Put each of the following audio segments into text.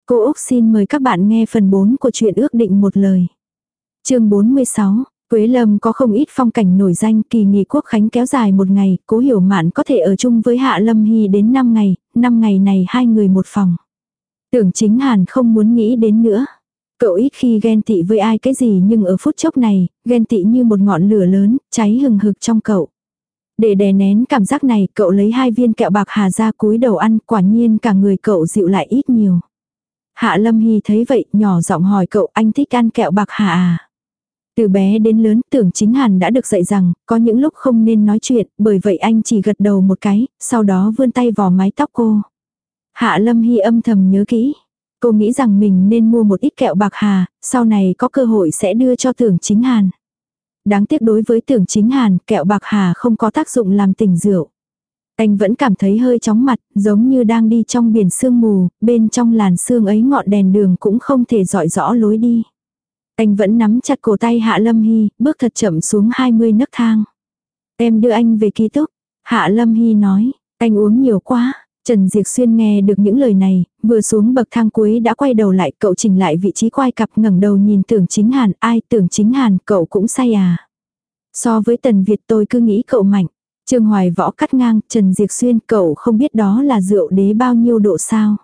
Cô Úc xin mời các bạn nghe phần 4 của truyện ước định một lời. Chương 46. Quế Lâm có không ít phong cảnh nổi danh, kỳ nghỉ quốc khánh kéo dài một ngày, Cố Hiểu Mạn có thể ở chung với Hạ Lâm Hy đến 5 ngày, 5 ngày này hai người một phòng. Tưởng Chính Hàn không muốn nghĩ đến nữa. Cậu ít khi ghen tị với ai cái gì, nhưng ở phút chốc này, ghen tị như một ngọn lửa lớn, cháy hừng hực trong cậu. Để đè nén cảm giác này, cậu lấy 2 viên kẹo bạc hà ra cúi đầu ăn, quả nhiên cả người cậu dịu lại ít nhiều. Hạ Lâm Hy thấy vậy, nhỏ giọng hỏi cậu, anh thích ăn kẹo bạc hà à? Từ bé đến lớn, Tưởng Chính Hàn đã được dạy rằng, có những lúc không nên nói chuyện, bởi vậy anh chỉ gật đầu một cái, sau đó vươn tay vò mái tóc cô. Hạ Lâm Hy âm thầm nhớ kỹ. Cô nghĩ rằng mình nên mua một ít kẹo bạc hà, sau này có cơ hội sẽ đưa cho Tưởng Chính Hàn. Đáng tiếc đối với Tưởng Chính Hàn, kẹo bạc hà không có tác dụng làm tỉnh rượu. Anh vẫn cảm thấy hơi chóng mặt, giống như đang đi trong biển sương mù, bên trong làn sương ấy ngọn đèn đường cũng không thể dọi rõ lối đi. Anh vẫn nắm chặt cổ tay Hạ Lâm Hy, bước thật chậm xuống 20 nấc thang. Em đưa anh về ký túc. Hạ Lâm Hy nói, anh uống nhiều quá. Trần Diệp Xuyên nghe được những lời này, vừa xuống bậc thang cuối đã quay đầu lại, cậu chỉnh lại vị trí quai cặp, ngẩng đầu nhìn Tưởng Chính Hàn, ai Tưởng Chính Hàn, cậu cũng say à? So với Tần Việt tôi cứ nghĩ cậu mạnh. Trương Hoài Võ cắt ngang, Trần Diệp Xuyên, cậu không biết đó là rượu đế bao nhiêu độ sao?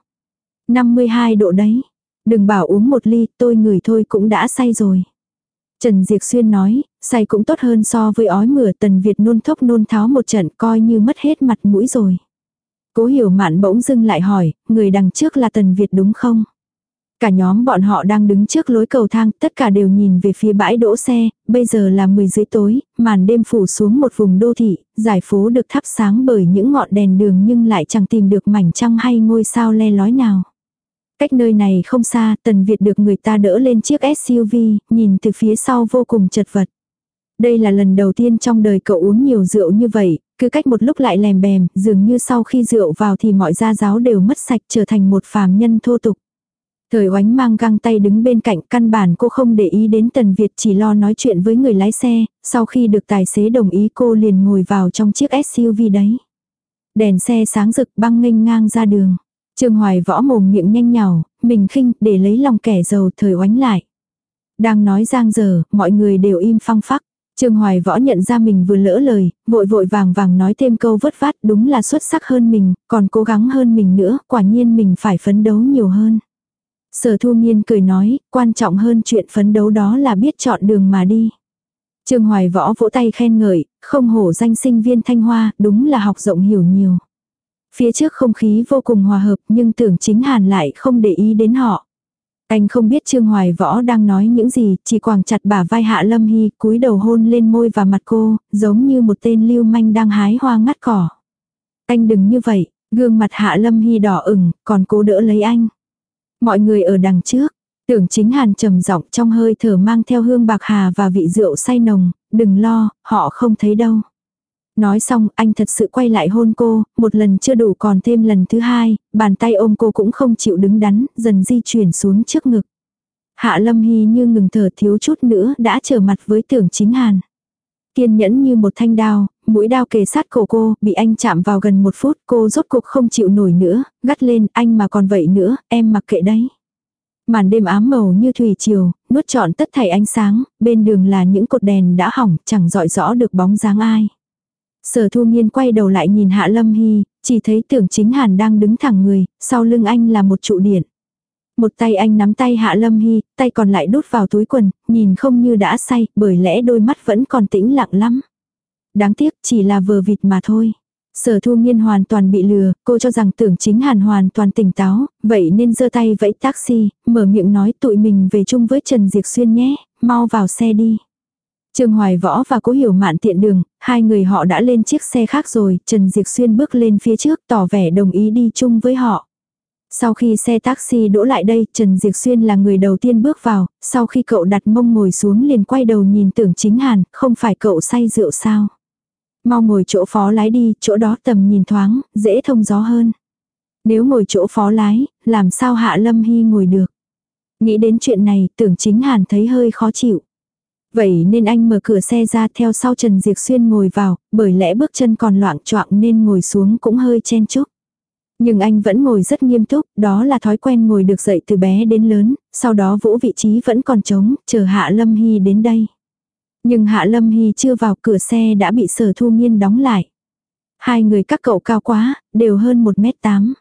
52 độ đấy. Đừng bảo uống một ly, tôi ngửi thôi cũng đã say rồi. Trần Diệp Xuyên nói, say cũng tốt hơn so với ói mửa. Tần Việt nôn thốc nôn tháo một trận, coi như mất hết mặt mũi rồi. Cố Hiểu Mạn bỗng dưng lại hỏi, người đằng trước là Tần Việt đúng không? Cả nhóm bọn họ đang đứng trước lối cầu thang, tất cả đều nhìn về phía bãi đỗ xe, bây giờ là 10 rưỡi tối, màn đêm phủ xuống một vùng đô thị, giải phố được thắp sáng bởi những ngọn đèn đường nhưng lại chẳng tìm được mảnh trăng hay ngôi sao le lói nào. Cách nơi này không xa, Tần Việt được người ta đỡ lên chiếc SUV, nhìn từ phía sau vô cùng chật vật. Đây là lần đầu tiên trong đời cậu uống nhiều rượu như vậy, cứ cách một lúc lại lèm bèm, dường như sau khi rượu vào thì mọi da giáo đều mất sạch, trở thành một phàm nhân thô tục. Thời Oánh mang găng tay đứng bên cạnh, căn bản cô không để ý đến Tần Việt, chỉ lo nói chuyện với người lái xe, sau khi được tài xế đồng ý cô liền ngồi vào trong chiếc SUV đấy. Đèn xe sáng rực băng nghênh ngang ra đường. Trương Hoài Võ mồm miệng nhanh nhảu, mình khinh, để lấy lòng kẻ giàu. Thời Oánh lại đang nói giang dở, mọi người đều im phăng phắc. Trương Hoài Võ nhận ra mình vừa lỡ lời, vội vội vàng vàng nói thêm câu vớt vát, đúng là xuất sắc hơn mình, còn cố gắng hơn mình nữa, quả nhiên mình phải phấn đấu nhiều hơn. Sở Thu Nghiên cười nói, quan trọng hơn chuyện phấn đấu đó là biết chọn đường mà đi. Trương Hoài Võ vỗ tay khen ngợi, không hổ danh sinh viên Thanh Hoa, đúng là học rộng hiểu nhiều. Phía trước không khí vô cùng hòa hợp, nhưng Tưởng Chính Hàn lại không để ý đến họ. Anh không biết Trương Hoài Võ đang nói những gì, chỉ quàng chặt bả vai Hạ Lâm Hy, cúi đầu hôn lên môi và mặt cô, giống như một tên lưu manh đang hái hoa ngắt cỏ. Anh đừng như vậy, gương mặt Hạ Lâm Hy đỏ ửng, còn cố đỡ lấy anh. Mọi người ở đằng trước, Tưởng Chính Hàn trầm giọng, trong hơi thở mang theo hương bạc hà và vị rượu say nồng, đừng lo, họ không thấy đâu. Nói xong, anh thật sự quay lại hôn cô, một lần chưa đủ còn thêm lần thứ hai, bàn tay ôm cô cũng không chịu đứng đắn, dần di chuyển xuống trước ngực. Hạ Lâm Hy như ngừng thở, thiếu chút nữa đã trở mặt với Tưởng Chính Hàn. Kiên nhẫn như một thanh đao, mũi đao kề sát cổ cô, bị anh chạm vào gần 1 phút, cô rốt cuộc không chịu nổi nữa, gắt lên, anh mà còn vậy nữa, em mặc kệ đấy. Màn đêm ám màu như thủy triều, nuốt trọn tất thảy ánh sáng, bên đường là những cột đèn đã hỏng, chẳng rọi rõ được bóng dáng ai. Sở Thu Nghiên quay đầu lại nhìn Hạ Lâm Hy, chỉ thấy Tưởng Chính Hàn đang đứng thẳng người, sau lưng anh là một trụ điện. Một tay anh nắm tay Hạ Lâm Hy, tay còn lại đút vào túi quần, nhìn không như đã say, bởi lẽ đôi mắt vẫn còn tĩnh lặng lắm. Đáng tiếc chỉ là vờ vịt mà thôi. Sở Thu Nghiên hoàn toàn bị lừa, cô cho rằng Tưởng Chính Hàn hoàn toàn tỉnh táo, vậy nên giơ tay vẫy taxi, mở miệng nói tụi mình về chung với Trần Diệp Xuyên nhé, mau vào xe đi. Trương Hoài Võ và Cố Hiểu Mạn tiện đường, hai người họ đã lên chiếc xe khác rồi, Trần Diệp Xuyên bước lên phía trước tỏ vẻ đồng ý đi chung với họ. Sau khi xe taxi đỗ lại đây, Trần Diệp Xuyên là người đầu tiên bước vào, sau khi cậu đặt mông ngồi xuống liền quay đầu nhìn Tưởng Chính Hàn, không phải cậu say rượu sao? Mau ngồi chỗ phó lái đi, chỗ đó tầm nhìn thoáng, dễ thông gió hơn. Nếu ngồi chỗ phó lái, làm sao Hạ Lâm Hy ngồi được? Nghĩ đến chuyện này, Tưởng Chính Hàn thấy hơi khó chịu. Vậy nên anh mở cửa xe ra theo sau Trần Diệp Xuyên ngồi vào, bởi lẽ bước chân còn loạng choạng nên ngồi xuống cũng hơi chen chúc. Nhưng anh vẫn ngồi rất nghiêm túc, đó là thói quen ngồi được dậy từ bé đến lớn, sau đó vỗ vị trí vẫn còn trống, chờ Hạ Lâm Hy đến đây. Nhưng Hạ Lâm Hy chưa vào, cửa xe đã bị Sở Thu Nghiên đóng lại. Hai người các cậu cao quá, đều hơn 1m8.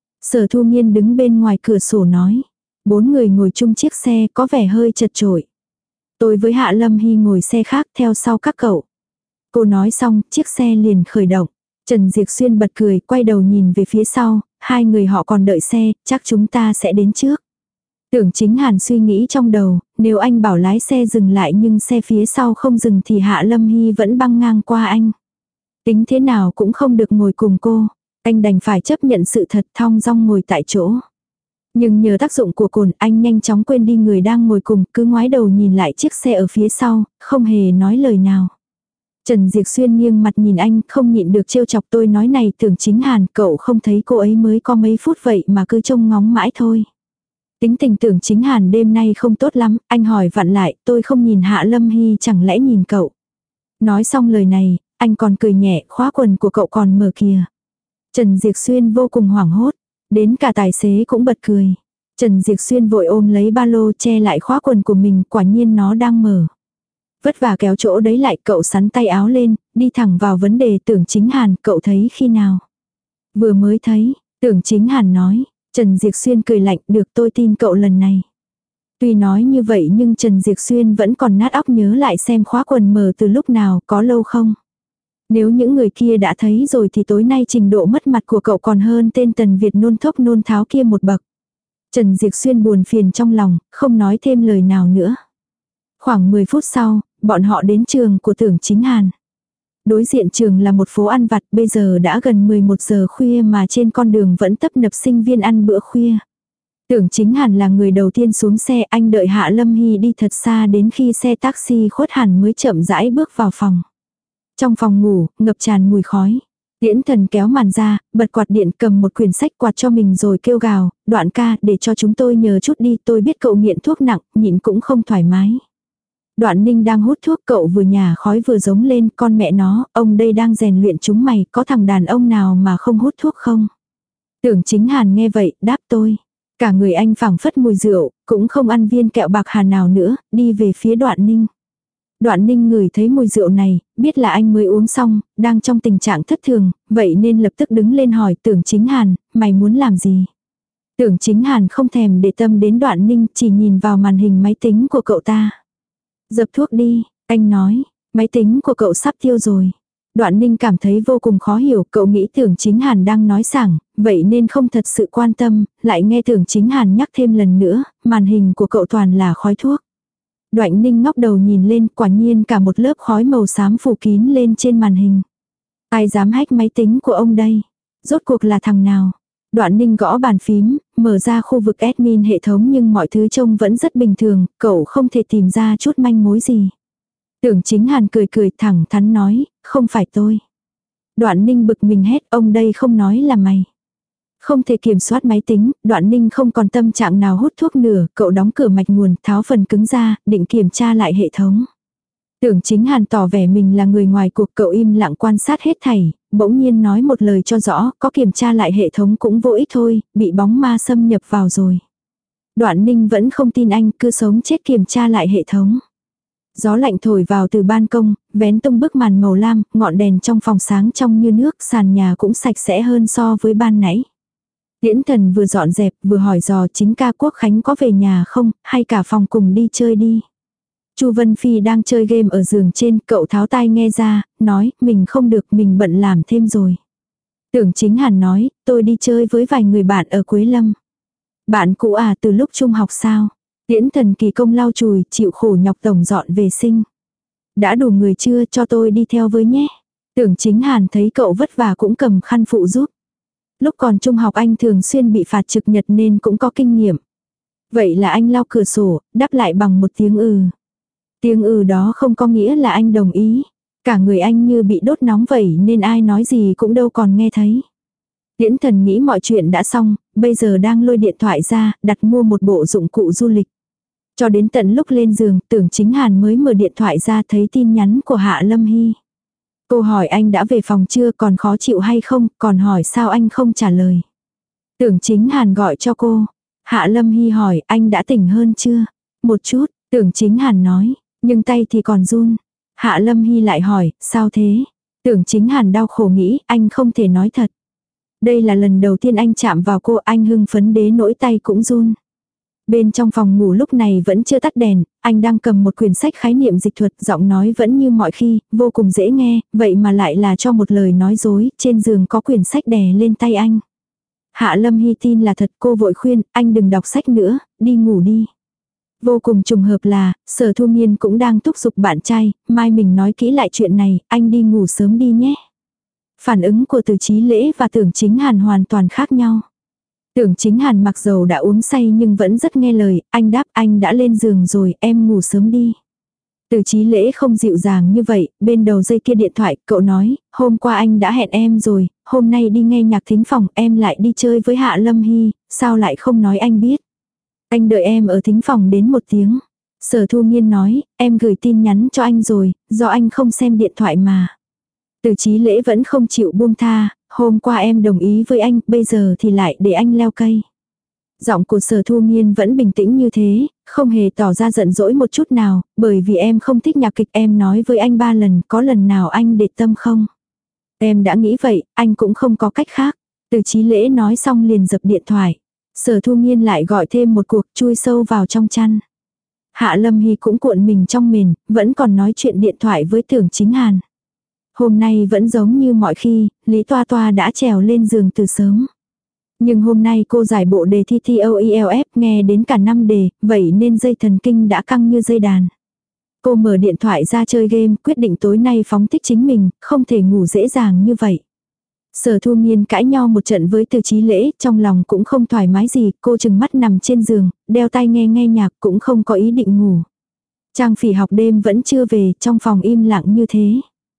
Sở Thu Nghiên đứng bên ngoài cửa sổ nói. 4 người ngồi chung chiếc xe có vẻ hơi chật chội. Tôi với Hạ Lâm Hy ngồi xe khác theo sau các cậu. Cô nói xong, chiếc xe liền khởi động. Trần Diệp Xuyên bật cười, quay đầu nhìn về phía sau, hai người họ còn đợi xe, chắc chúng ta sẽ đến trước. Tưởng Chính Hàn suy nghĩ trong đầu, nếu anh bảo lái xe dừng lại nhưng xe phía sau không dừng thì Hạ Lâm Hy vẫn băng ngang qua anh. Tính thế nào cũng không được ngồi cùng cô, anh đành phải chấp nhận sự thật, thong dong ngồi tại chỗ. Nhưng nhờ tác dụng của cồn, anh nhanh chóng quên đi người đang ngồi cùng, cứ ngoái đầu nhìn lại chiếc xe ở phía sau, không hề nói lời nào. Trần Diệp Xuyên nghiêng mặt nhìn anh, không nhịn được trêu chọc. Tôi nói này Tưởng Chính Hàn, cậu không thấy cô ấy mới có mấy phút vậy mà cứ trông ngóng mãi thôi. Tính tình Tưởng Chính Hàn đêm nay không tốt lắm, anh hỏi vặn lại, tôi không nhìn Hạ Lâm Hy chẳng lẽ nhìn cậu. Nói xong lời này, anh còn cười nhẹ, khóa quần của cậu còn mở kìa. Trần Diệp Xuyên vô cùng hoảng hốt, đến cả tài xế cũng bật cười. Trần Diệp Xuyên vội ôm lấy ba lô che lại khóa quần của mình, quả nhiên nó đang mở. Vất vả kéo chỗ đấy lại, cậu sắn tay áo lên, đi thẳng vào vấn đề. Tưởng Chính Hàn, cậu thấy khi nào? Vừa mới thấy, Tưởng Chính Hàn nói. Trần Diệp Xuyên cười lạnh, được, tôi tin cậu lần này. Tuy nói như vậy nhưng Trần Diệp Xuyên vẫn còn nát óc nhớ lại xem khóa quần mở từ lúc nào, có lâu không? Nếu những người kia đã thấy rồi thì tối nay trình độ mất mặt của cậu còn hơn tên Tần Việt nôn thốc nôn tháo kia một bậc. Trần Diệp Xuyên buồn phiền trong lòng, không nói thêm lời nào nữa. Khoảng 10 phút sau, bọn họ đến trường của Tưởng Chính Hàn. Đối diện trường là một phố ăn vặt, bây giờ đã gần 11 giờ khuya mà trên con đường vẫn tấp nập sinh viên ăn bữa khuya. Tưởng Chính Hàn là người đầu tiên xuống xe, anh đợi Hạ Lâm Hy đi thật xa đến khi xe taxi khuất hẳn mới chậm rãi bước vào phòng. Trong phòng ngủ, ngập tràn mùi khói. Tiễn Thần kéo màn ra, bật quạt điện, cầm một quyển sách quạt cho mình rồi kêu gào, Đoạn ca, để cho chúng tôi nhờ chút đi, tôi biết cậu nghiện thuốc nặng, nhịn cũng không thoải mái. Đoạn Ninh đang hút thuốc, cậu vừa nhả khói vừa giống lên, con mẹ nó, ông đây đang rèn luyện chúng mày, có thằng đàn ông nào mà không hút thuốc không? Tưởng Chính Hàn nghe vậy, đáp tôi. Cả người anh phảng phất mùi rượu, cũng không ăn viên kẹo bạc hà nào nữa, đi về phía Đoạn Ninh. Đoạn Ninh ngửi thấy mùi rượu này, biết là anh mới uống xong, đang trong tình trạng thất thường, vậy nên lập tức đứng lên hỏi Tưởng Chính Hàn, mày muốn làm gì? Tưởng Chính Hàn không thèm để tâm đến Đoạn Ninh, chỉ nhìn vào màn hình máy tính của cậu ta. Dập thuốc đi, anh nói, máy tính của cậu sắp tiêu rồi. Đoạn Ninh cảm thấy vô cùng khó hiểu, cậu nghĩ Tưởng Chính Hàn đang nói sảng, vậy nên không thật sự quan tâm, lại nghe Tưởng Chính Hàn nhắc thêm lần nữa, màn hình của cậu toàn là khói thuốc. Đoạn Ninh ngóc đầu nhìn lên, quả nhiên cả một lớp khói màu xám phủ kín lên trên màn hình. Ai dám hack máy tính của ông đây? Rốt cuộc là thằng nào? Đoạn Ninh gõ bàn phím, mở ra khu vực admin hệ thống nhưng mọi thứ trông vẫn rất bình thường, cậu không thể tìm ra chút manh mối gì. Tưởng Chính Hàn cười cười thẳng thắn nói, không phải tôi. Đoạn Ninh bực mình hét, ông đây không nói là mày. Không thể kiểm soát máy tính, Đoạn Ninh không còn tâm trạng nào hút thuốc nữa, cậu đóng cửa mạch nguồn, tháo phần cứng ra, định kiểm tra lại hệ thống. Tưởng Chính Hàn tỏ vẻ mình là người ngoài cuộc, cậu im lặng quan sát hết thảy, bỗng nhiên nói một lời cho rõ, có kiểm tra lại hệ thống cũng vô ích thôi, bị bóng ma xâm nhập vào rồi. Đoạn Ninh vẫn không tin anh, cứ sống chết kiểm tra lại hệ thống. Gió lạnh thổi vào từ ban công, vén tung bức màn màu lam, ngọn đèn trong phòng sáng trong như nước, sàn nhà cũng sạch sẽ hơn so với ban nãy. Tiễn Thần vừa dọn dẹp vừa hỏi dò chính ca Quốc Khánh có về nhà không, hay cả phòng cùng đi chơi đi. Chu Vân Phi đang chơi game ở giường trên, cậu tháo tai nghe ra, nói, mình không được, mình bận làm thêm rồi. Tưởng Chính Hàn nói, tôi đi chơi với vài người bạn ở Quế Lâm. Bạn cũ à, từ lúc trung học sao? Tiễn Thần kỳ công lau chùi, chịu khổ nhọc tổng dọn vệ sinh. Đã đủ người chưa, cho tôi đi theo với nhé. Tưởng Chính Hàn thấy cậu vất vả cũng cầm khăn phụ giúp. Lúc còn trung học anh thường xuyên bị phạt trực nhật nên cũng có kinh nghiệm. Vậy là anh lau cửa sổ, đáp lại bằng một tiếng ừ. Tiếng ừ đó không có nghĩa là anh đồng ý. Cả người anh như bị đốt nóng vậy nên ai nói gì cũng đâu còn nghe thấy. Tiễn Thần nghĩ mọi chuyện đã xong, bây giờ đang lôi điện thoại ra, đặt mua một bộ dụng cụ du lịch. Cho đến tận lúc lên giường, Tưởng Chính Hàn mới mở điện thoại ra thấy tin nhắn của Hạ Lâm Hy. Cô hỏi anh đã về phòng chưa, còn khó chịu hay không, còn hỏi sao anh không trả lời. Tưởng Chính Hàn gọi cho cô. Hạ Lâm Hy hỏi anh đã tỉnh hơn chưa? Một chút, Tưởng Chính Hàn nói, nhưng tay thì còn run. Hạ Lâm Hy lại hỏi, sao thế? Tưởng Chính Hàn đau khổ nghĩ, anh không thể nói thật. Đây là lần đầu tiên anh chạm vào cô, anh hưng phấn đến nỗi tay cũng run. Bên trong phòng ngủ lúc này vẫn chưa tắt đèn, anh đang cầm một quyển sách khái niệm dịch thuật, giọng nói vẫn như mọi khi, vô cùng dễ nghe, vậy mà lại là cho một lời nói dối, trên giường có quyển sách đè lên tay anh. Hạ Lâm Hy tin là thật, cô vội khuyên, anh đừng đọc sách nữa, đi ngủ đi. Vô cùng trùng hợp là, Sở Thu Nghiên cũng đang thúc giục bạn trai, mai mình nói kỹ lại chuyện này, anh đi ngủ sớm đi nhé. Phản ứng của Từ Chí Lễ và Tưởng Chính Hàn hoàn toàn khác nhau. Tưởng Chính Hàn mặc dầu đã uống say nhưng vẫn rất nghe lời, anh đáp anh đã lên giường rồi, em ngủ sớm đi. Từ Chí Lễ không dịu dàng như vậy, bên đầu dây kia điện thoại, cậu nói, hôm qua anh đã hẹn em rồi, hôm nay đi nghe nhạc thính phòng, em lại đi chơi với Hạ Lâm Hy, sao lại không nói anh biết. Anh đợi em ở thính phòng đến 1 tiếng. Sở Thu Nghiên nói, em gửi tin nhắn cho anh rồi, do anh không xem điện thoại mà. Từ Chí Lễ vẫn không chịu buông tha, hôm qua em đồng ý với anh, bây giờ thì lại để anh leo cây. Giọng của Sở Thu Nghiên vẫn bình tĩnh như thế, không hề tỏ ra giận dỗi một chút nào, bởi vì em không thích nhạc kịch, em nói với anh 3 lần, có lần nào anh để tâm không? Em đã nghĩ vậy, anh cũng không có cách khác. Từ Chí Lễ nói xong liền dập điện thoại. Sở Thu Nghiên lại gọi thêm một cuộc, chui sâu vào trong chăn. Hạ Lâm Hy cũng cuộn mình trong mền, vẫn còn nói chuyện điện thoại với Tưởng Chính Hàn. Hôm nay vẫn giống như mọi khi, Lý Toa Toa đã trèo lên giường từ sớm. Nhưng hôm nay cô giải bộ đề thi TOEFL nghe đến cả 5 đề, vậy nên dây thần kinh đã căng như dây đàn. Cô mở điện thoại ra chơi game, quyết định tối nay phóng thích chính mình, không thể ngủ dễ dàng như vậy. Sở Thu Nghiên cãi nhau một trận với Từ Chí Lễ, trong lòng cũng không thoải mái gì, cô chừng mắt nằm trên giường, đeo tai nghe nhạc cũng không có ý định ngủ. Trang Phỉ học đêm vẫn chưa về, trong phòng im lặng như thế.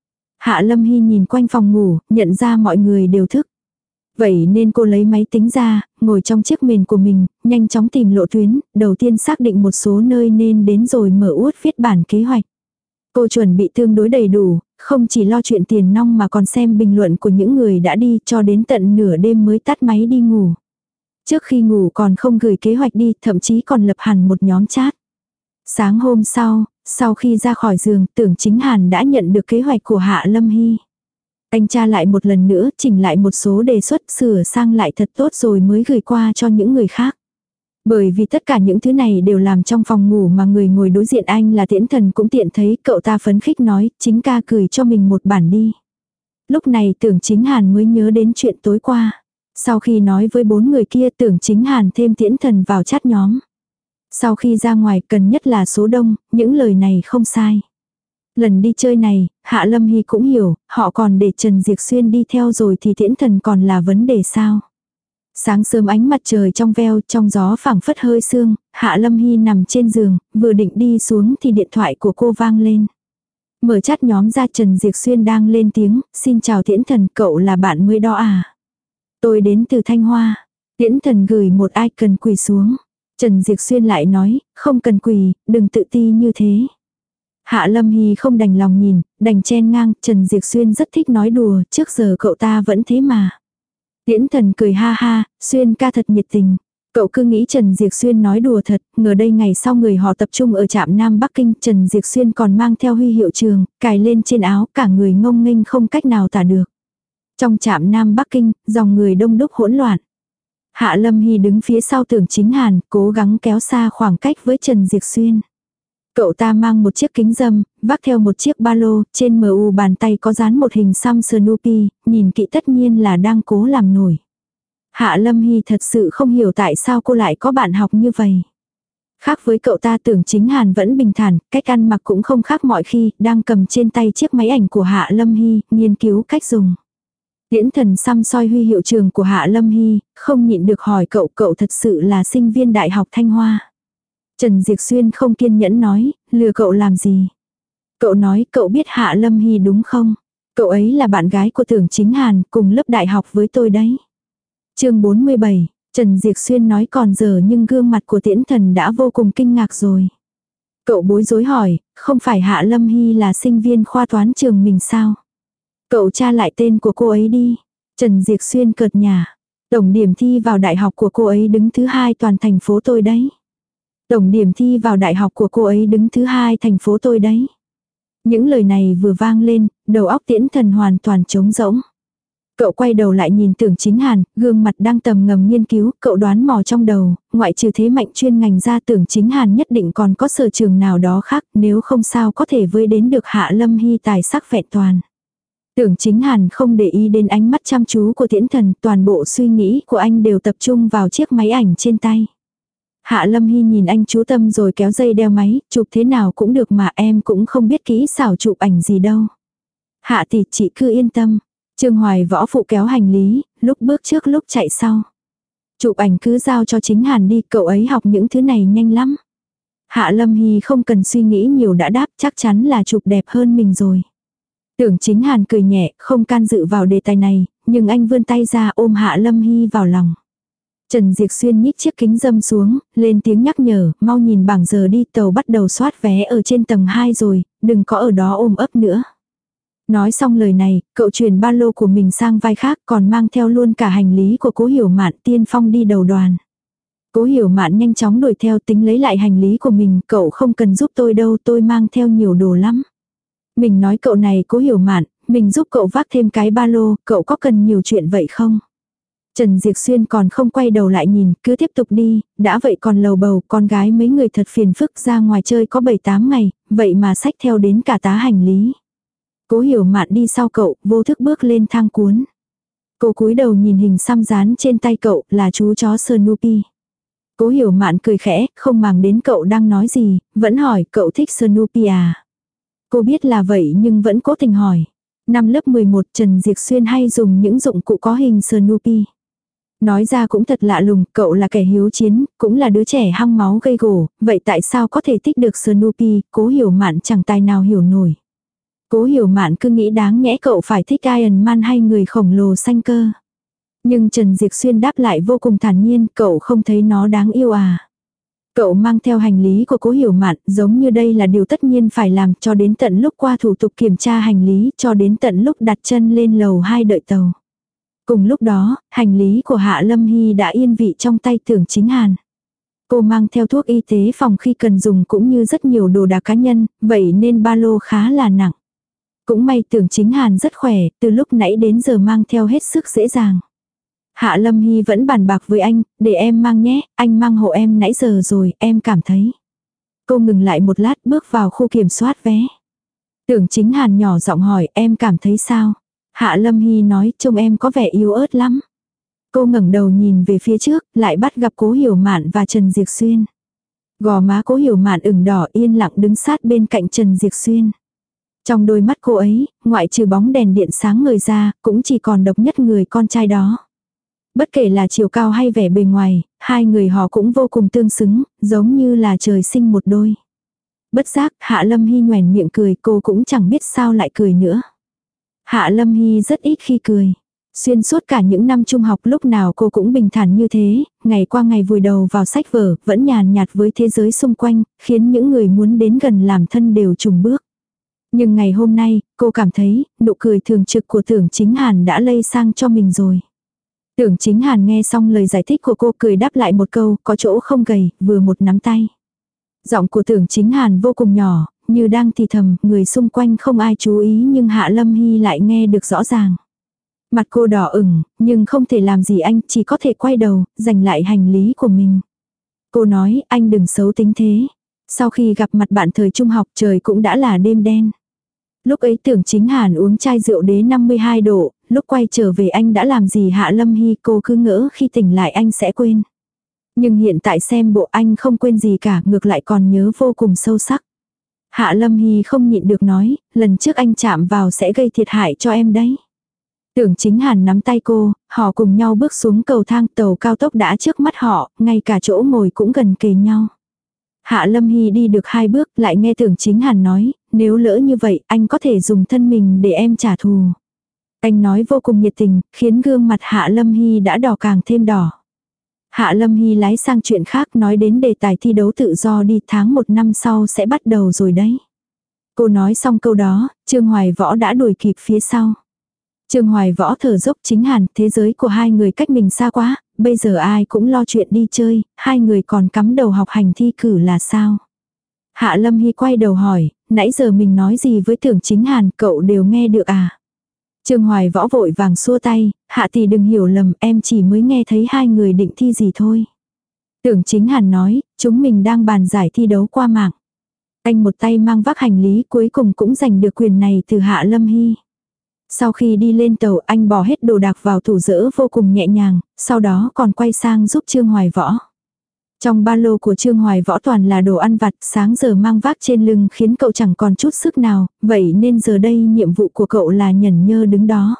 Hạ Lâm Hy nhìn quanh phòng ngủ, nhận ra mọi người đều thức. Vậy nên cô lấy máy tính ra, ngồi trong chiếc mền của mình, nhanh chóng tìm lộ tuyến, đầu tiên xác định một số nơi nên đến rồi mở út viết bản kế hoạch. Cô chuẩn bị tương đối đầy đủ, không chỉ lo chuyện tiền nong mà còn xem bình luận của những người đã đi cho đến tận nửa đêm mới tắt máy đi ngủ. Trước khi ngủ còn không gửi kế hoạch đi, thậm chí còn lập hẳn một nhóm chat. Sáng hôm sau khi ra khỏi giường, Tưởng Chính Hàn đã nhận được kế hoạch của Hạ Lâm Hy. Anh tra lại một lần nữa, chỉnh lại một số đề xuất, sửa sang lại thật tốt rồi mới gửi qua cho những người khác. Bởi vì tất cả những thứ này đều làm trong phòng ngủ mà người ngồi đối diện anh là Tiễn Thần cũng tiện thấy, cậu ta phấn khích nói, chính ca gửi cho mình một bản đi. Lúc này Tưởng Chính Hàn mới nhớ đến chuyện tối qua. Sau khi nói với 4 người kia, Tưởng Chính Hàn thêm Tiễn Thần vào chat nhóm. Sau khi ra ngoài cần nhất là số đông, những lời này không sai. Lần đi chơi này, Hạ Lâm Hy cũng hiểu, họ còn để Trần Diệc Xuyên đi theo rồi thì Tiễn Thần còn là vấn đề sao. Sáng sớm ánh mặt trời trong veo, trong gió phảng phất hơi sương, Hạ Lâm Hy nằm trên giường, vừa định đi xuống thì điện thoại của cô vang lên. Mở chat nhóm ra, Trần Diệc Xuyên đang lên tiếng, xin chào Tiễn Thần, cậu là bạn mới đó à? Tôi đến từ Thanh Hoa. Tiễn Thần gửi một icon quỳ xuống. Trần Diệc Xuyên lại nói, không cần quỳ, đừng tự ti như thế. Hạ Lâm Hy không đành lòng nhìn, đành chen ngang, Trần Diệc Xuyên rất thích nói đùa, trước giờ cậu ta vẫn thế mà. Tiễn Thần cười ha ha, Xuyên ca thật nhiệt tình. Cậu cứ nghĩ Trần Diệc Xuyên nói đùa thật, ngờ đây ngày sau người họ tập trung ở trạm Nam Bắc Kinh, Trần Diệc Xuyên còn mang theo huy hiệu trường, cài lên trên áo, cả người ngông nghênh không cách nào tả được. Trong trạm Nam Bắc Kinh, dòng người đông đúc hỗn loạn. Hạ Lâm Hy đứng phía sau Tưởng Chính Hàn, cố gắng kéo xa khoảng cách với Trần Diệc Xuyên. Cậu ta mang một chiếc kính râm, vác theo một chiếc ba lô, trên mu bàn tay có dán một hình xăm Snoopy, nhìn kỹ tất nhiên là đang cố làm nổi. Hạ Lâm Hy thật sự không hiểu tại sao cô lại có bạn học như vậy. Khác với cậu ta, Tưởng Chính Hàn vẫn bình thản, cách ăn mặc cũng không khác mọi khi, đang cầm trên tay chiếc máy ảnh của Hạ Lâm Hy, nghiên cứu cách dùng. Tiễn Thần xăm soi huy hiệu trường của Hạ Lâm Hy, không nhịn được hỏi cậu thật sự là sinh viên Đại học Thanh Hoa. Trần Diệc Xuyên không kiên nhẫn nói, lừa cậu làm gì. Cậu nói cậu biết Hạ Lâm Hy đúng không? Cậu ấy là bạn gái của Tưởng Chính Hàn, cùng lớp đại học với tôi đấy. Chương 47, Trần Diệc Xuyên nói còn giờ nhưng gương mặt của Tiễn Thần đã vô cùng kinh ngạc rồi. Cậu bối rối hỏi, không phải Hạ Lâm Hy là sinh viên khoa toán trường mình sao? Cậu tra lại tên của cô ấy đi. Trần Diệc Xuyên cợt nhả. Tổng điểm thi vào đại học của cô ấy đứng thứ 2 toàn thành phố tôi đấy. Tổng điểm thi vào đại học của cô ấy đứng thứ 2 thành phố tôi đấy. Những lời này vừa vang lên, đầu óc Tiễn Thần hoàn toàn trống rỗng. Cậu quay đầu lại nhìn Tưởng Chính Hàn, gương mặt đang tầm ngầm nghiên cứu, cậu đoán mò trong đầu, ngoại trừ thế mạnh chuyên ngành ra Tưởng Chính Hàn nhất định còn có sở trường nào đó khác, nếu không sao có thể với đến được Hạ Lâm Hy tài sắc vẹn toàn. Tưởng Chính Hàn không để ý đến ánh mắt chăm chú của Tiễn Thần, toàn bộ suy nghĩ của anh đều tập trung vào chiếc máy ảnh trên tay. Hạ Lâm Hy nhìn anh chú tâm rồi kéo dây đeo máy, chụp thế nào cũng được mà em cũng không biết kỹ xảo chụp ảnh gì đâu. Hạ tỷ chị cứ yên tâm. Trương Hoài Võ phụ kéo hành lý, lúc bước trước lúc chạy sau. Chụp ảnh cứ giao cho Chính Hàn đi, cậu ấy học những thứ này nhanh lắm. Hạ Lâm Hy không cần suy nghĩ nhiều đã đáp, chắc chắn là chụp đẹp hơn mình rồi. Tưởng Chính Hàn cười nhẹ, không can dự vào đề tài này, nhưng anh vươn tay ra ôm Hạ Lâm Hy vào lòng. Trần Diệp Xuyên nhích chiếc kính râm xuống, lên tiếng nhắc nhở, mau nhìn bảng giờ đi, tàu bắt đầu soát vé ở trên tầng 2 rồi, đừng có ở đó ôm ấp nữa. Nói xong lời này, cậu chuyển ba lô của mình sang vai khác, còn mang theo luôn cả hành lý của Cố Hiểu Mạn tiên phong đi đầu đoàn. Cố Hiểu Mạn nhanh chóng đuổi theo tính lấy lại hành lý của mình, cậu không cần giúp tôi đâu, tôi mang theo nhiều đồ lắm. Mình nói cậu này Cố Hiểu Mạn, mình giúp cậu vác thêm cái ba lô, cậu có cần nhiều chuyện vậy không? Trần Diệp Xuyên còn không quay đầu lại nhìn, cứ tiếp tục đi, đã vậy còn lầu bầu, con gái mấy người thật phiền phức, ra ngoài chơi có 7-8 ngày, vậy mà xách theo đến cả tá hành lý. Cố Hiểu Mạn đi sau cậu, vô thức bước lên thang cuốn. Cô cúi đầu nhìn hình xăm dán trên tay cậu, là chú chó Snoopy. Cố Hiểu Mạn cười khẽ, không màng đến cậu đang nói gì, vẫn hỏi cậu thích Snoopy à? Cô biết là vậy nhưng vẫn cố tình hỏi. Năm lớp 11 Trần Diệp Xuyên hay dùng những dụng cụ có hình Snoopy. Nói ra cũng thật lạ lùng, cậu là kẻ hiếu chiến, cũng là đứa trẻ hăng máu gây gổ, vậy tại sao có thể thích được Snoopy? Cố Hiểu Mạn chẳng tài nào hiểu nổi. Cố Hiểu Mạn cứ nghĩ đáng nhẽ cậu phải thích Iron Man hay người khổng lồ xanh cơ. Nhưng Trần Diệp Xuyên đáp lại vô cùng thản nhiên, cậu không thấy nó đáng yêu à? Cậu mang theo hành lý của Cố Hiểu Mạn, giống như đây là điều tất nhiên phải làm, cho đến tận lúc qua thủ tục kiểm tra hành lý, cho đến tận lúc đặt chân lên lầu 2 đợi tàu. Cùng lúc đó, hành lý của Hạ Lâm Hy đã yên vị trong tay Tưởng Chính Hàn. Cô mang theo thuốc y tế phòng khi cần dùng cũng như rất nhiều đồ đạc cá nhân, vậy nên ba lô khá là nặng. Cũng may Tưởng Chính Hàn rất khỏe, từ lúc nãy đến giờ mang theo hết sức dễ dàng. Hạ Lâm Hy vẫn bàn bạc với anh, để em mang nhé, anh mang hộ em nãy giờ rồi, em cảm thấy. Cô ngừng lại một lát bước vào khu kiểm soát vé. Tưởng Chính Hàn nhỏ giọng hỏi em cảm thấy sao? Hạ Lâm Hy nói trông em có vẻ yếu ớt lắm. Cô ngẩng đầu nhìn về phía trước, lại bắt gặp Cố Hiểu Mạn và Trần Diệp Xuyên. Gò má Cố Hiểu Mạn ửng đỏ yên lặng đứng sát bên cạnh Trần Diệp Xuyên. Trong đôi mắt cô ấy, ngoại trừ bóng đèn điện sáng ngời ra, cũng chỉ còn độc nhất người con trai đó. Bất kể là chiều cao hay vẻ bề ngoài, hai người họ cũng vô cùng tương xứng, giống như là trời sinh một đôi. Bất giác, Hạ Lâm Hy nhoẻn miệng cười, cô cũng chẳng biết sao lại cười nữa. Hạ Lâm Hy rất ít khi cười. Xuyên suốt cả những năm trung học lúc nào cô cũng bình thản như thế, ngày qua ngày vùi đầu vào sách vở, vẫn nhàn nhạt với thế giới xung quanh, khiến những người muốn đến gần làm thân đều chùn bước. Nhưng ngày hôm nay, cô cảm thấy, nụ cười thường trực của Tưởng Chính Hàn đã lây sang cho mình rồi. Tưởng Chính Hàn nghe xong lời giải thích của cô cười đáp lại một câu, có chỗ không gầy, vừa một nắm tay. Giọng của Tưởng Chính Hàn vô cùng nhỏ, như đang thì thầm, người xung quanh không ai chú ý nhưng Hạ Lâm Hy lại nghe được rõ ràng. Mặt cô đỏ ửng, nhưng không thể làm gì anh, chỉ có thể quay đầu, giành lại hành lý của mình. Cô nói, anh đừng xấu tính thế. Sau khi gặp mặt bạn thời trung học trời cũng đã là đêm đen. Lúc ấy Tưởng Chính Hàn uống chai rượu đế 52 độ, lúc quay trở về anh đã làm gì Hạ Lâm Hy cô cứ ngỡ khi tỉnh lại anh sẽ quên. Nhưng hiện tại xem bộ anh không quên gì cả, ngược lại còn nhớ vô cùng sâu sắc. Hạ Lâm Hy không nhịn được nói, lần trước anh chạm vào sẽ gây thiệt hại cho em đấy. Tưởng Chính Hàn nắm tay cô, họ cùng nhau bước xuống cầu thang, tàu cao tốc đã trước mắt họ, ngay cả chỗ ngồi cũng gần kề nhau. Hạ Lâm Hy đi được 2 bước, lại nghe Tưởng Chính Hàn nói, nếu lỡ như vậy, anh có thể dùng thân mình để em trả thù. Anh nói vô cùng nhiệt tình, khiến gương mặt Hạ Lâm Hy đã đỏ càng thêm đỏ. Hạ Lâm Hy lái sang chuyện khác, nói đến đề tài thi đấu tự do đi, tháng 1 năm sau sẽ bắt đầu rồi đấy. Cô nói xong câu đó, Trương Hoài Võ đã đuổi kịp phía sau. Trương Hoài Võ thở dốc, Chính Hàn, thế giới của hai người cách mình xa quá, bây giờ ai cũng lo chuyện đi chơi, hai người còn cắm đầu học hành thi cử là sao? Hạ Lâm Hy quay đầu hỏi, nãy giờ mình nói gì với Tưởng Chính Hàn, cậu đều nghe được à? Trương Hoài Võ vội vàng xua tay, Hạ tỷ đừng hiểu lầm, em chỉ mới nghe thấy hai người định thi gì thôi. Tưởng Chính Hàn nói, chúng mình đang bàn giải thi đấu qua mạng. Anh một tay mang vác hành lý, cuối cùng cũng giành được quyền này từ Hạ Lâm Hy. Sau khi đi lên tàu, anh bỏ hết đồ đạc vào tủ dỡ vô cùng nhẹ nhàng, sau đó còn quay sang giúp Trương Hoài Võ. Trong ba lô của Trương Hoài Võ toàn là đồ ăn vặt, sáng giờ mang vác trên lưng khiến cậu chẳng còn chút sức nào, vậy nên giờ đây nhiệm vụ của cậu là nhẩn nhơ đứng đó.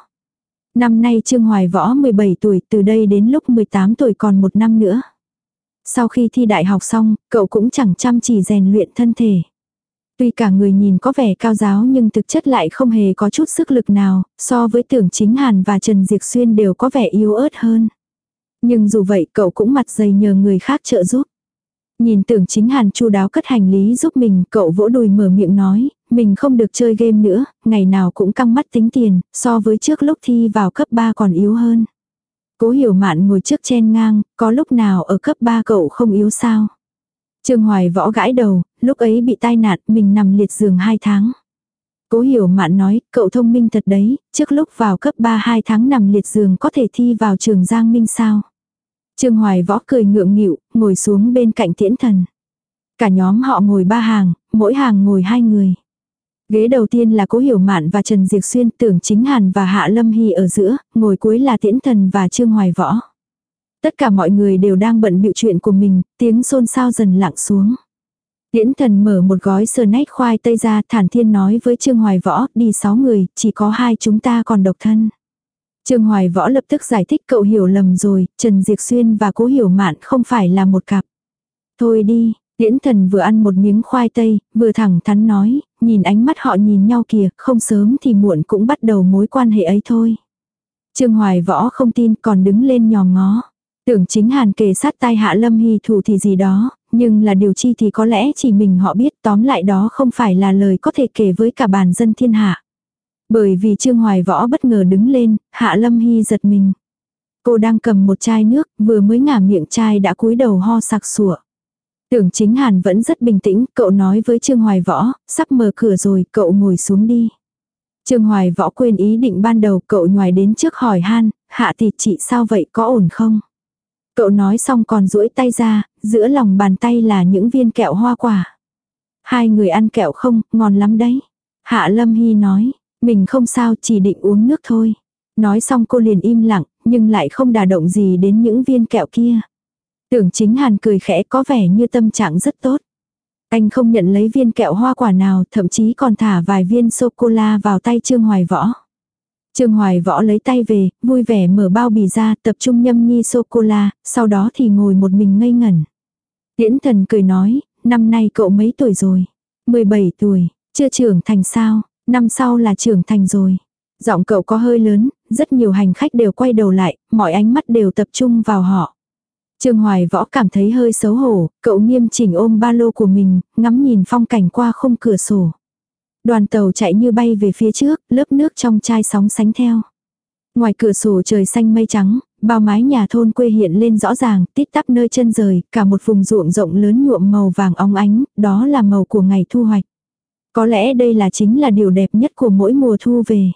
Năm nay Trương Hoài Võ 17 tuổi, từ đây đến lúc 18 tuổi còn một năm nữa. Sau khi thi đại học xong, cậu cũng chẳng chăm chỉ rèn luyện thân thể. Tuy cả người nhìn có vẻ cao giáo nhưng thực chất lại không hề có chút sức lực nào, so với Tưởng Chính Hàn và Trần Diệc Xuyên đều có vẻ yếu ớt hơn. Nhưng dù vậy cậu cũng mặt dày nhờ người khác trợ giúp. Nhìn Tưởng Chính Hàn chu đáo cất hành lý giúp mình, cậu vỗ đùi mở miệng nói, mình không được chơi game nữa, ngày nào cũng căng mắt tính tiền, so với trước lúc thi vào cấp 3 còn yếu hơn. Cố Hiểu Mạn ngồi trước chen ngang, có lúc nào ở cấp 3 cậu không yếu sao? Trương Hoài Võ gãi đầu, lúc ấy bị tai nạn mình nằm liệt giường 2 tháng. Cố Hiểu Mạn nói, cậu thông minh thật đấy, trước lúc vào cấp 3 2 tháng nằm liệt giường có thể thi vào trường Giang Minh sao? Trương Hoài Võ cười ngượng nghịu, ngồi xuống bên cạnh Tiễn Thần. Cả nhóm họ ngồi 3 hàng, mỗi hàng ngồi 2 người. Ghế đầu tiên là Cố Hiểu Mạn và Trần Diệc Xuyên, Tưởng Chính Hàn và Hạ Lâm Hy ở giữa, ngồi cuối là Tiễn Thần và Trương Hoài Võ. Tất cả mọi người đều đang bận bịu chuyện của mình, tiếng xôn xao dần lặng xuống. Tiễn Thần mở một gói snack khoai tây ra, thản thiên nói với Trương Hoài Võ, đi 6 người, chỉ có 2 chúng ta còn độc thân. Trương Hoài Võ lập tức giải thích, cậu hiểu lầm rồi, Trần Diệc Xuyên và Cố Hiểu Mạn không phải là một cặp. Thôi đi, Tiễn Thần vừa ăn một miếng khoai tây, vừa thẳng thắn nói, nhìn ánh mắt họ nhìn nhau kìa, không sớm thì muộn cũng bắt đầu mối quan hệ ấy thôi. Trương Hoài Võ không tin, còn đứng lên nhòm ngó. Tưởng Chính Hàn kề sát tai Hạ Lâm Hy thủ thì gì đó, nhưng là điều chi thì có lẽ chỉ mình họ biết, tóm lại đó không phải là lời có thể kể với cả bàn dân thiên hạ. Bởi vì Trương Hoài Võ bất ngờ đứng lên, Hạ Lâm Hy giật mình. Cô đang cầm một chai nước, vừa mới ngả miệng chai đã cúi đầu ho sặc sụa. Tưởng Chính Hàn vẫn rất bình tĩnh, cậu nói với Trương Hoài Võ, sắp mở cửa rồi, cậu ngồi xuống đi. Trương Hoài Võ quên ý định ban đầu, cậu nhoài đến trước hỏi han, Hạ tỷ chị sao vậy, có ổn không? Cậu nói xong còn duỗi tay ra, giữa lòng bàn tay là những viên kẹo hoa quả. Hai người ăn kẹo không, ngon lắm đấy. Hạ Lâm Hy nói, mình không sao, chỉ định uống nước thôi. Nói xong cô liền im lặng, nhưng lại không đả động gì đến những viên kẹo kia. Tưởng Chính Hàn cười khẽ, có vẻ như tâm trạng rất tốt. Anh không nhận lấy viên kẹo hoa quả nào, thậm chí còn thả vài viên sô-cô-la vào tay Trương Hoài Võ. Trương Hoài Võ lấy tay về, vui vẻ mở bao bì ra, tập trung nhâm nhi sô-cô-la, sau đó thì ngồi một mình ngây ngẩn. Tiễn Thần cười nói, năm nay cậu mấy tuổi rồi? 17 tuổi, chưa trưởng thành sao? Năm sau là trưởng thành rồi. Giọng cậu có hơi lớn, rất nhiều hành khách đều quay đầu lại, mọi ánh mắt đều tập trung vào họ. Trương Hoài Võ cảm thấy hơi xấu hổ, cậu nghiêm chỉnh ôm ba lô của mình, ngắm nhìn phong cảnh qua khung cửa sổ. Đoàn tàu chạy như bay về phía trước, lớp nước trong chai sóng sánh theo. Ngoài cửa sổ trời xanh mây trắng, bao mái nhà thôn quê hiện lên rõ ràng, tít tắp nơi chân rời, cả một vùng ruộng rộng lớn nhuộm màu vàng óng ánh, đó là màu của ngày thu hoạch. Có lẽ đây chính là điều đẹp nhất của mỗi mùa thu về.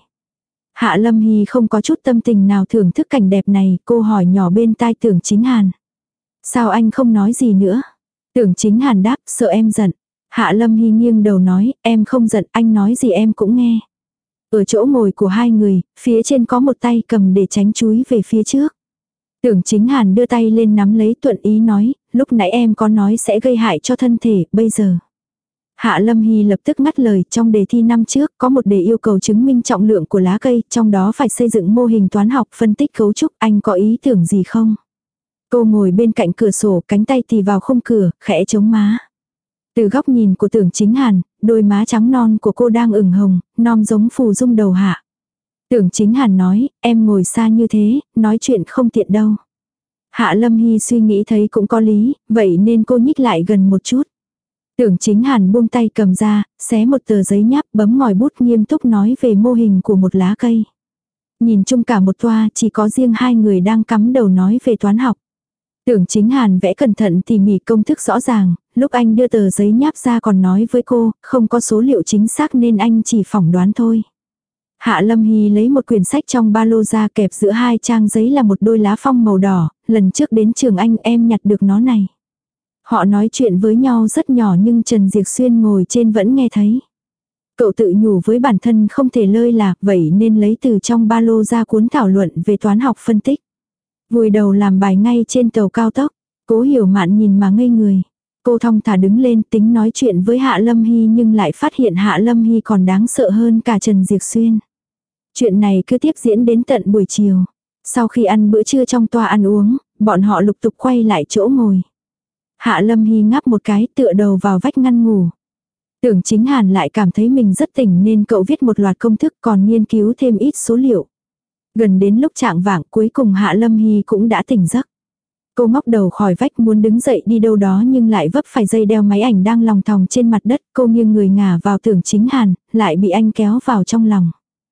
Hạ Lâm Hy không có chút tâm tình nào thưởng thức cảnh đẹp này, cô hỏi nhỏ bên tai Tưởng Chính Hàn. Sao anh không nói gì nữa? Tưởng Chính Hàn đáp, sợ em giận. Hạ Lâm Hy nghiêng đầu nói, em không giận, anh nói gì em cũng nghe. Ở chỗ ngồi của hai người, phía trên có một tay cầm để tránh chúi về phía trước. Tưởng Chính Hàn đưa tay lên nắm lấy, thuận ý nói, lúc nãy em có nói sẽ gây hại cho thân thể, bây giờ. Hạ Lâm Hy lập tức ngắt lời, trong đề thi năm trước có một đề yêu cầu chứng minh trọng lượng của lá cây, trong đó phải xây dựng mô hình toán học phân tích cấu trúc, anh có ý tưởng gì không? Cô ngồi bên cạnh cửa sổ, cánh tay tì vào khung cửa, khẽ chống má. Từ góc nhìn của Tưởng Chính Hàn, đôi má trắng non của cô đang ửng hồng, non giống phù dung đầu hạ. Tưởng Chính Hàn nói, em ngồi xa như thế, nói chuyện không tiện đâu. Hạ Lâm Hy suy nghĩ thấy cũng có lý, vậy nên cô nhích lại gần một chút. Tưởng Chính Hàn buông tay cầm ra, xé một tờ giấy nháp, bấm ngòi bút nghiêm túc nói về mô hình của một lá cây. Nhìn chung cả một toa chỉ có riêng hai người đang cắm đầu nói về toán học. Tưởng Chính Hàn vẽ cẩn thận tỉ mỉ công thức rõ ràng, lúc anh đưa tờ giấy nháp ra còn nói với cô, không có số liệu chính xác nên anh chỉ phỏng đoán thôi. Hạ Lâm Hy lấy một quyển sách trong ba lô ra, kẹp giữa hai trang giấy là một đôi lá phong màu đỏ, lần trước đến trường anh em nhặt được nó này. Họ nói chuyện với nhau rất nhỏ nhưng Trần Diệp Xuyên ngồi trên vẫn nghe thấy. Cậu tự nhủ với bản thân không thể lơi lạc, vậy nên lấy từ trong ba lô ra cuốn thảo luận về toán học phân tích. Vùi đầu làm bài ngay trên tàu cao tốc. Cố Hiểu Mạn nhìn mà ngây người. Cô thong thả đứng lên tính nói chuyện với Hạ Lâm Hy nhưng lại phát hiện Hạ Lâm Hy còn đáng sợ hơn cả Trần Diệp Xuyên. Chuyện này cứ tiếp diễn đến tận buổi chiều. Sau khi ăn bữa trưa trong toa ăn uống, bọn họ lục tục quay lại chỗ ngồi. Hạ Lâm Hy ngáp một cái tựa đầu vào vách ngăn ngủ. Tưởng Chính Hàn lại cảm thấy mình rất tỉnh nên cậu viết một loạt công thức còn nghiên cứu thêm ít số liệu. Gần đến lúc chạng vạng cuối cùng Hạ Lâm Hy cũng đã tỉnh giấc. Cô ngóc đầu khỏi vách muốn đứng dậy đi đâu đó nhưng lại vấp phải dây đeo máy ảnh đang lòng thòng trên mặt đất. Cô nghiêng người ngả vào Tưởng Chính Hàn, lại bị anh kéo vào trong lòng.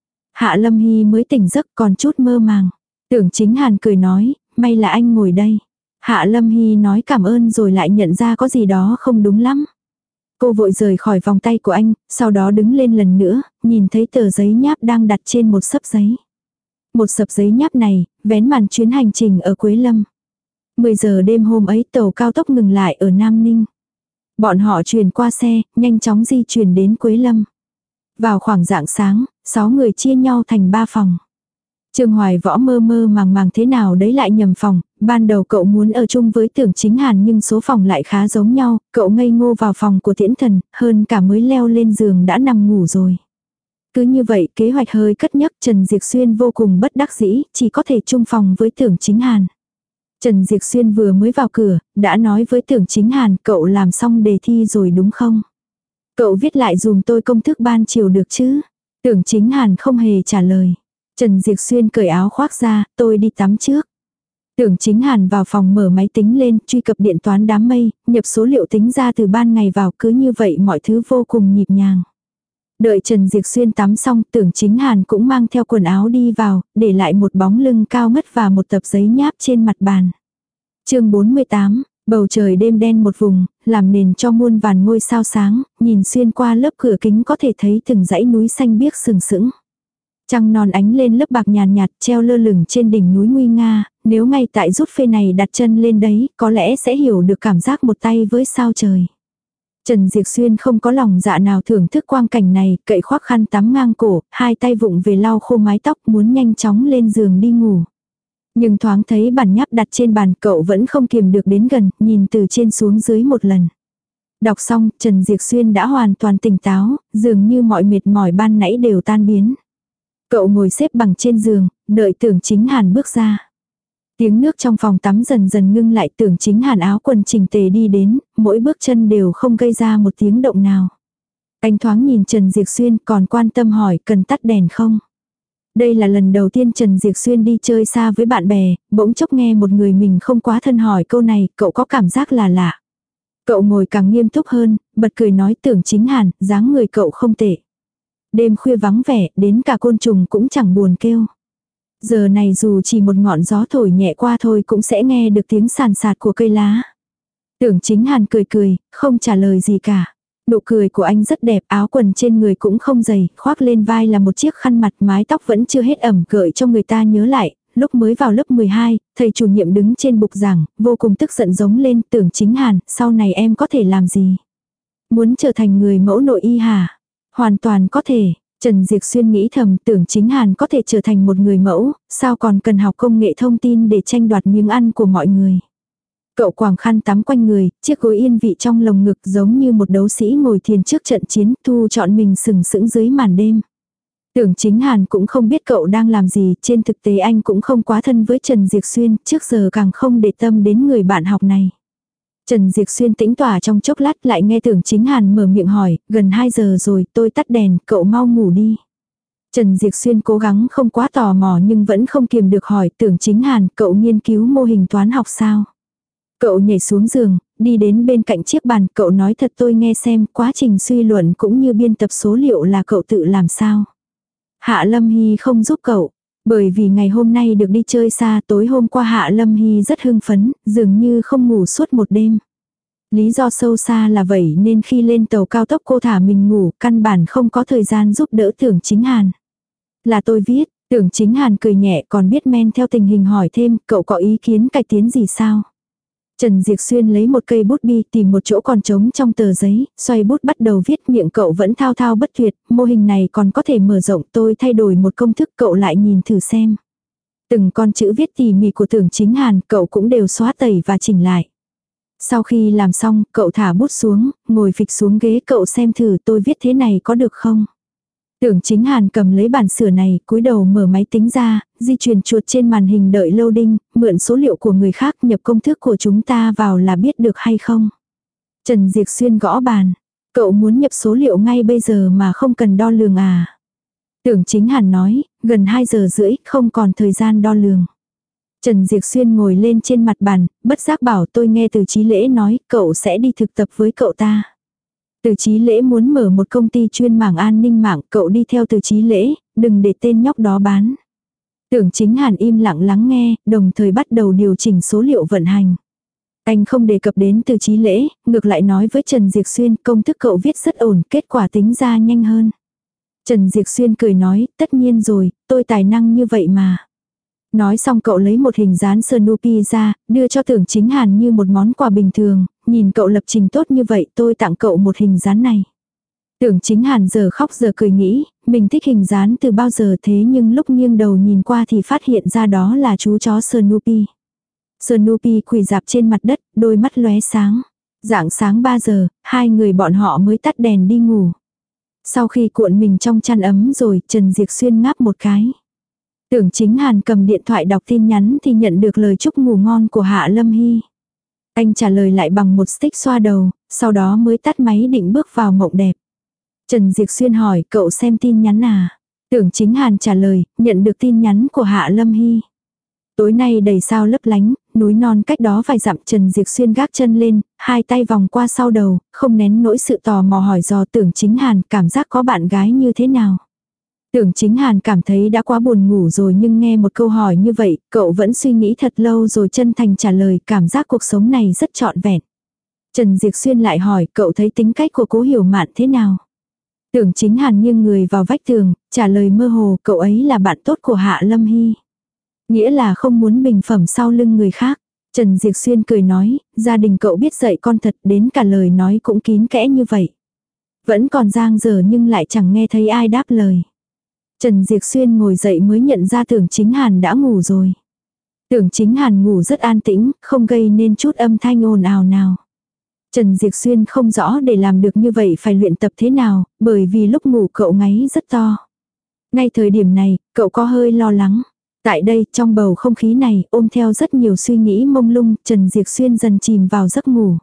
Hạ Lâm Hy mới tỉnh giấc còn chút mơ màng. Tưởng Chính Hàn cười nói, may là anh ngồi đây. Hạ Lâm Hy nói cảm ơn rồi lại nhận ra có gì đó không đúng lắm. Cô vội rời khỏi vòng tay của anh, sau đó đứng lên lần nữa, nhìn thấy tờ giấy nháp đang đặt trên một xấp giấy. Một sập giấy nháp này, vén màn chuyến hành trình ở Quế Lâm. 10 giờ đêm hôm ấy tàu cao tốc ngừng lại ở Nam Ninh. Bọn họ chuyển qua xe, nhanh chóng di chuyển đến Quế Lâm. Vào khoảng rạng sáng, 6 người chia nhau thành 3 phòng. Trương Hoài Võ mơ mơ màng màng thế nào đấy lại nhầm phòng, ban đầu cậu muốn ở chung với Tưởng Chính Hàn nhưng số phòng lại khá giống nhau, cậu ngây ngô vào phòng của Tiễn Thần, hơn cả mới leo lên giường đã nằm ngủ rồi. Cứ như vậy kế hoạch hơi cất nhắc, Trần Diệp Xuyên vô cùng bất đắc dĩ, chỉ có thể chung phòng với Tưởng Chính Hàn. Trần Diệp Xuyên vừa mới vào cửa, đã nói với Tưởng Chính Hàn, cậu làm xong đề thi rồi đúng không? Cậu viết lại dùm tôi công thức ban chiều được chứ? Tưởng Chính Hàn không hề trả lời. Trần Diệp Xuyên cởi áo khoác ra, tôi đi tắm trước. Tưởng Chính Hàn vào phòng mở máy tính lên, truy cập điện toán đám mây, nhập số liệu tính ra từ ban ngày vào, cứ như vậy mọi thứ vô cùng nhịp nhàng. Đợi Trần Diệp Xuyên tắm xong, Tưởng Chính Hàn cũng mang theo quần áo đi vào, để lại một bóng lưng cao ngất và một tập giấy nháp trên mặt bàn. Chương 48, bầu trời đêm đen một vùng, làm nền cho muôn vàn ngôi sao sáng, nhìn xuyên qua lớp cửa kính có thể thấy từng dãy núi xanh biếc sừng sững. Trăng non ánh lên lớp bạc nhàn nhạt treo lơ lửng trên đỉnh núi nguy nga, nếu ngay tại rút phê này đặt chân lên đấy, có lẽ sẽ hiểu được cảm giác một tay với sao trời. Trần Diệp Xuyên không có lòng dạ nào thưởng thức quang cảnh này, cậy khoác khăn tắm ngang cổ, hai tay vụng về lau khô mái tóc muốn nhanh chóng lên giường đi ngủ. Nhưng thoáng thấy bản nháp đặt trên bàn cậu vẫn không kiềm được đến gần, nhìn từ trên xuống dưới một lần. Đọc xong, Trần Diệp Xuyên đã hoàn toàn tỉnh táo, dường như mọi mệt mỏi ban nãy đều tan biến. Cậu ngồi xếp bằng trên giường, đợi Tưởng Chính Hàn bước ra. Tiếng nước trong phòng tắm dần dần ngưng lại, Tưởng Chính Hàn áo quần chỉnh tề đi đến, mỗi bước chân đều không gây ra một tiếng động nào. Anh thoáng nhìn Trần Diệp Xuyên còn quan tâm hỏi cần tắt đèn không. Đây là lần đầu tiên Trần Diệp Xuyên đi chơi xa với bạn bè, bỗng chốc nghe một người mình không quá thân hỏi câu này, cậu có cảm giác là lạ. Cậu ngồi càng nghiêm túc hơn, bật cười nói Tưởng Chính Hàn, dáng người cậu không tệ. Đêm khuya vắng vẻ, đến cả côn trùng cũng chẳng buồn kêu. Giờ này dù chỉ một ngọn gió thổi nhẹ qua thôi cũng sẽ nghe được tiếng sàn sạt của cây lá. Tưởng Chính Hàn cười cười, không trả lời gì cả. Nụ cười của anh rất đẹp, áo quần trên người cũng không dày, khoác lên vai là một chiếc khăn mặt, mái tóc vẫn chưa hết ẩm, gợi cho người ta nhớ lại. Lúc mới vào lớp 12, thầy chủ nhiệm đứng trên bục giảng, vô cùng tức giận giống lên, Tưởng Chính Hàn, sau này em có thể làm gì? Muốn trở thành người mẫu nội y hả? Hoàn toàn có thể. Trần Diệp Xuyên nghĩ thầm, Tưởng Chính Hàn có thể trở thành một người mẫu, sao còn cần học công nghệ thông tin để tranh đoạt miếng ăn của mọi người. Cậu quàng khăn tắm quanh người, chiếc gối yên vị trong lồng ngực giống như một đấu sĩ ngồi thiền trước trận chiến, thu chọn mình sừng sững dưới màn đêm. Tưởng Chính Hàn cũng không biết cậu đang làm gì, trên thực tế anh cũng không quá thân với Trần Diệp Xuyên, trước giờ càng không để tâm đến người bạn học này. Trần Diệp Xuyên tĩnh tỏa trong chốc lát lại nghe Tưởng Chính Hàn mở miệng hỏi, gần 2 giờ rồi, tôi tắt đèn, cậu mau ngủ đi. Trần Diệp Xuyên cố gắng không quá tò mò nhưng vẫn không kiềm được hỏi, Tưởng Chính Hàn, cậu nghiên cứu mô hình toán học sao? Cậu nhảy xuống giường, đi đến bên cạnh chiếc bàn, cậu nói thật tôi nghe xem, quá trình suy luận cũng như biên tập số liệu là cậu tự làm sao? Hạ Lâm Hy không giúp cậu, Bởi vì ngày hôm nay được đi chơi xa, tối hôm qua Hạ Lâm Hy rất hưng phấn, dường như không ngủ suốt một đêm. Lý do sâu xa là vậy nên khi lên tàu cao tốc cô thả mình ngủ, căn bản không có thời gian giúp đỡ Tưởng Chính Hàn. Là tôi viết, Tưởng Chính Hàn cười nhẹ, còn biết men theo tình hình hỏi thêm, cậu có ý kiến cải tiến gì sao? Trần Diệp Xuyên lấy một cây bút bi, tìm một chỗ còn trống trong tờ giấy, xoay bút bắt đầu viết, miệng cậu vẫn thao thao bất tuyệt, mô hình này còn có thể mở rộng, tôi thay đổi một công thức, cậu lại nhìn thử xem. Từng con chữ viết tỉ mỉ của Tưởng Chính Hàn, cậu cũng đều xóa tẩy và chỉnh lại. Sau khi làm xong, cậu thả bút xuống, ngồi phịch xuống ghế, cậu xem thử tôi viết thế này có được không? Tưởng Chính Hàn cầm lấy bản sửa này, cúi đầu mở máy tính ra, di chuyển chuột trên màn hình đợi loading, mượn số liệu của người khác, nhập công thức của chúng ta vào là biết được hay không? Trần Diệp Xuyên gõ bàn. Cậu muốn nhập số liệu ngay bây giờ mà không cần đo lường à? Tưởng Chính Hàn nói, gần 2 giờ rưỡi, không còn thời gian đo lường. Trần Diệp Xuyên ngồi lên trên mặt bàn, bất giác bảo tôi nghe Từ Chí Lễ nói, cậu sẽ đi thực tập với cậu ta. Từ Chí Lễ muốn mở một công ty chuyên mảng an ninh mạng, cậu đi theo Từ Chí Lễ, đừng để tên nhóc đó bán. Tưởng Chính Hàn im lặng lắng nghe, đồng thời bắt đầu điều chỉnh số liệu vận hành. Anh không đề cập đến Từ Chí Lễ, ngược lại nói với Trần Diệp Xuyên, công thức cậu viết rất ổn, kết quả tính ra nhanh hơn. Trần Diệp Xuyên cười nói, tất nhiên rồi, tôi tài năng như vậy mà. Nói xong cậu lấy một hình dán Snoopy ra, đưa cho Tưởng Chính Hàn như một món quà bình thường, nhìn cậu lập trình tốt như vậy tôi tặng cậu một hình dán này. Tưởng Chính Hàn giờ khóc giờ cười nghĩ, mình thích hình dán từ bao giờ thế nhưng lúc nghiêng đầu nhìn qua thì phát hiện ra đó là chú chó Snoopy. Snoopy quỳ rạp trên mặt đất, đôi mắt lóe sáng. Rạng sáng 3 giờ, hai người bọn họ mới tắt đèn đi ngủ. Sau khi cuộn mình trong chăn ấm rồi, Trần Diệp Xuyên ngáp một cái. Tưởng Chính Hàn cầm điện thoại đọc tin nhắn thì nhận được lời chúc ngủ ngon của Hạ Lâm Hy. Anh trả lời lại bằng một stick xoa đầu, sau đó mới tắt máy định bước vào mộng đẹp. Trần Diệp Xuyên hỏi, cậu xem tin nhắn à? Tưởng Chính Hàn trả lời, nhận được tin nhắn của Hạ Lâm Hy. Tối nay đầy sao lấp lánh, núi non cách đó vài dặm. Trần Diệp Xuyên gác chân lên, hai tay vòng qua sau đầu, không nén nỗi sự tò mò hỏi dò Tưởng Chính Hàn cảm giác có bạn gái như thế nào. Tưởng Chính Hàn cảm thấy đã quá buồn ngủ rồi nhưng nghe một câu hỏi như vậy, cậu vẫn suy nghĩ thật lâu rồi chân thành trả lời cảm giác cuộc sống này rất trọn vẹn. Trần Diệp Xuyên lại hỏi cậu thấy tính cách của Cố Hiểu Mạn thế nào. Tưởng Chính Hàn nghiêng người vào vách tường, trả lời mơ hồ cậu ấy là bạn tốt của Hạ Lâm Hy. Nghĩa là không muốn bình phẩm sau lưng người khác. Trần Diệp Xuyên cười nói, gia đình cậu biết dạy con thật đến cả lời nói cũng kín kẽ như vậy. Vẫn còn dang dở nhưng lại chẳng nghe thấy ai đáp lời. Trần Diệp Xuyên ngồi dậy mới nhận ra Tưởng Chính Hàn đã ngủ rồi. Tưởng Chính Hàn ngủ rất an tĩnh, không gây nên chút âm thanh ồn ào nào. Trần Diệp Xuyên không rõ để làm được như vậy phải luyện tập thế nào, bởi vì lúc ngủ cậu ngáy rất to. Ngay thời điểm này, cậu có hơi lo lắng. Tại đây, trong bầu không khí này, ôm theo rất nhiều suy nghĩ mông lung, Trần Diệp Xuyên dần chìm vào giấc ngủ.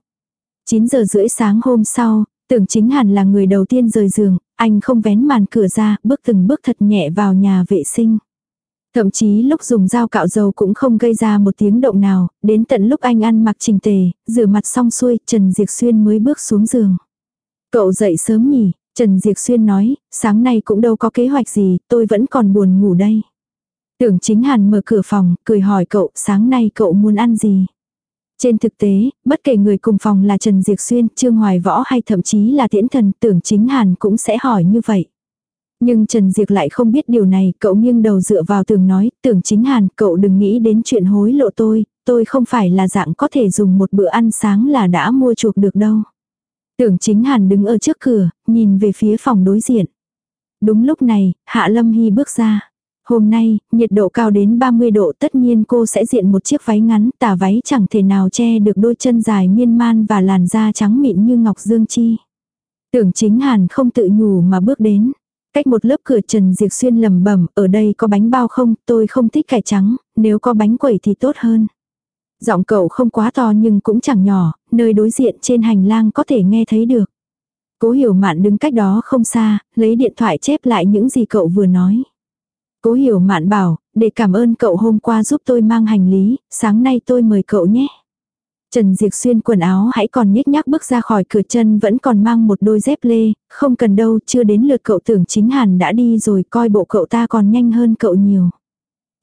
9 giờ rưỡi sáng hôm sau, Tưởng Chính Hàn là người đầu tiên rời giường, anh không vén màn cửa ra, bước từng bước thật nhẹ vào nhà vệ sinh. Thậm chí lúc dùng dao cạo dầu cũng không gây ra một tiếng động nào, đến tận lúc anh ăn mặc chỉnh tề, rửa mặt xong xuôi, Trần Diệp Xuyên mới bước xuống giường. Cậu dậy sớm nhỉ? Trần Diệp Xuyên nói, sáng nay cũng đâu có kế hoạch gì, tôi vẫn còn buồn ngủ đây. Tưởng Chính Hàn mở cửa phòng, cười hỏi cậu, sáng nay cậu muốn ăn gì? Trên thực tế, bất kể người cùng phòng là Trần Diệp Xuyên, Trương Hoài Võ hay thậm chí là Tiễn Thần, Tưởng Chính Hàn cũng sẽ hỏi như vậy. Nhưng Trần Diệp lại không biết điều này, cậu nghiêng đầu dựa vào tường nói, Tưởng Chính Hàn, cậu đừng nghĩ đến chuyện hối lộ tôi không phải là dạng có thể dùng một bữa ăn sáng là đã mua chuộc được đâu. Tưởng Chính Hàn đứng ở trước cửa, nhìn về phía phòng đối diện. Đúng lúc này, Hạ Lâm Hy bước ra. Hôm nay, nhiệt độ cao đến 30 độ tất nhiên cô sẽ diện một chiếc váy ngắn, tà váy chẳng thể nào che được đôi chân dài miên man và làn da trắng mịn như ngọc dương chi. Tưởng Chính Hàn không tự nhủ mà bước đến. Cách một lớp cửa Trần Diệp Xuyên lẩm bẩm, ở đây có bánh bao không, tôi không thích cải trắng, nếu có bánh quẩy thì tốt hơn. Giọng cậu không quá to nhưng cũng chẳng nhỏ, nơi đối diện trên hành lang có thể nghe thấy được. Cố Hiểu Mạn đứng cách đó không xa, lấy điện thoại chép lại những gì cậu vừa nói. Cố Hiểu Mạn bảo, để cảm ơn cậu hôm qua giúp tôi mang hành lý, sáng nay tôi mời cậu nhé. Trần Diệp Xuyên quần áo hãy còn nhếch nhác bước ra khỏi cửa, chân vẫn còn mang một đôi dép lê, không cần đâu, chưa đến lượt cậu. Tưởng Chính Hàn đã đi rồi, coi bộ cậu ta còn nhanh hơn cậu nhiều.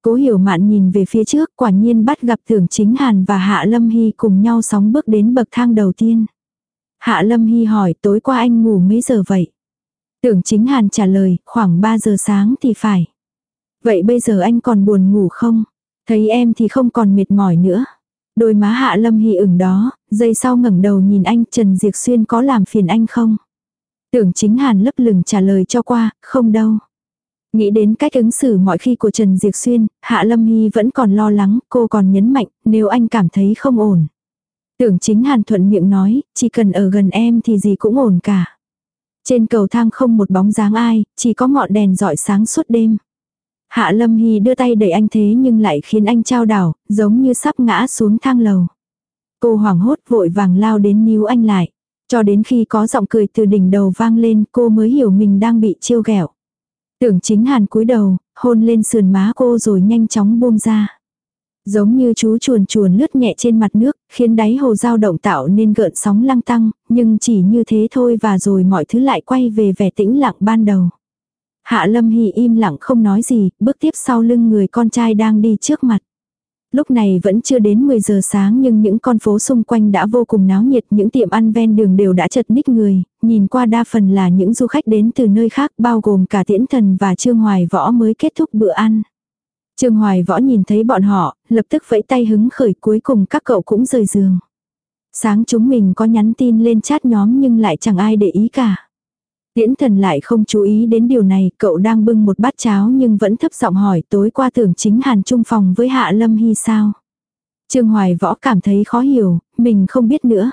Cố Hiểu Mạn nhìn về phía trước, quả nhiên bắt gặp Tưởng Chính Hàn và Hạ Lâm Hy cùng nhau sóng bước đến bậc thang đầu tiên. Hạ Lâm Hy hỏi, tối qua anh ngủ mấy giờ vậy? Tưởng Chính Hàn trả lời, khoảng 3 giờ sáng thì phải. Vậy bây giờ anh còn buồn ngủ không? Thấy em thì không còn mệt mỏi nữa. Đôi má Hạ Lâm Hy ửng đó, giây sau ngẩng đầu nhìn anh, Trần Diệp Xuyên có làm phiền anh không? Tưởng Chính Hàn lấp lửng trả lời cho qua, không đâu. Nghĩ đến cách ứng xử mọi khi của Trần Diệp Xuyên, Hạ Lâm Hy vẫn còn lo lắng, cô còn nhấn mạnh, nếu anh cảm thấy không ổn. Tưởng Chính Hàn thuận miệng nói, chỉ cần ở gần em thì gì cũng ổn cả. Trên cầu thang không một bóng dáng ai, chỉ có ngọn đèn rọi sáng suốt đêm. Hạ Lâm Hy đưa tay đẩy anh thế nhưng lại khiến anh chao đảo, giống như sắp ngã xuống thang lầu. Cô hoảng hốt vội vàng lao đến níu anh lại. Cho đến khi có giọng cười từ đỉnh đầu vang lên cô mới hiểu mình đang bị trêu ghẹo. Tưởng Chính Hàn cúi đầu, hôn lên sườn má cô rồi nhanh chóng buông ra. Giống như chú chuồn chuồn lướt nhẹ trên mặt nước, khiến đáy hồ dao động tạo nên gợn sóng lăng tăng, nhưng chỉ như thế thôi và rồi mọi thứ lại quay về vẻ tĩnh lặng ban đầu. Hạ Lâm Hy im lặng không nói gì, bước tiếp sau lưng người con trai đang đi trước mặt. Lúc này vẫn chưa đến 10 giờ sáng nhưng những con phố xung quanh đã vô cùng náo nhiệt, những tiệm ăn ven đường đều đã chật ních người, nhìn qua đa phần là những du khách đến từ nơi khác bao gồm cả Tiễn Thần và Trương Hoài Võ mới kết thúc bữa ăn. Trương Hoài Võ nhìn thấy bọn họ, lập tức vẫy tay hứng khởi, cuối cùng các cậu cũng rời giường. Sáng chúng mình có nhắn tin lên chat nhóm nhưng lại chẳng ai để ý cả. Tiễn Thần lại không chú ý đến điều này, cậu đang bưng một bát cháo nhưng vẫn thấp giọng hỏi tối qua Tưởng Chính Hàn chung phòng với Hạ Lâm Hy sao. Trương Hoài Võ cảm thấy khó hiểu, mình không biết nữa.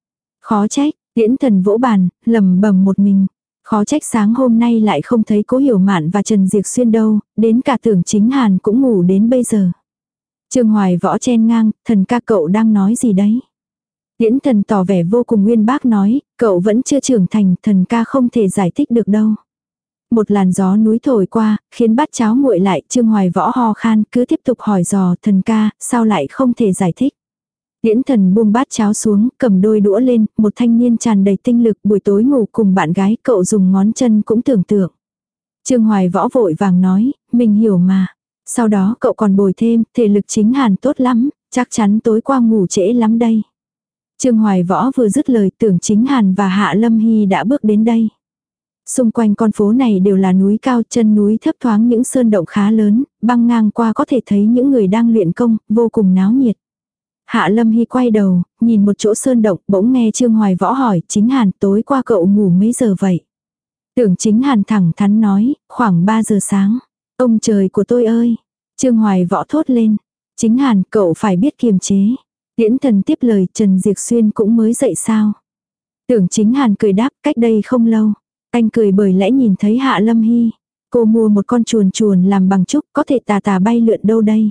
Khó trách, Tiễn Thần vỗ bàn, lẩm bẩm một mình. Khó trách sáng hôm nay lại không thấy Cố Hiểu Mạn và Trần Diệp Xuyên đâu, đến cả Tưởng Chính Hàn cũng ngủ đến bây giờ. Trương Hoài Võ chen ngang, thần ca cậu đang nói gì đấy? Tiễn Thần tỏ vẻ vô cùng uyên bác nói, cậu vẫn chưa trưởng thành, thần ca không thể giải thích được đâu. Một làn gió núi thổi qua, khiến bát cháo nguội lại, Trương Hoài Võ ho khan, cứ tiếp tục hỏi dò, thần ca, sao lại không thể giải thích? Tiễn Thần buông bát cháo xuống, cầm đôi đũa lên, một thanh niên tràn đầy tinh lực, buổi tối ngủ cùng bạn gái, cậu dùng ngón chân cũng tưởng tượng. Trương Hoài Võ vội vàng nói, mình hiểu mà. Sau đó cậu còn bồi thêm, thể lực Chính Hàn tốt lắm, chắc chắn tối qua ngủ trễ lắm đây. Trương Hoài Võ vừa dứt lời, Tưởng Chính Hàn và Hạ Lâm Hy đã bước đến đây. Xung quanh con phố này đều là núi cao, chân núi thấp thoáng những sơn động khá lớn, băng ngang qua có thể thấy những người đang luyện công, vô cùng náo nhiệt. Hạ Lâm Hy quay đầu, nhìn một chỗ sơn động, bỗng nghe Trương Hoài Võ hỏi, Chính Hàn tối qua cậu ngủ mấy giờ vậy? Tưởng Chính Hàn thẳng thắn nói, khoảng 3 giờ sáng. Ông trời của tôi ơi! Trương Hoài Võ thốt lên. Chính Hàn, cậu phải biết kiềm chế. Tiễn Thần tiếp lời, Trần Diệp Xuyên cũng mới dậy sao? Tưởng Chính Hàn cười đáp, cách đây không lâu. Anh cười bởi lẽ nhìn thấy Hạ Lâm Hy. Cô mua một con chuồn chuồn làm bằng trúc, có thể tà tà bay lượn đâu đây.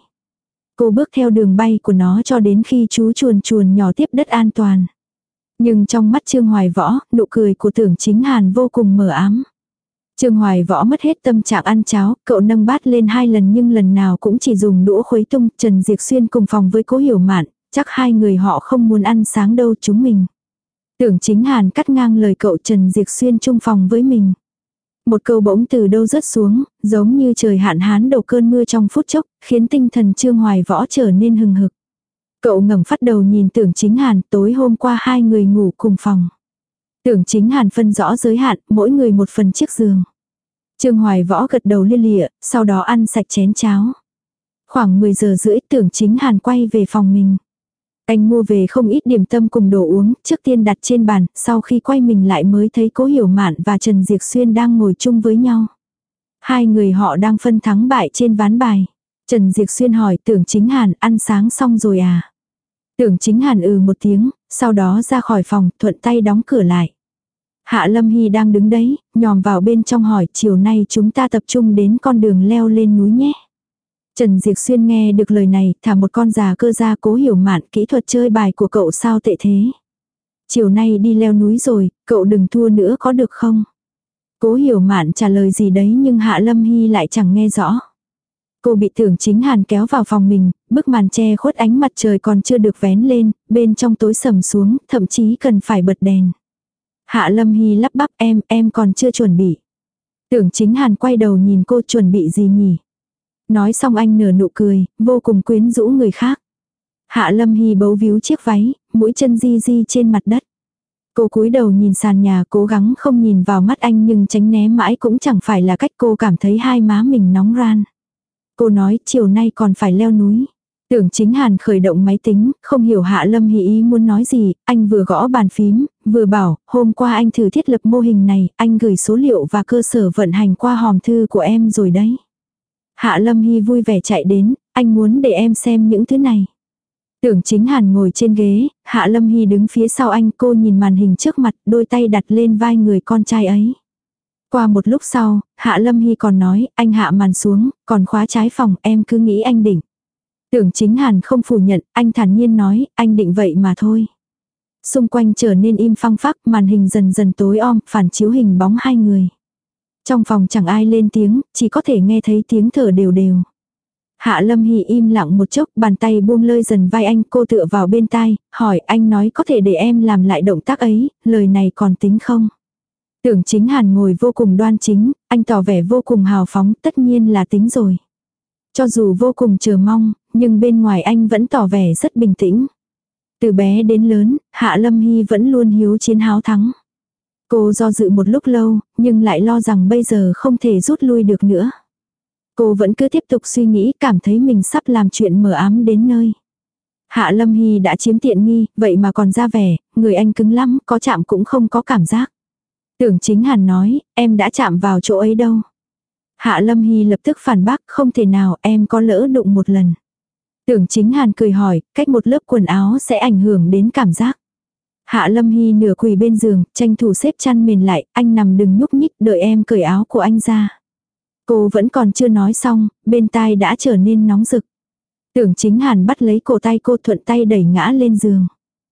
Cô bước theo đường bay của nó cho đến khi chú chuồn chuồn nhỏ tiếp đất an toàn. Nhưng trong mắt Trương Hoài Võ, nụ cười của Tưởng Chính Hàn vô cùng mờ ám. Trương Hoài Võ mất hết tâm trạng ăn cháo, cậu nâng bát lên 2 lần nhưng lần nào cũng chỉ dùng đũa khuấy tung. Trần Diệp Xuyên cùng phòng với Cố Hiểu Mạn, chắc hai người họ không muốn ăn sáng đâu chúng mình. Tưởng Chính Hàn cắt ngang lời cậu, Trần Diệp Xuyên chung phòng với mình. Một câu bỗng từ đâu rớt xuống, giống như trời hạn hán đầu cơn mưa trong phút chốc, khiến tinh thần Trương Hoài Võ trở nên hừng hực. Cậu ngẩng phát đầu nhìn Tưởng Chính Hàn, tối hôm qua hai người ngủ cùng phòng. Tưởng Chính Hàn phân rõ giới hạn, mỗi người một phần chiếc giường. Trương Hoài Võ gật đầu lia lịa, sau đó ăn sạch chén cháo. Khoảng 10 giờ rưỡi Tưởng Chính Hàn quay về phòng mình. Anh mua về không ít điểm tâm cùng đồ uống, trước tiên đặt trên bàn, sau khi quay mình lại mới thấy Cố Hiểu Mạn và Trần Diệp Xuyên đang ngồi chung với nhau. Hai người họ đang phân thắng bại trên ván bài. Trần Diệp Xuyên hỏi Tưởng Chính Hàn, ăn sáng xong rồi à? Tưởng Chính Hàn một tiếng, sau đó ra khỏi phòng, thuận tay đóng cửa lại. Hạ Lâm Hy đang đứng đấy, nhòm vào bên trong hỏi, chiều nay chúng ta tập trung đến con đường leo lên núi nhé. Trần Diệp Xuyên nghe được lời này, thả một con già cơ ra. Cố Hiểu Mạn, kỹ thuật chơi bài của cậu sao tệ thế? Chiều nay đi leo núi rồi, cậu đừng thua nữa có được không? Cố Hiểu Mạn trả lời gì đấy nhưng Hạ Lâm Hy lại chẳng nghe rõ. Cô bị Tưởng Chính Hàn kéo vào phòng mình, bức màn che khuất ánh mặt trời còn chưa được vén lên, bên trong tối sầm xuống, thậm chí cần phải bật đèn. Hạ Lâm Hy lắp bắp, em còn chưa chuẩn bị. Tưởng Chính Hàn quay đầu nhìn cô, chuẩn bị gì nhỉ? Nói xong anh nở nụ cười, vô cùng quyến rũ người khác. Hạ Lâm Hy bấu víu chiếc váy, mũi chân di di trên mặt đất. Cô cúi đầu nhìn sàn nhà, cố gắng không nhìn vào mắt anh nhưng tránh né mãi cũng chẳng phải là cách. Cô cảm thấy hai má mình nóng ran. Cô nói chiều nay còn phải leo núi. Tưởng Chính Hàn khởi động máy tính, không hiểu Hạ Lâm Hy ý muốn nói gì, anh vừa gõ bàn phím, vừa bảo, hôm qua anh thử thiết lập mô hình này, anh gửi số liệu và cơ sở vận hành qua hòm thư của em rồi đấy. Hạ Lâm Hy vui vẻ chạy đến, anh muốn để em xem những thứ này. Tưởng Chính Hàn ngồi trên ghế, Hạ Lâm Hy đứng phía sau anh, cô nhìn màn hình trước mặt, đôi tay đặt lên vai người con trai ấy. Qua một lúc sau, Hạ Lâm Hy còn nói, anh hạ màn xuống, còn khóa trái phòng, em cứ nghĩ anh định. Tưởng Chính Hàn không phủ nhận, anh thản nhiên nói, anh định vậy mà thôi. Xung quanh trở nên im phăng phắc, màn hình dần dần tối om, phản chiếu hình bóng hai người. Trong phòng chẳng ai lên tiếng, chỉ có thể nghe thấy tiếng thở đều đều. Hạ Lâm Hy im lặng một chốc, bàn tay buông lơi dần vai anh, cô tựa vào bên tai, hỏi anh nói có thể để em làm lại động tác ấy, lời này còn tính không? Tưởng Chính Hàn ngồi vô cùng đoan chính, anh tỏ vẻ vô cùng hào phóng, tất nhiên là tính rồi. Cho dù vô cùng chờ mong, nhưng bên ngoài anh vẫn tỏ vẻ rất bình tĩnh. Từ bé đến lớn, Hạ Lâm Hy vẫn luôn hiếu chiến háo thắng. Cô do dự một lúc lâu, nhưng lại lo rằng bây giờ không thể rút lui được nữa. Cô vẫn cứ tiếp tục suy nghĩ, cảm thấy mình sắp làm chuyện mờ ám đến nơi. Hạ Lâm Hy đã chiếm tiện nghi, vậy mà còn ra vẻ, người anh cứng lắm, có chạm cũng không có cảm giác. Tưởng Chính Hàn nói, em đã chạm vào chỗ ấy đâu. Hạ Lâm Hy lập tức phản bác, không thể nào, em có lỡ đụng một lần. Tưởng Chính Hàn cười hỏi, cách một lớp quần áo sẽ ảnh hưởng đến cảm giác. Hạ Lâm Hy nửa quỳ bên giường, tranh thủ xếp chăn mền lại, anh nằm đừng nhúc nhích, đợi em cởi áo của anh ra. Cô vẫn còn chưa nói xong, bên tai đã trở nên nóng rực. Tưởng Chính Hàn bắt lấy cổ tay cô, thuận tay đẩy ngã lên giường.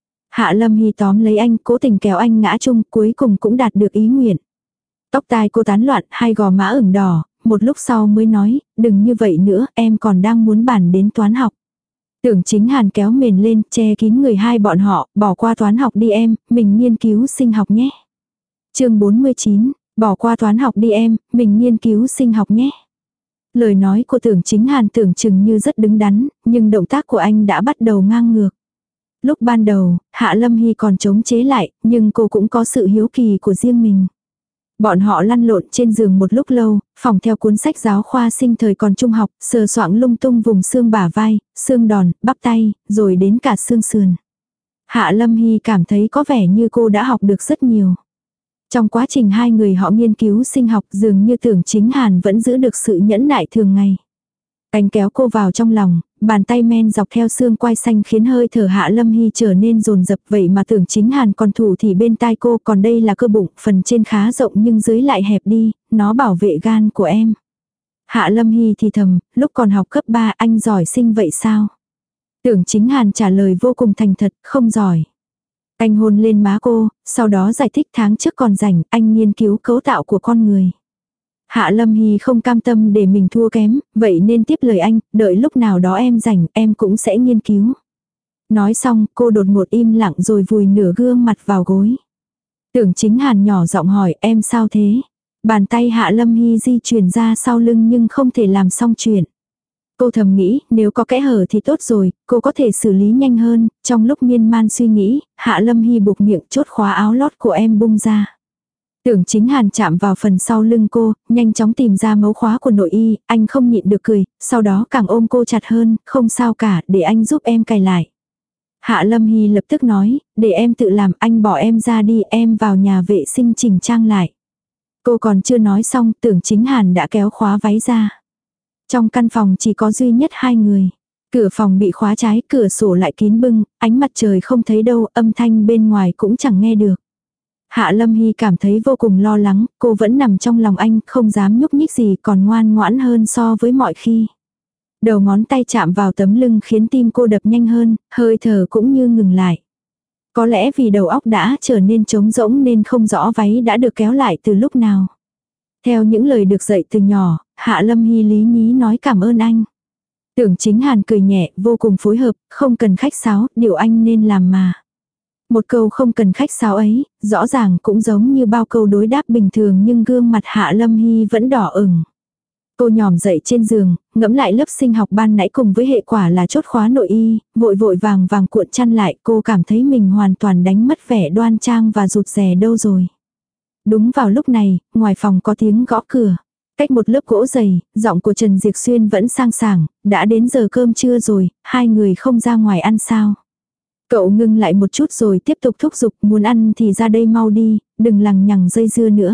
Hạ Lâm Hy tóm lấy anh, cố tình kéo anh ngã chung, cuối cùng cũng đạt được ý nguyện. Tóc tai cô tán loạn, hai gò má ửng đỏ, một lúc sau mới nói, đừng như vậy nữa, em còn đang muốn bàn đến toán học. Tưởng Chính Hàn kéo mền lên, che kín người hai bọn họ, bỏ qua toán học đi em, mình nghiên cứu sinh học nhé. Chương 49, bỏ qua toán học đi em, mình nghiên cứu sinh học nhé. Lời nói của Tưởng Chính Hàn tưởng chừng như rất đứng đắn, nhưng động tác của anh đã bắt đầu ngang ngược. Lúc ban đầu, Hạ Lâm Hy còn chống chế lại, nhưng cô cũng có sự hiếu kỳ của riêng mình. Bọn họ lăn lộn trên giường một lúc lâu, phòng theo cuốn sách giáo khoa sinh thời còn trung học, sờ soạng lung tung vùng xương bả vai, xương đòn, bắp tay, rồi đến cả xương sườn. Hạ Lâm Hy cảm thấy có vẻ như cô đã học được rất nhiều. Trong quá trình hai người họ nghiên cứu sinh học, dường như Tưởng Chính Hàn vẫn giữ được sự nhẫn nại thường ngày. Anh kéo cô vào trong lòng, bàn tay men dọc theo xương quai xanh khiến hơi thở Hạ Lâm Hy trở nên dồn dập, vậy mà Tưởng Chính Hàn còn thủ thì bên tai cô, còn đây là cơ bụng, phần trên khá rộng nhưng dưới lại hẹp đi, nó bảo vệ gan của em. Hạ Lâm Hy thì thầm, lúc còn học cấp 3 anh giỏi sinh vậy sao? Tưởng Chính Hàn trả lời vô cùng thành thật, không giỏi. Anh hôn lên má cô, sau đó giải thích tháng trước còn rảnh, anh nghiên cứu cấu tạo của con người. Hạ Lâm Hy không cam tâm để mình thua kém, vậy nên tiếp lời anh, đợi lúc nào đó em rảnh, em cũng sẽ nghiên cứu. Nói xong, cô đột ngột im lặng rồi vùi nửa gương mặt vào gối. Tưởng Chính Hàn nhỏ giọng hỏi, em sao thế? Bàn tay Hạ Lâm Hy di chuyển ra sau lưng nhưng không thể làm xong chuyện. Cô thầm nghĩ, nếu có kẽ hở thì tốt rồi, cô có thể xử lý nhanh hơn. Trong lúc miên man suy nghĩ, Hạ Lâm Hy buộc miệng, chốt khóa áo lót của em bung ra. Tưởng Chính Hàn chạm vào phần sau lưng cô, nhanh chóng tìm ra mấu khóa của nội y, anh không nhịn được cười, sau đó càng ôm cô chặt hơn, không sao cả, để anh giúp em cài lại. Hạ Lâm Hy lập tức nói, để em tự làm, anh bỏ em ra đi, em vào nhà vệ sinh chỉnh trang lại. Cô còn chưa nói xong, Tưởng Chính Hàn đã kéo khóa váy ra. Trong căn phòng chỉ có duy nhất hai người. Cửa phòng bị khóa trái, cửa sổ lại kín bưng, ánh mặt trời không thấy đâu, âm thanh bên ngoài cũng chẳng nghe được. Hạ Lâm Hy cảm thấy vô cùng lo lắng, cô vẫn nằm trong lòng anh, không dám nhúc nhích gì, còn ngoan ngoãn hơn so với mọi khi. Đầu ngón tay chạm vào tấm lưng khiến tim cô đập nhanh hơn, hơi thở cũng như ngừng lại. Có lẽ vì đầu óc đã trở nên trống rỗng nên không rõ váy đã được kéo lại từ lúc nào. Theo những lời được dạy từ nhỏ, Hạ Lâm Hy lý nhí nói cảm ơn anh. Tưởng Chính Hàn cười nhẹ, vô cùng phối hợp, không cần khách sáo, điều anh nên làm mà. Một câu không cần khách sáo ấy, rõ ràng cũng giống như bao câu đối đáp bình thường nhưng gương mặt Hạ Lâm Hy vẫn đỏ ửng. Cô nhòm dậy trên giường, ngẫm lại lớp sinh học ban nãy cùng với hệ quả là chốt khóa nội y, vội vội vàng vàng cuộn chăn lại, cô cảm thấy mình hoàn toàn đánh mất vẻ đoan trang và rụt rè đâu rồi. Đúng vào lúc này, ngoài phòng có tiếng gõ cửa. Cách một lớp gỗ dày, giọng của Trần Diệp Xuyên vẫn sang sảng, đã đến giờ cơm trưa rồi, hai người không ra ngoài ăn sao. Cậu ngưng lại một chút rồi tiếp tục thúc giục, muốn ăn thì ra đây mau đi, đừng lằng nhằng dây dưa nữa.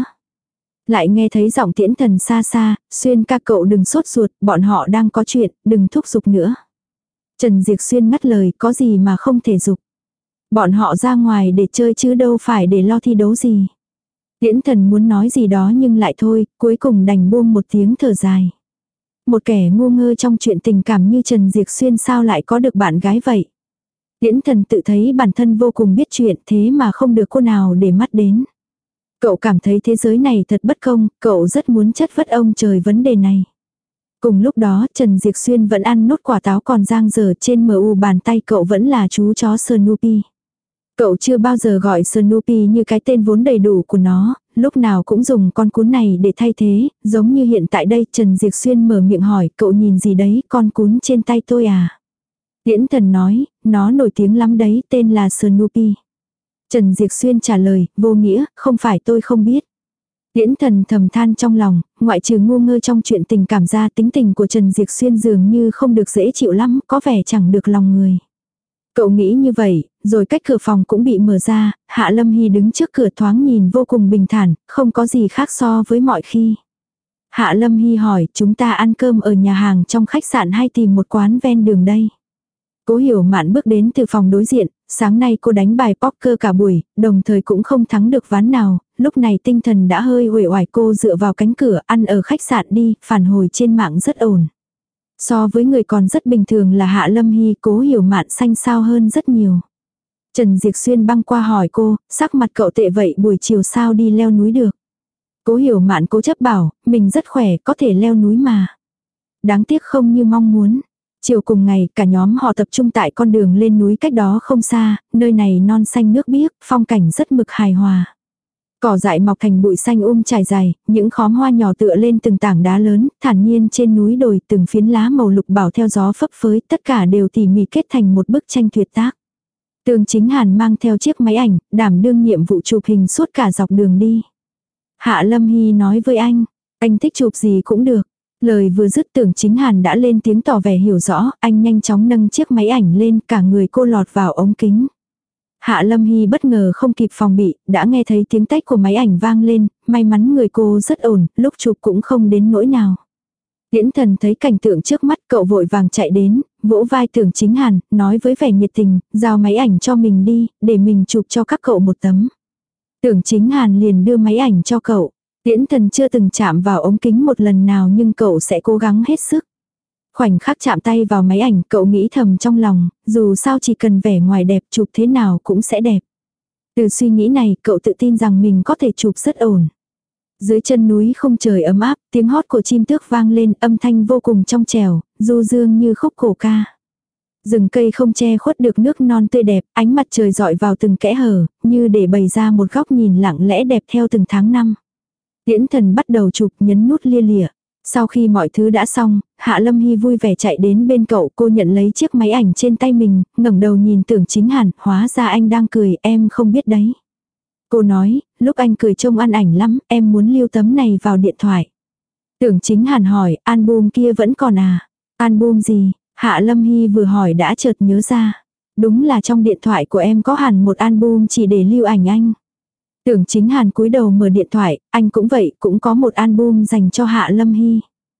Lại nghe thấy giọng Tiễn Thần xa xa, Xuyên ca cậu đừng sốt ruột, bọn họ đang có chuyện, đừng thúc giục nữa. Trần Diệp Xuyên ngắt lời, có gì mà không thể giục. Bọn họ ra ngoài để chơi chứ đâu phải để lo thi đấu gì. Tiễn Thần muốn nói gì đó nhưng lại thôi, cuối cùng đành buông một tiếng thở dài. Một kẻ ngu ngơ trong chuyện tình cảm như Trần Diệp Xuyên sao lại có được bạn gái vậy. Tiễn Thần tự thấy bản thân vô cùng biết chuyện thế mà không được cô nào để mắt đến. Cậu cảm thấy thế giới này thật bất công, cậu rất muốn chất vấn ông trời vấn đề này. Cùng lúc đó Trần Diệp Xuyên vẫn ăn nốt quả táo còn dang dở, trên mu bàn tay cậu vẫn là chú chó Snoopy. Cậu chưa bao giờ gọi Snoopy như cái tên vốn đầy đủ của nó, lúc nào cũng dùng con cún này để thay thế, giống như hiện tại đây. Trần Diệp Xuyên mở miệng hỏi, cậu nhìn gì đấy, con cún trên tay tôi à? Tiễn Thần nói, nó nổi tiếng lắm đấy, tên là Snoopy. Trần Diệp Xuyên trả lời, vô nghĩa, không phải tôi không biết. Tiễn Thần thầm than trong lòng, ngoại trừ ngu ngơ trong chuyện tình cảm ra, tính tình của Trần Diệp Xuyên dường như không được dễ chịu lắm, có vẻ chẳng được lòng người. Cậu nghĩ như vậy, rồi cách cửa phòng cũng bị mở ra, Hạ Lâm Hy đứng trước cửa thoáng nhìn vô cùng bình thản, không có gì khác so với mọi khi. Hạ Lâm Hy hỏi, chúng ta ăn cơm ở nhà hàng trong khách sạn hay tìm một quán ven đường đây? Cố Hiểu Mạn bước đến từ phòng đối diện, sáng nay cô đánh bài poker cả buổi, đồng thời cũng không thắng được ván nào, lúc này tinh thần đã hơi uể oải. Cô dựa vào cánh cửa, ăn ở khách sạn đi, phản hồi trên mạng rất ổn. So với người còn rất bình thường là Hạ Lâm Hy, Cố Hiểu Mạn xanh xao hơn rất nhiều. Trần Diệp Xuyên băng qua hỏi cô, sắc mặt cậu tệ vậy, buổi chiều sao đi leo núi được? Cố Hiểu Mạn cố chấp bảo, mình rất khỏe, có thể leo núi mà. Đáng tiếc không như mong muốn. Chiều cùng ngày, cả nhóm họ tập trung tại con đường lên núi cách đó không xa, nơi này non xanh nước biếc, phong cảnh rất mực hài hòa. Cỏ dại mọc thành bụi xanh trải dài, những khóm hoa nhỏ tựa lên từng tảng đá lớn, thản nhiên trên núi đồi, từng phiến lá màu lục bảo theo gió phấp phới, tất cả đều tỉ mỉ kết thành một bức tranh tuyệt tác. Tương Chính Hàn mang theo chiếc máy ảnh, đảm đương nhiệm vụ chụp hình suốt cả dọc đường đi. Hạ Lâm Hy nói với anh thích chụp gì cũng được. Lời vừa dứt Tưởng Chính Hàn đã lên tiếng tỏ vẻ hiểu rõ, anh nhanh chóng nâng chiếc máy ảnh lên, cả người cô lọt vào ống kính. Hạ Lâm Hy bất ngờ không kịp phòng bị, đã nghe thấy tiếng tách của máy ảnh vang lên, may mắn người cô rất ổn, lúc chụp cũng không đến nỗi nào. Tiễn Thần thấy cảnh tượng trước mắt, cậu vội vàng chạy đến, vỗ vai Tưởng Chính Hàn, nói với vẻ nhiệt tình, giao máy ảnh cho mình đi, để mình chụp cho các cậu một tấm. Tưởng Chính Hàn liền đưa máy ảnh cho cậu. Tiễn Thần chưa từng chạm vào ống kính một lần nào nhưng cậu sẽ cố gắng hết sức. Khoảnh khắc chạm tay vào máy ảnh, cậu nghĩ thầm trong lòng, dù sao chỉ cần vẻ ngoài đẹp, chụp thế nào cũng sẽ đẹp. Từ suy nghĩ này, cậu tự tin rằng mình có thể chụp rất ổn. Dưới chân núi không trời ấm áp, tiếng hót của chim tước vang lên, âm thanh vô cùng trong trẻo, du dương như khúc cổ ca. Rừng cây không che khuất được nước non tươi đẹp, ánh mặt trời rọi vào từng kẽ hở, như để bày ra một góc nhìn lặng lẽ đẹp theo từng tháng năm. Tiễn Thần bắt đầu chụp, nhấn nút lia lịa. Sau khi mọi thứ đã xong, Hạ Lâm Hy vui vẻ chạy đến bên cậu, cô nhận lấy chiếc máy ảnh trên tay mình, ngẩng đầu nhìn Tưởng Chính Hàn, hóa ra anh đang cười, em không biết đấy. Cô nói, lúc anh cười trông ăn ảnh lắm, em muốn lưu tấm này vào điện thoại. Tưởng Chính Hàn hỏi, album kia vẫn còn à? Album gì? Hạ Lâm Hy vừa hỏi đã chợt nhớ ra. Đúng là trong điện thoại của em có hẳn một album chỉ để lưu ảnh anh. Tưởng Chính Hàn cúi đầu mở điện thoại, anh cũng vậy, cũng có một album dành cho Hạ Lâm Hy.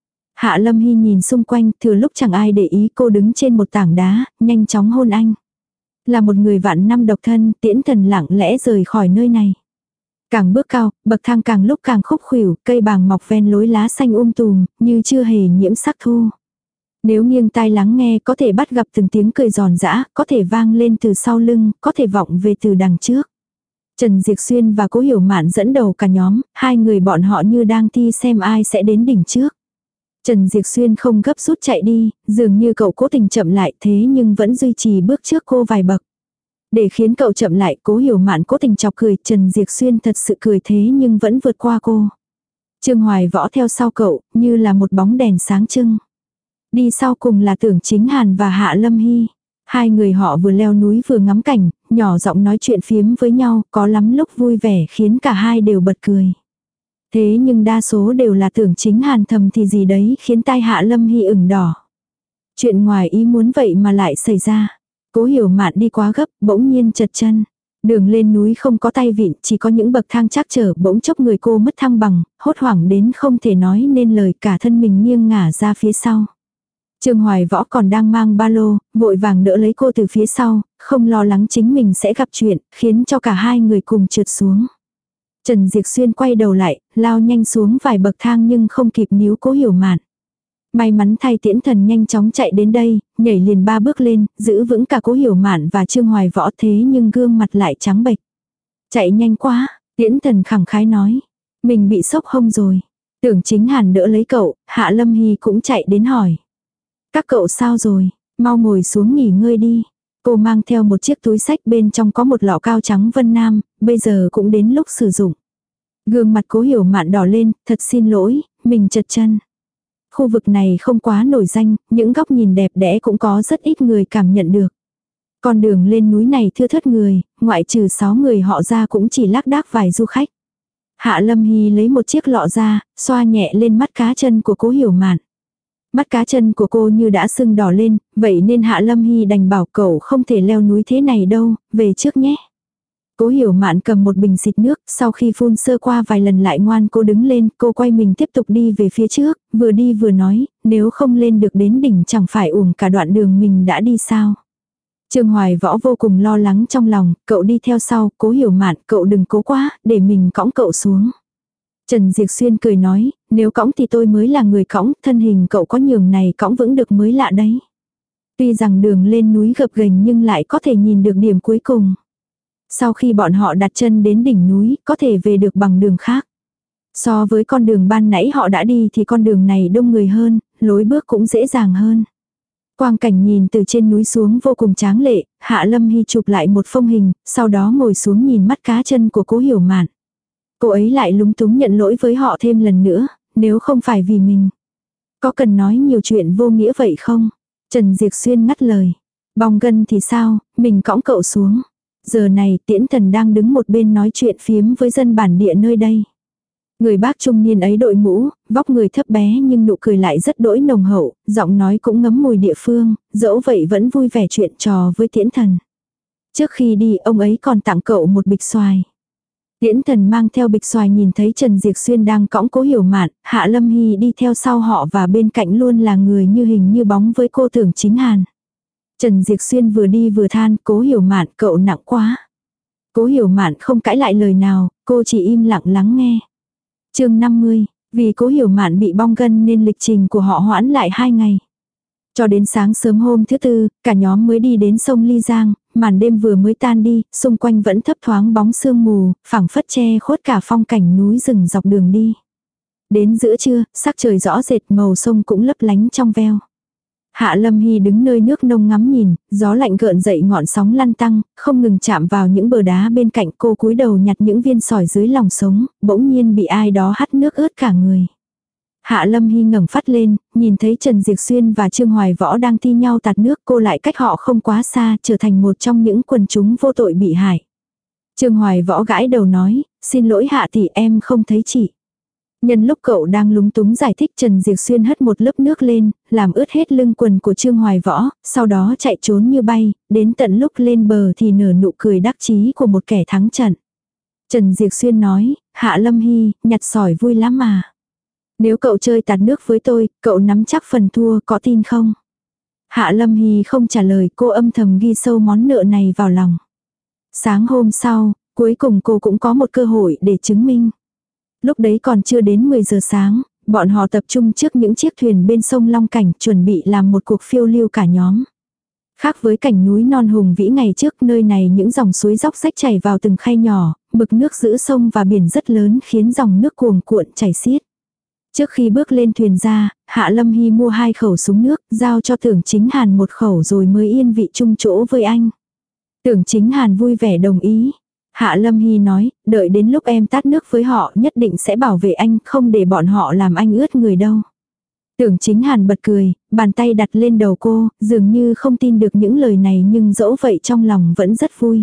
Hạ Lâm Hy nhìn xung quanh, thừa lúc chẳng ai để ý, cô đứng trên một tảng đá, nhanh chóng hôn anh. Là một người vạn năm độc thân, Tiễn Thần lặng lẽ rời khỏi nơi này. Càng bước cao, bậc thang càng lúc càng khúc khuỷu, cây bàng mọc ven lối lá xanh tùm, như chưa hề nhiễm sắc thu. Nếu nghiêng tai lắng nghe có thể bắt gặp từng tiếng cười giòn giã, có thể vang lên từ sau lưng, có thể vọng về từ đằng trước. Trần Diệp Xuyên và Cố Hiểu Mạn dẫn đầu cả nhóm, hai người bọn họ như đang thi xem ai sẽ đến đỉnh trước. Trần Diệp Xuyên không gấp rút chạy đi, dường như cậu cố tình chậm lại thế nhưng vẫn duy trì bước trước cô vài bậc. Để khiến cậu chậm lại, Cố Hiểu Mạn cố tình chọc cười, Trần Diệp Xuyên thật sự cười thế nhưng vẫn vượt qua cô. Trương Hoài Võ theo sau cậu, như là một bóng đèn sáng trưng. Đi sau cùng là Tưởng Chính Hàn và Hạ Lâm Hy. Hai người họ vừa leo núi vừa ngắm cảnh, nhỏ giọng nói chuyện phiếm với nhau, có lắm lúc vui vẻ khiến cả hai đều bật cười. Thế nhưng đa số đều là Tưởng Chính Hàn thầm thì gì đấy khiến tai Hạ Lâm Hy ửng đỏ. Chuyện ngoài ý muốn vậy mà lại xảy ra. Cố Hiểu Mạn đi quá gấp, bỗng nhiên trật chân. Đường lên núi không có tay vịn, chỉ có những bậc thang trắc trở, bỗng chốc người cô mất thăng bằng, hốt hoảng đến không thể nói nên lời, cả thân mình nghiêng ngả ra phía sau. Trương Hoài Võ còn đang mang ba lô, vội vàng đỡ lấy cô từ phía sau, không lo lắng chính mình sẽ gặp chuyện, khiến cho cả hai người cùng trượt xuống. Trần Diệp Xuyên quay đầu lại, lao nhanh xuống vài bậc thang nhưng không kịp níu Cố Hiểu Mạn. May mắn thay Tiễn Thần nhanh chóng chạy đến đây, nhảy liền 3 bước lên, giữ vững cả Cố Hiểu Mạn và Trương Hoài Võ, thế nhưng gương mặt lại trắng bệch. Chạy nhanh quá, Tiễn Thần khẳng khái nói. Mình bị sốc hông rồi. Tưởng Chính Hàn đỡ lấy cậu, Hạ Lâm Hy cũng chạy đến hỏi. Các cậu sao rồi, mau ngồi xuống nghỉ ngơi đi. Cô mang theo một chiếc túi xách, bên trong có một lọ cao trắng Vân Nam, bây giờ cũng đến lúc sử dụng. Gương mặt Cố Hiểu Mạn đỏ lên, thật xin lỗi, mình trật chân. Khu vực này không quá nổi danh, những góc nhìn đẹp đẽ cũng có rất ít người cảm nhận được. Con đường lên núi này thưa thớt người, ngoại trừ 6 người họ ra cũng chỉ lác đác vài du khách. Hạ Lâm Hy lấy một chiếc lọ ra, xoa nhẹ lên mắt cá chân của Cố Hiểu Mạn. Mắt cá chân của cô như đã sưng đỏ lên, vậy nên Hạ Lâm Hy đành bảo cậu không thể leo núi thế này đâu, về trước nhé. Cố Hiểu Mạn cầm một bình xịt nước, sau khi phun sơ qua vài lần lại ngoan cô đứng lên, cô quay mình tiếp tục đi về phía trước, vừa đi vừa nói, nếu không lên được đến đỉnh chẳng phải uổng cả đoạn đường mình đã đi sao. Trương Hoài Võ vô cùng lo lắng trong lòng, cậu đi theo sau, Cố Hiểu Mạn, cậu đừng cố quá, để mình cõng cậu xuống. Trần Diệp Xuyên cười nói, nếu cõng thì tôi mới là người cõng, thân hình cậu có nhường này cõng vững được mới lạ đấy. Tuy rằng đường lên núi gập ghềnh nhưng lại có thể nhìn được điểm cuối cùng. Sau khi bọn họ đặt chân đến đỉnh núi, có thể về được bằng đường khác. So với con đường ban nãy họ đã đi thì con đường này đông người hơn, lối bước cũng dễ dàng hơn. Quang cảnh nhìn từ trên núi xuống vô cùng tráng lệ, Hạ Lâm Hy chụp lại một phong hình, sau đó ngồi xuống nhìn mắt cá chân của Cố Hiểu Mạn. Cô ấy lại lúng túng nhận lỗi với họ thêm lần nữa, nếu không phải vì mình. Có cần nói nhiều chuyện vô nghĩa vậy không? Trần Diệp Xuyên ngắt lời. Bong gân thì sao, mình cõng cậu xuống. Giờ này Tiễn Thần đang đứng một bên nói chuyện phiếm với dân bản địa nơi đây. Người bác trung niên ấy đội mũ, vóc người thấp bé nhưng nụ cười lại rất đỗi nồng hậu, giọng nói cũng ngấm mùi địa phương, dẫu vậy vẫn vui vẻ chuyện trò với Tiễn Thần. Trước khi đi ông ấy còn tặng cậu một bịch xoài. Tiễn Thần mang theo bịch xoài nhìn thấy Trần Diệp Xuyên đang cõng Cố Hiểu Mạn, Hạ Lâm Hy đi theo sau họ và bên cạnh luôn là người như hình như bóng với cô Tưởng Chính Hàn. Trần Diệp Xuyên vừa đi vừa than, Cố Hiểu Mạn cậu nặng quá. Cố Hiểu Mạn không cãi lại lời nào, cô chỉ im lặng lắng nghe. Chương 50, vì Cố Hiểu Mạn bị bong gân nên lịch trình của họ hoãn lại 2 ngày. Cho đến sáng sớm hôm thứ tư, cả nhóm mới đi đến sông Ly Giang, màn đêm vừa mới tan đi, xung quanh vẫn thấp thoáng bóng sương mù, phảng phất che khuất cả phong cảnh núi rừng dọc đường đi. Đến giữa trưa, sắc trời rõ rệt, màu sông cũng lấp lánh trong veo. Hạ Lâm Hy đứng nơi nước nông ngắm nhìn, gió lạnh gợn dậy ngọn sóng lăn tăng, không ngừng chạm vào những bờ đá bên cạnh, cô cúi đầu nhặt những viên sỏi dưới lòng sống, bỗng nhiên bị ai đó hắt nước ướt cả người. Hạ Lâm Hy ngẩng phát lên, nhìn thấy Trần Diệp Xuyên và Trương Hoài Võ đang thi nhau tạt nước, cô lại cách họ không quá xa, trở thành một trong những quần chúng vô tội bị hại. Trương Hoài Võ gãi đầu nói, xin lỗi Hạ tỷ, em không thấy chị. Nhân lúc cậu đang lúng túng giải thích, Trần Diệp Xuyên hất một lớp nước lên, làm ướt hết lưng quần của Trương Hoài Võ, sau đó chạy trốn như bay, đến tận lúc lên bờ thì nở nụ cười đắc chí của một kẻ thắng trận. Trần Diệp Xuyên nói, Hạ Lâm Hy, nhặt sỏi vui lắm mà. Nếu cậu chơi tạt nước với tôi, cậu nắm chắc phần thua, có tin không? Hạ Lâm Hy không trả lời, cô âm thầm ghi sâu món nợ này vào lòng. Sáng hôm sau, cuối cùng cô cũng có một cơ hội để chứng minh. Lúc đấy còn chưa đến 10 giờ sáng, bọn họ tập trung trước những chiếc thuyền bên sông Long Cảnh, chuẩn bị làm một cuộc phiêu lưu cả nhóm. Khác với cảnh núi non hùng vĩ ngày trước, nơi này những dòng suối róc rách chảy vào từng khay nhỏ, mực nước giữa sông và biển rất lớn khiến dòng nước cuồn cuộn chảy xiết. Trước khi bước lên thuyền ra, Hạ Lâm Hy mua 2 khẩu súng nước, giao cho Tưởng Chính Hàn 1 khẩu rồi mới yên vị chung chỗ với anh. Tưởng Chính Hàn vui vẻ đồng ý. Hạ Lâm Hy nói, đợi đến lúc em tát nước với họ nhất định sẽ bảo vệ anh, không để bọn họ làm anh ướt người đâu. Tưởng Chính Hàn bật cười, bàn tay đặt lên đầu cô, dường như không tin được những lời này nhưng dẫu vậy trong lòng vẫn rất vui.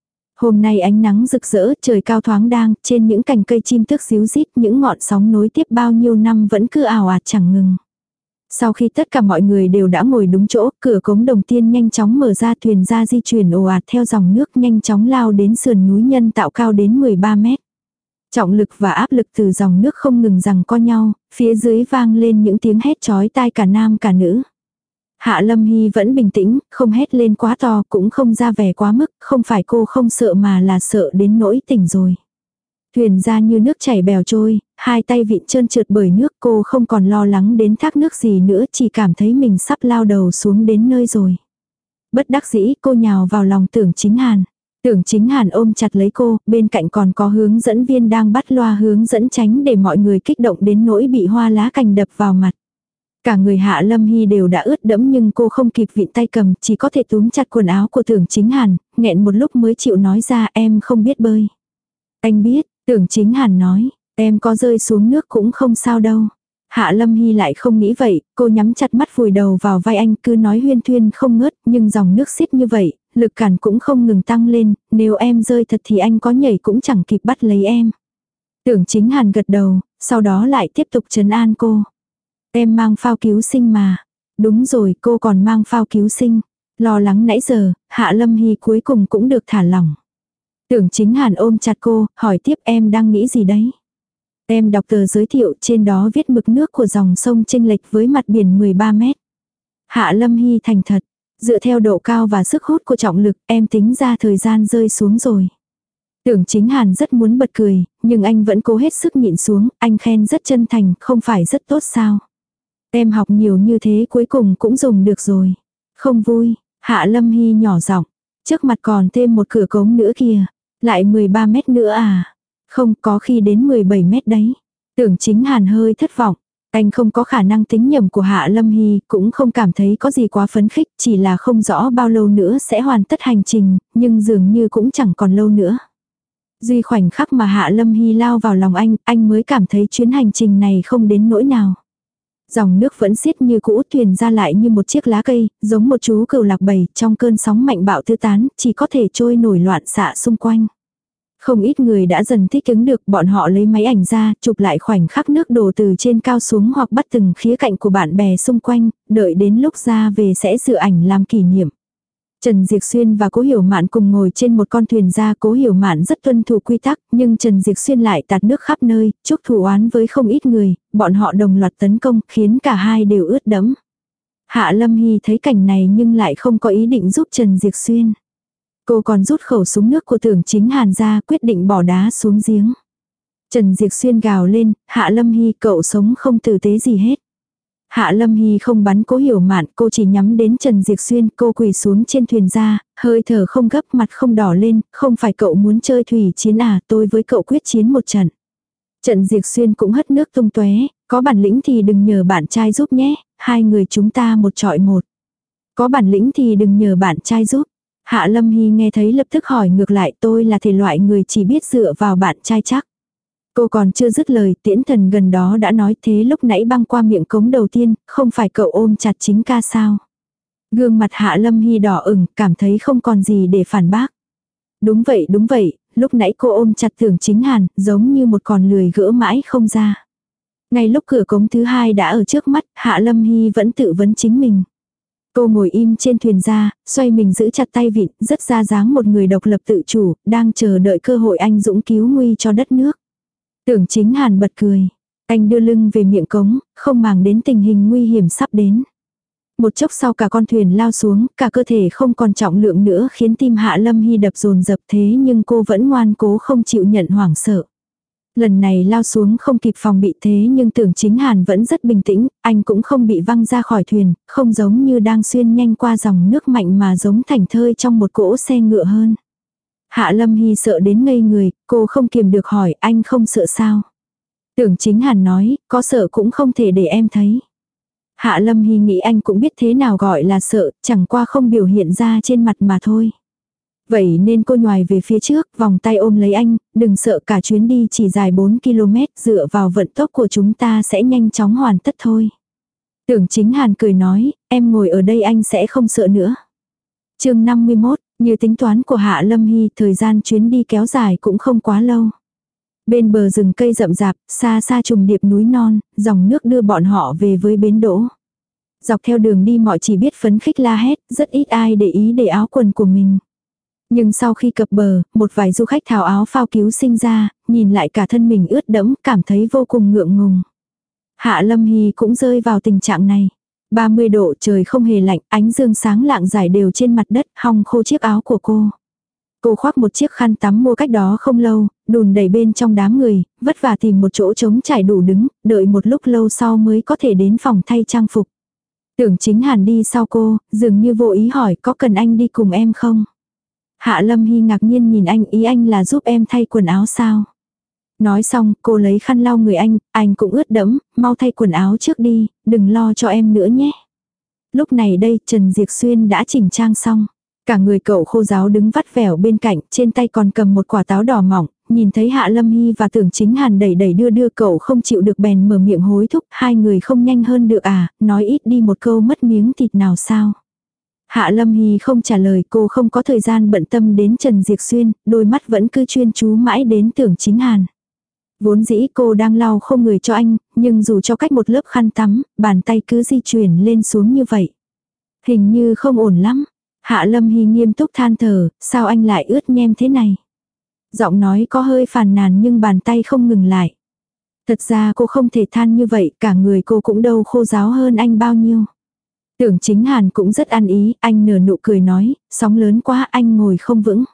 Hôm nay ánh nắng rực rỡ, trời cao thoáng đang, trên những cành cây chim tước ríu rít, những ngọn sóng nối tiếp bao nhiêu năm vẫn cứ ào ạt chẳng ngừng. Sau khi tất cả mọi người đều đã ngồi đúng chỗ, cửa cống Đồng Tiên nhanh chóng mở ra, thuyền ra di chuyển ồ ạt theo dòng nước nhanh chóng lao đến sườn núi nhân tạo cao đến 13 mét. Trọng lực và áp lực từ dòng nước không ngừng giằng co nhau, phía dưới vang lên những tiếng hét chói tai cả nam cả nữ. Hạ Lâm Hy vẫn bình tĩnh, không hét lên quá to, cũng không ra vẻ quá mức, không phải cô không sợ mà là sợ đến nỗi tỉnh rồi. Thuyền ra như nước chảy bèo trôi, hai tay vịn trơn trượt bởi nước, cô không còn lo lắng đến thác nước gì nữa, chỉ cảm thấy mình sắp lao đầu xuống đến nơi rồi. Bất đắc dĩ cô nhào vào lòng Tưởng Chính Hàn. Tưởng Chính Hàn ôm chặt lấy cô, bên cạnh còn có hướng dẫn viên đang bắt loa hướng dẫn tránh để mọi người kích động đến nỗi bị hoa lá cành đập vào mặt. Cả người Hạ Lâm Hy đều đã ướt đẫm nhưng cô không kịp vịn tay cầm, chỉ có thể túm chặt quần áo của Tưởng Chính Hàn, nghẹn một lúc mới chịu nói ra em không biết bơi. Anh biết, Tưởng Chính Hàn nói, em có rơi xuống nước cũng không sao đâu. Hạ Lâm Hy lại không nghĩ vậy, cô nhắm chặt mắt vùi đầu vào vai anh cứ nói huyên thuyên không ngớt, nhưng dòng nước xiết như vậy, lực cản cũng không ngừng tăng lên, nếu em rơi thật thì anh có nhảy cũng chẳng kịp bắt lấy em. Tưởng Chính Hàn gật đầu, sau đó lại tiếp tục trấn an cô. Em mang phao cứu sinh mà. Đúng rồi, cô còn mang phao cứu sinh. Lo lắng nãy giờ, Hạ Lâm Hy cuối cùng cũng được thả lỏng. Tưởng Chính Hàn ôm chặt cô, hỏi tiếp em đang nghĩ gì đấy. Em đọc tờ giới thiệu, trên đó viết mực nước của dòng sông chênh lệch với mặt biển 13 mét. Hạ Lâm Hy thành thật, dựa theo độ cao và sức hút của trọng lực, em tính ra thời gian rơi xuống rồi. Tưởng Chính Hàn rất muốn bật cười, nhưng anh vẫn cố hết sức nhịn xuống, anh khen rất chân thành, không phải rất tốt sao. Em học nhiều như thế cuối cùng cũng dùng được rồi. Không vui, Hạ Lâm Hy nhỏ giọng, trước mặt còn thêm một cửa cống nữa kìa, lại 13 mét nữa à. Không, có khi đến 17 mét đấy. Tưởng Chính Hàn hơi thất vọng. Anh không có khả năng tính nhầm của Hạ Lâm Hy, cũng không cảm thấy có gì quá phấn khích, chỉ là không rõ bao lâu nữa sẽ hoàn tất hành trình, nhưng dường như cũng chẳng còn lâu nữa. Duy khoảnh khắc mà Hạ Lâm Hy lao vào lòng anh mới cảm thấy chuyến hành trình này không đến nỗi nào. Dòng nước vẫn xiết như cũ, thuyền ra lại như một chiếc lá cây, giống một chú cừu lạc bầy, trong cơn sóng mạnh bạo tứ tán, chỉ có thể trôi nổi loạn xạ xung quanh. Không ít người đã dần thích ứng được, bọn họ lấy máy ảnh ra, chụp lại khoảnh khắc nước đổ từ trên cao xuống hoặc bắt từng khía cạnh của bạn bè xung quanh, đợi đến lúc ra về sẽ dự ảnh làm kỷ niệm. Trần Diệc Xuyên và Cố Hiểu Mạn cùng ngồi trên một con thuyền ra, Cố Hiểu Mạn rất tuân thủ quy tắc, nhưng Trần Diệc Xuyên lại tạt nước khắp nơi, chuốc thù oán với không ít người, bọn họ đồng loạt tấn công, khiến cả hai đều ướt đẫm. Hạ Lâm Hy thấy cảnh này nhưng lại không có ý định giúp Trần Diệc Xuyên. Cô còn rút khẩu súng nước của Tưởng Chính Hàn ra, quyết định bỏ đá xuống giếng. Trần Diệc Xuyên gào lên, Hạ Lâm Hy cậu sống không tử tế gì hết. Hạ Lâm Hy không bắn Cố Hiểu Mạn, cô chỉ nhắm đến Trần Diệc Xuyên, cô quỳ xuống trên thuyền ra, hơi thở không gấp, mặt không đỏ lên, không phải cậu muốn chơi thủy chiến à, tôi với cậu quyết chiến một trận. Trần Diệc Xuyên cũng hất nước tung tóe, có bản lĩnh thì đừng nhờ bạn trai giúp nhé, hai người chúng ta một chọi một. Có bản lĩnh thì đừng nhờ bạn trai giúp. Hạ Lâm Hy nghe thấy lập tức hỏi ngược lại, tôi là thể loại người chỉ biết dựa vào bạn trai chắc. Cô còn chưa dứt lời, Tiễn Thần gần đó đã nói, thế lúc nãy băng qua miệng cống đầu tiên, không phải cậu ôm chặt chính ca sao. Gương mặt Hạ Lâm Hy đỏ ửng, cảm thấy không còn gì để phản bác. Đúng vậy, lúc nãy cô ôm chặt Tưởng Chính Hàn, giống như một con lười gỡ mãi không ra. Ngay lúc cửa cống thứ hai đã ở trước mắt, Hạ Lâm Hy vẫn tự vấn chính mình. Cô ngồi im trên thuyền ra, xoay mình giữ chặt tay vịn, rất ra dáng một người độc lập tự chủ, đang chờ đợi cơ hội anh dũng cứu nguy cho đất nước. Tưởng Chính Hàn bật cười. Anh đưa lưng về miệng cống, không màng đến tình hình nguy hiểm sắp đến. Một chốc sau cả con thuyền lao xuống, cả cơ thể không còn trọng lượng nữa khiến tim Hạ Lâm Hy đập dồn dập, thế nhưng cô vẫn ngoan cố không chịu nhận hoảng sợ. Lần này lao xuống không kịp phòng bị, thế nhưng Tưởng Chính Hàn vẫn rất bình tĩnh, anh cũng không bị văng ra khỏi thuyền, không giống như đang xuyên nhanh qua dòng nước mạnh mà giống thảnh thơi trong một cỗ xe ngựa hơn. Hạ Lâm Hy sợ đến ngây người, cô không kiềm được hỏi, anh không sợ sao? Tưởng Chính Hàn nói, có sợ cũng không thể để em thấy. Hạ Lâm Hy nghĩ anh cũng biết thế nào gọi là sợ, chẳng qua không biểu hiện ra trên mặt mà thôi. Vậy nên cô nhoài về phía trước, vòng tay ôm lấy anh, đừng sợ, cả chuyến đi chỉ dài 4 km, dựa vào vận tốc của chúng ta sẽ nhanh chóng hoàn tất thôi. Tưởng Chính Hàn cười nói, em ngồi ở đây anh sẽ không sợ nữa. Chương 51, như tính toán của Hạ Lâm Hy, thời gian chuyến đi kéo dài cũng không quá lâu. Bên bờ rừng cây rậm rạp, xa xa trùng điệp núi non, dòng nước đưa bọn họ về với bến đỗ. Dọc theo đường đi mọi chỉ biết phấn khích la hét, rất ít ai để ý để áo quần của mình. Nhưng sau khi cập bờ, một vài du khách tháo áo phao cứu sinh ra, nhìn lại cả thân mình ướt đẫm, cảm thấy vô cùng ngượng ngùng. Hạ Lâm Hy cũng rơi vào tình trạng này. 30 độ, trời không hề lạnh, ánh dương sáng lạng rải đều trên mặt đất, hong khô chiếc áo của cô. Cô khoác một chiếc khăn tắm mua cách đó không lâu, đùn đẩy bên trong đám người, vất vả tìm một chỗ trống trải đủ đứng, đợi một lúc lâu sau mới có thể đến phòng thay trang phục. Tưởng Chính Hàn đi sau cô, dường như vô ý hỏi có cần anh đi cùng em không? Hạ Lâm Hy ngạc nhiên nhìn anh, ý anh là giúp em thay quần áo sao? Nói xong, cô lấy khăn lau người anh cũng ướt đẫm, mau thay quần áo trước đi, đừng lo cho em nữa nhé. Lúc này đây, Trần Diệc Xuyên đã chỉnh trang xong. Cả người cậu khô ráo đứng vắt vẻo bên cạnh, trên tay còn cầm một quả táo đỏ mỏng, nhìn thấy Hạ Lâm Hy và Tưởng Chính Hàn đẩy đẩy đưa cậu không chịu được bèn mở miệng hối thúc, hai người không nhanh hơn được à, nói ít đi một câu mất miếng thịt nào sao. Hạ Lâm Hy không trả lời, cô không có thời gian bận tâm đến Trần Diệc Xuyên, đôi mắt vẫn cứ chuyên chú mãi đến Tưởng Chính Hàn. Vốn dĩ cô đang lau không người cho anh, nhưng dù cho cách một lớp khăn tắm, bàn tay cứ di chuyển lên xuống như vậy. Hình như không ổn lắm. Hạ Lâm Hy nghiêm túc than thở, sao anh lại ướt nhem thế này? Giọng nói có hơi phàn nàn nhưng bàn tay không ngừng lại. Thật ra cô không thể than như vậy, cả người cô cũng đâu khô ráo hơn anh bao nhiêu. Tưởng Chính Hàn cũng rất ăn ý, anh nở nụ cười nói, sóng lớn quá anh ngồi không vững.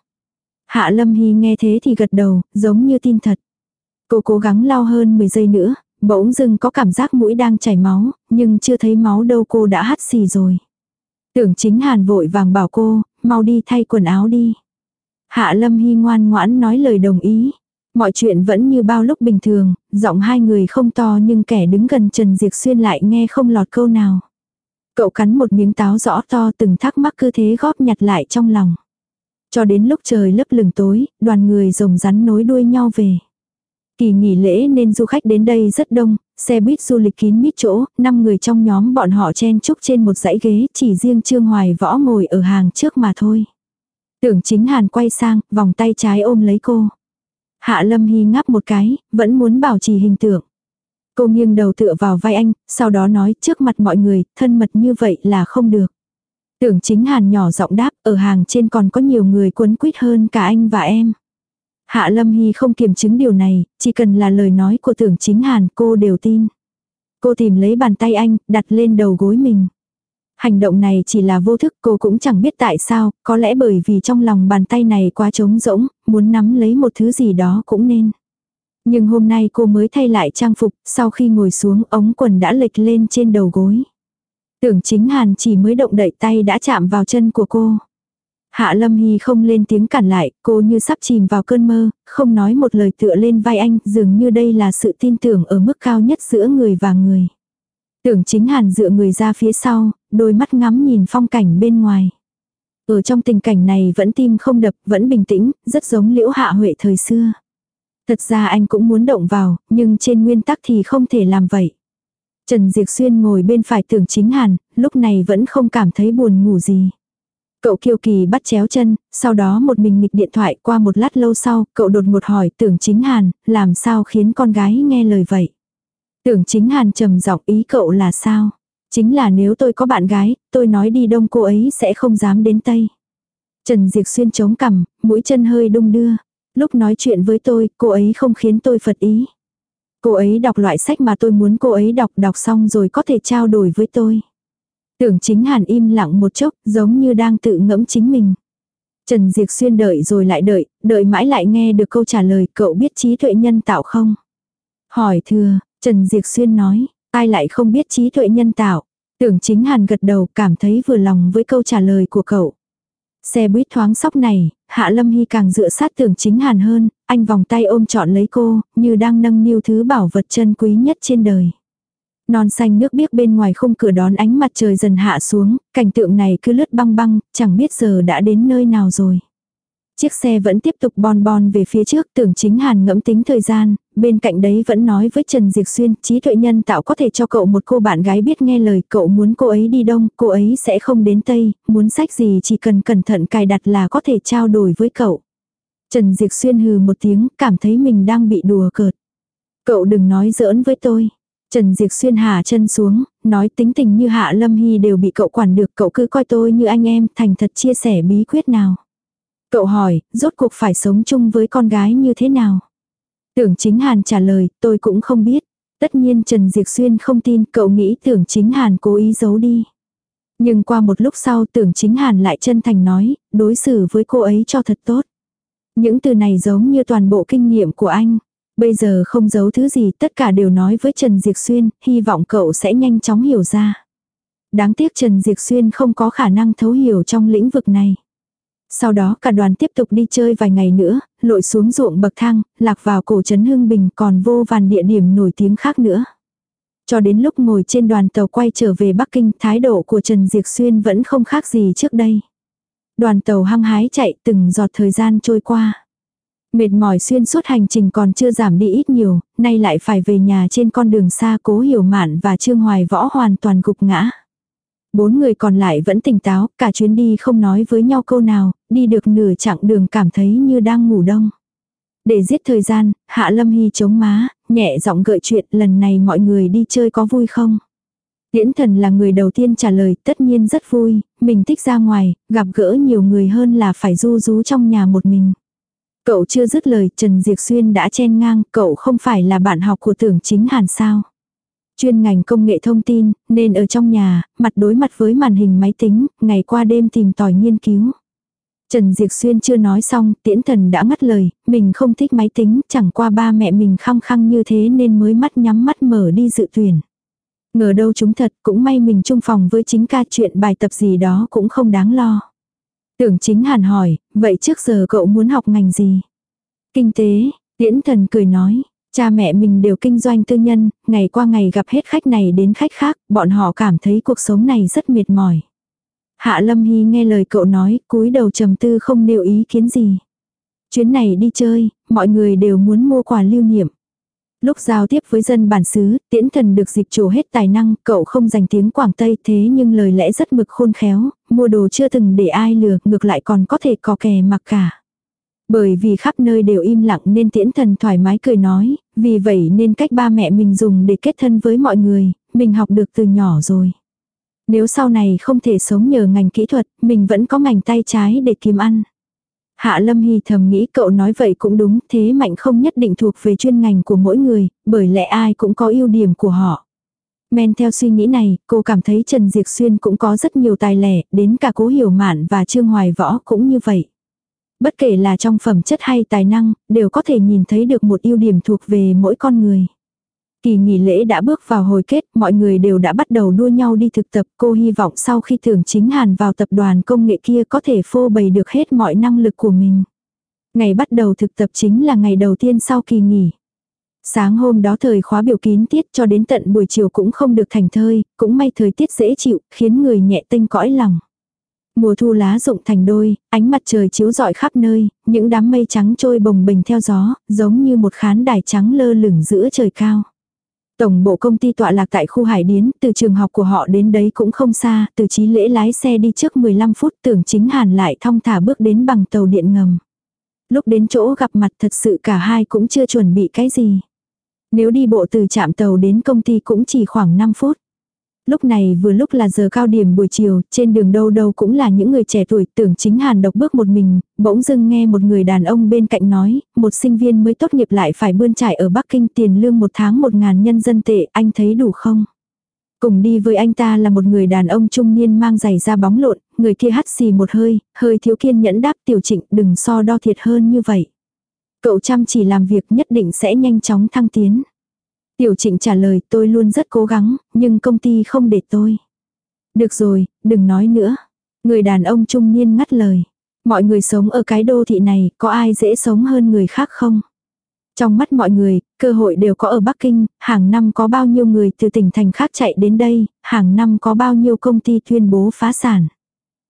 Hạ Lâm Hy nghe thế thì gật đầu, giống như tin thật. Cô cố gắng lau hơn 10 giây nữa, bỗng dưng có cảm giác mũi đang chảy máu, nhưng chưa thấy máu đâu cô đã hắt xì rồi. Tưởng Chính Hàn vội vàng bảo cô, mau đi thay quần áo đi. Hạ Lâm Hy ngoan ngoãn nói lời đồng ý. Mọi chuyện vẫn như bao lúc bình thường, giọng hai người không to nhưng kẻ đứng gần Trần Diệc Xuyên lại nghe không lọt câu nào. Cậu cắn một miếng táo rõ to, từng thắc mắc cứ thế góp nhặt lại trong lòng. Cho đến lúc trời lấp lửng tối, đoàn người rồng rắn nối đuôi nhau về. Kỳ nghỉ lễ nên du khách đến đây rất đông, xe buýt du lịch kín mít chỗ, 5 người trong nhóm bọn họ chen chúc trên một dãy ghế, chỉ riêng Trương Hoài Võ ngồi ở hàng trước mà thôi. Tưởng Chính Hàn quay sang, vòng tay trái ôm lấy cô. Hạ Lâm Hy ngáp một cái, vẫn muốn bảo trì hình tượng. Cô nghiêng đầu tựa vào vai anh, sau đó nói trước mặt mọi người, thân mật như vậy là không được. Tưởng Chính Hàn nhỏ giọng đáp, ở hàng trên còn có nhiều người quấn quýt hơn cả anh và em. Hạ Lâm Hy không kiểm chứng điều này, chỉ cần là lời nói của Tưởng Chính Hàn cô đều tin. Cô tìm lấy bàn tay anh, đặt lên đầu gối mình. Hành động này chỉ là vô thức, cô cũng chẳng biết tại sao, có lẽ bởi vì trong lòng bàn tay này quá trống rỗng, muốn nắm lấy một thứ gì đó cũng nên. Nhưng hôm nay cô mới thay lại trang phục, sau khi ngồi xuống ống quần đã lệch lên trên đầu gối. Tưởng Chính Hàn chỉ mới động đậy tay đã chạm vào chân của cô. Hạ Lâm Hy không lên tiếng cản lại, cô như sắp chìm vào cơn mơ, không nói một lời tựa lên vai anh, dường như đây là sự tin tưởng ở mức cao nhất giữa người và người. Tưởng Chính Hàn dựa người ra phía sau, đôi mắt ngắm nhìn phong cảnh bên ngoài. Ở trong tình cảnh này vẫn tim không đập, vẫn bình tĩnh, rất giống Liễu Hạ Huệ thời xưa. Thật ra anh cũng muốn động vào, nhưng trên nguyên tắc thì không thể làm vậy. Trần Diệc Xuyên ngồi bên phải Tưởng Chính Hàn, lúc này vẫn không cảm thấy buồn ngủ gì. Cậu kiêu kỳ bắt chéo chân, sau đó một mình nghịch điện thoại, qua một lát lâu sau, cậu đột ngột hỏi Tưởng Chính Hàn, làm sao khiến con gái nghe lời vậy? Tưởng Chính Hàn trầm giọng, ý cậu là sao? Chính là nếu tôi có bạn gái, tôi nói đi đông cô ấy sẽ không dám đến tây. Trần Diệc Xuyên chống cằm, mũi chân hơi đung đưa. Lúc nói chuyện với tôi, cô ấy không khiến tôi phật ý. Cô ấy đọc loại sách mà tôi muốn cô ấy đọc xong rồi có thể trao đổi với tôi. Tưởng Chính Hàn im lặng một chốc, giống như đang tự ngẫm chính mình. Trần Diệc Xuyên đợi rồi lại đợi mãi lại nghe được câu trả lời, cậu biết trí tuệ nhân tạo không? Hỏi thừa, Trần Diệc Xuyên nói, ai lại không biết trí tuệ nhân tạo? Tưởng Chính Hàn gật đầu, cảm thấy vừa lòng với câu trả lời của cậu. Xe buýt thoáng sóc này, Hạ Lâm Hy càng dựa sát Tưởng Chính Hàn hơn, anh vòng tay ôm trọn lấy cô, như đang nâng niu thứ bảo vật chân quý nhất trên đời. Non xanh nước biếc bên ngoài khung cửa đón ánh mặt trời dần hạ xuống, cảnh tượng này cứ lướt băng băng, chẳng biết giờ đã đến nơi nào rồi. Chiếc xe vẫn tiếp tục bon bon về phía trước, Tưởng Chính Hàn ngẫm tính thời gian, bên cạnh đấy vẫn nói với Trần Diệp Xuyên, trí tuệ nhân tạo có thể cho cậu một cô bạn gái biết nghe lời, cậu muốn cô ấy đi đông, cô ấy sẽ không đến tây, muốn sách gì chỉ cần cẩn thận cài đặt là có thể trao đổi với cậu. Trần Diệp Xuyên hừ một tiếng, cảm thấy mình đang bị đùa cợt. Cậu đừng nói giỡn với tôi. Trần Diệp Xuyên hạ chân xuống, nói tính tình như Hạ Lâm Hy đều bị cậu quản được, cậu cứ coi tôi như anh em, thành thật chia sẻ bí quyết nào. Cậu hỏi, rốt cuộc phải sống chung với con gái như thế nào? Tưởng Chính Hàn trả lời, tôi cũng không biết. Tất nhiên Trần Diệp Xuyên không tin, cậu nghĩ Tưởng Chính Hàn cố ý giấu đi. Nhưng qua một lúc sau Tưởng Chính Hàn lại chân thành nói, đối xử với cô ấy cho thật tốt. Những từ này giống như toàn bộ kinh nghiệm của anh. Bây giờ không giấu thứ gì, tất cả đều nói với Trần Diệp Xuyên, hy vọng cậu sẽ nhanh chóng hiểu ra. Đáng tiếc Trần Diệp Xuyên không có khả năng thấu hiểu trong lĩnh vực này. Sau đó cả đoàn tiếp tục đi chơi vài ngày nữa, lội xuống ruộng bậc thang, lạc vào cổ trấn Hưng Bình, còn vô vàn địa điểm nổi tiếng khác nữa. Cho đến lúc ngồi trên đoàn tàu quay trở về Bắc Kinh, thái độ của Trần Diệp Xuyên vẫn không khác gì trước đây. Đoàn tàu hăng hái chạy, từng giọt thời gian trôi qua. Mệt mỏi xuyên suốt hành trình còn chưa giảm đi ít nhiều, nay lại phải về nhà trên con đường xa. Cố Hiểu Mạn và Trương Hoài Võ hoàn toàn gục ngã. 4 người còn lại vẫn tỉnh táo, cả chuyến đi không nói với nhau câu nào, đi được nửa chặng đường cảm thấy như đang ngủ đông. Để giết thời gian, Hạ Lâm Hy chống má, nhẹ giọng gợi chuyện, lần này mọi người đi chơi có vui không? Tiễn Thần là người đầu tiên trả lời, tất nhiên rất vui, mình thích ra ngoài, gặp gỡ nhiều người hơn là phải ru rú trong nhà một mình. Cậu chưa dứt lời, Trần Diệp Xuyên đã chen ngang, cậu không phải là bạn học của Tưởng Chính Hàn sao? Chuyên ngành công nghệ thông tin, nên ở trong nhà, mặt đối mặt với màn hình máy tính, ngày qua đêm tìm tòi nghiên cứu. Trần Diệp Xuyên chưa nói xong, Tiễn Thần đã ngắt lời, mình không thích máy tính, chẳng qua ba mẹ mình khăng khăng như thế nên mới mắt nhắm mắt mở đi dự tuyển. Ngờ đâu chúng thật, cũng may mình chung phòng với chính ca, chuyện bài tập gì đó cũng không đáng lo. Tưởng Chính Hàn hỏi, vậy trước giờ cậu muốn học ngành gì? Kinh tế, Tiễn Thần cười nói, cha mẹ mình đều kinh doanh tư nhân, ngày qua ngày gặp hết khách này đến khách khác, bọn họ cảm thấy cuộc sống này rất mệt mỏi. Hạ Lâm Hy nghe lời cậu nói, cúi đầu trầm tư không nêu ý kiến gì. Chuyến này đi chơi, mọi người đều muốn mua quà lưu niệm. Lúc giao tiếp với dân bản xứ, Tiễn Thần được dịp trổ hết tài năng, cậu không dành tiếng Quảng Tây thế nhưng lời lẽ rất mực khôn khéo, mua đồ chưa từng để ai lừa, ngược lại còn có thể cò kè mặc cả. Bởi vì khắp nơi đều im lặng nên Tiễn Thần thoải mái cười nói, vì vậy nên cách ba mẹ mình dùng để kết thân với mọi người, mình học được từ nhỏ rồi. Nếu sau này không thể sống nhờ ngành kỹ thuật, mình vẫn có ngành tay trái để kiếm ăn. Hạ Lâm Hy thầm nghĩ cậu nói vậy cũng đúng, thế mạnh không nhất định thuộc về chuyên ngành của mỗi người, bởi lẽ ai cũng có ưu điểm của họ. Men theo suy nghĩ này, cô cảm thấy Trần Diệp Xuyên cũng có rất nhiều tài lẻ, đến cả Cố Hiểu Mạn và Trương Hoài Võ cũng như vậy. Bất kể là trong phẩm chất hay tài năng, đều có thể nhìn thấy được một ưu điểm thuộc về mỗi con người. Kỳ nghỉ lễ đã bước vào hồi kết, mọi người đều đã bắt đầu đua nhau đi thực tập. Cô hy vọng sau khi Tưởng Chính Hàn vào tập đoàn công nghệ kia có thể phô bày được hết mọi năng lực của mình. Ngày bắt đầu thực tập chính là ngày đầu tiên sau kỳ nghỉ. Sáng hôm đó thời khóa biểu kín tiết cho đến tận buổi chiều cũng không được thành thơi, cũng may thời tiết dễ chịu, khiến người nhẹ tênh cõi lòng. Mùa thu lá rụng thành đôi, ánh mặt trời chiếu rọi khắp nơi, những đám mây trắng trôi bồng bềnh theo gió, giống như một khán đài trắng lơ lửng giữa trời cao. Tổng bộ công ty tọa lạc tại khu Hải Điến, từ trường học của họ đến đấy cũng không xa, Từ Chí Lễ lái xe đi trước 15 phút, Tưởng Chính Hàn lại thong thả bước đến bằng tàu điện ngầm. Lúc đến chỗ gặp mặt thật sự cả hai cũng chưa chuẩn bị cái gì. Nếu đi bộ từ trạm tàu đến công ty cũng chỉ khoảng 5 phút. Lúc này vừa lúc là giờ cao điểm buổi chiều, trên đường đâu đâu cũng là những người trẻ tuổi. Tưởng Chính Hàn độc bước một mình, bỗng dưng nghe một người đàn ông bên cạnh nói, một sinh viên mới tốt nghiệp lại phải bươn trải ở Bắc Kinh, tiền lương một tháng 1.000 nhân dân tệ, anh thấy đủ không? Cùng đi với anh ta là một người đàn ông trung niên mang giày da bóng lộn, người kia hắt xì một hơi, hơi thiếu kiên nhẫn đáp, Tiểu Trịnh đừng so đo thiệt hơn như vậy. Cậu chăm chỉ làm việc nhất định sẽ nhanh chóng thăng tiến. Tiểu Trịnh trả lời, tôi luôn rất cố gắng, nhưng công ty không để tôi. Được rồi, đừng nói nữa. Người đàn ông trung niên ngắt lời. Mọi người sống ở cái đô thị này, có ai dễ sống hơn người khác không? Trong mắt mọi người, cơ hội đều có ở Bắc Kinh, hàng năm có bao nhiêu người từ tỉnh thành khác chạy đến đây, hàng năm có bao nhiêu công ty tuyên bố phá sản.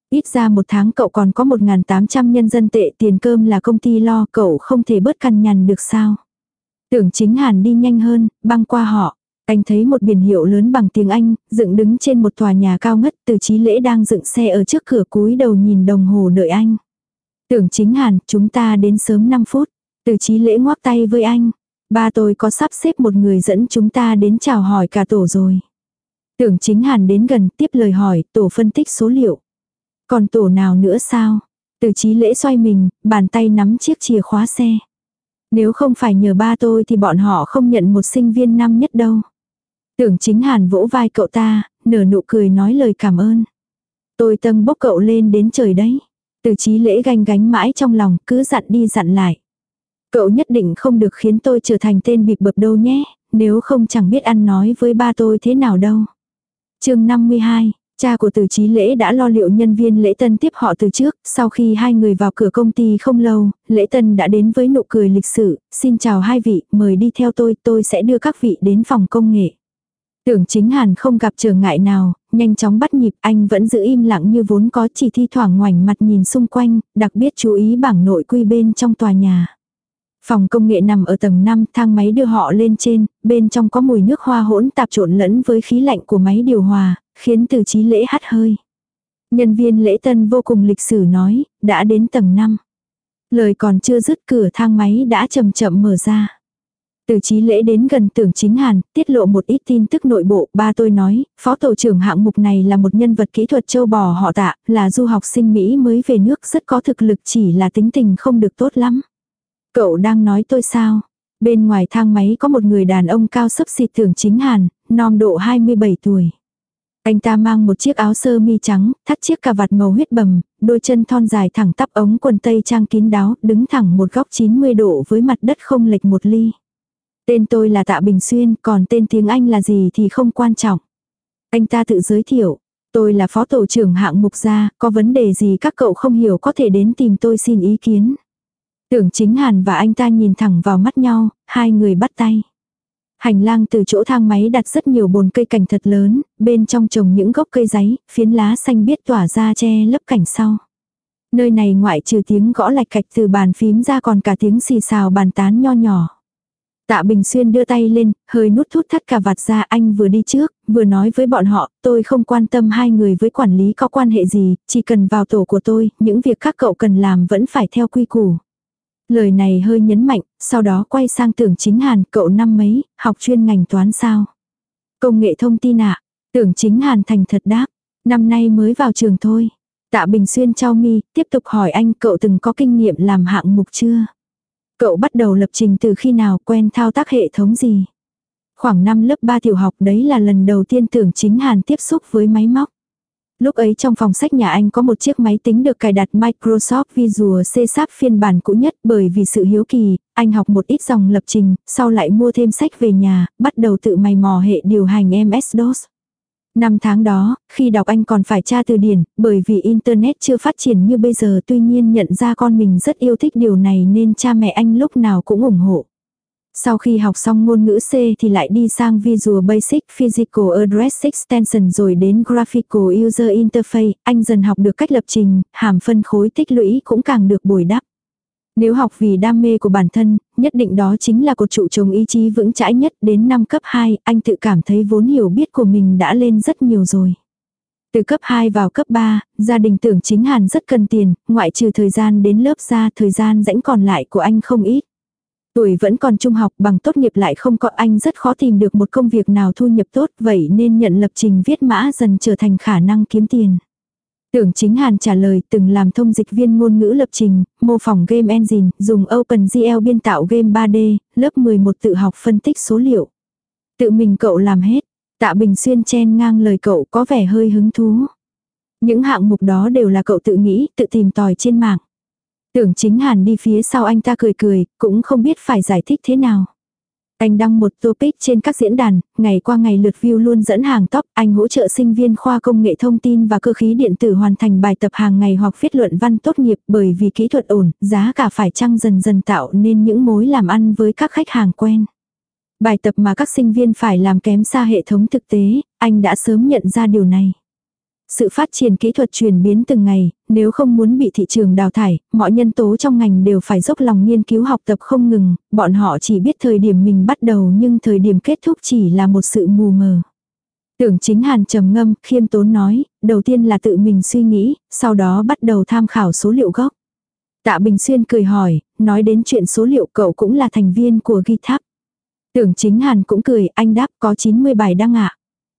Ít ra một tháng cậu còn có 1.800 nhân dân tệ, tiền cơm là công ty lo, cậu không thể bớt cằn nhằn được sao. Tưởng Chính Hàn đi nhanh hơn, băng qua họ. Anh thấy một biển hiệu lớn bằng tiếng Anh, dựng đứng trên một tòa nhà cao ngất. Từ Chí Lễ đang dựng xe ở trước cửa cúi đầu nhìn đồng hồ đợi anh. Tưởng Chính Hàn, chúng ta đến sớm 5 phút. Từ Chí Lễ ngoắc tay với anh. Ba tôi có sắp xếp một người dẫn chúng ta đến chào hỏi cả tổ rồi. Tưởng Chính Hàn đến gần tiếp lời hỏi, tổ phân tích số liệu. Còn tổ nào nữa sao? Từ Chí Lễ xoay mình, bàn tay nắm chiếc chìa khóa xe. Nếu không phải nhờ ba tôi thì bọn họ không nhận một sinh viên năm nhất đâu. Tưởng Chính Hàn vỗ vai cậu ta, nở nụ cười nói lời cảm ơn. Tôi tâng bốc cậu lên đến trời đấy. Từ Chí Lễ ganh gánh mãi trong lòng, cứ dặn đi dặn lại. Cậu nhất định không được khiến tôi trở thành tên bịp bợp đâu nhé, nếu không chẳng biết ăn nói với ba tôi thế nào đâu. Chương 52, cha của Từ Chí Lễ đã lo liệu nhân viên lễ tân tiếp họ từ trước, sau khi hai người vào cửa công ty không lâu, lễ tân đã đến với nụ cười lịch sự, xin chào hai vị, mời đi theo tôi sẽ đưa các vị đến phòng công nghệ. Tưởng Chính Hàn không gặp trở ngại nào, nhanh chóng bắt nhịp, anh vẫn giữ im lặng như vốn có, chỉ thi thoảng ngoảnh mặt nhìn xung quanh, đặc biệt chú ý bảng nội quy bên trong tòa nhà. Phòng công nghệ nằm ở tầng 5, thang máy đưa họ lên trên, bên trong có mùi nước hoa hỗn tạp trộn lẫn với khí lạnh của máy điều hòa, khiến Từ Chí Lễ hắt hơi. Nhân viên lễ tân vô cùng lịch sử nói, đã đến tầng 5. Lời còn chưa dứt cửa thang máy đã chậm chậm mở ra. Từ Chí Lễ đến gần Tưởng Chính Hàn, tiết lộ một ít tin tức nội bộ, ba tôi nói, phó tổ trưởng hạng mục này là một nhân vật kỹ thuật châu bò họ Tạ, là du học sinh Mỹ mới về nước, rất có thực lực, chỉ là tính tình không được tốt lắm. Cậu đang nói tôi sao? Bên ngoài thang máy có một người đàn ông cao xấp xịt Tưởng Chính Hàn, nom độ 27 tuổi. Anh ta mang một chiếc áo sơ mi trắng, thắt chiếc cà vạt màu huyết bầm, đôi chân thon dài thẳng tắp, ống quần tây trang kín đáo, đứng thẳng một góc 90 độ với mặt đất không lệch một ly. Tên tôi là Tạ Bình Xuyên, còn tên tiếng Anh là gì thì không quan trọng. Anh ta tự giới thiệu, tôi là phó tổ trưởng hạng mục gia, có vấn đề gì các cậu không hiểu có thể đến tìm tôi xin ý kiến. Tưởng Chính Hàn và anh ta nhìn thẳng vào mắt nhau, hai người bắt tay. Hành lang từ chỗ thang máy đặt rất nhiều bồn cây cảnh thật lớn, bên trong trồng những gốc cây giấy, phiến lá xanh biếc tỏa ra che lấp cảnh sau. Nơi này ngoại trừ tiếng gõ lạch cạch từ bàn phím ra còn cả tiếng xì xào bàn tán nho nhỏ. Tạ Bình Xuyên đưa tay lên, hơi nút thút thắt cà vạt ra, anh vừa đi trước, vừa nói với bọn họ, tôi không quan tâm hai người với quản lý có quan hệ gì, chỉ cần vào tổ của tôi, những việc các cậu cần làm vẫn phải theo quy củ. Lời này hơi nhấn mạnh, sau đó quay sang Tưởng Chính Hàn, cậu năm mấy, học chuyên ngành toán sao? Công nghệ thông tin ạ. Tưởng Chính Hàn thành thật đáp, năm nay mới vào trường thôi. Tạ Bình Xuyên chau mi, tiếp tục hỏi anh, cậu từng có kinh nghiệm làm hạng mục chưa? Cậu bắt đầu lập trình từ khi nào, quen thao tác hệ thống gì? Khoảng năm lớp 3 tiểu học, đấy là lần đầu tiên Tưởng Chính Hàn tiếp xúc với máy móc. Lúc ấy trong phòng sách nhà anh có một chiếc máy tính được cài đặt Microsoft Visual C# phiên bản cũ nhất, bởi vì sự hiếu kỳ, anh học một ít dòng lập trình, sau lại mua thêm sách về nhà, bắt đầu tự mày mò hệ điều hành MS-DOS. Năm tháng đó, khi đọc anh còn phải tra từ điển, bởi vì Internet chưa phát triển như bây giờ, tuy nhiên nhận ra con mình rất yêu thích điều này nên cha mẹ anh lúc nào cũng ủng hộ. Sau khi học xong ngôn ngữ C thì lại đi sang Visual Basic, Physical Address Extension rồi đến Graphical User Interface, anh dần học được cách lập trình, hàm phân khối tích lũy cũng càng được bồi đắp. Nếu học vì đam mê của bản thân, nhất định đó chính là cột trụ chống ý chí vững chãi nhất. Đến năm cấp 2, anh tự cảm thấy vốn hiểu biết của mình đã lên rất nhiều rồi. Từ cấp 2 vào cấp 3, gia đình Tưởng Chính Hàn rất cần tiền, ngoại trừ thời gian đến lớp ra, thời gian rãnh còn lại của anh không ít. Tuổi vẫn còn trung học, bằng tốt nghiệp lại không có, anh rất khó tìm được một công việc nào thu nhập tốt, vậy nên nhận lập trình viết mã dần trở thành khả năng kiếm tiền. Tưởng Chính Hàn trả lời, từng làm thông dịch viên ngôn ngữ lập trình, mô phỏng game engine, dùng OpenGL biên tạo game 3D, lớp 11 tự học phân tích số liệu. Tự mình cậu làm hết. Tạ Bình Xuyên chen ngang lời cậu, có vẻ hơi hứng thú. Những hạng mục đó đều là cậu tự nghĩ, tự tìm tòi trên mạng. Tưởng Chính Hàn đi phía sau anh ta cười cười, cũng không biết phải giải thích thế nào. Anh đăng một topic trên các diễn đàn, ngày qua ngày lượt view luôn dẫn hàng top, anh hỗ trợ sinh viên khoa công nghệ thông tin và cơ khí điện tử hoàn thành bài tập hàng ngày hoặc viết luận văn tốt nghiệp, bởi vì kỹ thuật ổn, giá cả phải chăng dần dần tạo nên những mối làm ăn với các khách hàng quen. Bài tập mà các sinh viên phải làm kém xa hệ thống thực tế, anh đã sớm nhận ra điều này. Sự phát triển kỹ thuật chuyển biến từng ngày, nếu không muốn bị thị trường đào thải, mọi nhân tố trong ngành đều phải dốc lòng nghiên cứu học tập không ngừng, bọn họ chỉ biết thời điểm mình bắt đầu nhưng thời điểm kết thúc chỉ là một sự mù mờ. Tưởng Chính Hàn trầm ngâm, khiêm tốn nói, đầu tiên là tự mình suy nghĩ, sau đó bắt đầu tham khảo số liệu gốc. Tạ Bình Xuyên cười hỏi, nói đến chuyện số liệu cậu cũng là thành viên của GitHub. Tưởng Chính Hàn cũng cười, anh đáp có 90 bài đăng ạ.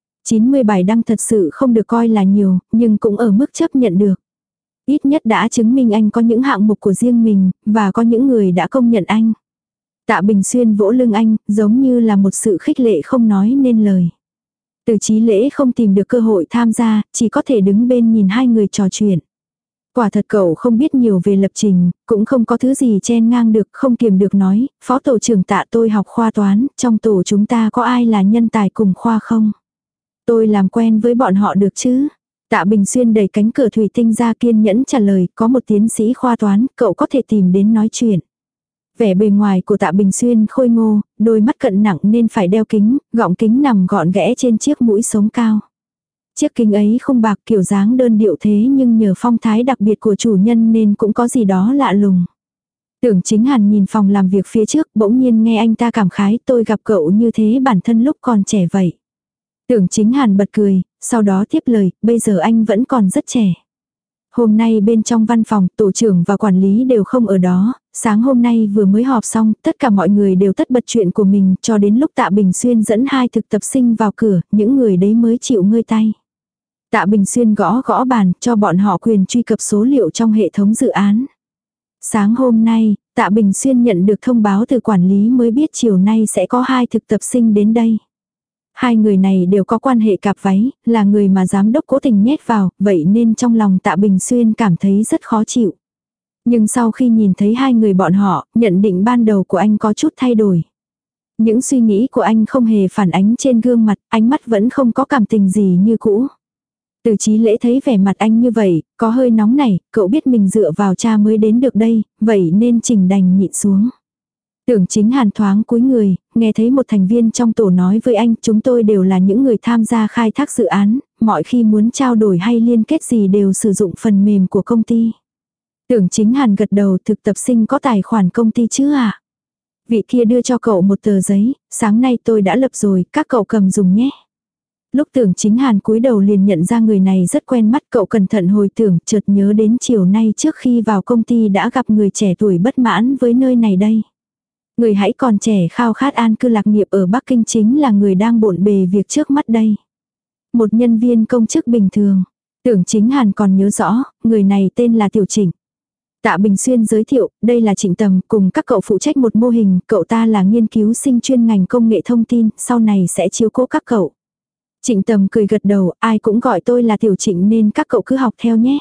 90 bài đăng thật sự không được coi là nhiều, nhưng cũng ở mức chấp nhận được. Ít nhất đã chứng minh anh có những hạng mục của riêng mình, và có những người đã công nhận anh. Tạ Bình Xuyên vỗ lưng anh, giống như là một sự khích lệ không nói nên lời. Từ Chí Lễ không tìm được cơ hội tham gia, chỉ có thể đứng bên nhìn hai người trò chuyện. Quả thật cậu không biết nhiều về lập trình, cũng không có thứ gì chen ngang được, không kiềm được nói, phó tổ trưởng Tạ tôi học khoa toán, trong tổ chúng ta có ai là nhân tài cùng khoa không? Tôi làm quen với bọn họ được chứ? Tạ Bình Xuyên đẩy cánh cửa thủy tinh ra kiên nhẫn trả lời, có một tiến sĩ khoa toán, cậu có thể tìm đến nói chuyện. Vẻ bề ngoài của Tạ Bình Xuyên khôi ngô, đôi mắt cận nặng nên phải đeo kính, gọng kính nằm gọn ghẽ trên chiếc mũi sống cao. Chiếc kính ấy không bạc kiểu dáng đơn điệu thế nhưng nhờ phong thái đặc biệt của chủ nhân nên cũng có gì đó lạ lùng. Tưởng Chính Hàn nhìn phòng làm việc phía trước bỗng nhiên nghe anh ta cảm khái tôi gặp cậu như thế bản thân lúc còn trẻ vậy. Tưởng Chính Hàn bật cười, sau đó tiếp lời, bây giờ anh vẫn còn rất trẻ. Hôm nay bên trong văn phòng, tổ trưởng và quản lý đều không ở đó, sáng hôm nay vừa mới họp xong, tất cả mọi người đều tất bật chuyện của mình, cho đến lúc Tạ Bình Xuyên dẫn hai thực tập sinh vào cửa, những người đấy mới chịu ngơi tay. Tạ Bình Xuyên gõ gõ bàn, cho bọn họ quyền truy cập số liệu trong hệ thống dự án. Sáng hôm nay, Tạ Bình Xuyên nhận được thông báo từ quản lý mới biết chiều nay sẽ có hai thực tập sinh đến đây. Hai người này đều có quan hệ cặp váy, là người mà giám đốc cố tình nhét vào, vậy nên trong lòng Tạ Bình Xuyên cảm thấy rất khó chịu. Nhưng sau khi nhìn thấy hai người bọn họ, nhận định ban đầu của anh có chút thay đổi. Những suy nghĩ của anh không hề phản ánh trên gương mặt, ánh mắt vẫn không có cảm tình gì như cũ. Từ Chí Lễ thấy vẻ mặt anh như vậy, có hơi nóng nảy, cậu biết mình dựa vào cha mới đến được đây, vậy nên Trình đành nhịn xuống. Tưởng Chính Hàn thoáng cúi người, nghe thấy một thành viên trong tổ nói với anh, chúng tôi đều là những người tham gia khai thác dự án, mọi khi muốn trao đổi hay liên kết gì đều sử dụng phần mềm của công ty. Tưởng Chính Hàn gật đầu, thực tập sinh có tài khoản công ty chứ ạ? Vị kia đưa cho cậu một tờ giấy, sáng nay tôi đã lập rồi, các cậu cầm dùng nhé. Lúc Tưởng Chính Hàn cúi đầu liền nhận ra người này rất quen mắt, cậu cẩn thận hồi tưởng, chợt nhớ đến chiều nay trước khi vào công ty đã gặp người trẻ tuổi bất mãn với nơi này đây. Người hãy còn trẻ khao khát an cư lạc nghiệp ở Bắc Kinh chính là người đang bộn bề việc trước mắt đây. Một nhân viên công chức bình thường. Tưởng Chính Hàn còn nhớ rõ, người này tên là Tiểu Trịnh. Tạ Bình Xuyên giới thiệu, đây là Trịnh Tầm, cùng các cậu phụ trách một mô hình, cậu ta là nghiên cứu sinh chuyên ngành công nghệ thông tin, sau này sẽ chiếu cố các cậu. Trịnh Tầm cười gật đầu, ai cũng gọi tôi là Tiểu Trịnh nên các cậu cứ học theo nhé.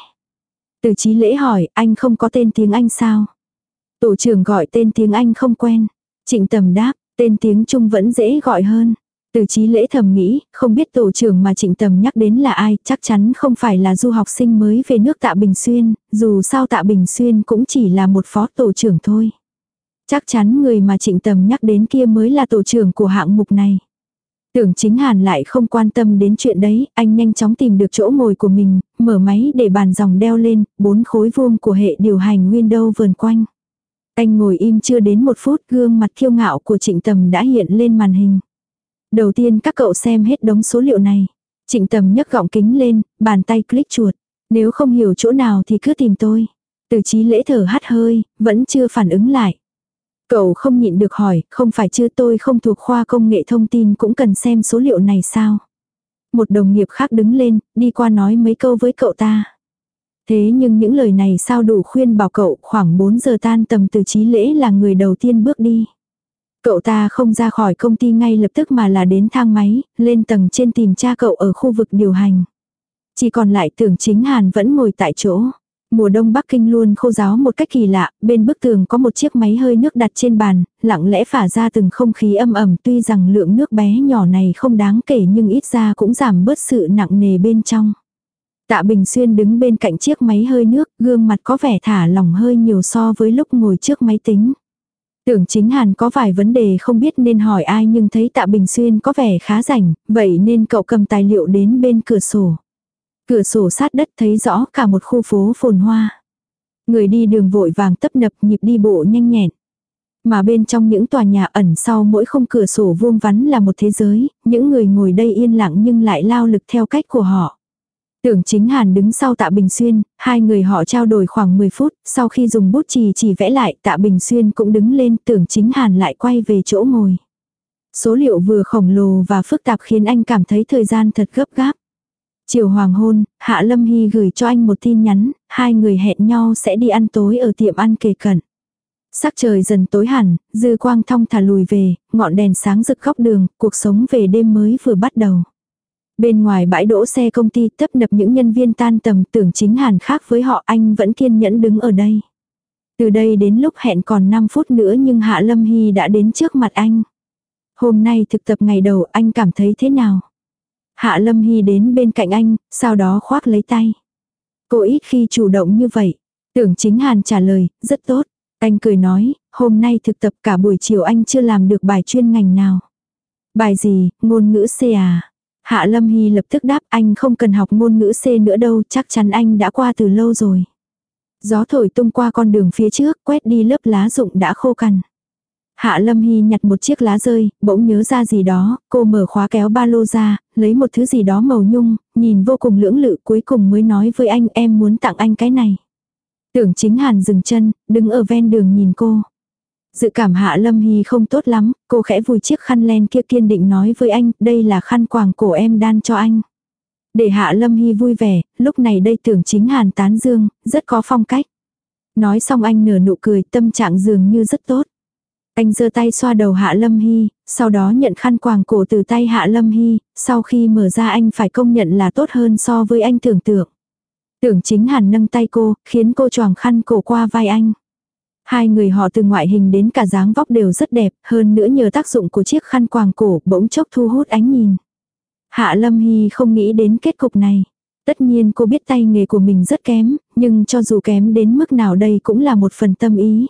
Từ Chí Lễ hỏi, anh không có tên tiếng Anh sao? Tổ trưởng gọi tên tiếng Anh không quen. Trịnh Tầm đáp, tên tiếng Trung vẫn dễ gọi hơn. Từ Chí Lễ thầm nghĩ, không biết tổ trưởng mà Trịnh Tầm nhắc đến là ai, chắc chắn không phải là du học sinh mới về nước Tạ Bình Xuyên, dù sao Tạ Bình Xuyên cũng chỉ là một phó tổ trưởng thôi. Chắc chắn người mà Trịnh Tầm nhắc đến kia mới là tổ trưởng của hạng mục này. Tưởng Chính Hàn lại không quan tâm đến chuyện đấy, anh nhanh chóng tìm được chỗ ngồi của mình, mở máy để bàn dòng đeo lên, 4 khối vuông của hệ điều hành Windows vờn quanh. Anh ngồi im chưa đến 1 phút, gương mặt kiêu ngạo của Trịnh Tầm đã hiện lên màn hình. Đầu tiên các cậu xem hết đống số liệu này. Trịnh Tầm nhấc gọng kính lên, bàn tay click chuột. Nếu không hiểu chỗ nào thì cứ tìm tôi. Từ Chí Lễ thở hắt hơi, vẫn chưa phản ứng lại. Cậu không nhịn được hỏi, không phải chứ tôi không thuộc khoa công nghệ thông tin cũng cần xem số liệu này sao? Một đồng nghiệp khác đứng lên, đi qua nói mấy câu với cậu ta. Thế nhưng những lời này sao đủ khuyên bảo cậu, khoảng 4 giờ tan tầm Từ Chí Lễ là người đầu tiên bước đi. Cậu ta không ra khỏi công ty ngay lập tức mà là đến thang máy, lên tầng trên tìm cha cậu ở khu vực điều hành. Chỉ còn lại Tưởng Chính Hàn vẫn ngồi tại chỗ. Mùa đông Bắc Kinh luôn khô ráo một cách kỳ lạ, bên bức tường có một chiếc máy hơi nước đặt trên bàn, lặng lẽ phả ra từng không khí âm ẩm, tuy rằng lượng nước bé nhỏ này không đáng kể nhưng ít ra cũng giảm bớt sự nặng nề bên trong. Tạ Bình Xuyên đứng bên cạnh chiếc máy hơi nước, gương mặt có vẻ thả lỏng hơi nhiều so với lúc ngồi trước máy tính. Tưởng Chính Hàn có vài vấn đề không biết nên hỏi ai nhưng thấy Tạ Bình Xuyên có vẻ khá rảnh, vậy nên cậu cầm tài liệu đến bên cửa sổ. Cửa sổ sát đất thấy rõ cả một khu phố phồn hoa. Người đi đường vội vàng tấp nập, nhịp đi bộ nhanh nhẹn. Mà bên trong những tòa nhà ẩn sau mỗi khung cửa sổ vuông vắn là một thế giới, những người ngồi đây yên lặng nhưng lại lao lực theo cách của họ. Tưởng Chính Hàn đứng sau Tạ Bình Xuyên, hai người họ trao đổi khoảng 10 phút, sau khi dùng bút chì chỉ vẽ lại, Tạ Bình Xuyên cũng đứng lên, Tưởng Chính Hàn lại quay về chỗ ngồi. Số liệu vừa khổng lồ và phức tạp khiến anh cảm thấy thời gian thật gấp gáp. Chiều hoàng hôn, Hạ Lâm Hy gửi cho anh một tin nhắn, hai người hẹn nhau sẽ đi ăn tối ở tiệm ăn kề cận. Sắc trời dần tối hẳn, dư quang thong thả lùi về, ngọn đèn sáng rực góc đường, cuộc sống về đêm mới vừa bắt đầu. Bên ngoài bãi đỗ xe công ty tấp nập những nhân viên tan tầm, Tưởng Chính Hàn khác với họ, anh vẫn kiên nhẫn đứng ở đây. Từ đây đến lúc hẹn còn 5 phút nữa nhưng Hạ Lâm Hy đã đến trước mặt anh. Hôm nay thực tập ngày đầu, anh cảm thấy thế nào? Hạ Lâm Hy đến bên cạnh anh, sau đó khoác lấy tay. Cô ít khi chủ động như vậy. Tưởng Chính Hàn trả lời, rất tốt. Anh cười nói, hôm nay thực tập cả buổi chiều anh chưa làm được bài chuyên ngành nào. Bài gì, ngôn ngữ C à? Hạ Lâm Hy lập tức đáp, anh không cần học ngôn ngữ C nữa đâu, chắc chắn anh đã qua từ lâu rồi. Gió thổi tung qua con đường phía trước, quét đi lớp lá rụng đã khô cằn. Hạ Lâm Hy nhặt một chiếc lá rơi, bỗng nhớ ra gì đó, cô mở khóa kéo ba lô ra, lấy một thứ gì đó màu nhung, nhìn vô cùng lưỡng lự, cuối cùng mới nói với anh, em muốn tặng anh cái này. Tưởng Chính Hàn dừng chân, đứng ở ven đường nhìn cô. Dự cảm Hạ Lâm Hy không tốt lắm, cô khẽ vùi chiếc khăn len kia, kiên định nói với anh, đây là khăn quàng cổ em đan cho anh. Để Hạ Lâm Hy vui vẻ, lúc này đây Tưởng Chính Hàn tán dương, rất có phong cách. Nói xong anh nở nụ cười, tâm trạng dường như rất tốt. Anh giơ tay xoa đầu Hạ Lâm Hy, sau đó nhận khăn quàng cổ từ tay Hạ Lâm Hy, sau khi mở ra anh phải công nhận là tốt hơn so với anh tưởng tượng. Tưởng Chính Hàn nâng tay cô, khiến cô choàng khăn cổ qua vai anh. Hai người họ từ ngoại hình đến cả dáng vóc đều rất đẹp, hơn nữa nhờ tác dụng của chiếc khăn quàng cổ bỗng chốc thu hút ánh nhìn. Hạ Lâm Hy không nghĩ đến kết cục này. Tất nhiên cô biết tay nghề của mình rất kém, nhưng cho dù kém đến mức nào đây cũng là một phần tâm ý.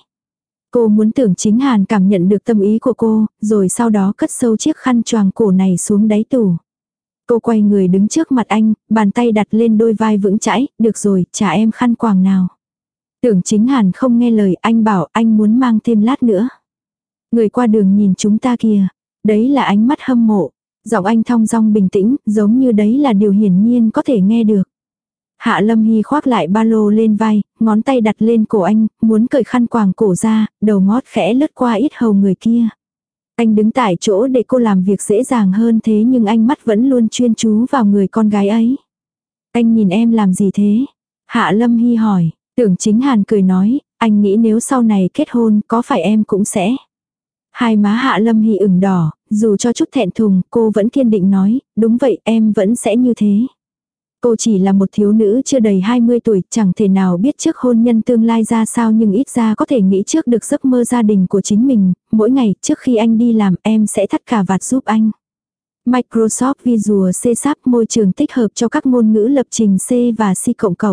Cô muốn Tưởng Chính Hàn cảm nhận được tâm ý của cô, rồi sau đó cất sâu chiếc khăn choàng cổ này xuống đáy tủ. Cô quay người đứng trước mặt anh, bàn tay đặt lên đôi vai vững chãi, được rồi, trả em khăn quàng nào. Tưởng Chính Hàn không nghe lời, anh bảo anh muốn mang thêm lát nữa. Người qua đường nhìn chúng ta kìa, đấy là ánh mắt hâm mộ. Giọng anh thong dong bình tĩnh, giống như đấy là điều hiển nhiên có thể nghe được. Hạ Lâm Hy khoác lại ba lô lên vai, ngón tay đặt lên cổ anh, muốn cởi khăn quàng cổ ra, đầu ngót khẽ lướt qua yết hầu người kia. Anh đứng tại chỗ để cô làm việc dễ dàng hơn thế nhưng ánh mắt vẫn luôn chuyên chú vào người con gái ấy. Anh nhìn em làm gì thế? Hạ Lâm Hy hỏi, Tưởng Chính Hàn cười nói, anh nghĩ nếu sau này kết hôn có phải em cũng sẽ. Hai má Hạ Lâm Hy ửng đỏ, dù cho chút thẹn thùng cô vẫn kiên định nói, đúng vậy em vẫn sẽ như thế. Cô chỉ là một thiếu nữ chưa đầy 20 tuổi, chẳng thể nào biết trước hôn nhân tương lai ra sao nhưng ít ra có thể nghĩ trước được giấc mơ gia đình của chính mình. Mỗi ngày trước khi anh đi làm em sẽ thắt cà vạt giúp anh. Microsoft Visual C# môi trường tích hợp cho các ngôn ngữ lập trình C và C++.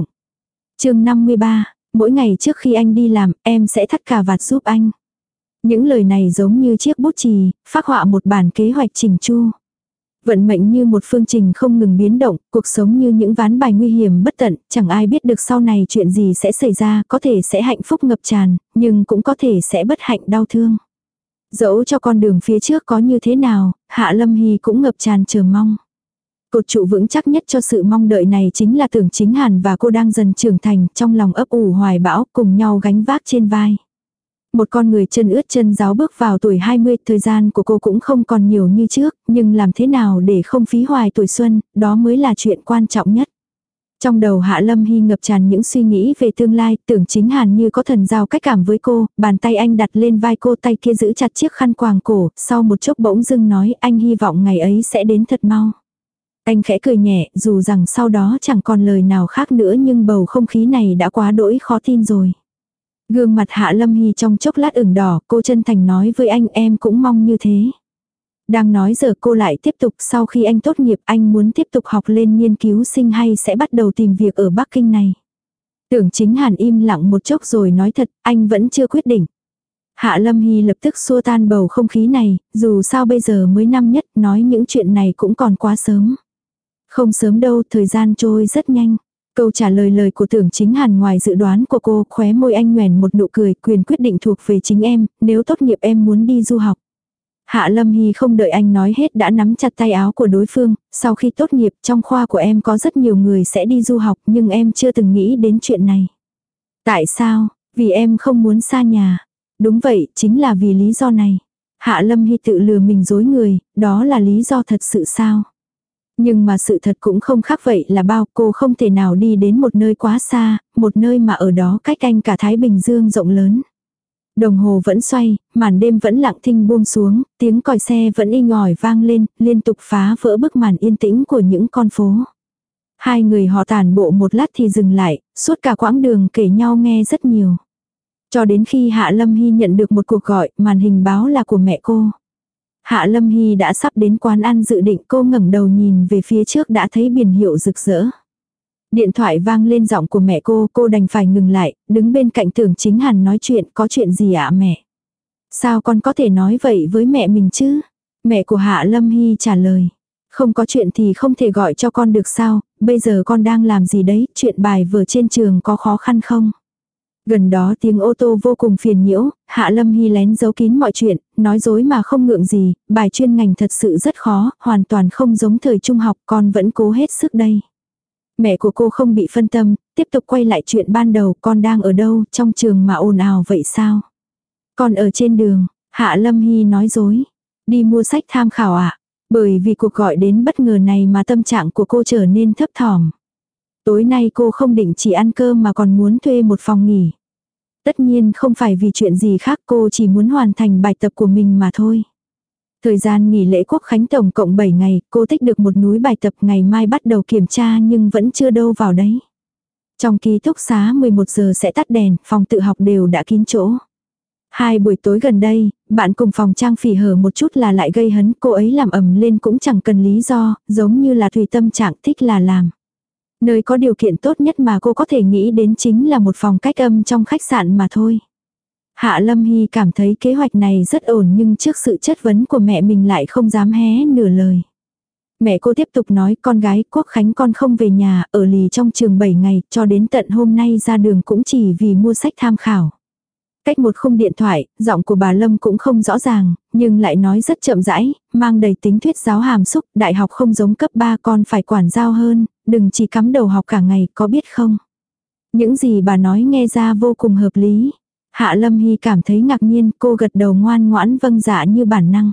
Chương 53, mỗi ngày trước khi anh đi làm em sẽ thắt cà vạt giúp anh. Những lời này giống như chiếc bút chì, phác họa một bản kế hoạch chỉnh chu. Vận mệnh như một phương trình không ngừng biến động, cuộc sống như những ván bài nguy hiểm bất tận, chẳng ai biết được sau này chuyện gì sẽ xảy ra, có thể sẽ hạnh phúc ngập tràn, nhưng cũng có thể sẽ bất hạnh đau thương. Dẫu cho con đường phía trước có như thế nào, Hạ Lâm Hy cũng ngập tràn chờ mong. Cột trụ vững chắc nhất cho sự mong đợi này chính là Tưởng Chính Hàn và cô đang dần trưởng thành, trong lòng ấp ủ hoài bão, cùng nhau gánh vác trên vai. Một con người chân ướt chân ráo bước vào tuổi 20, thời gian của cô cũng không còn nhiều như trước, nhưng làm thế nào để không phí hoài tuổi xuân, đó mới là chuyện quan trọng nhất. Trong đầu Hạ Lâm Hy ngập tràn những suy nghĩ về tương lai, Tưởng Chính Hàn như có thần giao cách cảm với cô, bàn tay anh đặt lên vai cô, tay kia giữ chặt chiếc khăn quàng cổ, sau một chốc bỗng dưng nói anh hy vọng ngày ấy sẽ đến thật mau. Anh khẽ cười nhẹ, dù rằng sau đó chẳng còn lời nào khác nữa nhưng bầu không khí này đã quá đỗi khó tin rồi. Gương mặt Hạ Lâm Hy trong chốc lát ửng đỏ, cô chân thành nói với anh em cũng mong như thế. Đang nói giờ cô lại tiếp tục, sau khi anh tốt nghiệp anh muốn tiếp tục học lên nghiên cứu sinh hay sẽ bắt đầu tìm việc ở Bắc Kinh này. Tưởng Chính Hàn im lặng một chốc rồi nói thật, anh vẫn chưa quyết định. Hạ Lâm Hy lập tức xua tan bầu không khí này, dù sao bây giờ mới năm nhất, nói những chuyện này cũng còn quá sớm. Không sớm đâu, thời gian trôi rất nhanh. Câu trả lời của Tưởng Chính Hàn ngoài dự đoán của cô, khóe môi anh nhoẻn một nụ cười, quyền quyết định thuộc về chính em, nếu tốt nghiệp em muốn đi du học. Hạ Lâm Hy không đợi anh nói hết đã nắm chặt tay áo của đối phương, sau khi tốt nghiệp trong khoa của em có rất nhiều người sẽ đi du học nhưng em chưa từng nghĩ đến chuyện này. Tại sao? Vì em không muốn xa nhà. Đúng vậy, chính là vì lý do này. Hạ Lâm Hy tự lừa mình dối người, đó là lý do thật sự sao? Nhưng mà sự thật cũng không khác vậy là bao, cô không thể nào đi đến một nơi quá xa, một nơi mà ở đó cách anh cả Thái Bình Dương rộng lớn. Đồng hồ vẫn xoay, màn đêm vẫn lặng thinh buông xuống, tiếng còi xe vẫn inh ỏi vang lên, liên tục phá vỡ bức màn yên tĩnh của những con phố. Hai người họ tản bộ một lát thì dừng lại, suốt cả quãng đường kể nhau nghe rất nhiều. Cho đến khi Hạ Lâm Hy nhận được một cuộc gọi, màn hình báo là của mẹ cô. Hạ Lâm Hy đã sắp đến quán ăn dự định, cô ngẩng đầu nhìn về phía trước đã thấy biển hiệu rực rỡ. Điện thoại vang lên giọng của mẹ cô đành phải ngừng lại, đứng bên cạnh Tưởng Chính Hàn nói chuyện, có chuyện gì ạ mẹ? Sao con có thể nói vậy với mẹ mình chứ? Mẹ của Hạ Lâm Hy trả lời. Không có chuyện thì không thể gọi cho con được sao, bây giờ con đang làm gì đấy, chuyện bài vở trên trường có khó khăn không? Gần đó tiếng ô tô vô cùng phiền nhiễu, Hạ Lâm Hy lén giấu kín mọi chuyện, nói dối mà không ngượng gì, bài chuyên ngành thật sự rất khó, hoàn toàn không giống thời trung học, con vẫn cố hết sức đây. Mẹ của cô không bị phân tâm, tiếp tục quay lại chuyện ban đầu, con đang ở đâu, trong trường mà ồn ào vậy sao? Con ở trên đường, Hạ Lâm Hy nói dối. Đi mua sách tham khảo ạ. Bởi vì cuộc gọi đến bất ngờ này mà tâm trạng của cô trở nên thấp thỏm. Tối nay cô không định chỉ ăn cơm mà còn muốn thuê một phòng nghỉ. Tất nhiên không phải vì chuyện gì khác, cô chỉ muốn hoàn thành bài tập của mình mà thôi. Thời gian nghỉ lễ Quốc Khánh tổng cộng 7 ngày, cô tích được một núi bài tập, ngày mai bắt đầu kiểm tra nhưng vẫn chưa đâu vào đấy. Trong ký túc xá 11 giờ sẽ tắt đèn, phòng tự học đều đã kín chỗ. 2 buổi tối gần đây, bạn cùng phòng Trang Phỉ hở một chút là lại gây hấn, cô ấy làm ầm lên cũng chẳng cần lý do, giống như là tùy tâm trạng thích là làm. Nơi có điều kiện tốt nhất mà cô có thể nghĩ đến chính là một phòng cách âm trong khách sạn mà thôi. Hạ Lâm Hy cảm thấy kế hoạch này rất ổn nhưng trước sự chất vấn của mẹ mình lại không dám hé nửa lời. Mẹ cô tiếp tục nói, con gái, Quốc Khánh con không về nhà, ở lì trong trường 7 ngày, cho đến tận hôm nay ra đường cũng chỉ vì mua sách tham khảo. Cách một khung điện thoại, giọng của bà Lâm cũng không rõ ràng, nhưng lại nói rất chậm rãi, mang đầy tính thuyết giáo hàm xúc, đại học không giống cấp 3 con phải quản giao hơn, đừng chỉ cắm đầu học cả ngày, có biết không? Những gì bà nói nghe ra vô cùng hợp lý. Hạ Lâm Hy cảm thấy ngạc nhiên, cô gật đầu ngoan ngoãn vâng dạ như bản năng.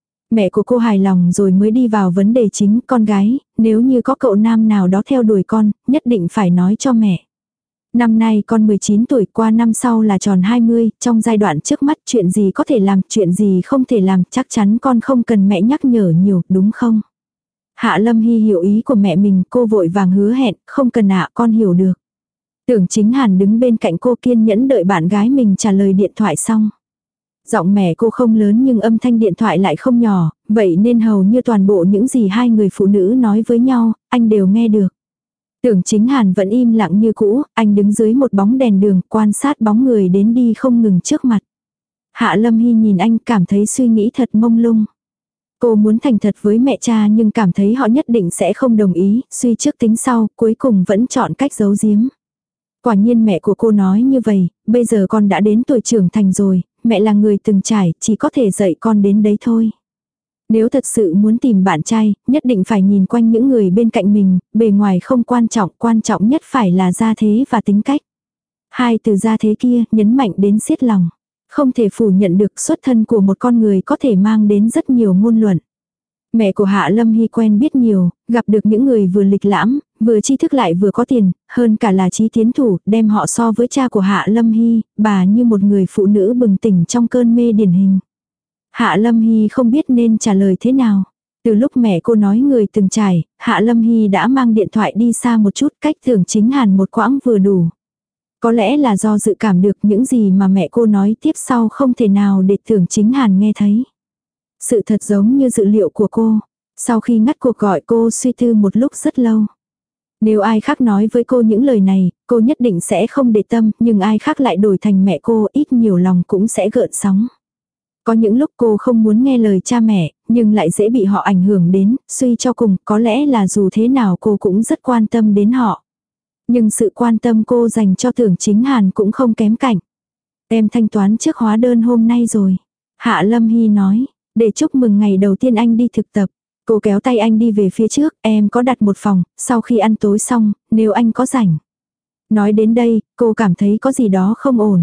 Mẹ của cô hài lòng rồi mới đi vào vấn đề chính, con gái, nếu như có cậu nam nào đó theo đuổi con, nhất định phải nói cho mẹ. Năm nay con 19 tuổi, qua năm sau là tròn 20, trong giai đoạn trước mắt chuyện gì có thể làm, chuyện gì không thể làm, chắc chắn con không cần mẹ nhắc nhở nhiều, đúng không? Hạ Lâm Hy hiểu ý của mẹ mình, cô vội vàng hứa hẹn, không cần ạ, con hiểu được. Tưởng Chính Hàn đứng bên cạnh cô kiên nhẫn đợi bạn gái mình trả lời điện thoại xong. Giọng mẹ cô không lớn nhưng âm thanh điện thoại lại không nhỏ, vậy nên hầu như toàn bộ những gì hai người phụ nữ nói với nhau, anh đều nghe được. Tưởng Chính Hàn vẫn im lặng như cũ, anh đứng dưới một bóng đèn đường quan sát bóng người đến đi không ngừng trước mặt. Hạ Lâm Hy nhìn anh cảm thấy suy nghĩ thật mông lung. Cô muốn thành thật với mẹ cha nhưng cảm thấy họ nhất định sẽ không đồng ý, suy trước tính sau, cuối cùng vẫn chọn cách giấu giếm. Quả nhiên mẹ của cô nói như vậy, bây giờ con đã đến tuổi trưởng thành rồi, mẹ là người từng trải, chỉ có thể dạy con đến đấy thôi. Nếu thật sự muốn tìm bạn trai, nhất định phải nhìn quanh những người bên cạnh mình, bề ngoài không quan trọng nhất phải là gia thế và tính cách. Hai từ gia thế kia nhấn mạnh đến xiết lòng. Không thể phủ nhận được xuất thân của một con người có thể mang đến rất nhiều ngôn luận. Mẹ của Hạ Lâm Hy quen biết nhiều, gặp được những người vừa lịch lãm, vừa tri thức lại vừa có tiền, hơn cả là trí tiến thủ, đem họ so với cha của Hạ Lâm Hy, bà như một người phụ nữ bừng tỉnh trong cơn mê điển hình. Hạ Lâm Hy không biết nên trả lời thế nào. Từ lúc mẹ cô nói người từng trải, Hạ Lâm Hy đã mang điện thoại đi xa một chút, cách Tưởng Chính Hàn một quãng vừa đủ. Có lẽ là do dự cảm được những gì mà mẹ cô nói tiếp sau không thể nào để Tưởng Chính Hàn nghe thấy. Sự thật giống như dự liệu của cô. Sau khi ngắt cuộc gọi cô suy tư một lúc rất lâu. Nếu ai khác nói với cô những lời này, cô nhất định sẽ không để tâm, nhưng ai khác lại đổi thành mẹ cô ít nhiều lòng cũng sẽ gợn sóng. Có những lúc cô không muốn nghe lời cha mẹ, nhưng lại dễ bị họ ảnh hưởng đến, suy cho cùng có lẽ là dù thế nào cô cũng rất quan tâm đến họ. Nhưng sự quan tâm cô dành cho Tưởng Chính Hàn cũng không kém cạnh. Em thanh toán trước hóa đơn hôm nay rồi. Hạ Lâm Hy nói, để chúc mừng ngày đầu tiên anh đi thực tập. Cô kéo tay anh đi về phía trước, em có đặt một phòng, sau khi ăn tối xong, nếu anh có rảnh. Nói đến đây, cô cảm thấy có gì đó không ổn.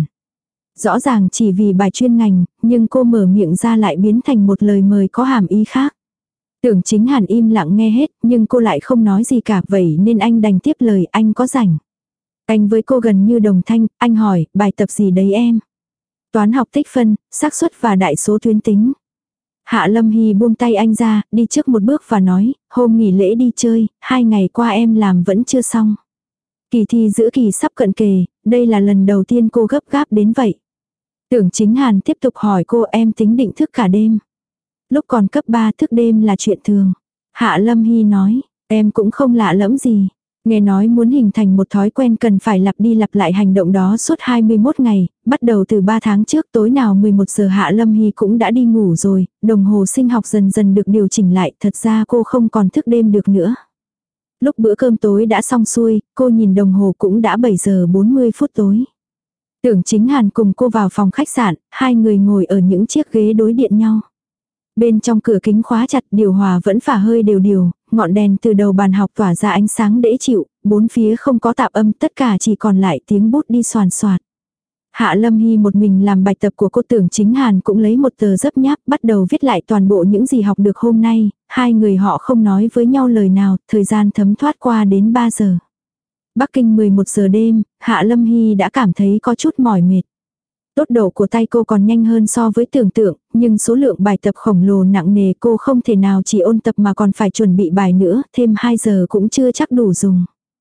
Rõ ràng chỉ vì bài chuyên ngành, nhưng cô mở miệng ra lại biến thành một lời mời có hàm ý khác. Tưởng Chính Hàn im lặng nghe hết, nhưng cô lại không nói gì cả, vậy nên anh đành tiếp lời, anh có rảnh. Anh với cô gần như đồng thanh, anh hỏi, bài tập gì đấy em? Toán học tích phân, xác suất và đại số tuyến tính. Hạ Lâm Hy buông tay anh ra, đi trước một bước và nói, hôm nghỉ lễ đi chơi, 2 ngày qua em làm vẫn chưa xong. Kỳ thi giữa kỳ sắp cận kề, đây là lần đầu tiên cô gấp gáp đến vậy. Tưởng Chính Hàn tiếp tục hỏi cô, em tính định thức cả đêm. Lúc còn cấp 3 thức đêm là chuyện thường. Hạ Lâm Hy nói, em cũng không lạ lẫm gì. Nghe nói muốn hình thành một thói quen cần phải lặp đi lặp lại hành động đó suốt 21 ngày, bắt đầu từ 3 tháng trước tối nào 11 giờ Hạ Lâm Hy cũng đã đi ngủ rồi, đồng hồ sinh học dần dần được điều chỉnh lại, thật ra cô không còn thức đêm được nữa. Lúc bữa cơm tối đã xong xuôi, cô nhìn đồng hồ cũng đã 7 giờ 40 phút tối. Tưởng Chính Hàn cùng cô vào phòng khách sạn, hai người ngồi ở những chiếc ghế đối điện nhau. Bên trong cửa kính khóa chặt, điều hòa vẫn phả hơi đều, ngọn đèn từ đầu bàn học tỏa ra ánh sáng dễ chịu, bốn phía không có tạp âm, tất cả chỉ còn lại tiếng bút đi xoàn xoạt. Hạ Lâm Hy một mình làm bài tập của cô. Tưởng Chính Hàn cũng lấy một tờ dấp nháp, bắt đầu viết lại toàn bộ những gì học được hôm nay, hai người họ không nói với nhau lời nào, thời gian thấm thoát qua đến 3 giờ. Bắc Kinh 11 giờ đêm, Hạ Lâm Hy đã cảm thấy có chút mỏi mệt. Tốc độ của tay cô còn nhanh hơn so với tưởng tượng, nhưng số lượng bài tập khổng lồ nặng nề cô không thể nào chỉ ôn tập mà còn phải chuẩn bị bài nữa, thêm 2 giờ cũng chưa chắc đủ dùng.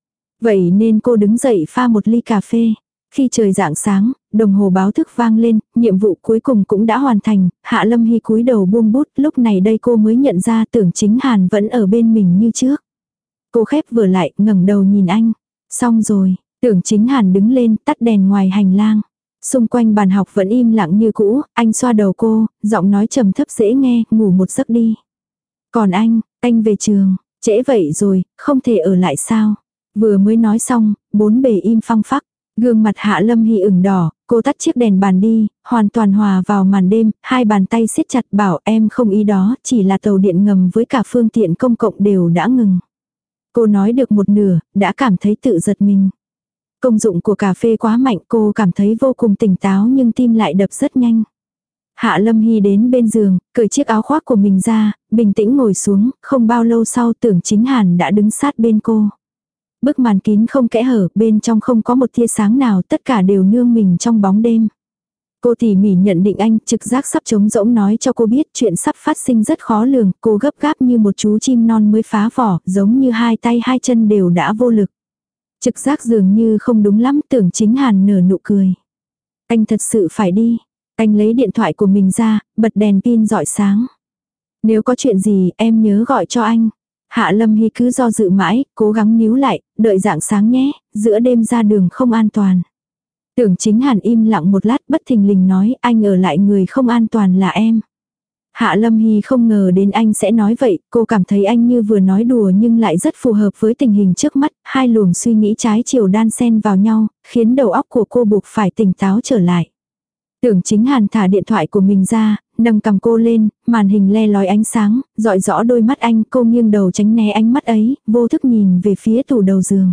Vậy nên cô đứng dậy pha một ly cà phê. Khi trời rạng sáng, đồng hồ báo thức vang lên, nhiệm vụ cuối cùng cũng đã hoàn thành, Hạ Lâm Hy cúi đầu buông bút, lúc này đây cô mới nhận ra Tưởng Chính Hàn vẫn ở bên mình như trước. Cô khép vừa lại, ngẩng đầu nhìn anh. Xong rồi, Tưởng Chính Hàn đứng lên, tắt đèn ngoài hành lang. Xung quanh bàn học vẫn im lặng như cũ, anh xoa đầu cô, giọng nói trầm thấp dễ nghe, ngủ một giấc đi. Còn anh về trường, trễ vậy rồi, không thể ở lại sao? Vừa mới nói xong, bốn bề im phăng phắc. Gương mặt Hạ Lâm Hy ửng đỏ, cô tắt chiếc đèn bàn đi, hoàn toàn hòa vào màn đêm, hai bàn tay siết chặt bảo em không ý đó, chỉ là tàu điện ngầm với cả phương tiện công cộng đều đã ngừng. Cô nói được một nửa, đã cảm thấy tự giật mình. Công dụng của cà phê quá mạnh, cô cảm thấy vô cùng tỉnh táo nhưng tim lại đập rất nhanh. Hạ Lâm Hy đến bên giường, cởi chiếc áo khoác của mình ra, bình tĩnh ngồi xuống, không bao lâu sau Tưởng Chính Hàn đã đứng sát bên cô. Bức màn kín không kẽ hở, bên trong không có một tia sáng nào, tất cả đều nương mình trong bóng đêm. Cô tỉ mỉ nhận định anh, trực giác sắp trống rỗng nói cho cô biết chuyện sắp phát sinh rất khó lường, cô gấp gáp như một chú chim non mới phá vỏ, giống như hai tay hai chân đều đã vô lực. Trực giác dường như không đúng lắm, Tưởng Chính Hàn nở nụ cười. Anh thật sự phải đi. Anh lấy điện thoại của mình ra, bật đèn pin rọi sáng. Nếu có chuyện gì, em nhớ gọi cho anh. Hạ Lâm Hy cứ do dự mãi, cố gắng níu lại, đợi rạng sáng nhé, giữa đêm ra đường không an toàn. Tưởng Chính Hàn im lặng một lát, bất thình lình nói, anh ở lại, người không an toàn là em. Hạ Lâm Hy không ngờ đến anh sẽ nói vậy, cô cảm thấy anh như vừa nói đùa nhưng lại rất phù hợp với tình hình trước mắt, hai luồng suy nghĩ trái chiều đan xen vào nhau, khiến đầu óc của cô buộc phải tỉnh táo trở lại. Tưởng Chính Hàn thả điện thoại của mình ra, nâng cầm cô lên, màn hình le lói ánh sáng, rọi rõ đôi mắt anh, cô nghiêng đầu tránh né ánh mắt ấy, vô thức nhìn về phía tủ đầu giường.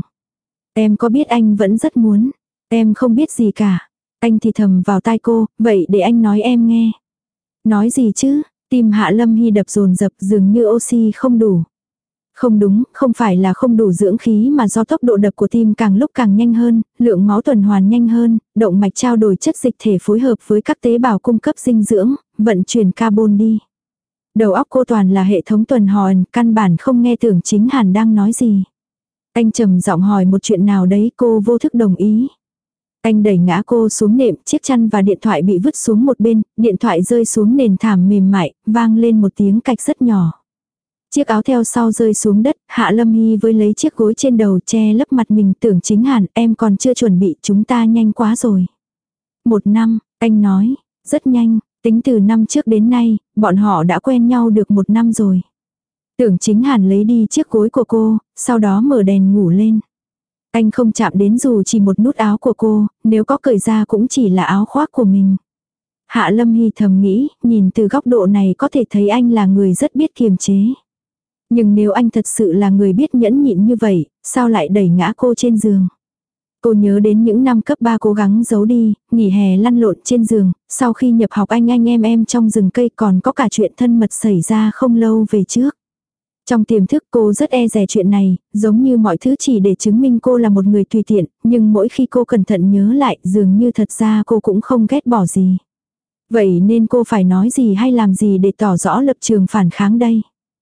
Em có biết anh vẫn rất muốn, em không biết gì cả. Anh thì thầm vào tai cô, vậy để anh nói em nghe. Nói gì chứ? Tim Hạ Lâm Hy đập dồn dập, dường như oxy không đủ. Không đúng, không phải là không đủ dưỡng khí mà do tốc độ đập của tim càng lúc càng nhanh hơn, lượng máu tuần hoàn nhanh hơn, động mạch trao đổi chất dịch thể phối hợp với các tế bào cung cấp dinh dưỡng, vận chuyển carbon đi. Đầu óc cô toàn là hệ thống tuần hoàn, căn bản không nghe Tưởng Chính Hàn đang nói gì. Anh trầm giọng hỏi một chuyện nào đấy, cô vô thức đồng ý. Anh đẩy ngã cô xuống nệm, chiếc chăn và điện thoại bị vứt xuống một bên, điện thoại rơi xuống nền thảm mềm mại, vang lên một tiếng cạch rất nhỏ. Chiếc áo theo sau rơi xuống đất, Hạ Lâm Hy với lấy chiếc gối trên đầu che lấp mặt mình. Tưởng Chính Hàn, em còn chưa chuẩn bị, chúng ta nhanh quá rồi. 1 năm, anh nói, rất nhanh, Tính từ năm trước đến nay, bọn họ đã quen nhau được 1 năm rồi. Tưởng Chính Hàn lấy đi chiếc gối của cô, sau đó mở đèn ngủ lên. Anh không chạm đến dù chỉ một nút áo của cô, nếu có cởi ra cũng chỉ là áo khoác của mình. Hạ Lâm Hy thầm nghĩ, nhìn từ góc độ này có thể thấy anh là người rất biết kiềm chế. Nhưng nếu anh thật sự là người biết nhẫn nhịn như vậy, sao lại đẩy ngã cô trên giường? Cô nhớ đến những năm cấp 3 cố gắng giấu đi, nghỉ hè lăn lộn trên giường, sau khi nhập học anh em trong rừng cây, còn có cả chuyện thân mật xảy ra không lâu về trước. Trong tiềm thức cô rất e dè chuyện này, giống như mọi thứ chỉ để chứng minh cô là một người tùy tiện, nhưng mỗi khi cô cẩn thận nhớ lại dường như thật ra cô cũng không ghét bỏ gì. Vậy nên cô phải nói gì hay làm gì để tỏ rõ lập trường phản kháng đây?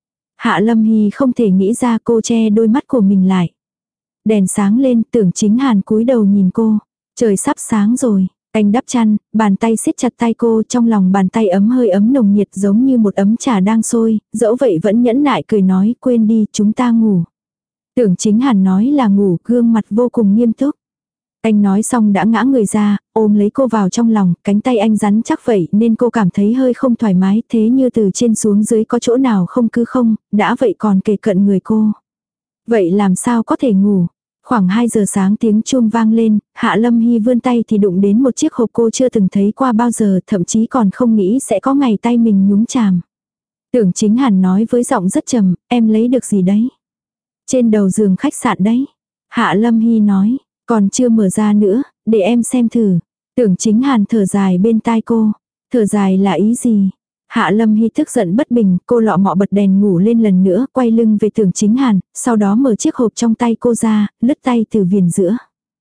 Hạ Lâm Hy không thể nghĩ ra, cô che đôi mắt của mình lại. Đèn sáng lên, Tưởng Chính Hàn cúi đầu nhìn cô. Trời sắp sáng rồi. Anh đắp chăn, bàn tay siết chặt tay cô, trong lòng bàn tay hơi ấm nồng nhiệt giống như một ấm trà đang sôi, dẫu vậy vẫn nhẫn nại cười nói, quên đi, chúng ta ngủ. Tưởng Chính Hàn nói là ngủ, gương mặt vô cùng nghiêm túc. Anh nói xong đã ngã người ra, ôm lấy cô vào trong lòng, cánh tay anh rắn chắc vậy nên cô cảm thấy hơi không thoải mái, thế như từ trên xuống dưới có chỗ nào không cứ không, đã vậy còn kề cận người cô. Vậy làm sao có thể ngủ? Khoảng 2 giờ sáng tiếng chuông vang lên, Hạ Lâm Hy vươn tay thì đụng đến một chiếc hộp cô chưa từng thấy qua bao giờ, thậm chí còn không nghĩ sẽ có ngày tay mình nhúng chàm. Tưởng Chính Hàn nói với giọng rất trầm, em lấy được gì đấy? Trên đầu giường khách sạn đấy. Hạ Lâm Hy nói, còn chưa mở ra nữa, để em xem thử. Tưởng Chính Hàn thở dài bên tai cô. Thở dài là ý gì? Hạ Lâm Hy tức giận bất bình, cô lọ mọ bật đèn ngủ lên lần nữa, quay lưng về Tưởng Chính Hàn, sau đó mở chiếc hộp trong tay cô ra, lướt tay từ viền giữa.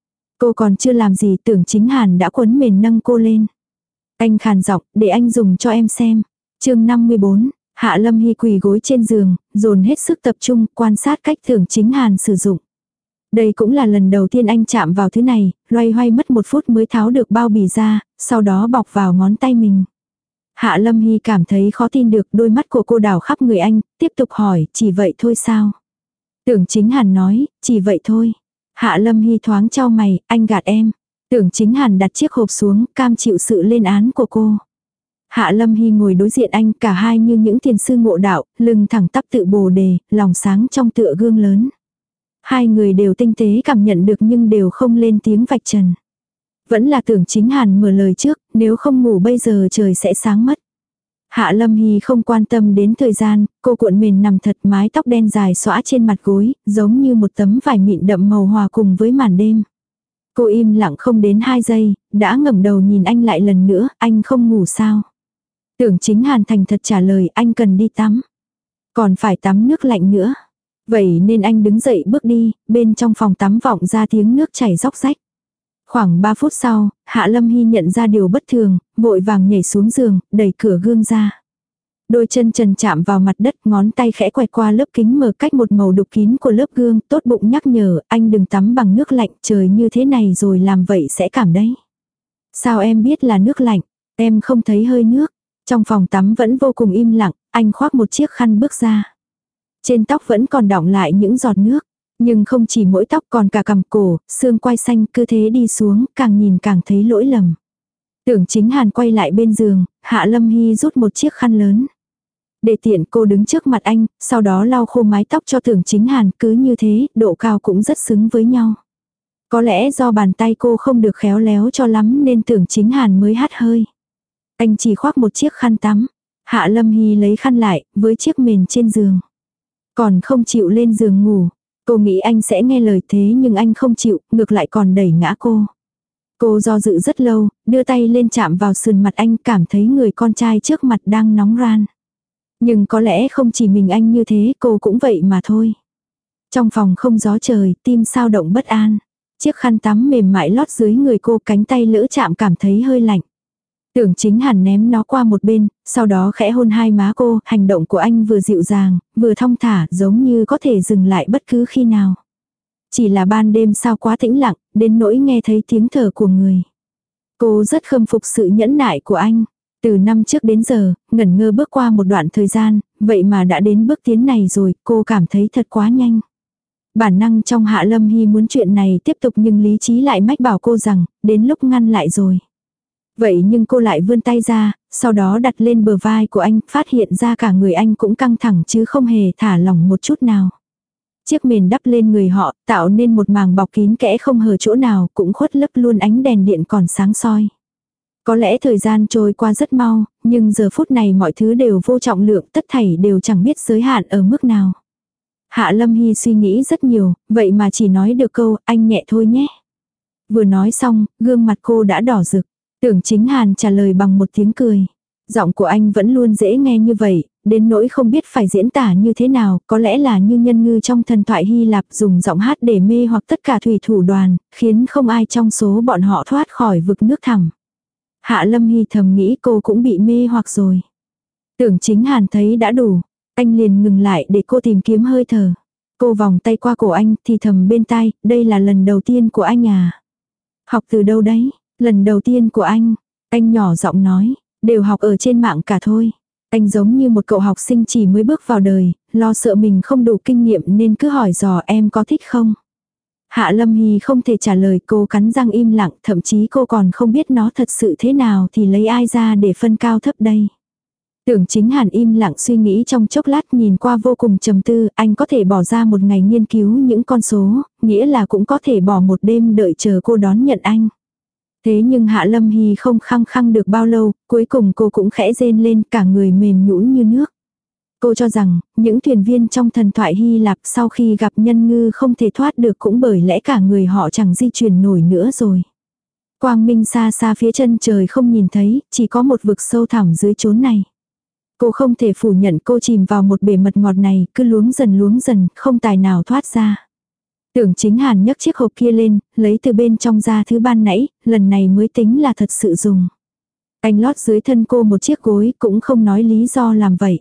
Cô còn chưa làm gì, Tưởng Chính Hàn đã quấn mền nâng cô lên. Anh khàn giọng, để anh dùng cho em xem. Chương 54, Hạ Lâm Hy quỳ gối trên giường, dồn hết sức tập trung, quan sát cách Tưởng Chính Hàn sử dụng. Đây cũng là lần đầu tiên anh chạm vào thứ này, loay hoay mất 1 phút mới tháo được bao bì ra, sau đó bọc vào ngón tay mình. Hạ Lâm Hy cảm thấy khó tin được, đôi mắt của cô đảo khắp người anh, tiếp tục hỏi, chỉ vậy thôi sao? Tưởng Chính Hàn nói, chỉ vậy thôi. Hạ Lâm Hy thoáng chau mày, anh gạt em. Tưởng Chính Hàn đặt chiếc hộp xuống, cam chịu sự lên án của cô. Hạ Lâm Hy ngồi đối diện anh, cả hai như những thiền sư ngộ đạo, lưng thẳng tắp tự bồ đề, lòng sáng trong tựa gương lớn. Hai người đều tinh tế cảm nhận được nhưng đều không lên tiếng vạch trần. Vẫn là Tưởng Chính Hàn mở lời trước, nếu không ngủ bây giờ trời sẽ sáng mất. Hạ Lâm Hy không quan tâm đến thời gian, cô cuộn mền nằm thật, mái tóc đen dài xõa trên mặt gối, giống như một tấm vải mịn đậm màu hòa cùng với màn đêm. Cô im lặng không đến 2 giây, đã ngẩng đầu nhìn anh lại lần nữa, anh không ngủ sao? Tưởng Chính Hàn thành thật trả lời, anh cần đi tắm. Còn phải tắm nước lạnh nữa. Vậy nên anh đứng dậy bước đi, bên trong phòng tắm vọng ra tiếng nước chảy róc rách. Khoảng 3 phút sau, Hạ Lâm Hy nhận ra điều bất thường, vội vàng nhảy xuống giường, đẩy cửa gương ra. Đôi chân trần chạm vào mặt đất, ngón tay khẽ quẹt qua lớp kính mờ cách một màu đục kín của lớp gương, tốt bụng nhắc nhở, anh đừng tắm bằng nước lạnh, trời như thế này rồi làm vậy sẽ cảm đấy. Sao em biết là nước lạnh, em không thấy hơi nước. Trong phòng tắm vẫn vô cùng im lặng, anh khoác một chiếc khăn bước ra. Trên tóc vẫn còn đọng lại những giọt nước. Nhưng không chỉ mỗi tóc, còn cả cằm cổ, xương quai xanh, cứ thế đi xuống, càng nhìn càng thấy lỗi lầm. Tưởng Chính Hàn quay lại bên giường, Hạ Lâm Hy rút một chiếc khăn lớn. Để tiện cô đứng trước mặt anh, sau đó lau khô mái tóc cho Tưởng Chính Hàn, cứ như thế, độ cao cũng rất xứng với nhau. Có lẽ do bàn tay cô không được khéo léo cho lắm nên Tưởng Chính Hàn mới hắt hơi. Anh chỉ khoác một chiếc khăn tắm. Hạ Lâm Hy lấy khăn lại, với chiếc mền trên giường. Còn không chịu lên giường ngủ. Cô nghĩ anh sẽ nghe lời thế nhưng anh không chịu, ngược lại còn đẩy ngã cô. Cô do dự rất lâu, đưa tay lên chạm vào sườn mặt anh, cảm thấy người con trai trước mặt đang nóng ran. Nhưng có lẽ không chỉ mình anh như thế, cô cũng vậy mà thôi. Trong phòng không gió trời, tim sao động bất an. Chiếc khăn tắm mềm mại lót dưới người cô, cánh tay lỡ chạm cảm thấy hơi lạnh. Tưởng Chính Hàn ném nó qua một bên, sau đó khẽ hôn hai má cô, hành động của anh vừa dịu dàng, vừa thong thả, giống như có thể dừng lại bất cứ khi nào. Chỉ là ban đêm sao quá tĩnh lặng, đến nỗi nghe thấy tiếng thở của người. Cô rất khâm phục sự nhẫn nại của anh. Từ năm trước đến giờ, ngẩn ngơ bước qua một đoạn thời gian, vậy mà đã đến bước tiến này rồi, cô cảm thấy thật quá nhanh. Bản năng trong Hạ Lâm Hy muốn chuyện này tiếp tục nhưng lý trí lại mách bảo cô rằng, đến lúc ngăn lại rồi. Vậy nhưng cô lại vươn tay ra, sau đó đặt lên bờ vai của anh, phát hiện ra cả người anh cũng căng thẳng chứ không hề thả lỏng một chút nào. Chiếc mền đắp lên người họ, tạo nên một màng bọc kín kẽ không hở chỗ nào, cũng khuất lấp luôn ánh đèn điện còn sáng soi. Có lẽ thời gian trôi qua rất mau, nhưng giờ phút này mọi thứ đều vô trọng lượng, tất thảy đều chẳng biết giới hạn ở mức nào. Hạ Lâm Hy suy nghĩ rất nhiều, vậy mà chỉ nói được câu, anh nhẹ thôi nhé. Vừa nói xong, gương mặt cô đã đỏ rực. Tưởng Chính Hàn trả lời bằng một tiếng cười. Giọng của anh vẫn luôn dễ nghe như vậy, đến nỗi không biết phải diễn tả như thế nào, có lẽ là như nhân ngư trong thần thoại Hy Lạp dùng giọng hát để mê hoặc tất cả thủy thủ đoàn, khiến không ai trong số bọn họ thoát khỏi vực nước thẳm. Hạ Lâm Hy thầm nghĩ cô cũng bị mê hoặc rồi. Tưởng Chính Hàn thấy đã đủ, anh liền ngừng lại để cô tìm kiếm hơi thở. Cô vòng tay qua cổ anh thì thầm bên tai, đây là lần đầu tiên của anh à? Học từ đâu đấy? Lần đầu tiên của anh nhỏ giọng nói, đều học ở trên mạng cả thôi. Anh giống như một cậu học sinh chỉ mới bước vào đời, lo sợ mình không đủ kinh nghiệm nên cứ hỏi dò em có thích không? Hạ Lâm Hy không thể trả lời, cô cắn răng im lặng, thậm chí cô còn không biết nó thật sự thế nào thì lấy ai ra để phân cao thấp đây. Tưởng Chính Hàn im lặng suy nghĩ trong chốc lát, nhìn qua vô cùng trầm tư, anh có thể bỏ ra một ngày nghiên cứu những con số, nghĩa là cũng có thể bỏ một đêm đợi chờ cô đón nhận anh. Thế nhưng Hạ Lâm Hy không khăng khăng được bao lâu, cuối cùng cô cũng khẽ rên lên, cả người mềm nhũn như nước. Cô cho rằng, những thuyền viên trong thần thoại Hy Lạp sau khi gặp nhân ngư không thể thoát được cũng bởi lẽ cả người họ chẳng di chuyển nổi nữa rồi. Quang minh xa xa phía chân trời không nhìn thấy, chỉ có một vực sâu thẳm dưới chốn này. Cô không thể phủ nhận cô chìm vào một bể mật ngọt này, cứ luống dần, không tài nào thoát ra. Tưởng Chính Hàn nhấc chiếc hộp kia lên, lấy từ bên trong ra thứ ban nãy, lần này mới tính là thật sự dùng. Anh lót dưới thân cô một chiếc gối, cũng không nói lý do làm vậy.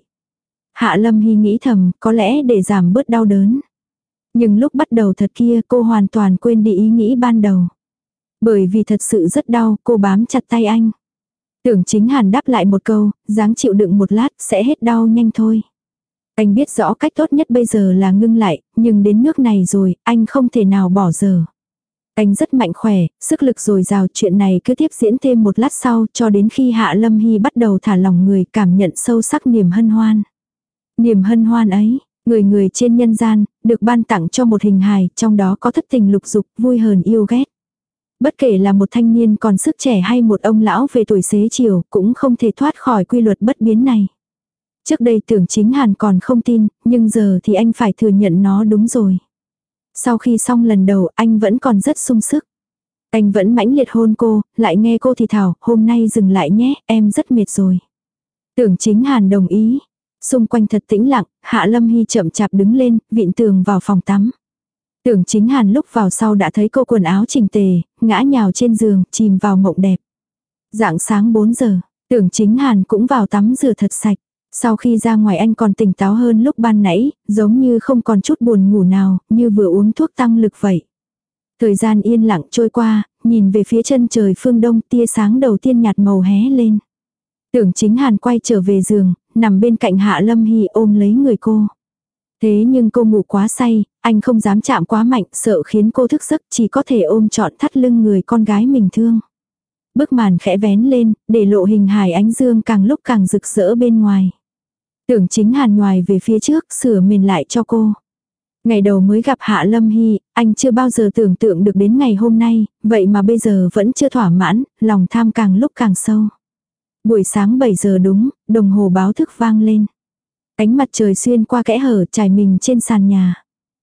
Hạ Lâm Hy nghĩ thầm, có lẽ để giảm bớt đau đớn. Nhưng lúc bắt đầu thật kia cô hoàn toàn quên đi ý nghĩ ban đầu. Bởi vì thật sự rất đau, cô bám chặt tay anh. Tưởng Chính Hàn đáp lại một câu, dáng chịu đựng một lát, sẽ hết đau nhanh thôi. Anh biết rõ cách tốt nhất bây giờ là ngưng lại, nhưng đến nước này rồi, anh không thể nào bỏ giờ. Anh rất mạnh khỏe, sức lực dồi dào, chuyện này cứ tiếp diễn thêm một lát sau, cho đến khi Hạ Lâm Hy bắt đầu thả lỏng người, cảm nhận sâu sắc niềm hân hoan. Niềm hân hoan ấy, người trên nhân gian, được ban tặng cho một hình hài, trong đó có thất tình lục dục, vui hờn yêu ghét. Bất kể là một thanh niên còn sức trẻ hay một ông lão về tuổi xế chiều, cũng không thể thoát khỏi quy luật bất biến này. Trước đây Tưởng Chính Hàn còn không tin, nhưng giờ thì anh phải thừa nhận nó đúng rồi. Sau khi xong lần đầu, anh vẫn còn rất sung sức. Anh vẫn mãnh liệt hôn cô, lại nghe cô thì thào, hôm nay dừng lại nhé, em rất mệt rồi. Tưởng Chính Hàn đồng ý. Xung quanh thật tĩnh lặng, Hạ Lâm Hy chậm chạp đứng lên, vịn tường vào phòng tắm. Tưởng Chính Hàn lúc vào sau đã thấy cô quần áo chỉnh tề, ngã nhào trên giường, chìm vào mộng đẹp. Rạng sáng 4 giờ, Tưởng Chính Hàn cũng vào tắm rửa thật sạch. Sau khi ra ngoài anh còn tỉnh táo hơn lúc ban nãy, giống như không còn chút buồn ngủ nào, như vừa uống thuốc tăng lực vậy. Thời gian yên lặng trôi qua, nhìn về phía chân trời phương đông, tia sáng đầu tiên nhạt màu hé lên. Tưởng Chính Hàn quay trở về giường, nằm bên cạnh Hạ Lâm Hy ôm lấy người cô. Thế nhưng cô ngủ quá say, anh không dám chạm quá mạnh, sợ khiến cô thức giấc, chỉ có thể ôm trọn thắt lưng người con gái mình thương. Bức màn khẽ vén lên, để lộ hình hài ánh dương càng lúc càng rực rỡ bên ngoài. Tưởng Chính Hàn nhoài về phía trước, sửa mền lại cho cô. Ngày đầu mới gặp Hạ Lâm Hy, anh chưa bao giờ tưởng tượng được đến ngày hôm nay, vậy mà bây giờ vẫn chưa thỏa mãn, lòng tham càng lúc càng sâu. Buổi sáng 7 giờ đúng, đồng hồ báo thức vang lên. Ánh mặt trời xuyên qua kẽ hở trải mình trên sàn nhà.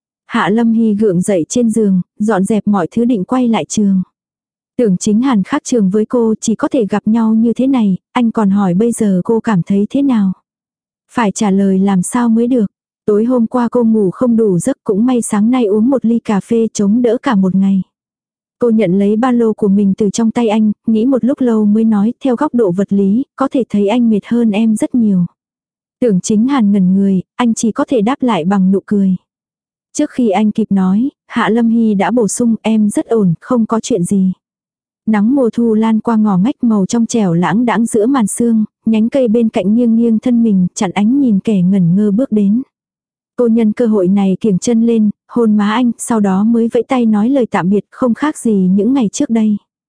Hạ Lâm Hy gượng dậy trên giường, dọn dẹp mọi thứ định quay lại trường. Tưởng Chính Hàn khác trường với cô, chỉ có thể gặp nhau như thế này, anh còn hỏi bây giờ cô cảm thấy thế nào. Phải trả lời làm sao mới được. Tối hôm qua cô ngủ không đủ giấc, cũng may sáng nay uống một ly cà phê chống đỡ cả một ngày. Cô nhận lấy ba lô của mình từ trong tay anh, nghĩ một lúc lâu mới nói, theo góc độ vật lý, có thể thấy anh mệt hơn em rất nhiều. Tưởng Chính Hàn ngẩn người, anh chỉ có thể đáp lại bằng nụ cười. Trước khi anh kịp nói, Hạ Lâm Hy đã bổ sung, em rất ổn, không có chuyện gì. Nắng mùa thu lan qua ngò ngách màu trong trẻo lãng đãng giữa màn sương, nhánh cây bên cạnh nghiêng nghiêng thân mình, chặn ánh nhìn kẻ ngẩn ngơ bước đến. Cô nhân cơ hội này kiểng chân lên, hôn má anh, sau đó mới vẫy tay nói lời tạm biệt, không khác gì những ngày trước đây.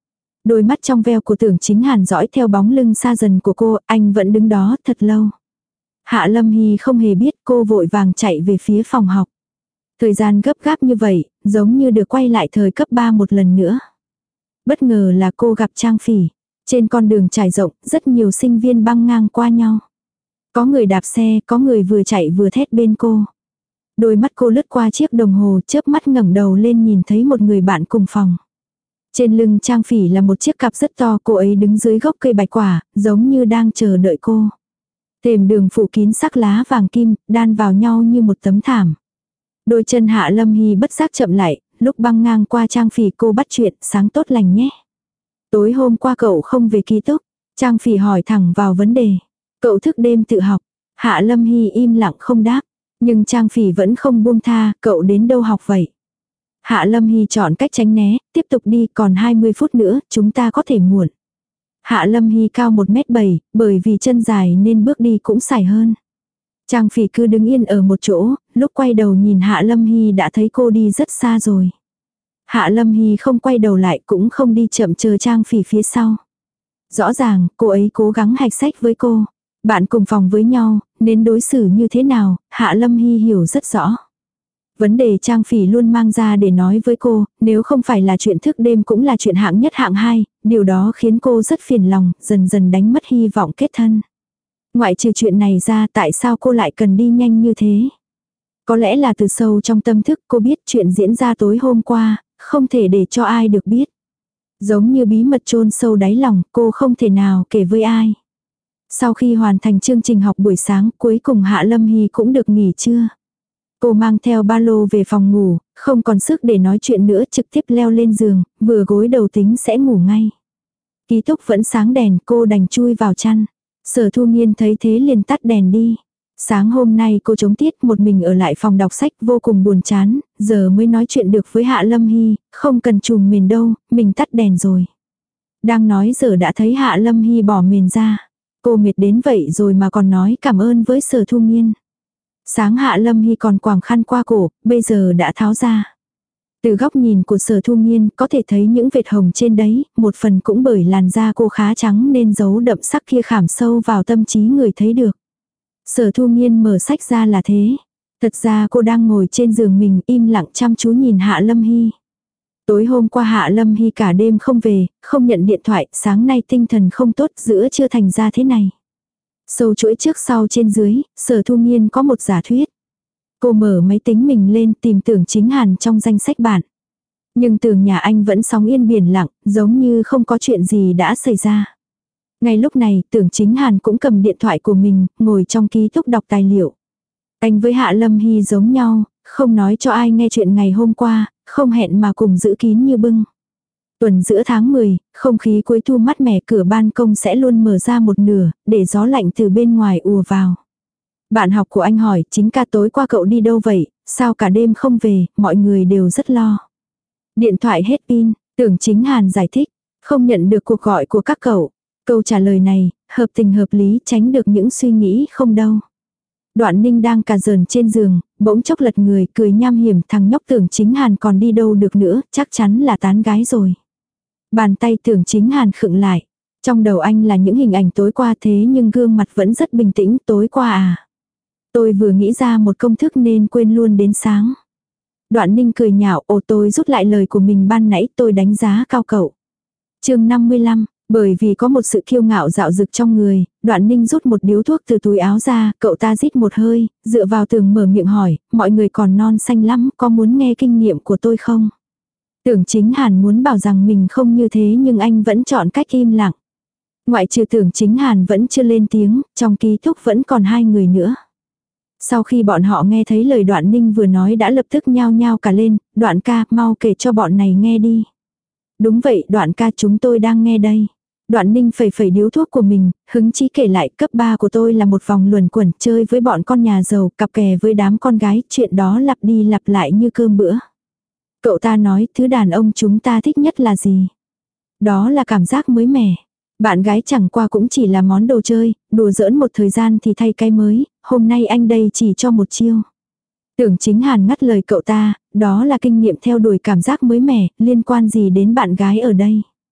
Đôi mắt trong veo của Tưởng Chính Hàn dõi theo bóng lưng xa dần của cô, anh vẫn đứng đó thật lâu. Hạ Lâm Hy không hề biết, cô vội vàng chạy về phía phòng học. Thời gian gấp gáp như vậy, giống như được quay lại thời cấp 3 một lần nữa. Bất ngờ là cô gặp Trang Phỉ. Trên con đường trải rộng, rất nhiều sinh viên băng ngang qua nhau. Có người đạp xe, có người vừa chạy vừa thét bên cô. Đôi mắt cô lướt qua chiếc đồng hồ, chớp mắt ngẩng đầu lên nhìn thấy một người bạn cùng phòng. Trên lưng Trang Phỉ là một chiếc cặp rất to, cô ấy đứng dưới gốc cây bạch quả, giống như đang chờ đợi cô. Thềm đường phủ kín sắc lá vàng kim, đan vào nhau như một tấm thảm. Đôi chân Hạ Lâm Hy bất giác chậm lại, lúc băng ngang qua Trang Phỉ cô bắt chuyện, sáng tốt lành nhé. Tối hôm qua cậu không về ký túc, Trang Phỉ hỏi thẳng vào vấn đề. Cậu thức đêm tự học, Hạ Lâm Hy im lặng không đáp. Nhưng Trang Phỉ vẫn không buông tha, cậu đến đâu học vậy? Hạ Lâm Hy chọn cách tránh né, tiếp tục đi, còn 20 phút nữa, chúng ta có thể muộn. Hạ Lâm Hy cao 1m7, bởi vì chân dài nên bước đi cũng sải hơn. Trang Phỉ cứ đứng yên ở một chỗ, lúc quay đầu nhìn Hạ Lâm Hy đã thấy cô đi rất xa rồi. Hạ Lâm Hy không quay đầu lại cũng không đi chậm chờ Trang Phỉ phía sau. Rõ ràng, cô ấy cố gắng hạch sách với cô. Bạn cùng phòng với nhau, nên đối xử như thế nào, Hạ Lâm Hy hiểu rất rõ. Vấn đề Trang Phỉ luôn mang ra để nói với cô, nếu không phải là chuyện thức đêm cũng là chuyện hạng nhất hạng hai, điều đó khiến cô rất phiền lòng, dần dần đánh mất hy vọng kết thân. Ngoại trừ chuyện này ra, tại sao cô lại cần đi nhanh như thế? Có lẽ là từ sâu trong tâm thức cô biết chuyện diễn ra tối hôm qua, không thể để cho ai được biết. Giống như bí mật chôn sâu đáy lòng, cô không thể nào kể với ai. Sau khi hoàn thành chương trình học buổi sáng, cuối cùng Hạ Lâm Hy cũng được nghỉ trưa. Cô mang theo ba lô về phòng ngủ, không còn sức để nói chuyện nữa, trực tiếp leo lên giường, vừa gối đầu tính sẽ ngủ ngay. Ký túc vẫn sáng đèn, cô đành chui vào chăn. Sở Thu Nghiên thấy thế liền tắt đèn đi. Sáng hôm nay cô chống tiết một mình ở lại phòng đọc sách vô cùng buồn chán, giờ mới nói chuyện được với Hạ Lâm Hy, không cần chùm mền đâu, mình tắt đèn rồi. Đang nói giờ đã thấy Hạ Lâm Hy bỏ mền ra. Cô mệt đến vậy rồi mà còn nói cảm ơn với Sở Thu Nghiên. Sáng Hạ Lâm Hy còn quàng khăn qua cổ, bây giờ đã tháo ra. Từ góc nhìn của Sở Thu Nghiên có thể thấy những vệt hồng trên đấy, một phần cũng bởi làn da cô khá trắng nên dấu đậm sắc kia khảm sâu vào tâm trí người thấy được. Sở Thu Nghiên mở sách ra là thế. Thật ra cô đang ngồi trên giường mình im lặng chăm chú nhìn Hạ Lâm Hy. Tối hôm qua Hạ Lâm Hy cả đêm không về, không nhận điện thoại, sáng nay tinh thần không tốt, giữa chưa thành ra thế này. Sâu chuỗi trước sau trên dưới, Sở Thu Nghiên có một giả thuyết. Cô mở máy tính mình lên tìm Tưởng Chính Hàn trong danh sách bạn. Nhưng tường nhà anh vẫn sóng yên biển lặng, giống như không có chuyện gì đã xảy ra. Ngay lúc này, Tưởng Chính Hàn cũng cầm điện thoại của mình, ngồi trong ký túc đọc tài liệu. Anh với Hạ Lâm Hy giống nhau, không nói cho ai nghe chuyện ngày hôm qua, không hẹn mà cùng giữ kín như bưng. Tuần giữa tháng 10, không khí cuối thu mát mẻ, cửa ban công sẽ luôn mở ra một nửa, để gió lạnh từ bên ngoài ùa vào. Bạn học của anh hỏi, Chính ca tối qua cậu đi đâu vậy, sao cả đêm không về, mọi người đều rất lo. Điện thoại hết pin, Tưởng Chính Hàn giải thích, không nhận được cuộc gọi của các cậu. Câu trả lời này, hợp tình hợp lý, tránh được những suy nghĩ không đâu. Đoạn Ninh đang cà rờn trên giường, bỗng chốc lật người, cười nham hiểm, thằng nhóc Tưởng Chính Hàn còn đi đâu được nữa, chắc chắn là tán gái rồi. Bàn tay Tưởng Chính Hàn khựng lại. Trong đầu anh là những hình ảnh tối qua thế nhưng gương mặt vẫn rất bình tĩnh. Tối qua à? Tôi vừa nghĩ ra một công thức nên quên luôn đến sáng. Đoạn Ninh cười nhạo, tôi rút lại lời của mình ban nãy, tôi đánh giá cao cậu. Chương 55, bởi vì có một sự kiêu ngạo dạo dực trong người, Đoạn Ninh rút một điếu thuốc từ túi áo ra, cậu ta rít một hơi, dựa vào tường mở miệng hỏi, mọi người còn non xanh lắm, có muốn nghe kinh nghiệm của tôi không? Tưởng Chính Hàn muốn bảo rằng mình không như thế nhưng anh vẫn chọn cách im lặng. Ngoại trừ Tưởng Chính Hàn vẫn chưa lên tiếng, trong ký túc vẫn còn 2 người nữa. Sau khi bọn họ nghe thấy lời Đoạn Ninh vừa nói đã lập tức nhao nhao cả lên, Đoạn ca, mau kể cho bọn này nghe đi. Đúng vậy Đoạn ca, chúng tôi đang nghe đây. Đoạn Ninh phẩy phẩy điếu thuốc của mình, hứng chí kể lại, cấp 3 của tôi là một vòng luẩn quẩn, chơi với bọn con nhà giàu, cặp kè với đám con gái, chuyện đó lặp đi lặp lại như cơm bữa. Cậu ta nói, thứ đàn ông chúng ta thích nhất là gì? Đó là cảm giác mới mẻ. Bạn gái chẳng qua cũng chỉ là món đồ chơi, đùa giỡn một thời gian thì thay cái mới, hôm nay anh đây chỉ cho một chiêu. Tưởng Chính Hàn ngắt lời cậu ta, đó là kinh nghiệm theo đuổi cảm giác mới mẻ, liên quan gì đến bạn gái ở đây?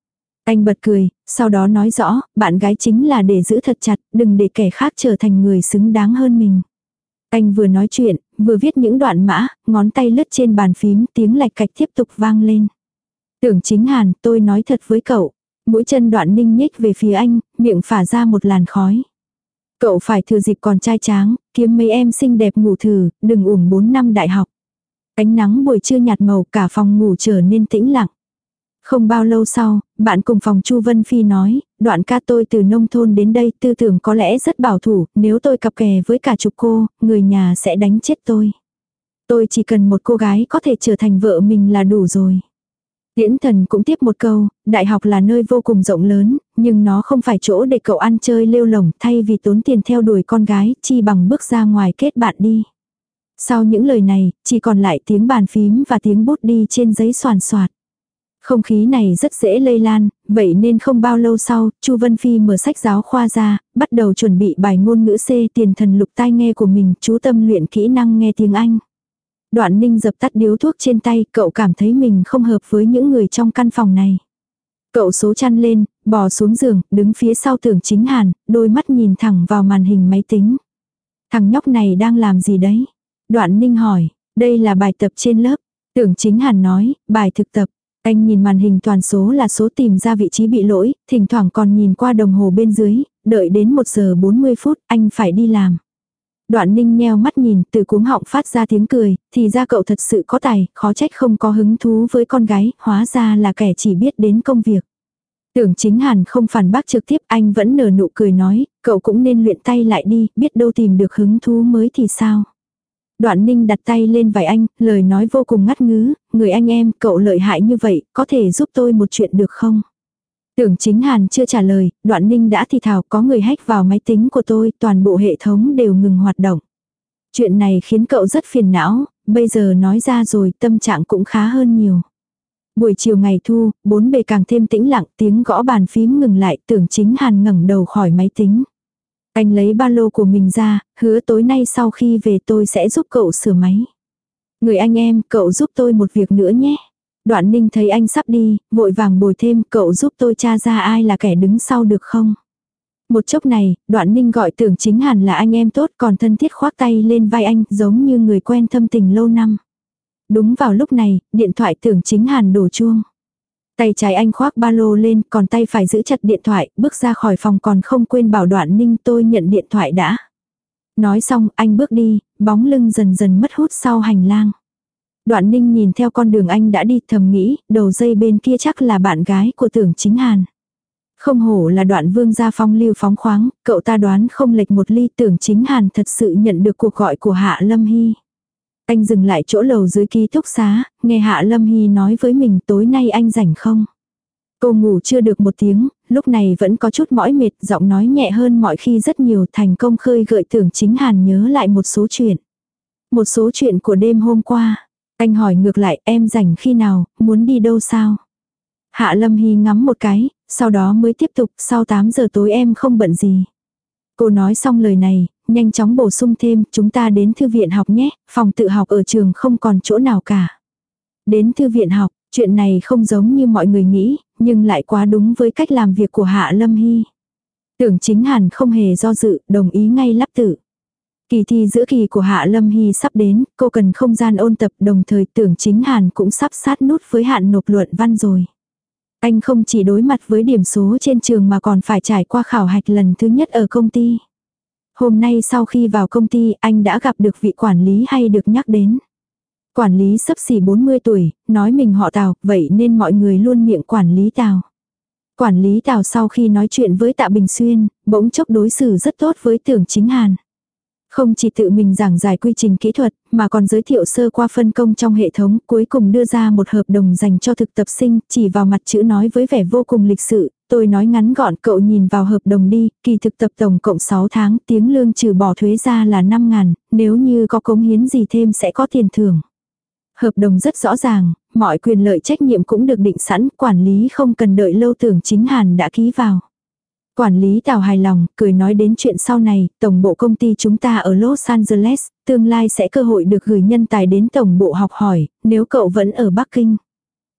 Anh bật cười, sau đó nói rõ, bạn gái chính là để giữ thật chặt, đừng để kẻ khác trở thành người xứng đáng hơn mình. Anh vừa nói chuyện, vừa viết những đoạn mã, ngón tay lướt trên bàn phím, tiếng lạch cạch tiếp tục vang lên. Tưởng Chính Hàn, tôi nói thật với cậu. Mũi chân Đoạn Ninh nhích về phía anh, miệng phả ra một làn khói. Cậu phải thừa dịp còn trai tráng, kiếm mấy em xinh đẹp ngủ thử, đừng uổng 4 năm đại học. Ánh nắng buổi trưa nhạt màu, cả phòng ngủ trở nên tĩnh lặng. Không bao lâu sau, bạn cùng phòng Chu Vân Phi nói, Đoạn ca, tôi từ nông thôn đến đây, tư tưởng có lẽ rất bảo thủ, nếu tôi cặp kè với cả chục cô, người nhà sẽ đánh chết tôi. Tôi chỉ cần một cô gái có thể trở thành vợ mình là đủ rồi. Tiễn Thần cũng tiếp một câu, đại học là nơi vô cùng rộng lớn, nhưng nó không phải chỗ để cậu ăn chơi lêu lổng, thay vì tốn tiền theo đuổi con gái, chi bằng bước ra ngoài kết bạn đi. Sau những lời này, chỉ còn lại tiếng bàn phím và tiếng bút đi trên giấy xoàn xoạt. Không khí này rất dễ lây lan, vậy nên không bao lâu sau, Chu Vân Phi mở sách giáo khoa ra, bắt đầu chuẩn bị bài ngôn ngữ C. Tiền Thần lục tai nghe của mình, chú tâm luyện kỹ năng nghe tiếng Anh. Đoạn Ninh dập tắt điếu thuốc trên tay, cậu cảm thấy mình không hợp với những người trong căn phòng này. Cậu số chăn lên, bò xuống giường, đứng phía sau Tưởng Chính Hàn, đôi mắt nhìn thẳng vào màn hình máy tính. Thằng nhóc này đang làm gì đấy? Đoạn Ninh hỏi, đây là bài tập trên lớp. Tưởng Chính Hàn nói, bài thực tập. Anh nhìn màn hình toàn số là số, tìm ra vị trí bị lỗi, thỉnh thoảng còn nhìn qua đồng hồ bên dưới, đợi đến 1 giờ 40 phút, anh phải đi làm. Đoạn Ninh nheo mắt nhìn, từ cuống họng phát ra tiếng cười, thì ra cậu thật sự có tài, khó trách không có hứng thú với con gái, hóa ra là kẻ chỉ biết đến công việc. Tưởng Chính Hàn không phản bác trực tiếp, anh vẫn nở nụ cười nói, cậu cũng nên luyện tay lại đi, biết đâu tìm được hứng thú mới thì sao. Đoạn Ninh đặt tay lên vai anh, lời nói vô cùng ngắt ngứ, người anh em, cậu lợi hại như vậy, có thể giúp tôi một chuyện được không? Tưởng Chính Hàn chưa trả lời, Đoạn Ninh đã thì thào, có người hack vào máy tính của tôi, toàn bộ hệ thống đều ngừng hoạt động. Chuyện này khiến cậu rất phiền não, bây giờ nói ra rồi tâm trạng cũng khá hơn nhiều. Buổi chiều ngày thu, bốn bề càng thêm tĩnh lặng, tiếng gõ bàn phím ngừng lại, Tưởng Chính Hàn ngẩng đầu khỏi máy tính. Anh lấy ba lô của mình ra, hứa tối nay sau khi về tôi sẽ giúp cậu sửa máy. Người anh em, cậu giúp tôi một việc nữa nhé. Đoạn Ninh thấy anh sắp đi, vội vàng bồi thêm, cậu giúp tôi tra ra ai là kẻ đứng sau được không? Một chốc này, Đoạn Ninh gọi Tưởng Chính Hàn là anh em tốt, còn thân thiết khoác tay lên vai anh, giống như người quen thâm tình lâu năm. Đúng vào lúc này, điện thoại Tưởng Chính Hàn đổ chuông. Tay trái anh khoác ba lô lên, còn tay phải giữ chặt điện thoại, bước ra khỏi phòng còn không quên bảo Đoạn Ninh tôi nhận điện thoại đã. Nói xong, anh bước đi, bóng lưng dần dần mất hút sau hành lang. Đoạn Ninh nhìn theo con đường anh đã đi, thầm nghĩ, đầu dây bên kia chắc là bạn gái của Tưởng Chính Hàn. Không hổ là Đoạn vương gia phong lưu phóng khoáng, cậu ta đoán không lệch một ly. Tưởng Chính Hàn thật sự nhận được cuộc gọi của Hạ Lâm Hy. Anh dừng lại chỗ lầu dưới ký túc xá, nghe Hạ Lâm Hy nói với mình, tối nay anh rảnh không? Cô ngủ chưa được một tiếng, lúc này vẫn có chút mỏi mệt, giọng nói nhẹ hơn mọi khi rất nhiều, thành công khơi gợi Tưởng Chính Hàn nhớ lại một số chuyện. Một số chuyện của đêm hôm qua. Anh hỏi ngược lại, em rảnh khi nào, muốn đi đâu sao? Hạ Lâm Hy ngắm một cái, sau đó mới tiếp tục, sau 8 giờ tối em không bận gì. Cô nói xong lời này, nhanh chóng bổ sung thêm, chúng ta đến thư viện học nhé, phòng tự học ở trường không còn chỗ nào cả. Đến thư viện học, chuyện này không giống như mọi người nghĩ, nhưng lại quá đúng với cách làm việc của Hạ Lâm Hy. Tưởng Chính Hàn không hề do dự, đồng ý ngay lắp tử. Kỳ thi giữa kỳ của Hạ Lâm Hy sắp đến, cô cần không gian ôn tập, đồng thời Tưởng Chính Hàn cũng sắp sát nút với hạn nộp luận văn rồi. Anh không chỉ đối mặt với điểm số trên trường mà còn phải trải qua khảo hạch lần thứ nhất ở công ty. Hôm nay sau khi vào công ty, anh đã gặp được vị quản lý hay được nhắc đến. Quản lý xấp xỉ 40 tuổi, nói mình họ Tào, vậy nên mọi người luôn miệng quản lý Tào. Quản lý Tào sau khi nói chuyện với Tạ Bình Xuyên, bỗng chốc đối xử rất tốt với Tưởng Chính Hàn. Không chỉ tự mình giảng giải quy trình kỹ thuật, mà còn giới thiệu sơ qua phân công trong hệ thống, cuối cùng đưa ra một hợp đồng dành cho thực tập sinh, chỉ vào mặt chữ nói với vẻ vô cùng lịch sự. Tôi nói ngắn gọn, cậu nhìn vào hợp đồng đi, kỳ thực tập tổng cộng 6 tháng, tiếng lương trừ bỏ thuế ra là 5.000, nếu như có cống hiến gì thêm sẽ có tiền thưởng. Hợp đồng rất rõ ràng, mọi quyền lợi trách nhiệm cũng được định sẵn, quản lý không cần đợi lâu. Tưởng Chính Hàn đã ký vào. Quản lý Tào hài lòng, cười nói đến chuyện sau này, tổng bộ công ty chúng ta ở Los Angeles, tương lai sẽ cơ hội được gửi nhân tài đến tổng bộ học hỏi, nếu cậu vẫn ở Bắc Kinh.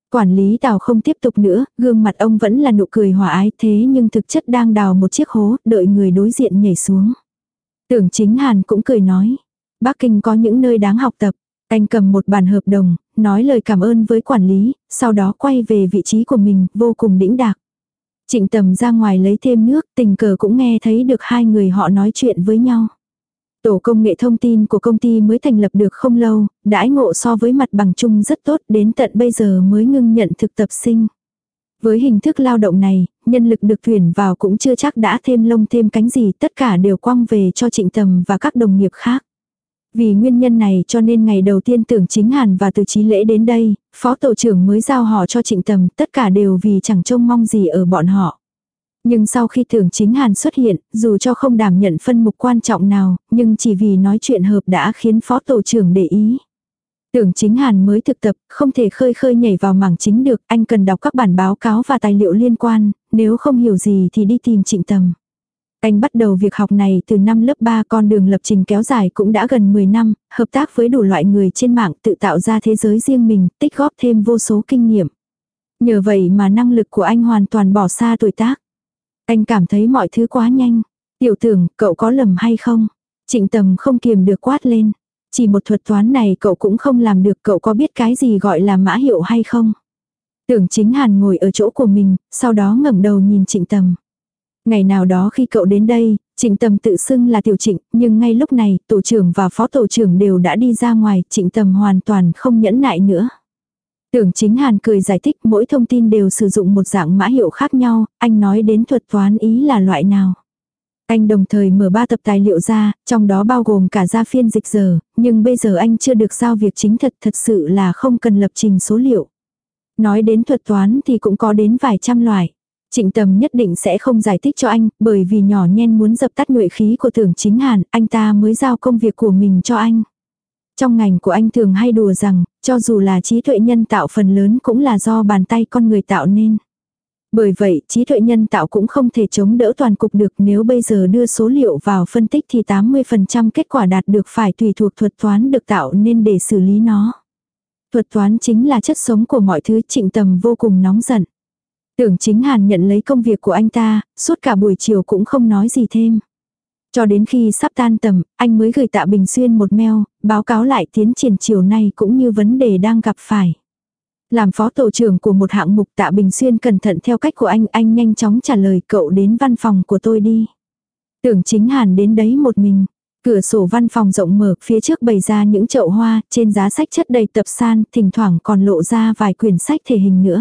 Quản lý Tào không tiếp tục nữa, gương mặt ông vẫn là nụ cười hòa ái thế nhưng thực chất đang đào một chiếc hố, đợi người đối diện nhảy xuống. Tưởng Chính Hàn cũng cười nói, Bắc Kinh có những nơi đáng học tập. Anh cầm một bản hợp đồng, nói lời cảm ơn với quản lý, sau đó quay về vị trí của mình, vô cùng đĩnh đạc. Trịnh Tầm ra ngoài lấy thêm nước, tình cờ cũng nghe thấy được hai người họ nói chuyện với nhau. Tổ công nghệ thông tin của công ty mới thành lập được không lâu, đãi ngộ so với mặt bằng chung rất tốt, đến tận bây giờ mới ngưng nhận thực tập sinh. Với hình thức lao động này, nhân lực được tuyển vào cũng chưa chắc đã thêm lông thêm cánh gì, tất cả đều quăng về cho Trịnh Tầm và các đồng nghiệp khác. Vì nguyên nhân này cho nên ngày đầu tiên Tưởng Chính Hàn và Từ Chí Lễ đến đây, phó tổ trưởng mới giao họ cho Trịnh Tầm, tất cả đều vì chẳng trông mong gì ở bọn họ. Nhưng sau khi Tưởng Chính Hàn xuất hiện, dù cho không đảm nhận phân mục quan trọng nào, nhưng chỉ vì nói chuyện hợp đã khiến phó tổ trưởng để ý. Tưởng Chính Hàn mới thực tập, không thể khơi khơi nhảy vào mảng chính được, anh cần đọc các bản báo cáo và tài liệu liên quan, nếu không hiểu gì thì đi tìm Trịnh Tầm. Anh bắt đầu việc học này từ năm lớp 3, con đường lập trình kéo dài cũng đã gần 10 năm, hợp tác với đủ loại người trên mạng, tự tạo ra thế giới riêng mình, tích góp thêm vô số kinh nghiệm. Nhờ vậy mà năng lực của anh hoàn toàn bỏ xa tuổi tác. Anh cảm thấy mọi thứ quá nhanh. Tiểu Tưởng, cậu có lầm hay không? Trịnh Tầm không kiềm được quát lên. Chỉ một thuật toán này cậu cũng không làm được, cậu có biết cái gì gọi là mã hiệu hay không? Tưởng Chính Hàn ngồi ở chỗ của mình, sau đó ngẩng đầu nhìn Trịnh Tầm. Ngày nào đó khi cậu đến đây, Trịnh Tầm tự xưng là Tiểu Trịnh, nhưng ngay lúc này, tổ trưởng và phó tổ trưởng đều đã đi ra ngoài, Trịnh Tầm hoàn toàn không nhẫn nại nữa. Tưởng Chính Hàn cười giải thích, mỗi thông tin đều sử dụng một dạng mã hiệu khác nhau, anh nói đến thuật toán ý là loại nào. Anh đồng thời mở 3 tập tài liệu ra, trong đó bao gồm cả ra phiên dịch giờ, nhưng bây giờ anh chưa được giao việc chính thật sự là không cần lập trình số liệu. Nói đến thuật toán thì cũng có đến vài trăm loại. Trịnh Tầm nhất định sẽ không giải thích cho anh, bởi vì nhỏ nhen muốn dập tắt nhuệ khí của Tưởng Chính Hàn, anh ta mới giao công việc của mình cho anh. Trong ngành của anh thường hay đùa rằng, cho dù là trí tuệ nhân tạo phần lớn cũng là do bàn tay con người tạo nên. Bởi vậy, trí tuệ nhân tạo cũng không thể chống đỡ toàn cục được, nếu bây giờ đưa số liệu vào phân tích thì 80% kết quả đạt được phải tùy thuộc thuật toán được tạo nên để xử lý nó. Thuật toán chính là chất sống của mọi thứ. Trịnh Tầm vô cùng nóng giận. Tưởng Chính Hàn nhận lấy công việc của anh ta, suốt cả buổi chiều cũng không nói gì thêm. Cho đến khi sắp tan tầm, anh mới gửi Tạ Bình Xuyên một mail, báo cáo lại tiến triển chiều nay cũng như vấn đề đang gặp phải. Làm phó tổ trưởng của một hạng mục, Tạ Bình Xuyên cẩn thận theo cách của anh nhanh chóng trả lời, cậu đến văn phòng của tôi đi. Tưởng Chính Hàn đến đấy một mình. Cửa sổ văn phòng rộng mở, phía trước bày ra những chậu hoa, trên giá sách chất đầy tập san, thỉnh thoảng còn lộ ra vài quyển sách thể hình nữa.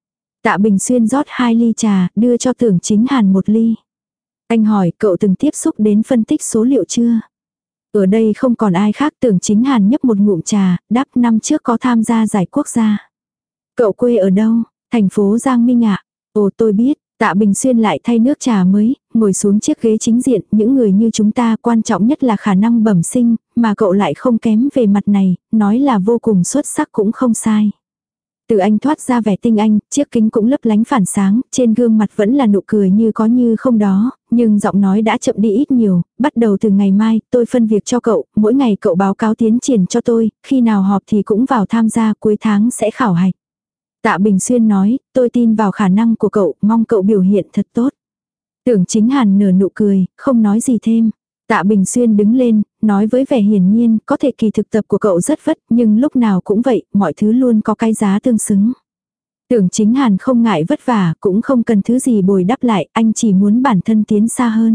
Tạ Bình Xuyên rót 2 ly trà, đưa cho Tưởng Chính Hàn 1 ly. Anh hỏi, cậu từng tiếp xúc đến phân tích số liệu chưa? Ở đây không còn ai khác. Tưởng Chính Hàn nhấp một ngụm trà, đáp, năm trước có tham gia giải quốc gia. Cậu quê ở đâu? Thành phố Giang Minh ạ. Ồ, tôi biết. Tạ Bình Xuyên lại thay nước trà mới, ngồi xuống chiếc ghế chính diện. Những người như chúng ta quan trọng nhất là khả năng bẩm sinh, mà cậu lại không kém về mặt này, nói là vô cùng xuất sắc cũng không sai. Từ anh thoát ra vẻ tinh anh, chiếc kính cũng lấp lánh phản sáng, trên gương mặt vẫn là nụ cười như có như không đó, nhưng giọng nói đã chậm đi ít nhiều, bắt đầu từ ngày mai, tôi phân việc cho cậu, mỗi ngày cậu báo cáo tiến triển cho tôi, khi nào họp thì cũng vào tham gia, cuối tháng sẽ khảo hạch. Tạ Bình Xuyên nói, tôi tin vào khả năng của cậu, mong cậu biểu hiện thật tốt. Tưởng Chính Hàn nở nụ cười, không nói gì thêm. Tạ Bình Xuyên đứng lên, nói với vẻ hiển nhiên, có thể kỳ thực tập của cậu rất vất, nhưng lúc nào cũng vậy, mọi thứ luôn có cái giá tương xứng. Tưởng Chính Hàn không ngại vất vả, cũng không cần thứ gì bồi đắp lại, anh chỉ muốn bản thân tiến xa hơn.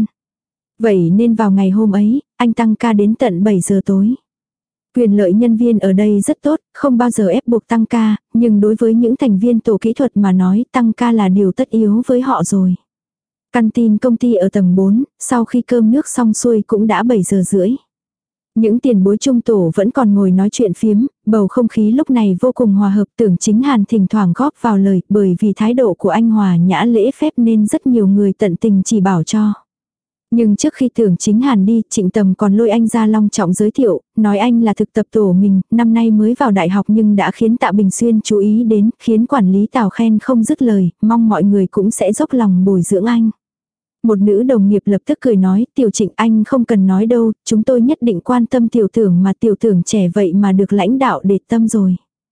Vậy nên vào ngày hôm ấy, anh tăng ca đến tận 7 giờ tối. Quyền lợi nhân viên ở đây rất tốt, không bao giờ ép buộc tăng ca, nhưng đối với những thành viên tổ kỹ thuật mà nói, tăng ca là điều tất yếu với họ rồi. Căn tin công ty ở tầng 4, sau khi cơm nước xong xuôi cũng đã 7 giờ rưỡi. Những tiền bối trung tổ vẫn còn ngồi nói chuyện phiếm, bầu không khí lúc này vô cùng hòa hợp. Tưởng Chính Hàn thỉnh thoảng góp vào lời, bởi vì thái độ của anh hòa nhã lễ phép nên rất nhiều người tận tình chỉ bảo cho. Nhưng trước khi Tưởng Chính Hàn đi, Trịnh Tầm còn lôi anh ra long trọng giới thiệu, nói anh là thực tập tổ mình, năm nay mới vào đại học nhưng đã khiến Tạ Bình Xuyên chú ý đến, khiến quản lý Tào khen không dứt lời, mong mọi người cũng sẽ dốc lòng bồi dưỡng anh. Một nữ đồng nghiệp lập tức cười nói, Tiểu Trịnh anh không cần nói đâu, chúng tôi nhất định quan tâm Tiểu Tưởng mà Tiểu Tưởng trẻ vậy mà được lãnh đạo để tâm rồi.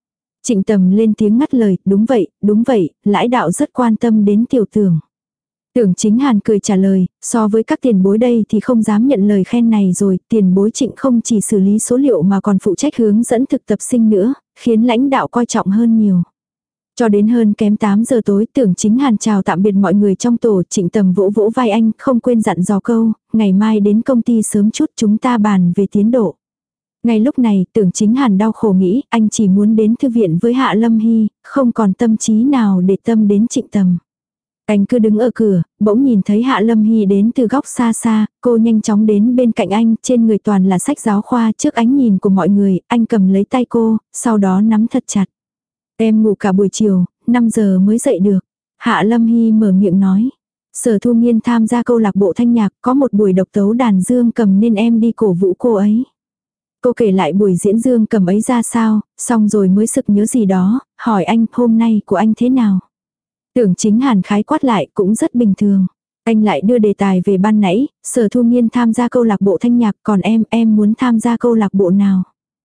Trịnh Tầm lên tiếng ngắt lời, đúng vậy, lãnh đạo rất quan tâm đến Tiểu Tưởng. Tưởng Chính Hàn cười trả lời, so với các tiền bối đây thì không dám nhận lời khen này rồi, tiền bối Trịnh không chỉ xử lý số liệu mà còn phụ trách hướng dẫn thực tập sinh nữa, khiến lãnh đạo coi trọng hơn nhiều. Cho đến hơn kém 8 giờ tối, Tưởng Chính Hàn chào tạm biệt mọi người trong tổ. Trịnh Tầm vỗ vỗ vai anh, không quên dặn dò câu, ngày mai đến công ty sớm chút chúng ta bàn về tiến độ. Ngay lúc này, Tưởng Chính Hàn đau khổ nghĩ, anh chỉ muốn đến thư viện với Hạ Lâm Hy, không còn tâm trí nào để tâm đến Trịnh Tầm. Anh cứ đứng ở cửa, bỗng nhìn thấy Hạ Lâm Hy đến từ góc xa xa, cô nhanh chóng đến bên cạnh anh, trên người toàn là sách giáo khoa. Trước ánh nhìn của mọi người, anh cầm lấy tay cô, sau đó nắm thật chặt. Em ngủ cả buổi chiều, 5 giờ mới dậy được. Hạ Lâm Hy mở miệng nói. Sở Thu Nghiên tham gia câu lạc bộ thanh nhạc, có một buổi độc tấu đàn dương cầm nên em đi cổ vũ cô ấy. Cô kể lại buổi diễn dương cầm ấy ra sao, xong rồi mới sực nhớ gì đó, hỏi anh hôm nay của anh thế nào. Tưởng Chính Hàn khái quát lại cũng rất bình thường. Anh lại đưa đề tài về ban nãy, Sở Thu Nghiên tham gia câu lạc bộ thanh nhạc, còn em muốn tham gia câu lạc bộ nào?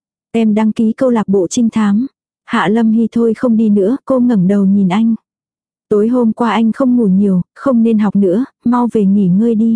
Em đăng ký câu lạc bộ trinh thám. Hạ Lâm Hy thôi không đi nữa, cô ngẩng đầu nhìn anh. Tối hôm qua anh không ngủ nhiều, không nên học nữa, mau về nghỉ ngơi đi.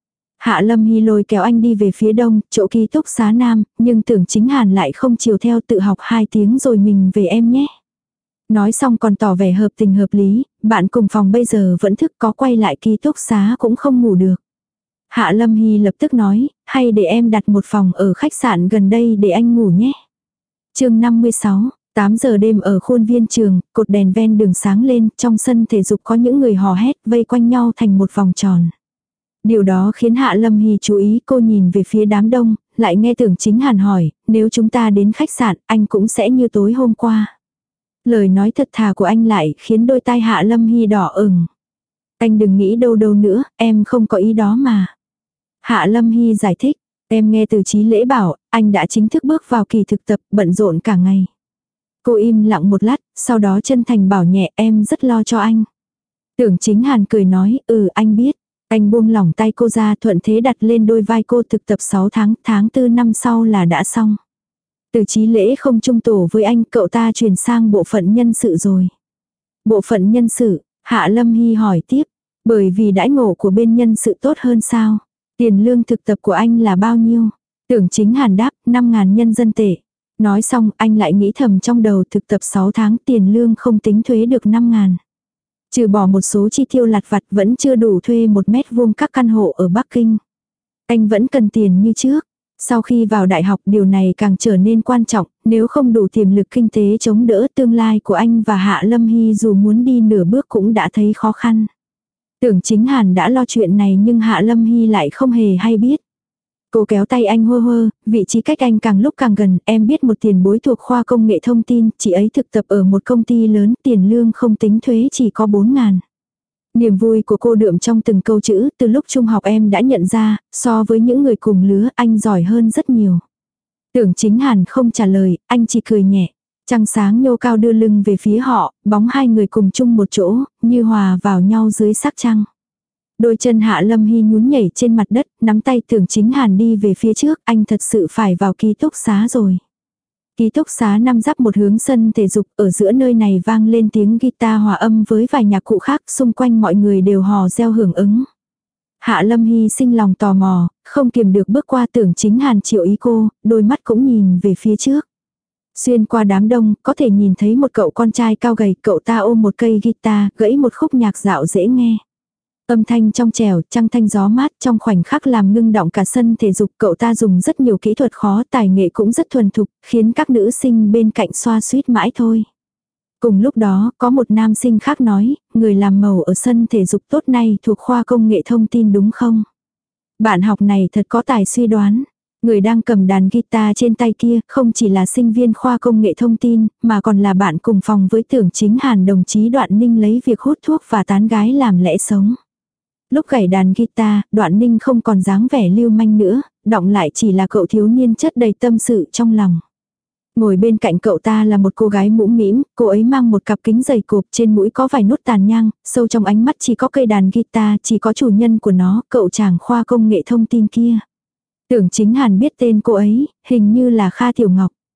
Hạ Lâm Hy lôi kéo anh đi về phía đông, chỗ ký túc xá nam, nhưng Tưởng Chính Hàn lại không chiều theo, tự học 2 tiếng rồi mình về em nhé. Nói xong còn tỏ vẻ hợp tình hợp lý, bạn cùng phòng bây giờ vẫn thức, có quay lại ký túc xá cũng không ngủ được. Hạ Lâm Hy lập tức nói, hay để em đặt một phòng ở khách sạn gần đây để anh ngủ nhé. Chương 56, 8 giờ đêm ở khuôn viên trường, cột đèn ven đường sáng lên, trong sân thể dục có những người hò hét vây quanh nhau thành một vòng tròn. Điều đó khiến Hạ Lâm Hy chú ý, cô nhìn về phía đám đông, lại nghe Tưởng Chính Hàn hỏi, nếu chúng ta đến khách sạn, anh cũng sẽ như tối hôm qua. Lời nói thật thà của anh lại khiến đôi tai Hạ Lâm Hy đỏ ửng. Anh đừng nghĩ đâu nữa, em không có ý đó mà. Hạ Lâm Hy giải thích, em nghe từ Chí Lễ bảo, anh đã chính thức bước vào kỳ thực tập, bận rộn cả ngày. Cô im lặng một lát, sau đó chân thành bảo nhẹ, em rất lo cho anh. Tưởng Chính Hàn cười nói, anh biết. Anh buông lỏng tay cô ra, thuận thế đặt lên đôi vai cô. Thực tập 6 tháng, tháng 4 năm sau là đã xong. Từ Chí Lễ không chung tổ với anh, cậu ta chuyển sang bộ phận nhân sự rồi. Bộ phận nhân sự, Hạ Lâm Hy hỏi tiếp, bởi vì đãi ngộ của bên nhân sự tốt hơn sao? Tiền lương thực tập của anh là bao nhiêu? Tưởng Chính Hàn đáp, 5.000 nhân dân tệ. Nói xong anh lại nghĩ thầm trong đầu, thực tập 6 tháng tiền lương không tính thuế được 5.000. Trừ bỏ một số chi tiêu lặt vặt vẫn chưa đủ thuê 1 mét vuông các căn hộ ở Bắc Kinh. Anh vẫn cần tiền như trước. Sau khi vào đại học điều này càng trở nên quan trọng, nếu không đủ tiềm lực kinh tế chống đỡ tương lai của anh và Hạ Lâm Hy dù muốn đi nửa bước cũng đã thấy khó khăn. Tưởng Chính Hàn đã lo chuyện này nhưng Hạ Lâm Hy lại không hề hay biết. Cô kéo tay anh hơ, vị trí cách anh càng lúc càng gần, em biết một tiền bối thuộc khoa công nghệ thông tin, chị ấy thực tập ở một công ty lớn, tiền lương không tính thuế chỉ có 4.000. Niềm vui của cô đượm trong từng câu chữ, từ lúc trung học em đã nhận ra, so với những người cùng lứa anh giỏi hơn rất nhiều. Tưởng Chính Hàn không trả lời, anh chỉ cười nhẹ. Trăng sáng nhô cao đưa lưng về phía họ, bóng hai người cùng chung một chỗ, như hòa vào nhau dưới sắc trăng. Đôi chân Hạ Lâm Hy nhún nhảy trên mặt đất, nắm tay Tưởng Chính Hàn đi về phía trước, anh thật sự phải vào ký túc xá rồi. Ký túc xá nằm giáp một hướng sân thể dục, ở giữa nơi này vang lên tiếng guitar hòa âm với vài nhạc cụ khác, xung quanh mọi người đều hò reo hưởng ứng. Hạ Lâm Hy sinh lòng tò mò, không kiềm được bước qua Tưởng Chính Hàn chiều ý cô, đôi mắt cũng nhìn về phía trước. Xuyên qua đám đông, có thể nhìn thấy một cậu con trai cao gầy, cậu ta ôm một cây guitar, gãy một khúc nhạc dạo dễ nghe. Âm thanh trong trẻo, trăng thanh gió mát trong khoảnh khắc làm ngưng động cả sân thể dục. Cậu ta dùng rất nhiều kỹ thuật khó, tài nghệ cũng rất thuần thục, khiến các nữ sinh bên cạnh xoa suýt mãi thôi. Cùng lúc đó, có một nam sinh khác nói, người làm màu ở sân thể dục tốt này thuộc khoa công nghệ thông tin đúng không? Bạn học này thật có tài suy đoán. Người đang cầm đàn guitar trên tay kia không chỉ là sinh viên khoa công nghệ thông tin, mà còn là bạn cùng phòng với Tưởng Chính Hàn. Đồng chí Đoạn Ninh lấy việc hút thuốc và tán gái làm lẽ sống. Lúc gảy đàn guitar, Đoạn Ninh không còn dáng vẻ lưu manh nữa, đọng lại chỉ là cậu thiếu niên chất đầy tâm sự trong lòng. Ngồi bên cạnh cậu ta là một cô gái mũm mĩm, cô ấy mang một cặp kính dày cộp, trên mũi có vài nốt tàn nhang, sâu trong ánh mắt chỉ có cây đàn guitar, chỉ có chủ nhân của nó, cậu chàng khoa công nghệ thông tin kia. Tưởng Chính Hàn biết tên cô ấy, hình như là Kha Tiểu Ngọc.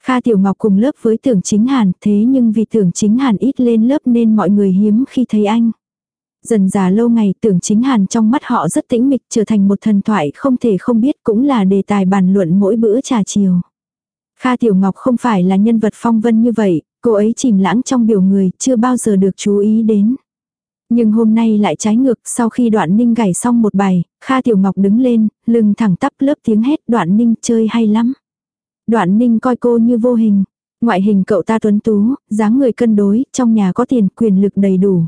Kha Tiểu Ngọc cùng lớp với Tưởng Chính Hàn, thế nhưng vì Tưởng Chính Hàn ít lên lớp nên mọi người hiếm khi thấy anh. Dần dà lâu ngày Tưởng Chính Hàn trong mắt họ rất tĩnh mịch, trở thành một thần thoại không thể không biết, cũng là đề tài bàn luận mỗi bữa trà chiều. Kha Tiểu Ngọc không phải là nhân vật phong vân như vậy, cô ấy chìm lãng trong biểu người, chưa bao giờ được chú ý đến. Nhưng hôm nay lại trái ngược, sau khi Đoạn Ninh gảy xong một bài, Kha Tiểu Ngọc đứng lên, lưng thẳng tắp lớp tiếng hét, Đoạn Ninh chơi hay lắm. Đoạn Ninh coi cô như vô hình. Ngoại hình cậu ta tuấn tú, dáng người cân đối, trong nhà có tiền, quyền lực đầy đủ.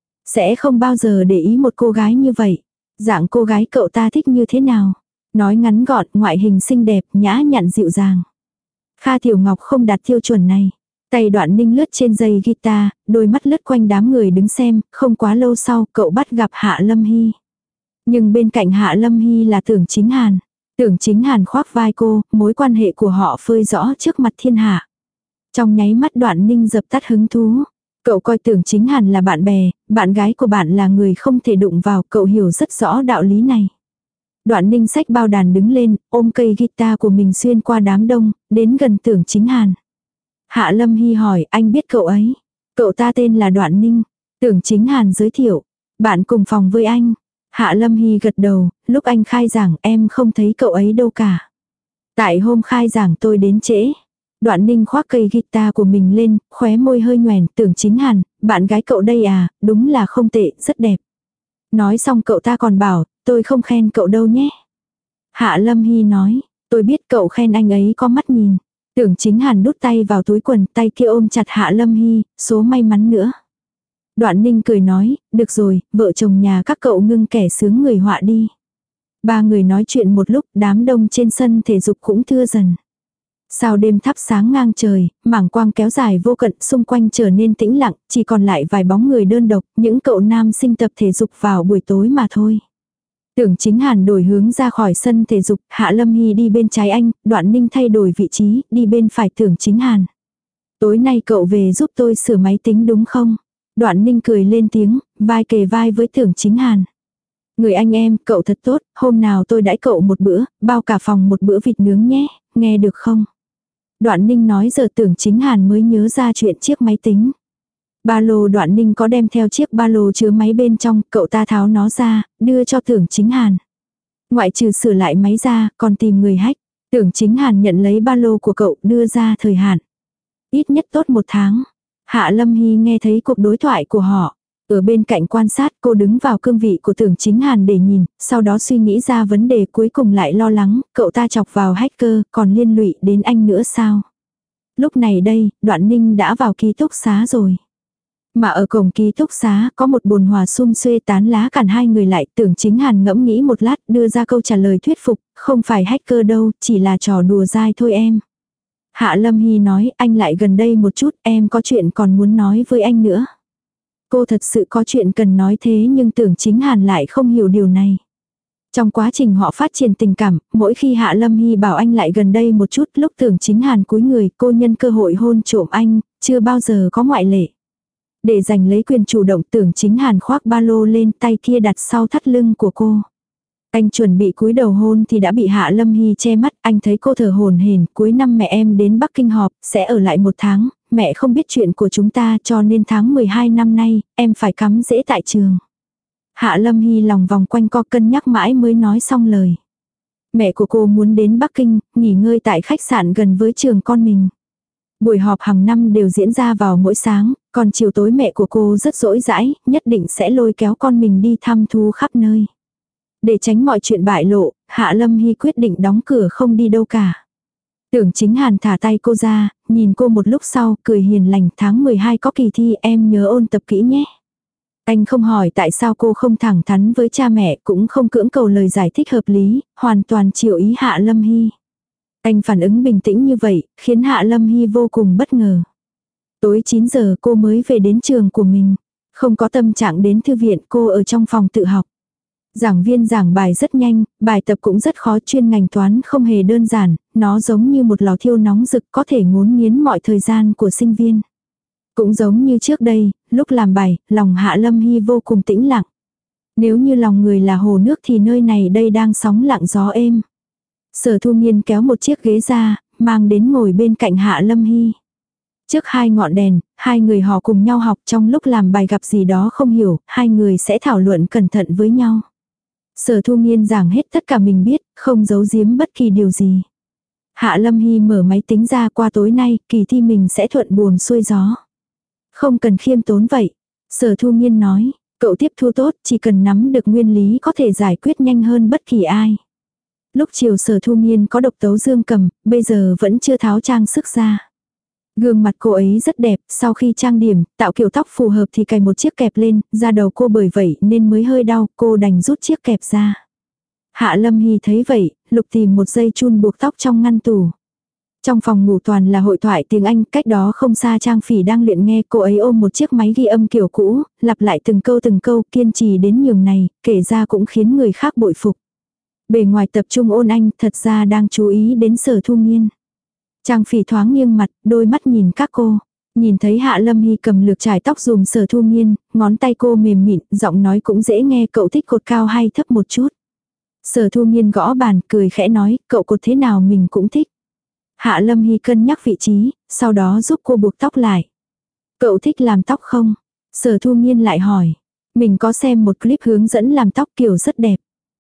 Sẽ không bao giờ để ý một cô gái như vậy. Dạng cô gái cậu ta thích như thế nào? Nói ngắn gọn, ngoại hình xinh đẹp, nhã nhặn dịu dàng. Kha Tiểu Ngọc không đạt tiêu chuẩn này. Tay Đoạn Ninh lướt trên dây guitar, đôi mắt lướt quanh đám người đứng xem, không quá lâu sau cậu bắt gặp Hạ Lâm Hy. Nhưng bên cạnh Hạ Lâm Hy là Tưởng Chính Hàn. Tưởng Chính Hàn khoác vai cô, mối quan hệ của họ phơi rõ trước mặt thiên hạ. Trong nháy mắt Đoạn Ninh dập tắt hứng thú. Cậu coi Tưởng Chính Hàn là bạn bè, bạn gái của bạn là người không thể đụng vào, cậu hiểu rất rõ đạo lý này. Đoạn Ninh xách bao đàn đứng lên, ôm cây guitar của mình xuyên qua đám đông, đến gần Tưởng Chính Hàn. Hạ Lâm Hy hỏi, anh biết cậu ấy. Cậu ta tên là Đoạn Ninh. Tưởng Chính Hàn giới thiệu, bạn cùng phòng với anh. Hạ Lâm Hy gật đầu, lúc anh khai giảng em không thấy cậu ấy đâu cả. Tại hôm khai giảng tôi đến trễ. Đoạn Ninh khoác cây guitar của mình lên, khóe môi hơi nhoẻn, Tưởng Chính Hàn, bạn gái cậu đây à, đúng là không tệ, rất đẹp. Nói xong cậu ta còn bảo, tôi không khen cậu đâu nhé. Hạ Lâm Hy nói, tôi biết cậu khen anh ấy có mắt nhìn. Tưởng Chính Hàn đút tay vào túi quần, tay kia ôm chặt Hạ Lâm Hy, số may mắn nữa. Đoạn Ninh cười nói, được rồi, vợ chồng nhà các cậu ngưng kẻ sướng người họa đi. Ba người nói chuyện một lúc, đám đông trên sân thể dục cũng thưa dần. Sao đêm thắp sáng ngang trời, mảng quang kéo dài vô cận, xung quanh trở nên tĩnh lặng, chỉ còn lại vài bóng người đơn độc, những cậu nam sinh tập thể dục vào buổi tối mà thôi. Tưởng Chính Hàn đổi hướng ra khỏi sân thể dục, Hạ Lâm Hy đi bên trái anh, Đoạn Ninh thay đổi vị trí, đi bên phải Tưởng Chính Hàn. Tối nay cậu về giúp tôi sửa máy tính đúng không? Đoạn Ninh cười lên tiếng, vai kề vai với Tưởng Chính Hàn. Người anh em, cậu thật tốt, hôm nào tôi đãi cậu một bữa, bao cả phòng một bữa vịt nướng nhé, nghe được không? Đoạn Ninh nói giờ Tưởng Chính Hàn mới nhớ ra chuyện chiếc máy tính. Ba lô Đoạn Ninh có đem theo chiếc ba lô chứa máy bên trong, cậu ta tháo nó ra, đưa cho Tưởng Chính Hàn. Ngoại trừ sửa lại máy ra, còn tìm người hack. Tưởng Chính Hàn nhận lấy ba lô của cậu, đưa ra thời hạn. Ít nhất tốt 1 tháng. Hạ Lâm Hy nghe thấy cuộc đối thoại của họ. Ở bên cạnh quan sát, cô đứng vào cương vị của Tưởng Chính Hàn để nhìn, sau đó suy nghĩ ra vấn đề, cuối cùng lại lo lắng, cậu ta chọc vào hacker, còn liên lụy đến anh nữa sao? Lúc này đây, Đoạn Ninh đã vào ký túc xá rồi. Mà ở cổng ký túc xá có một bồn hòa sum xuê tán lá cản hai người lại. Tưởng Chính Hàn ngẫm nghĩ một lát, đưa ra câu trả lời thuyết phục, không phải hacker đâu, chỉ là trò đùa dai thôi em. Hạ Lâm Hy nói, anh lại gần đây một chút, em có chuyện còn muốn nói với anh nữa. Cô thật sự có chuyện cần nói thế nhưng Tưởng Chính Hàn lại không hiểu điều này. Trong quá trình họ phát triển tình cảm, mỗi khi Hạ Lâm Hy bảo anh lại gần đây một chút, lúc Tưởng Chính Hàn cúi người, cô nhân cơ hội hôn trộm anh, chưa bao giờ có ngoại lệ. Để giành lấy quyền chủ động, Tưởng Chính Hàn khoác ba lô lên, tay kia đặt sau thắt lưng của cô. Anh chuẩn bị cúi đầu hôn thì đã bị Hạ Lâm Hy che mắt, anh thấy cô thở hổn hển, cuối năm mẹ em đến Bắc Kinh họp, sẽ ở lại 1 tháng, mẹ không biết chuyện của chúng ta cho nên tháng 12 năm nay, em phải cắm rễ tại trường. Hạ Lâm Hy lòng vòng quanh co cân nhắc mãi mới nói xong lời. Mẹ của cô muốn đến Bắc Kinh, nghỉ ngơi tại khách sạn gần với trường con mình. Buổi họp hàng năm đều diễn ra vào mỗi sáng, còn chiều tối mẹ của cô rất rỗi rãi, nhất định sẽ lôi kéo con mình đi thăm thú khắp nơi. Để tránh mọi chuyện bại lộ, Hạ Lâm Hy quyết định đóng cửa không đi đâu cả. Tưởng Chính Hàn thả tay cô ra, nhìn cô một lúc sau, cười hiền lành, tháng 12 có kỳ thi, em nhớ ôn tập kỹ nhé. Anh không hỏi tại sao cô không thẳng thắn với cha mẹ, cũng không cưỡng cầu lời giải thích hợp lý, hoàn toàn chiều ý Hạ Lâm Hy. Anh phản ứng bình tĩnh như vậy, khiến Hạ Lâm Hy vô cùng bất ngờ. Tối 9 giờ cô mới về đến trường của mình. Không có tâm trạng đến thư viện, cô ở trong phòng tự học. Giảng viên giảng bài rất nhanh, bài tập cũng rất khó, chuyên ngành toán không hề đơn giản, nó giống như một lò thiêu nóng rực có thể ngốn nghiến mọi thời gian của sinh viên. Cũng giống như trước đây, lúc làm bài, lòng Hạ Lâm Hy vô cùng tĩnh lặng. Nếu như lòng người là hồ nước thì nơi này đây đang sóng lặng gió êm. Sở Thu Nghiên kéo một chiếc ghế ra, mang đến ngồi bên cạnh Hạ Lâm Hy. Trước hai ngọn đèn, hai người họ cùng nhau học, trong lúc làm bài gặp gì đó không hiểu, hai người sẽ thảo luận cẩn thận với nhau. Sở Thu Nghiên giảng hết tất cả mình biết, không giấu giếm bất kỳ điều gì. Hạ Lâm Hy mở máy tính ra, qua tối nay, kỳ thi mình sẽ thuận buồm xuôi gió. Không cần khiêm tốn vậy. Sở Thu Nghiên nói, cậu tiếp thu tốt, chỉ cần nắm được nguyên lý có thể giải quyết nhanh hơn bất kỳ ai. Lúc chiều Sở Thu Nghiên có độc tấu dương cầm, bây giờ vẫn chưa tháo trang sức ra. Gương mặt cô ấy rất đẹp, sau khi trang điểm, tạo kiểu tóc phù hợp thì cài một chiếc kẹp lên, da đầu cô bởi vậy nên mới hơi đau, cô đành rút chiếc kẹp ra. Hạ Lâm Hy thấy vậy, lục tìm một dây chun buộc tóc trong ngăn tủ. Trong phòng ngủ toàn là hội thoại tiếng Anh, cách đó không xa Trang Phỉ đang luyện nghe, cô ấy ôm một chiếc máy ghi âm kiểu cũ, lặp lại từng câu kiên trì đến nhường này, kể ra cũng khiến người khác bội phục. Bề ngoài tập trung ôn anh, thật ra đang chú ý đến Sở Thu Nghiên. Trang Phỉ thoáng nghiêng mặt, đôi mắt nhìn các cô. Nhìn thấy Hạ Lâm Hy cầm lược chải tóc dùm Sở Thu Nghiên, ngón tay cô mềm mịn, giọng nói cũng dễ nghe, cậu thích cột cao hay thấp một chút. Sở Thu Nghiên gõ bàn, cười khẽ nói, cậu cột thế nào mình cũng thích. Hạ Lâm Hy cân nhắc vị trí, sau đó giúp cô buộc tóc lại. Cậu thích làm tóc không? Sở Thu Nghiên lại hỏi. Mình có xem một clip hướng dẫn làm tóc kiểu rất đẹp.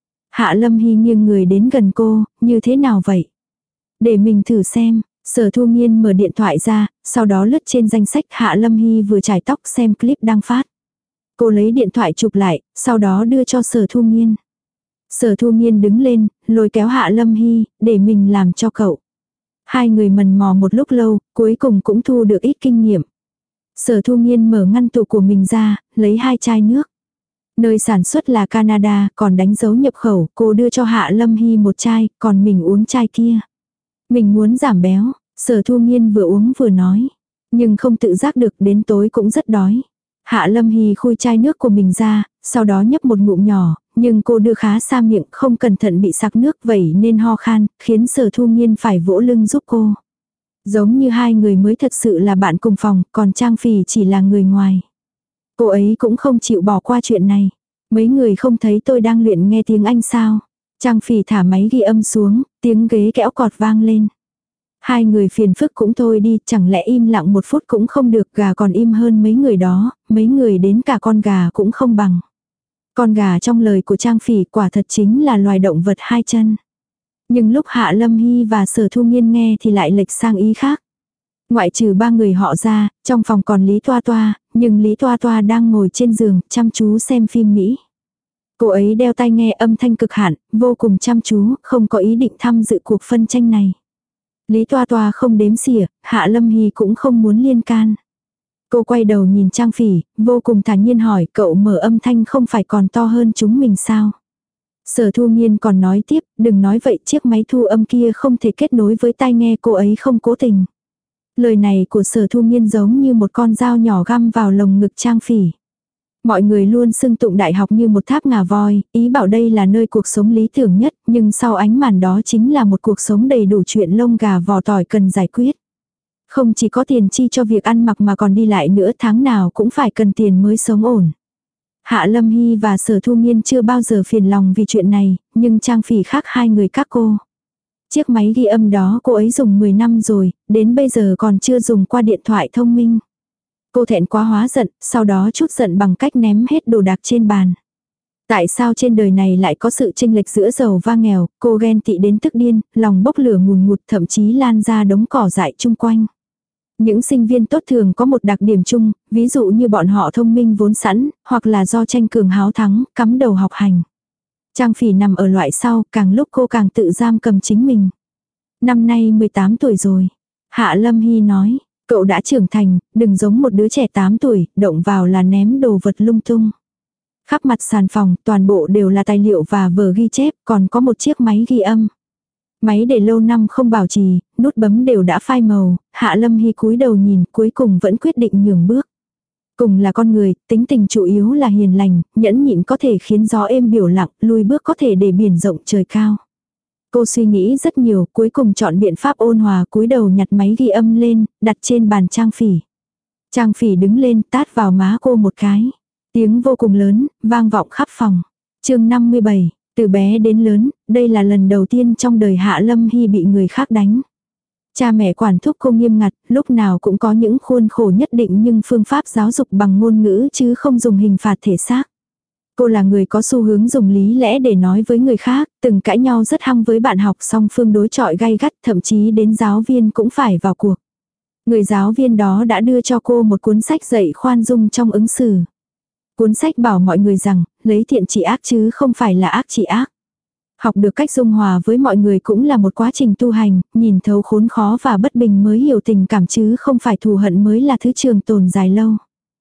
Hạ Lâm Hy nghiêng người đến gần cô, như thế nào vậy? Để mình thử xem. Sở Thu Nghiên mở điện thoại ra, sau đó lướt trên danh sách Hạ Lâm Hy vừa chải tóc xem clip đăng phát. Cô lấy điện thoại chụp lại, sau đó đưa cho Sở Thu Nghiên. Sở Thu Nghiên đứng lên, lôi kéo Hạ Lâm Hy, để mình làm cho cậu. Hai người mần mò một lúc lâu, cuối cùng cũng thu được ít kinh nghiệm. Sở Thu Nghiên mở ngăn tủ của mình ra, lấy 2 chai nước. Nơi sản xuất là Canada, còn đánh dấu nhập khẩu, cô đưa cho Hạ Lâm Hy một chai, còn mình uống chai kia. Mình muốn giảm béo, Sở Thu Nghiên vừa uống vừa nói. Nhưng không tự giác được, đến tối cũng rất đói. Hạ Lâm Hy khui chai nước của mình ra, sau đó nhấp một ngụm nhỏ, nhưng cô đưa khá xa miệng, không cẩn thận bị sặc nước vậy nên ho khan, khiến Sở Thu Nghiên phải vỗ lưng giúp cô. Giống như hai người mới thật sự là bạn cùng phòng, còn Trang Phỉ chỉ là người ngoài. Cô ấy cũng không chịu bỏ qua chuyện này. Mấy người không thấy tôi đang luyện nghe tiếng Anh sao? Trang Phỉ thả máy ghi âm xuống, tiếng ghế kẽo cọt vang lên. Hai người phiền phức cũng thôi đi, chẳng lẽ im lặng 1 phút cũng không được, gà còn im hơn mấy người đó, mấy người đến cả con gà cũng không bằng. Con gà trong lời của Trang Phỉ quả thật chính là loài động vật 2 chân. Nhưng lúc Hạ Lâm Hy và Sở Thu Nghiên nghe thì lại lệch sang ý khác. Ngoại trừ 3 người họ ra, trong phòng còn Lý Toa Toa, nhưng Lý Toa Toa đang ngồi trên giường, chăm chú xem phim Mỹ. Cô ấy đeo tai nghe âm thanh cực hạn, vô cùng chăm chú, không có ý định tham dự cuộc phân tranh này. Lý Toa Toa không đếm xỉa, Hạ Lâm Hy cũng không muốn liên can. Cô quay đầu nhìn Trang Phỉ, vô cùng thản nhiên hỏi, cậu mở âm thanh không phải còn to hơn chúng mình sao? Sở Thu Nghiên còn nói tiếp, đừng nói vậy, chiếc máy thu âm kia không thể kết nối với tai nghe, cô ấy không cố tình. Lời này của Sở Thu Nghiên giống như một con dao nhỏ găm vào lồng ngực Trang Phỉ. Mọi người luôn xưng tụng đại học như một tháp ngà voi, ý bảo đây là nơi cuộc sống lý tưởng nhất, nhưng sau ánh màn đó chính là một cuộc sống đầy đủ chuyện lông gà vò tỏi cần giải quyết. Không chỉ có tiền chi cho việc ăn mặc mà còn đi lại nữa, tháng nào cũng phải cần tiền mới sống ổn. Hạ Lâm Hy và Sở Thu Nghiên chưa bao giờ phiền lòng vì chuyện này, nhưng Trang Phỉ khác hai người các cô. Chiếc máy ghi âm đó cô ấy dùng 10 năm rồi, đến bây giờ còn chưa dùng qua điện thoại thông minh. Cô thẹn quá hóa giận, sau đó trút giận bằng cách ném hết đồ đạc trên bàn. Tại sao trên đời này lại có sự chênh lệch giữa giàu và nghèo, cô ghen tị đến tức điên, lòng bốc lửa ngùn ngụt, thậm chí lan ra đống cỏ dại chung quanh. Những sinh viên tốt thường có một đặc điểm chung, ví dụ như bọn họ thông minh vốn sẵn, hoặc là do tranh cường háo thắng, cắm đầu học hành. Trang Phỉ nằm ở loại sau, càng lúc cô càng tự giam cầm chính mình. Năm nay 18 tuổi rồi. Hạ Lâm Hy nói, cậu đã trưởng thành, đừng giống một đứa trẻ 8 tuổi, động vào là ném đồ vật lung tung. Khắp mặt sàn phòng, toàn bộ đều là tài liệu và vở ghi chép, còn có một chiếc máy ghi âm. Máy để lâu năm không bảo trì, nút bấm đều đã phai màu, Hạ Lâm Hy cúi đầu nhìn, cuối cùng vẫn quyết định nhường bước. Cùng là con người, tính tình chủ yếu là hiền lành, nhẫn nhịn có thể khiến gió êm biểu lặng, lùi bước có thể để biển rộng trời cao. Cô suy nghĩ rất nhiều, cuối cùng chọn biện pháp ôn hòa, cúi đầu nhặt máy ghi âm lên, đặt trên bàn Trang Phỉ. Trang Phỉ đứng lên, tát vào má cô một cái. Tiếng vô cùng lớn, vang vọng khắp phòng. Chương 57, từ bé đến lớn, đây là lần đầu tiên trong đời Hạ Lâm Hy bị người khác đánh. Cha mẹ quản thúc cô nghiêm ngặt, lúc nào cũng có những khuôn khổ nhất định nhưng phương pháp giáo dục bằng ngôn ngữ chứ không dùng hình phạt thể xác. Cô là người có xu hướng dùng lý lẽ để nói với người khác, từng cãi nhau rất hăng với bạn học song phương đối chọi gay gắt, thậm chí đến giáo viên cũng phải vào cuộc. Người giáo viên đó đã đưa cho cô một cuốn sách dạy khoan dung trong ứng xử. Cuốn sách bảo mọi người rằng, lấy thiện trị ác chứ không phải là ác trị ác. Học được cách dung hòa với mọi người cũng là một quá trình tu hành, nhìn thấu khốn khó và bất bình mới hiểu tình cảm chứ không phải thù hận mới là thứ trường tồn dài lâu.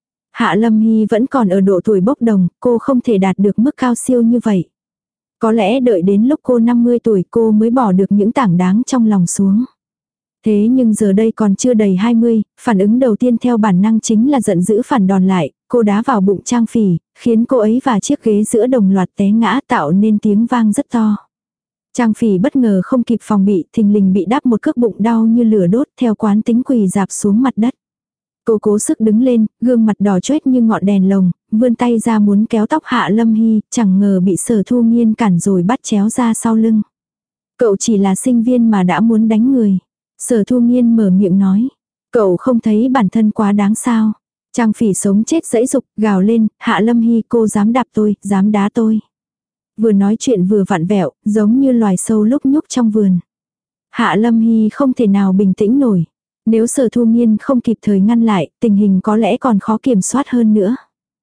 Hạ Lâm Hy vẫn còn ở độ tuổi bốc đồng, cô không thể đạt được mức cao siêu như vậy. Có lẽ đợi đến lúc cô 50 tuổi cô mới bỏ được những tảng đáng trong lòng xuống. Thế nhưng giờ đây còn chưa đầy 20, phản ứng đầu tiên theo bản năng chính là giận dữ phản đòn lại, cô đá vào bụng Trang Phỉ, khiến cô ấy và chiếc ghế giữa đồng loạt té ngã tạo nên tiếng vang rất to. Trang Phỉ bất ngờ không kịp phòng bị, thình lình bị đáp một cước bụng đau như lửa đốt theo quán tính quỳ dạp xuống mặt đất. Cô cố sức đứng lên, gương mặt đỏ chót như ngọn đèn lồng, vươn tay ra muốn kéo tóc Hạ Lâm Hy, chẳng ngờ bị Sở Thu Nghiên cản rồi bắt chéo ra sau lưng. Cậu chỉ là sinh viên mà đã muốn đánh người. Sở Thu Nghiên mở miệng nói. Cậu không thấy bản thân quá đáng sao. Trang Phỉ sống chết dẫy dục, gào lên, Hạ Lâm Hy cô dám đạp tôi, dám đá tôi. Vừa nói chuyện vừa vặn vẹo, giống như loài sâu lúc nhúc trong vườn. Hạ Lâm Hy không thể nào bình tĩnh nổi. Nếu Sở Thu Nghiên không kịp thời ngăn lại, tình hình có lẽ còn khó kiểm soát hơn nữa.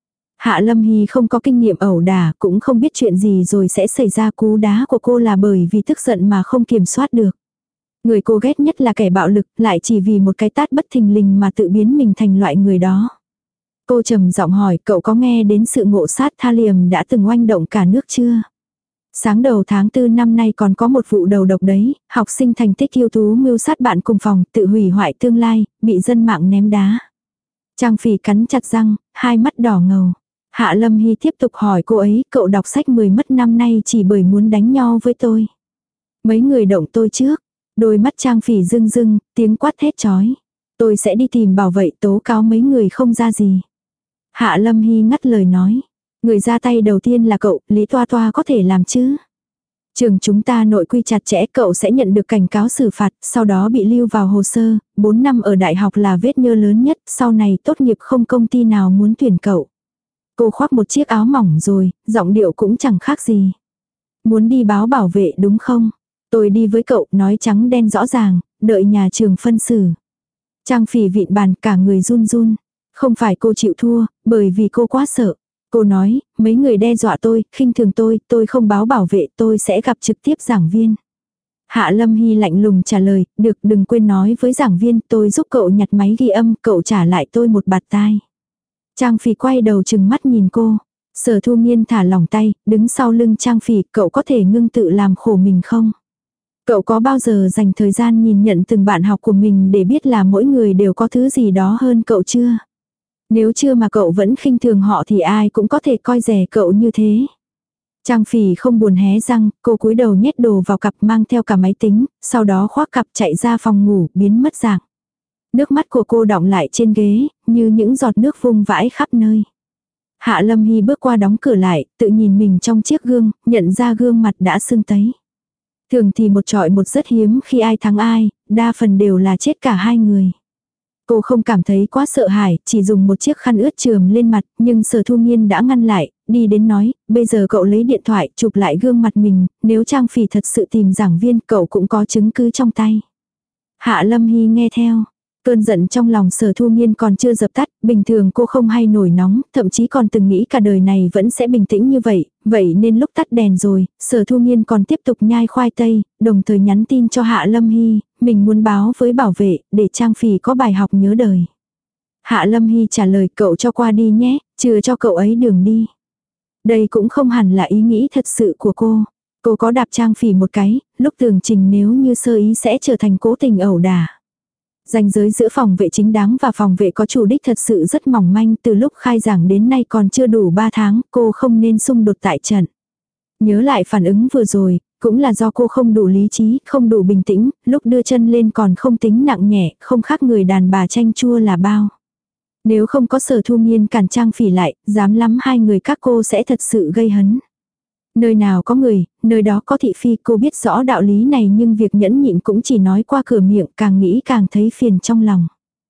Hạ Lâm Hy không có kinh nghiệm ẩu đả, cũng không biết chuyện gì rồi sẽ xảy ra. Cú đá của cô là bởi vì tức giận mà không kiểm soát được. Người cô ghét nhất là kẻ bạo lực, lại chỉ vì một cái tát bất thình lình mà tự biến mình thành loại người đó. Cô trầm giọng hỏi, cậu có nghe đến sự ngộ sát Thallium đã từng oanh động cả nước chưa? Sáng đầu tháng 4 năm nay còn có một vụ đầu độc đấy, học sinh thành tích ưu tú mưu sát bạn cùng phòng, tự hủy hoại tương lai, bị dân mạng ném đá. Trang Phỉ cắn chặt răng, hai mắt đỏ ngầu. Hạ Lâm Hy tiếp tục hỏi cô ấy, cậu đọc sách 10 mất năm nay chỉ bởi muốn đánh nhau với tôi. Mấy người động tôi trước. Đôi mắt Trang Phỉ rưng rưng, tiếng quát thét chói. Tôi sẽ đi tìm bảo vệ tố cáo mấy người không ra gì. Hạ Lâm Hy ngắt lời nói. Người ra tay đầu tiên là cậu, Lý Toa Toa có thể làm chứ. Trường chúng ta nội quy chặt chẽ, cậu sẽ nhận được cảnh cáo xử phạt, sau đó bị lưu vào hồ sơ, 4 năm ở đại học là vết nhơ lớn nhất, sau này tốt nghiệp không công ty nào muốn tuyển cậu. Cô khoác một chiếc áo mỏng rồi, giọng điệu cũng chẳng khác gì. Muốn đi báo bảo vệ đúng không? Tôi đi với cậu, nói trắng đen rõ ràng, đợi nhà trường phân xử. Trang Phỉ vịn bàn cả người run run. Không phải cô chịu thua, bởi vì cô quá sợ. Cô nói, mấy người đe dọa tôi, khinh thường tôi không báo bảo vệ, tôi sẽ gặp trực tiếp giảng viên. Hạ Lâm Hy lạnh lùng trả lời, được, đừng quên nói với giảng viên, tôi giúp cậu nhặt máy ghi âm, cậu trả lại tôi một bạt tai. Trang Phỉ quay đầu chừng mắt nhìn cô. Sở Thu Nghiên thả lỏng tay, đứng sau lưng Trang Phỉ, cậu có thể ngưng tự làm khổ mình không? Cậu có bao giờ dành thời gian nhìn nhận từng bạn học của mình để biết là mỗi người đều có thứ gì đó hơn cậu chưa? Nếu chưa mà cậu vẫn khinh thường họ thì ai cũng có thể coi rẻ cậu như thế. Trang Phỉ không buồn hé răng, cô cúi đầu nhét đồ vào cặp mang theo cả máy tính, sau đó khoác cặp chạy ra phòng ngủ, biến mất dạng. Nước mắt của cô đọng lại trên ghế, như những giọt nước vung vãi khắp nơi. Hạ Lâm Hy bước qua đóng cửa lại, tự nhìn mình trong chiếc gương, nhận ra gương mặt đã sưng tấy. Thường thì một trọi một rất hiếm khi ai thắng ai, đa phần đều là chết cả hai người. Cô không cảm thấy quá sợ hãi, chỉ dùng một chiếc khăn ướt chườm lên mặt, nhưng Sở Thu Nghiên đã ngăn lại, đi đến nói, bây giờ cậu lấy điện thoại chụp lại gương mặt mình, nếu Trang Phỉ thật sự tìm giảng viên cậu cũng có chứng cứ trong tay. Hạ Lâm Hy nghe theo. Cơn giận trong lòng Sở Thu Nghiên còn chưa dập tắt, bình thường cô không hay nổi nóng, thậm chí còn từng nghĩ cả đời này vẫn sẽ bình tĩnh như vậy, vậy nên lúc tắt đèn rồi, Sở Thu Nghiên còn tiếp tục nhai khoai tây, đồng thời nhắn tin cho Hạ Lâm Hy, mình muốn báo với bảo vệ, để Trang Phỉ có bài học nhớ đời. Hạ Lâm Hy trả lời cậu cho qua đi nhé, chừa cho cậu ấy đường đi. Đây cũng không hẳn là ý nghĩ thật sự của cô. Cô có đạp Trang Phỉ một cái, lúc tưởng trình nếu như sơ ý sẽ trở thành cố tình ẩu đả. Ranh giới giữa phòng vệ chính đáng và phòng vệ có chủ đích thật sự rất mỏng manh, từ lúc khai giảng đến nay còn chưa đủ 3 tháng, cô không nên xung đột tại trận. Nhớ lại phản ứng vừa rồi, cũng là do cô không đủ lý trí, không đủ bình tĩnh, lúc đưa chân lên còn không tính nặng nhẹ, không khác người đàn bà chanh chua là bao. Nếu không có Sở Thu Nghiên cản Trang Phỉ lại, dám lắm hai người các cô sẽ thật sự gây hấn. Nơi nào có người, nơi đó có thị phi, cô biết rõ đạo lý này nhưng việc nhẫn nhịn cũng chỉ nói qua cửa miệng, càng nghĩ càng thấy phiền trong lòng.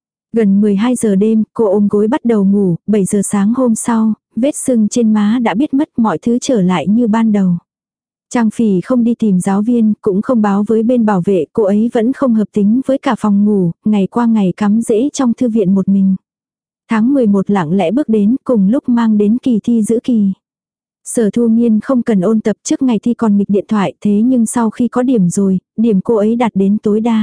Gần 12 giờ đêm, cô ôm gối bắt đầu ngủ, 7 giờ sáng hôm sau, vết sưng trên má đã biết mất, mọi thứ trở lại như ban đầu. Trang Phỉ không đi tìm giáo viên, cũng không báo với bên bảo vệ, cô ấy vẫn không hợp tính với cả phòng ngủ, ngày qua ngày cắm rễ trong thư viện một mình. Tháng 11 lặng lẽ bước đến, cùng lúc mang đến kỳ thi giữ kỳ. Sở Thu Nghiên không cần ôn tập, trước ngày thi còn nghịch điện thoại, thế nhưng sau khi có điểm rồi, điểm cô ấy đạt đến tối đa.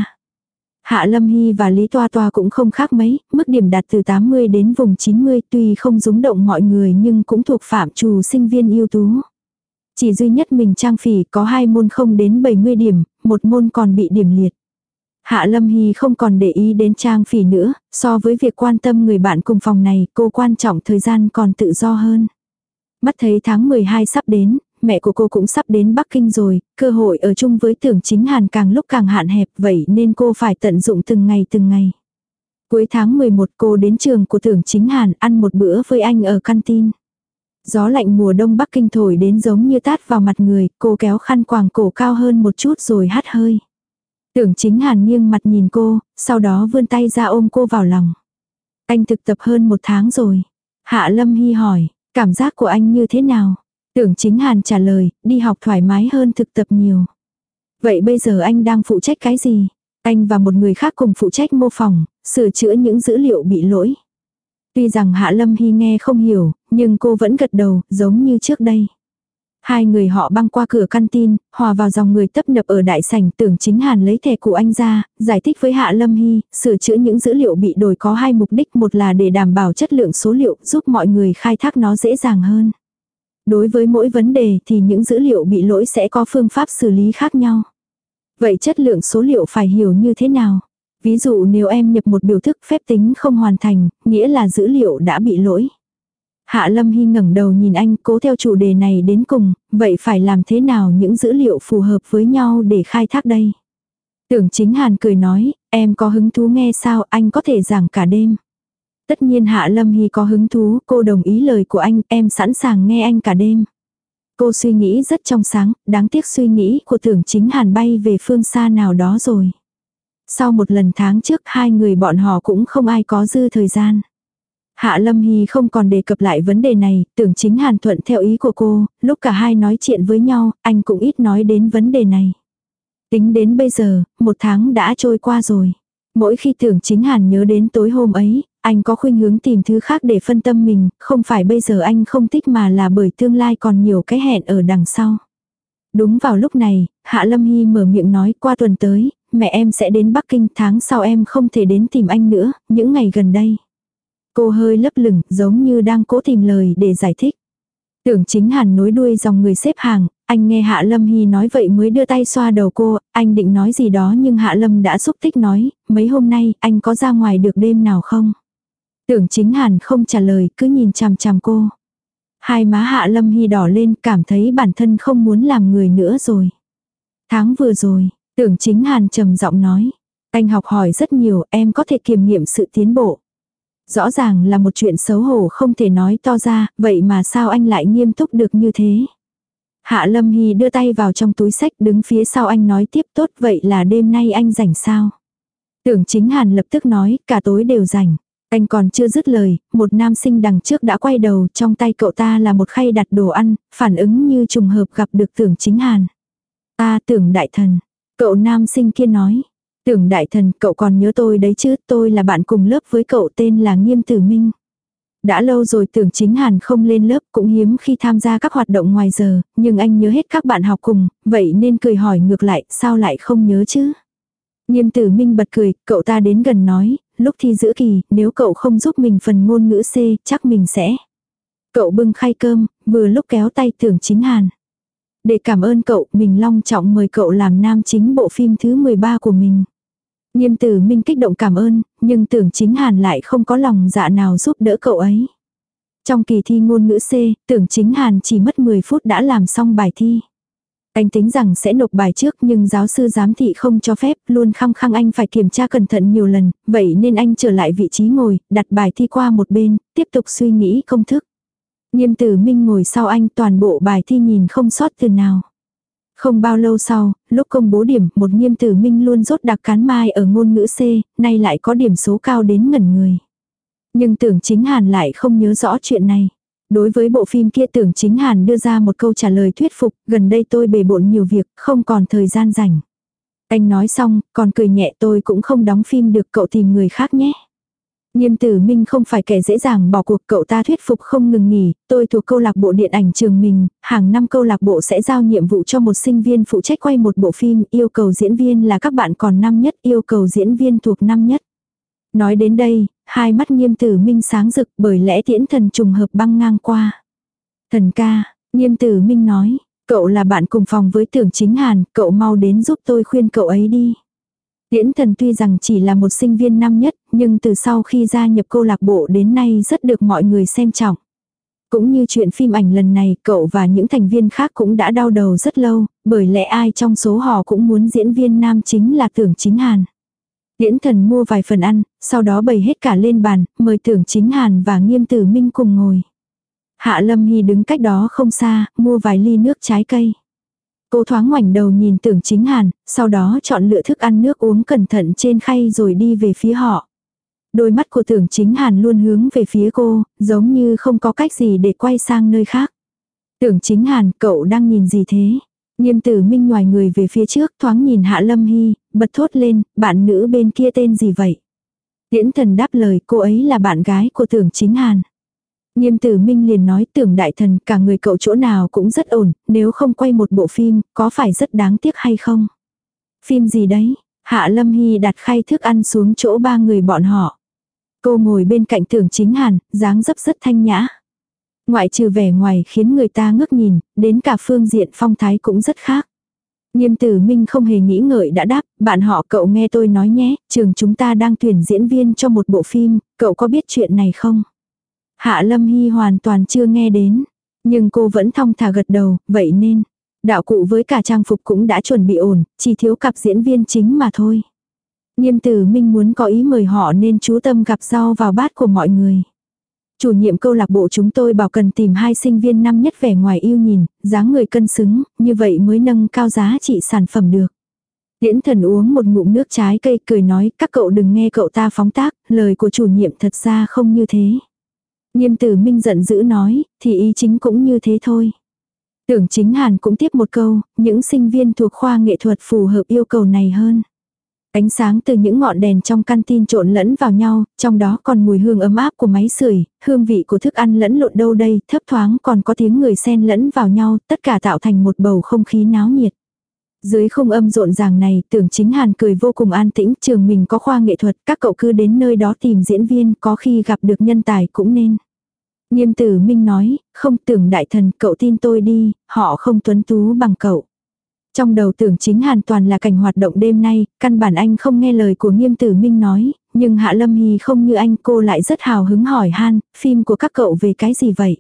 Hạ Lâm Hy và Lý Toa Toa cũng không khác mấy, mức điểm đạt từ 80 đến vùng 90, tuy không rúng động mọi người nhưng cũng thuộc phạm trù sinh viên ưu tú. Chỉ duy nhất mình Trang Phỉ có 2 môn không đến 70 điểm, một môn còn bị điểm liệt. Hạ Lâm Hy không còn để ý đến Trang Phỉ nữa, so với việc quan tâm người bạn cùng phòng này, cô quan trọng thời gian còn tự do hơn. Mắt thấy tháng 12 sắp đến, mẹ của cô cũng sắp đến Bắc Kinh rồi, cơ hội ở chung với Tưởng Chính Hàn càng lúc càng hạn hẹp, vậy nên cô phải tận dụng từng ngày từng ngày. Cuối tháng 11 cô đến trường của Tưởng Chính Hàn ăn một bữa với anh ở canteen. Gió lạnh mùa đông Bắc Kinh thổi đến giống như tát vào mặt người, cô kéo khăn quàng cổ cao hơn một chút rồi hắt hơi. Tưởng Chính Hàn nghiêng mặt nhìn cô, sau đó vươn tay ra ôm cô vào lòng. Anh thực tập hơn 1 tháng rồi. Hạ Lâm Hy hỏi, cảm giác của anh như thế nào? Tưởng Chính Hàn trả lời, đi học thoải mái hơn thực tập nhiều. Vậy bây giờ anh đang phụ trách cái gì? Anh và một người khác cùng phụ trách mô phỏng, sửa chữa những dữ liệu bị lỗi. Tuy rằng Hạ Lâm Hy nghe không hiểu, nhưng cô vẫn gật đầu, giống như trước đây. Hai người họ băng qua cửa canteen, hòa vào dòng người tấp nập ở đại sảnh. Tưởng Chính Hàn lấy thẻ của anh ra, giải thích với Hạ Lâm Hy, sửa chữa những dữ liệu bị đổi có 2 mục đích. Một là để đảm bảo chất lượng số liệu, giúp mọi người khai thác nó dễ dàng hơn. Đối với mỗi vấn đề thì những dữ liệu bị lỗi sẽ có phương pháp xử lý khác nhau. Vậy chất lượng số liệu phải hiểu như thế nào? Ví dụ nếu em nhập một biểu thức phép tính không hoàn thành, nghĩa là dữ liệu đã bị lỗi. Hạ Lâm Hy ngẩng đầu nhìn anh, cố theo chủ đề này đến cùng, vậy phải làm thế nào những dữ liệu phù hợp với nhau để khai thác đây? Tưởng Chính Hàn cười nói, em có hứng thú nghe sao, anh có thể giảng cả đêm. Tất nhiên Hạ Lâm Hy có hứng thú, cô đồng ý lời của anh, em sẵn sàng nghe anh cả đêm. Cô suy nghĩ rất trong sáng, đáng tiếc suy nghĩ của Tưởng Chính Hàn bay về phương xa nào đó rồi. Sau một lần tháng trước, hai người bọn họ cũng không ai có dư thời gian. Hạ Lâm Hy không còn đề cập lại vấn đề này, Tưởng Chính Hàn thuận theo ý của cô, lúc cả hai nói chuyện với nhau, anh cũng ít nói đến vấn đề này. Tính đến bây giờ, 1 tháng đã trôi qua rồi. Mỗi khi Tưởng Chính Hàn nhớ đến tối hôm ấy, anh có khuynh hướng tìm thứ khác để phân tâm mình, không phải bây giờ anh không thích mà là bởi tương lai còn nhiều cái hẹn ở đằng sau. Đúng vào lúc này, Hạ Lâm Hy mở miệng nói, qua tuần tới, mẹ em sẽ đến Bắc Kinh, tháng sau em không thể đến tìm anh nữa, những ngày gần đây. Cô hơi lấp lửng, giống như đang cố tìm lời để giải thích. Tưởng Chính Hàn nối đuôi dòng người xếp hàng, anh nghe Hạ Lâm Hy nói vậy mới đưa tay xoa đầu cô, anh định nói gì đó nhưng Hạ Lâm đã xúc tích nói, mấy hôm nay anh có ra ngoài được đêm nào không? Tưởng Chính Hàn không trả lời, cứ nhìn chằm chằm cô. Hai má Hạ Lâm Hy đỏ lên, cảm thấy bản thân không muốn làm người nữa rồi. Tháng vừa rồi, Tưởng Chính Hàn trầm giọng nói, anh học hỏi rất nhiều, em có thể kiểm nghiệm sự tiến bộ. Rõ ràng là một chuyện xấu hổ không thể nói to ra, vậy mà sao anh lại nghiêm túc được như thế? Hạ Lâm Hy đưa tay vào trong túi sách đứng phía sau anh nói tiếp, tốt vậy là đêm nay anh rảnh sao? Tưởng Chính Hàn lập tức nói, cả tối đều rảnh. Anh còn chưa dứt lời, một nam sinh đằng trước đã quay đầu, trong tay cậu ta là một khay đặt đồ ăn, phản ứng như trùng hợp gặp được Tưởng Chính Hàn. Tưởng đại thần. Cậu nam sinh kia nói. Tưởng đại thần, cậu còn nhớ tôi đấy chứ, tôi là bạn cùng lớp với cậu, tên là Nghiêm Tử Minh. Đã lâu rồi Tưởng Chính Hàn không lên lớp, cũng hiếm khi tham gia các hoạt động ngoài giờ, nhưng anh nhớ hết các bạn học cùng, vậy nên cười hỏi ngược lại, sao lại không nhớ chứ? Nghiêm Tử Minh bật cười, cậu ta đến gần nói, lúc thi giữa kỳ, nếu cậu không giúp mình phần ngôn ngữ C, chắc mình sẽ. Cậu bưng khay cơm, vừa lúc kéo tay Tưởng Chính Hàn. Để cảm ơn cậu, mình long trọng mời cậu làm nam chính bộ phim thứ 13 của mình. Nghiêm Tử Minh kích động cảm ơn, nhưng Tưởng Chính Hàn lại không có lòng dạ nào giúp đỡ cậu ấy. Trong kỳ thi ngôn ngữ C, Tưởng Chính Hàn chỉ mất 10 phút đã làm xong bài thi. Anh tính rằng sẽ nộp bài trước nhưng giáo sư giám thị không cho phép, luôn khăng khăng anh phải kiểm tra cẩn thận nhiều lần, vậy nên anh trở lại vị trí ngồi, đặt bài thi qua một bên, tiếp tục suy nghĩ công thức. Nghiêm Tử Minh ngồi sau anh, toàn bộ bài thi nhìn không sót từ nào. Không bao lâu sau, lúc công bố điểm, một Nghiêm Tử Minh luôn rốt đặc cán mai ở ngôn ngữ C, nay lại có điểm số cao đến ngẩn người. Nhưng Tưởng Chính Hàn lại không nhớ rõ chuyện này. Đối với bộ phim kia, Tưởng Chính Hàn đưa ra một câu trả lời thuyết phục, gần đây tôi bề bộn nhiều việc, không còn thời gian rảnh. Anh nói xong, còn cười nhẹ, tôi cũng không đóng phim được, cậu tìm người khác nhé. Nghiêm Tử Minh không phải kẻ dễ dàng bỏ cuộc, cậu ta thuyết phục không ngừng nghỉ, tôi thuộc câu lạc bộ điện ảnh trường mình, hàng năm câu lạc bộ sẽ giao nhiệm vụ cho một sinh viên phụ trách quay một bộ phim, yêu cầu diễn viên là các bạn còn năm nhất, yêu cầu diễn viên thuộc năm nhất. Nói đến đây, hai mắt Nghiêm Tử Minh sáng rực, bởi lẽ Tiễn Thần trùng hợp băng ngang qua. Thần ca, Nghiêm Tử Minh nói, cậu là bạn cùng phòng với Tưởng Chính Hàn, cậu mau đến giúp tôi khuyên cậu ấy đi. Tiễn Thần tuy rằng chỉ là một sinh viên năm nhất, nhưng từ sau khi gia nhập câu lạc bộ đến nay rất được mọi người xem trọng. Cũng như chuyện phim ảnh lần này, cậu và những thành viên khác cũng đã đau đầu rất lâu, bởi lẽ ai trong số họ cũng muốn diễn viên nam chính là Tưởng Chính Hàn. Tiễn Thần mua vài phần ăn, sau đó bày hết cả lên bàn, mời Tưởng Chính Hàn và Nghiêm Tử Minh cùng ngồi. Hạ Lâm Hy đứng cách đó không xa, mua vài ly nước trái cây. Cô thoáng ngoảnh đầu nhìn Tưởng Chính Hàn, sau đó chọn lựa thức ăn nước uống cẩn thận trên khay rồi đi về phía họ. Đôi mắt của Tưởng Chính Hàn luôn hướng về phía cô, giống như không có cách gì để quay sang nơi khác. Tưởng Chính Hàn, cậu đang nhìn gì thế? Nghiêm Tử Minh nhoài người về phía trước, thoáng nhìn Hạ Lâm Hy, bật thốt lên, bạn nữ bên kia tên gì vậy? Tiễn Thần đáp lời, cô ấy là bạn gái của Tưởng Chính Hàn. Nghiêm Tử Minh liền nói, Tưởng đại thần, cả người cậu chỗ nào cũng rất ổn, nếu không quay một bộ phim, có phải rất đáng tiếc hay không? Phim gì đấy? Hạ Lâm Hy đặt khay thức ăn xuống chỗ ba người bọn họ. Cô ngồi bên cạnh Tưởng Chính Hàn, dáng dấp rất thanh nhã. Ngoại trừ vẻ ngoài khiến người ta ngước nhìn, đến cả phương diện phong thái cũng rất khác. Nghiêm Tử Minh không hề nghĩ ngợi đã đáp, bạn họ cậu nghe tôi nói nhé, trường chúng ta đang tuyển diễn viên cho một bộ phim, cậu có biết chuyện này không? Hạ Lâm Hy hoàn toàn chưa nghe đến, nhưng cô vẫn thong thả gật đầu, vậy nên, đạo cụ với cả trang phục cũng đã chuẩn bị ổn, chỉ thiếu cặp diễn viên chính mà thôi. Nghiêm Tử Minh muốn có ý mời họ nên chú tâm gặp rau vào bát của mọi người. Chủ nhiệm câu lạc bộ chúng tôi bảo cần tìm 2 sinh viên năm nhất vẻ ngoài yêu nhìn, dáng người cân xứng, như vậy mới nâng cao giá trị sản phẩm được. Tiễn Thần uống một ngụm nước trái cây cười nói, các cậu đừng nghe cậu ta phóng tác, lời của chủ nhiệm thật ra không như thế. Nghiêm Tử Minh giận dữ nói, thì ý chính cũng như thế thôi. Tưởng Chính Hàn cũng tiếp một câu, những sinh viên thuộc khoa nghệ thuật phù hợp yêu cầu này hơn. Ánh sáng từ những ngọn đèn trong canteen trộn lẫn vào nhau, trong đó còn mùi hương ấm áp của máy sưởi, hương vị của thức ăn lẫn lộn đâu đây, thấp thoáng còn có tiếng người xen lẫn vào nhau, tất cả tạo thành một bầu không khí náo nhiệt. Dưới khung âm rộn ràng này, Tưởng Chính Hàn cười vô cùng an tĩnh, trường mình có khoa nghệ thuật, các cậu cứ đến nơi đó tìm diễn viên, có khi gặp được nhân tài cũng nên. Nghiêm Tử Minh nói, không, Tưởng đại thần, cậu tin tôi đi, họ không tuấn tú bằng cậu. Trong đầu Tưởng Chính Hàn toàn là cảnh hoạt động đêm nay, căn bản anh không nghe lời của Nghiêm Tử Minh nói, nhưng Hạ Lâm Hy không như anh, cô lại rất hào hứng hỏi han, phim của các cậu về cái gì vậy?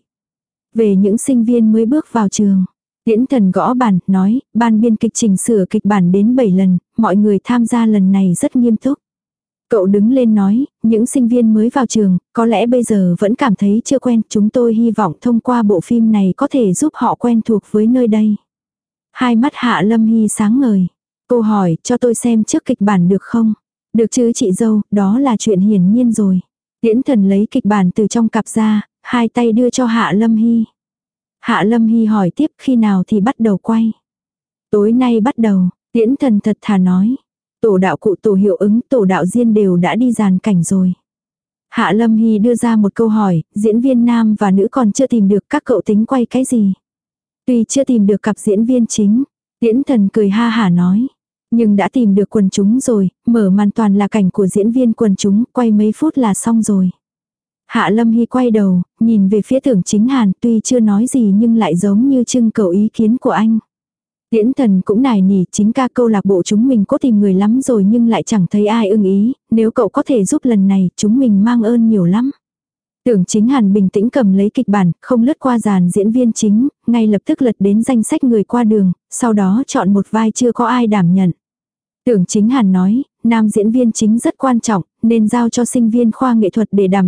Về những sinh viên mới bước vào trường. Tiễn Thần gõ bàn, nói, ban biên kịch chỉnh sửa kịch bản đến 7 lần, mọi người tham gia lần này rất nghiêm túc. Cậu đứng lên nói, những sinh viên mới vào trường, có lẽ bây giờ vẫn cảm thấy chưa quen, chúng tôi hy vọng thông qua bộ phim này có thể giúp họ quen thuộc với nơi đây. Hai mắt Hạ Lâm Hy sáng ngời. Cô hỏi, cho tôi xem trước kịch bản được không? Được chứ chị dâu, đó là chuyện hiển nhiên rồi. Tiễn Thần lấy kịch bản từ trong cặp ra, hai tay đưa cho Hạ Lâm Hy. Hạ Lâm Hy hỏi tiếp, khi nào thì bắt đầu quay? Tối nay bắt đầu, Tiễn Thần thật thà nói. Tổ đạo cụ, tổ hiệu ứng, tổ đạo diễn đều đã đi dàn cảnh rồi. Hạ Lâm Hy đưa ra một câu hỏi, diễn viên nam và nữ còn chưa tìm được, các cậu tính quay cái gì? Tuy chưa tìm được cặp diễn viên chính, Tiễn Thần cười ha hả nói. Nhưng đã tìm được quần chúng rồi, mở màn toàn là cảnh của diễn viên quần chúng, quay mấy phút là xong rồi. Hạ Lâm Hy quay đầu, nhìn về phía Tưởng Chính Hàn, tuy chưa nói gì nhưng lại giống như trưng cầu ý kiến của anh. Tiễn Thần cũng nài nỉ, chính ca câu lạc bộ chúng mình có tìm người lắm rồi nhưng lại chẳng thấy ai ưng ý, nếu cậu có thể giúp lần này, chúng mình mang ơn nhiều lắm. Tưởng Chính Hàn bình tĩnh cầm lấy kịch bản, không lướt qua dàn diễn viên chính, ngay lập tức lật đến danh sách người qua đường, sau đó chọn một vai chưa có ai đảm nhận. Tưởng Chính Hàn nói, nam diễn viên chính rất quan trọng, nên giao cho sinh viên khoa nghệ thuật để đảm bảo,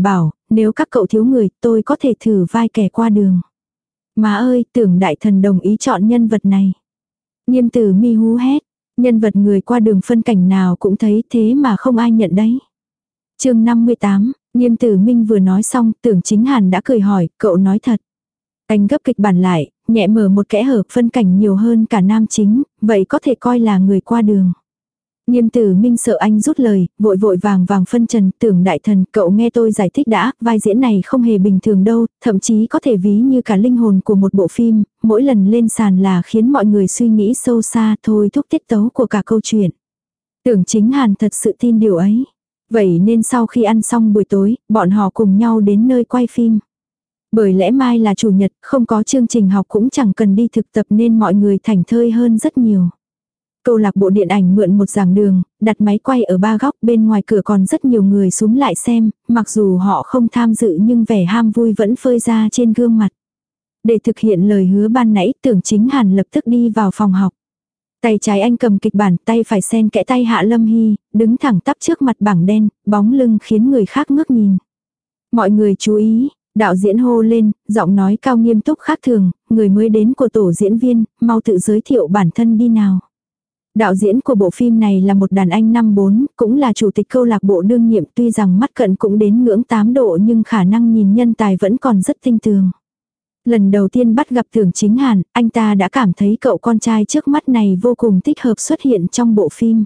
nếu các cậu thiếu người, tôi có thể thử vai kẻ qua đường. Má ơi, Tưởng đại thần đồng ý chọn nhân vật này. Nghiêm Tử Mi hú hét, nhân vật người qua đường phân cảnh nào cũng thấy thế mà không ai nhận đấy. Chương 58, Nghiêm Tử Minh vừa nói xong, Tưởng Chính Hàn đã cười hỏi, cậu nói thật. Anh gấp kịch bản lại, nhẹ mở một kẽ hở, phân cảnh nhiều hơn cả nam chính, vậy có thể coi là người qua đường. Nghiêm Tử Minh sợ anh rút lời, vội vội vàng vàng phân trần, Tưởng đại thần, cậu nghe tôi giải thích đã, vai diễn này không hề bình thường đâu, thậm chí có thể ví như cả linh hồn của một bộ phim, mỗi lần lên sàn là khiến mọi người suy nghĩ sâu xa, thôi thúc tiết tấu của cả câu chuyện. Tưởng Chính Hàn thật sự tin điều ấy. Vậy nên sau khi ăn xong buổi tối, bọn họ cùng nhau đến nơi quay phim. Bởi lẽ mai là chủ nhật, không có chương trình học cũng chẳng cần đi thực tập nên mọi người thảnh thơi hơn rất nhiều. Câu lạc bộ điện ảnh mượn một giảng đường, đặt máy quay ở ba góc, bên ngoài cửa còn rất nhiều người súm lại xem, mặc dù họ không tham dự nhưng vẻ ham vui vẫn phơi ra trên gương mặt. Để thực hiện lời hứa ban nãy, Tưởng Chính Hàn lập tức đi vào phòng học. Tay trái anh cầm kịch bản, tay phải xen kẽ tay Hạ Lâm Hy, đứng thẳng tắp trước mặt bảng đen, bóng lưng khiến người khác ngước nhìn. Mọi người chú ý, đạo diễn hô lên, giọng nói cao nghiêm túc khác thường, người mới đến của tổ diễn viên, mau tự giới thiệu bản thân đi nào. Đạo diễn của bộ phim này là một đàn anh 54, cũng là chủ tịch câu lạc bộ đương nhiệm, tuy rằng mắt cận cũng đến ngưỡng 8 độ nhưng khả năng nhìn nhân tài vẫn còn rất tinh tường. Lần đầu tiên bắt gặp Tưởng Chính Hàn, anh ta đã cảm thấy cậu con trai trước mắt này vô cùng thích hợp xuất hiện trong bộ phim.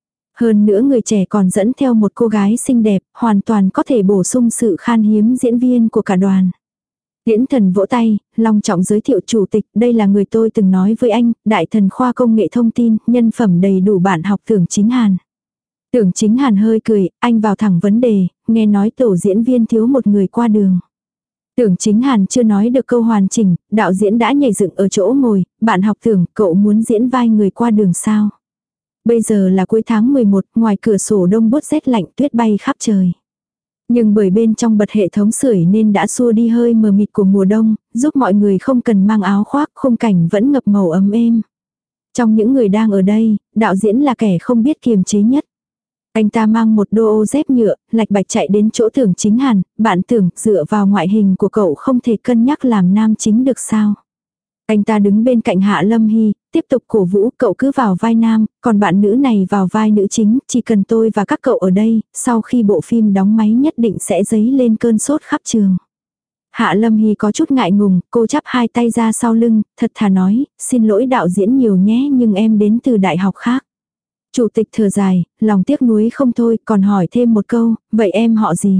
Hơn nữa người trẻ còn dẫn theo một cô gái xinh đẹp, hoàn toàn có thể bổ sung sự khan hiếm diễn viên của cả đoàn. Tiễn Thần vỗ tay, long trọng giới thiệu chủ tịch, đây là người tôi từng nói với anh, đại thần khoa công nghệ thông tin, nhân phẩm đầy đủ bạn học Tưởng Chính Hàn. Tưởng Chính Hàn hơi cười, anh vào thẳng vấn đề, nghe nói tổ diễn viên thiếu một người qua đường. Tưởng Chính Hàn chưa nói được câu hoàn chỉnh, đạo diễn đã nhảy dựng ở chỗ ngồi, bạn học Tưởng, cậu muốn diễn vai người qua đường sao? Bây giờ là cuối tháng 11, ngoài cửa sổ đông bút rét lạnh, tuyết bay khắp trời. Nhưng bởi bên trong bật hệ thống sưởi nên đã xua đi hơi mờ mịt của mùa đông, giúp mọi người không cần mang áo khoác, khung cảnh vẫn ngập màu ấm êm. Trong những người đang ở đây, đạo diễn là kẻ không biết kiềm chế nhất. Anh ta mang một đô ô dép nhựa, lạch bạch chạy đến chỗ Tưởng Chính Hàn, bạn Tưởng, dựa vào ngoại hình của cậu không thể cân nhắc làm nam chính được sao. Anh ta đứng bên cạnh Hạ Lâm Hy, tiếp tục cổ vũ, cậu cứ vào vai nam, còn bạn nữ này vào vai nữ chính, chỉ cần tôi và các cậu ở đây, sau khi bộ phim đóng máy nhất định sẽ dấy lên cơn sốt khắp trường. Hạ Lâm Hy có chút ngại ngùng, cô chắp hai tay ra sau lưng, thật thà nói, xin lỗi đạo diễn nhiều nhé nhưng em đến từ đại học khác. Chủ tịch thở dài, lòng tiếc nuối không thôi, còn hỏi thêm một câu, vậy em họ gì?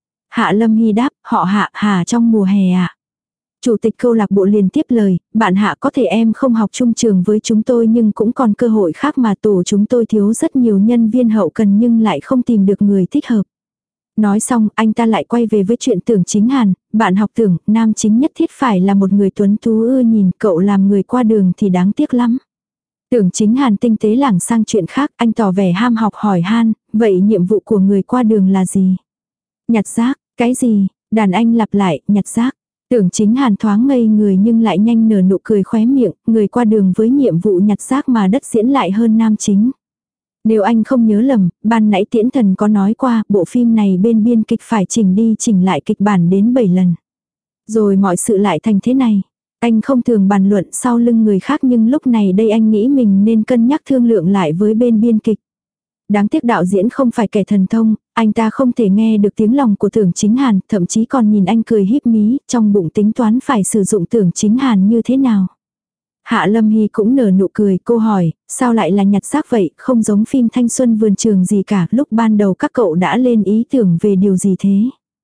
Hạ Lâm Hy đáp, họ Hạ, Hà trong mùa hè ạ. Chủ tịch câu lạc bộ liền tiếp lời, bạn Hạ có thể em không học chung trường với chúng tôi nhưng cũng còn cơ hội khác mà tổ chúng tôi thiếu rất nhiều nhân viên hậu cần nhưng lại không tìm được người thích hợp. Nói xong anh ta lại quay về với chuyện Tưởng Chính Hàn, bạn học Tưởng, nam chính nhất thiết phải là một người tuấn tú ưa nhìn, cậu làm người qua đường thì đáng tiếc lắm. Tưởng Chính Hàn tinh tế lảng sang chuyện khác, anh tỏ vẻ ham học hỏi han, vậy nhiệm vụ của người qua đường là gì? Nhặt rác, cái gì? Đàn anh lặp lại, nhặt rác. Tưởng Chính Hàn thoáng ngây người nhưng lại nhanh nở nụ cười khóe miệng, người qua đường với nhiệm vụ nhặt rác mà đất diễn lại hơn nam chính. Nếu anh không nhớ lầm, ban nãy Tiễn Thần có nói qua, bộ phim này bên biên kịch phải chỉnh đi chỉnh lại kịch bản đến 7 lần. Rồi mọi sự lại thành thế này. Anh không thường bàn luận sau lưng người khác nhưng lúc này đây anh nghĩ mình nên cân nhắc thương lượng lại với bên biên kịch. Đáng tiếc đạo diễn không phải kẻ thần thông, anh ta không thể nghe được tiếng lòng của Tưởng Chính Hàn, thậm chí còn nhìn anh cười híp mí, trong bụng tính toán phải sử dụng Tưởng Chính Hàn như thế nào. Hạ Lâm Hy cũng nở nụ cười, cô hỏi, sao lại là nhặt rác vậy, không giống phim thanh xuân vườn trường gì cả, lúc ban đầu các cậu đã lên ý tưởng về điều gì thế?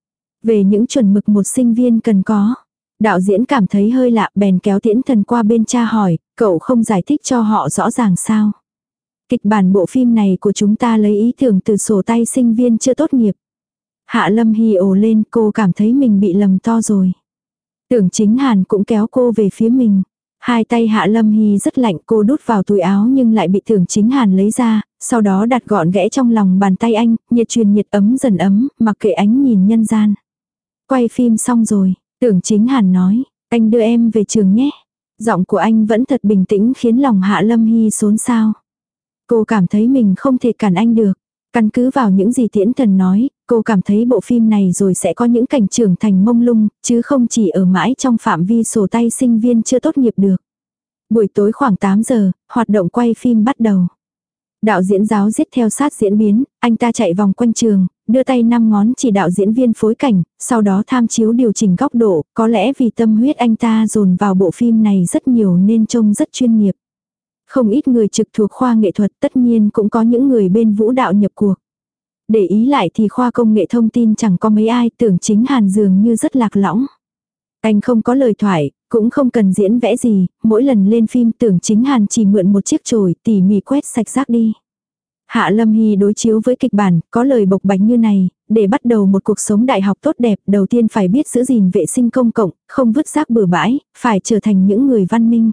Về những chuẩn mực một sinh viên cần có. Đạo diễn cảm thấy hơi lạ bèn kéo Tiễn Thần qua bên cha hỏi, cậu không giải thích cho họ rõ ràng sao? Kịch bản bộ phim này của chúng ta lấy ý tưởng từ sổ tay sinh viên chưa tốt nghiệp. Hạ Lâm Hy ồ lên, cô cảm thấy mình bị lầm to rồi. Tưởng Chính Hàn cũng kéo cô về phía mình. Hai tay Hạ Lâm Hy rất lạnh, cô đút vào túi áo nhưng lại bị Tưởng Chính Hàn lấy ra, sau đó đặt gọn ghẽ trong lòng bàn tay anh, nhiệt truyền nhiệt ấm dần ấm, mặc kệ ánh nhìn nhân gian. Quay phim xong rồi, Tưởng Chính Hàn nói, anh đưa em về trường nhé. Giọng của anh vẫn thật bình tĩnh khiến lòng Hạ Lâm Hy xốn xao. Cô cảm thấy mình không thể cản anh được. Căn cứ vào những gì Tiễn Thần nói, Cô cảm thấy bộ phim này rồi sẽ có những cảnh trưởng thành mông lung, chứ không chỉ ở mãi trong phạm vi sổ tay sinh viên chưa tốt nghiệp được. Buổi tối khoảng 8 giờ, hoạt động quay phim bắt đầu. Đạo diễn giáo giết theo sát diễn biến, anh ta chạy vòng quanh trường, đưa tay 5 ngón chỉ đạo diễn viên phối cảnh, sau đó tham chiếu điều chỉnh góc độ, có lẽ vì tâm huyết anh ta dồn vào bộ phim này rất nhiều nên trông rất chuyên nghiệp. Không ít người trực thuộc khoa nghệ thuật, tất nhiên cũng có những người bên vũ đạo nhập cuộc. Để ý lại thì khoa công nghệ thông tin chẳng có mấy ai, Tưởng Chính Hàn dường như rất lạc lõng. Anh không có lời thoại, cũng không cần diễn vẽ gì, mỗi lần lên phim Tưởng Chính Hàn chỉ mượn một chiếc chổi tỉ mỉ quét sạch rác đi. Hạ Lâm Hy đối chiếu với kịch bản, có lời bộc bạch như này, để bắt đầu một cuộc sống đại học tốt đẹp, đầu tiên phải biết giữ gìn vệ sinh công cộng, không vứt rác bừa bãi, phải trở thành những người văn minh.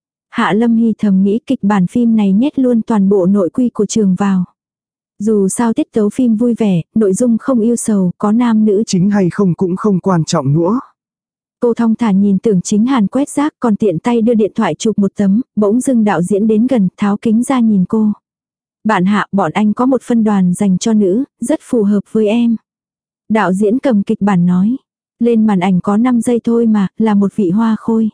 Hạ Lâm Hy thầm nghĩ kịch bản phim này nhét luôn toàn bộ nội quy của trường vào. Dù sao tiết tấu phim vui vẻ, nội dung không yêu sầu, có nam nữ chính hay không cũng không quan trọng nữa. Cô thong thả nhìn Tưởng Chính Hàn quét rác, còn tiện tay đưa điện thoại chụp một tấm, bỗng dưng đạo diễn đến gần, tháo kính ra nhìn cô. Bạn Hạ, bọn anh có một phân đoàn dành cho nữ, rất phù hợp với em. Đạo diễn cầm kịch bản nói. Lên màn ảnh có 5 giây thôi mà, là một vị hoa khôi.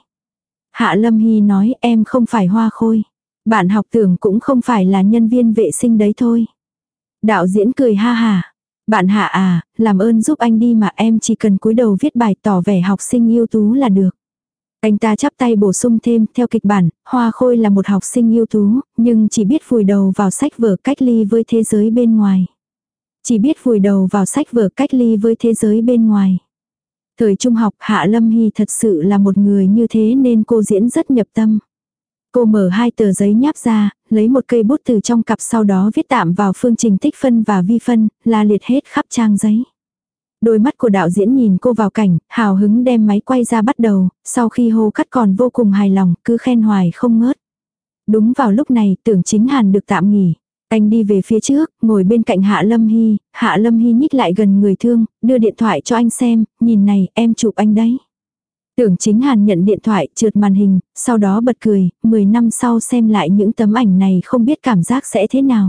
Hạ Lâm Hy nói em không phải hoa khôi. Bạn học Tưởng cũng không phải là nhân viên vệ sinh đấy thôi. Đạo diễn cười ha hà. Bạn Hạ à, làm ơn giúp anh đi mà, em chỉ cần cúi đầu viết bài tỏ vẻ học sinh ưu tú là được. Anh ta chắp tay bổ sung thêm, theo kịch bản, Hoa Khôi là một học sinh ưu tú, nhưng chỉ biết vùi đầu vào sách vở cách ly với thế giới bên ngoài. Chỉ biết vùi đầu vào sách vở cách ly với thế giới bên ngoài. Thời trung học, Hạ Lâm Hy thật sự là một người như thế nên cô diễn rất nhập tâm. Cô mở 2 tờ giấy nháp ra, lấy một cây bút từ trong cặp, sau đó viết tạm vào phương trình tích phân và vi phân, la liệt hết khắp trang giấy. Đôi mắt của đạo diễn nhìn cô vào cảnh, hào hứng đem máy quay ra bắt đầu, sau khi hô cắt còn vô cùng hài lòng, cứ khen hoài không ngớt. Đúng vào lúc này, Tưởng Chính Hàn được tạm nghỉ. Anh đi về phía trước, ngồi bên cạnh Hạ Lâm Hy, Hạ Lâm Hy nhích lại gần người thương, đưa điện thoại cho anh xem, nhìn này, em chụp anh đấy. Tưởng Chính Hàn nhận điện thoại, trượt màn hình, sau đó bật cười, 10 năm sau xem lại những tấm ảnh này không biết cảm giác sẽ thế nào.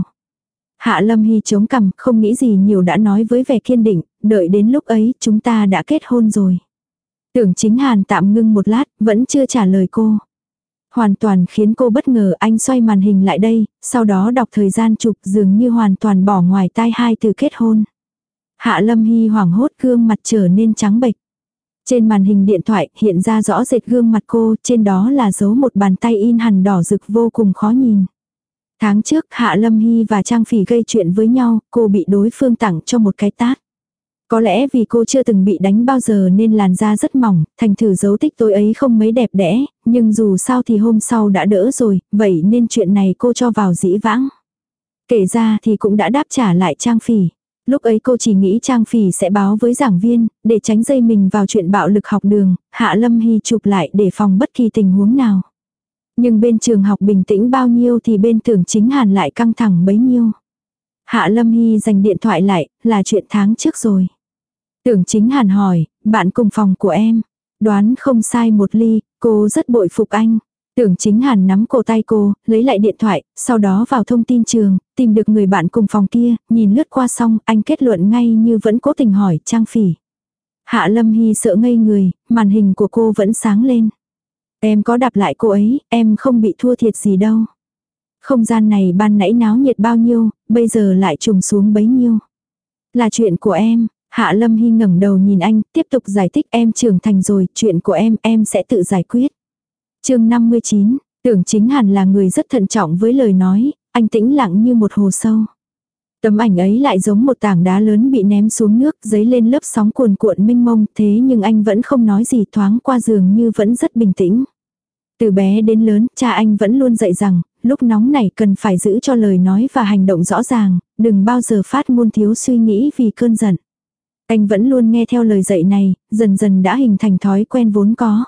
Hạ Lâm Hy chống cằm, không nghĩ gì nhiều đã nói với vẻ kiên định, đợi đến lúc ấy chúng ta đã kết hôn rồi. Tưởng Chính Hàn tạm ngưng một lát, vẫn chưa trả lời cô. Hoàn toàn khiến cô bất ngờ, anh xoay màn hình lại đây, sau đó đọc thời gian chụp, dường như hoàn toàn bỏ ngoài tai 2 từ kết hôn. Hạ Lâm Hy hoảng hốt, gương mặt trở nên trắng bệch. Trên màn hình điện thoại hiện ra rõ rệt gương mặt cô, trên đó là dấu một bàn tay in hằn đỏ rực vô cùng khó nhìn. Tháng trước Hạ Lâm Hy và Trang Phỉ gây chuyện với nhau, cô bị đối phương tặng cho một cái tát. Có lẽ vì cô chưa từng bị đánh bao giờ nên làn da rất mỏng, thành thử dấu tích tối ấy không mấy đẹp đẽ, nhưng dù sao thì hôm sau đã đỡ rồi, vậy nên chuyện này cô cho vào dĩ vãng. Kể ra thì cũng đã đáp trả lại Trang Phỉ. Lúc ấy cô chỉ nghĩ Trang Phỉ sẽ báo với giảng viên, để tránh dây mình vào chuyện bạo lực học đường, Hạ Lâm Hy chụp lại để phòng bất kỳ tình huống nào. Nhưng bên trường học bình tĩnh bao nhiêu thì bên Tưởng Chính Hàn lại căng thẳng bấy nhiêu. Hạ Lâm Hy giành điện thoại lại, là chuyện tháng trước rồi. Tưởng Chính Hàn hỏi, bạn cùng phòng của em. Đoán không sai một ly, cô rất bội phục anh. Tưởng Chính Hàn nắm cổ tay cô, lấy lại điện thoại, sau đó vào thông tin trường, tìm được người bạn cùng phòng kia, nhìn lướt qua xong, anh kết luận ngay như vẫn cố tình hỏi Trang Phỉ. Hạ Lâm Hy sợ ngây người, màn hình của cô vẫn sáng lên. Em có đạp lại cô ấy, em không bị thua thiệt gì đâu. Không gian này ban nãy náo nhiệt bao nhiêu, bây giờ lại trùng xuống bấy nhiêu. Là chuyện của em. Hạ Lâm Hy ngẩng đầu nhìn anh, tiếp tục giải thích, em trưởng thành rồi, chuyện của em sẽ tự giải quyết. Chương 59, Tưởng Chính Hàn là người rất thận trọng với lời nói, anh tĩnh lặng như một hồ sâu. Tấm ảnh ấy lại giống một tảng đá lớn bị ném xuống nước, dấy lên lớp sóng cuồn cuộn mênh mông, thế nhưng anh vẫn không nói gì, thoáng qua dường như vẫn rất bình tĩnh. Từ bé đến lớn, cha anh vẫn luôn dạy rằng, lúc nóng này cần phải giữ cho lời nói và hành động rõ ràng, đừng bao giờ phát ngôn thiếu suy nghĩ vì cơn giận. Anh vẫn luôn nghe theo lời dạy này, dần dần đã hình thành thói quen vốn có.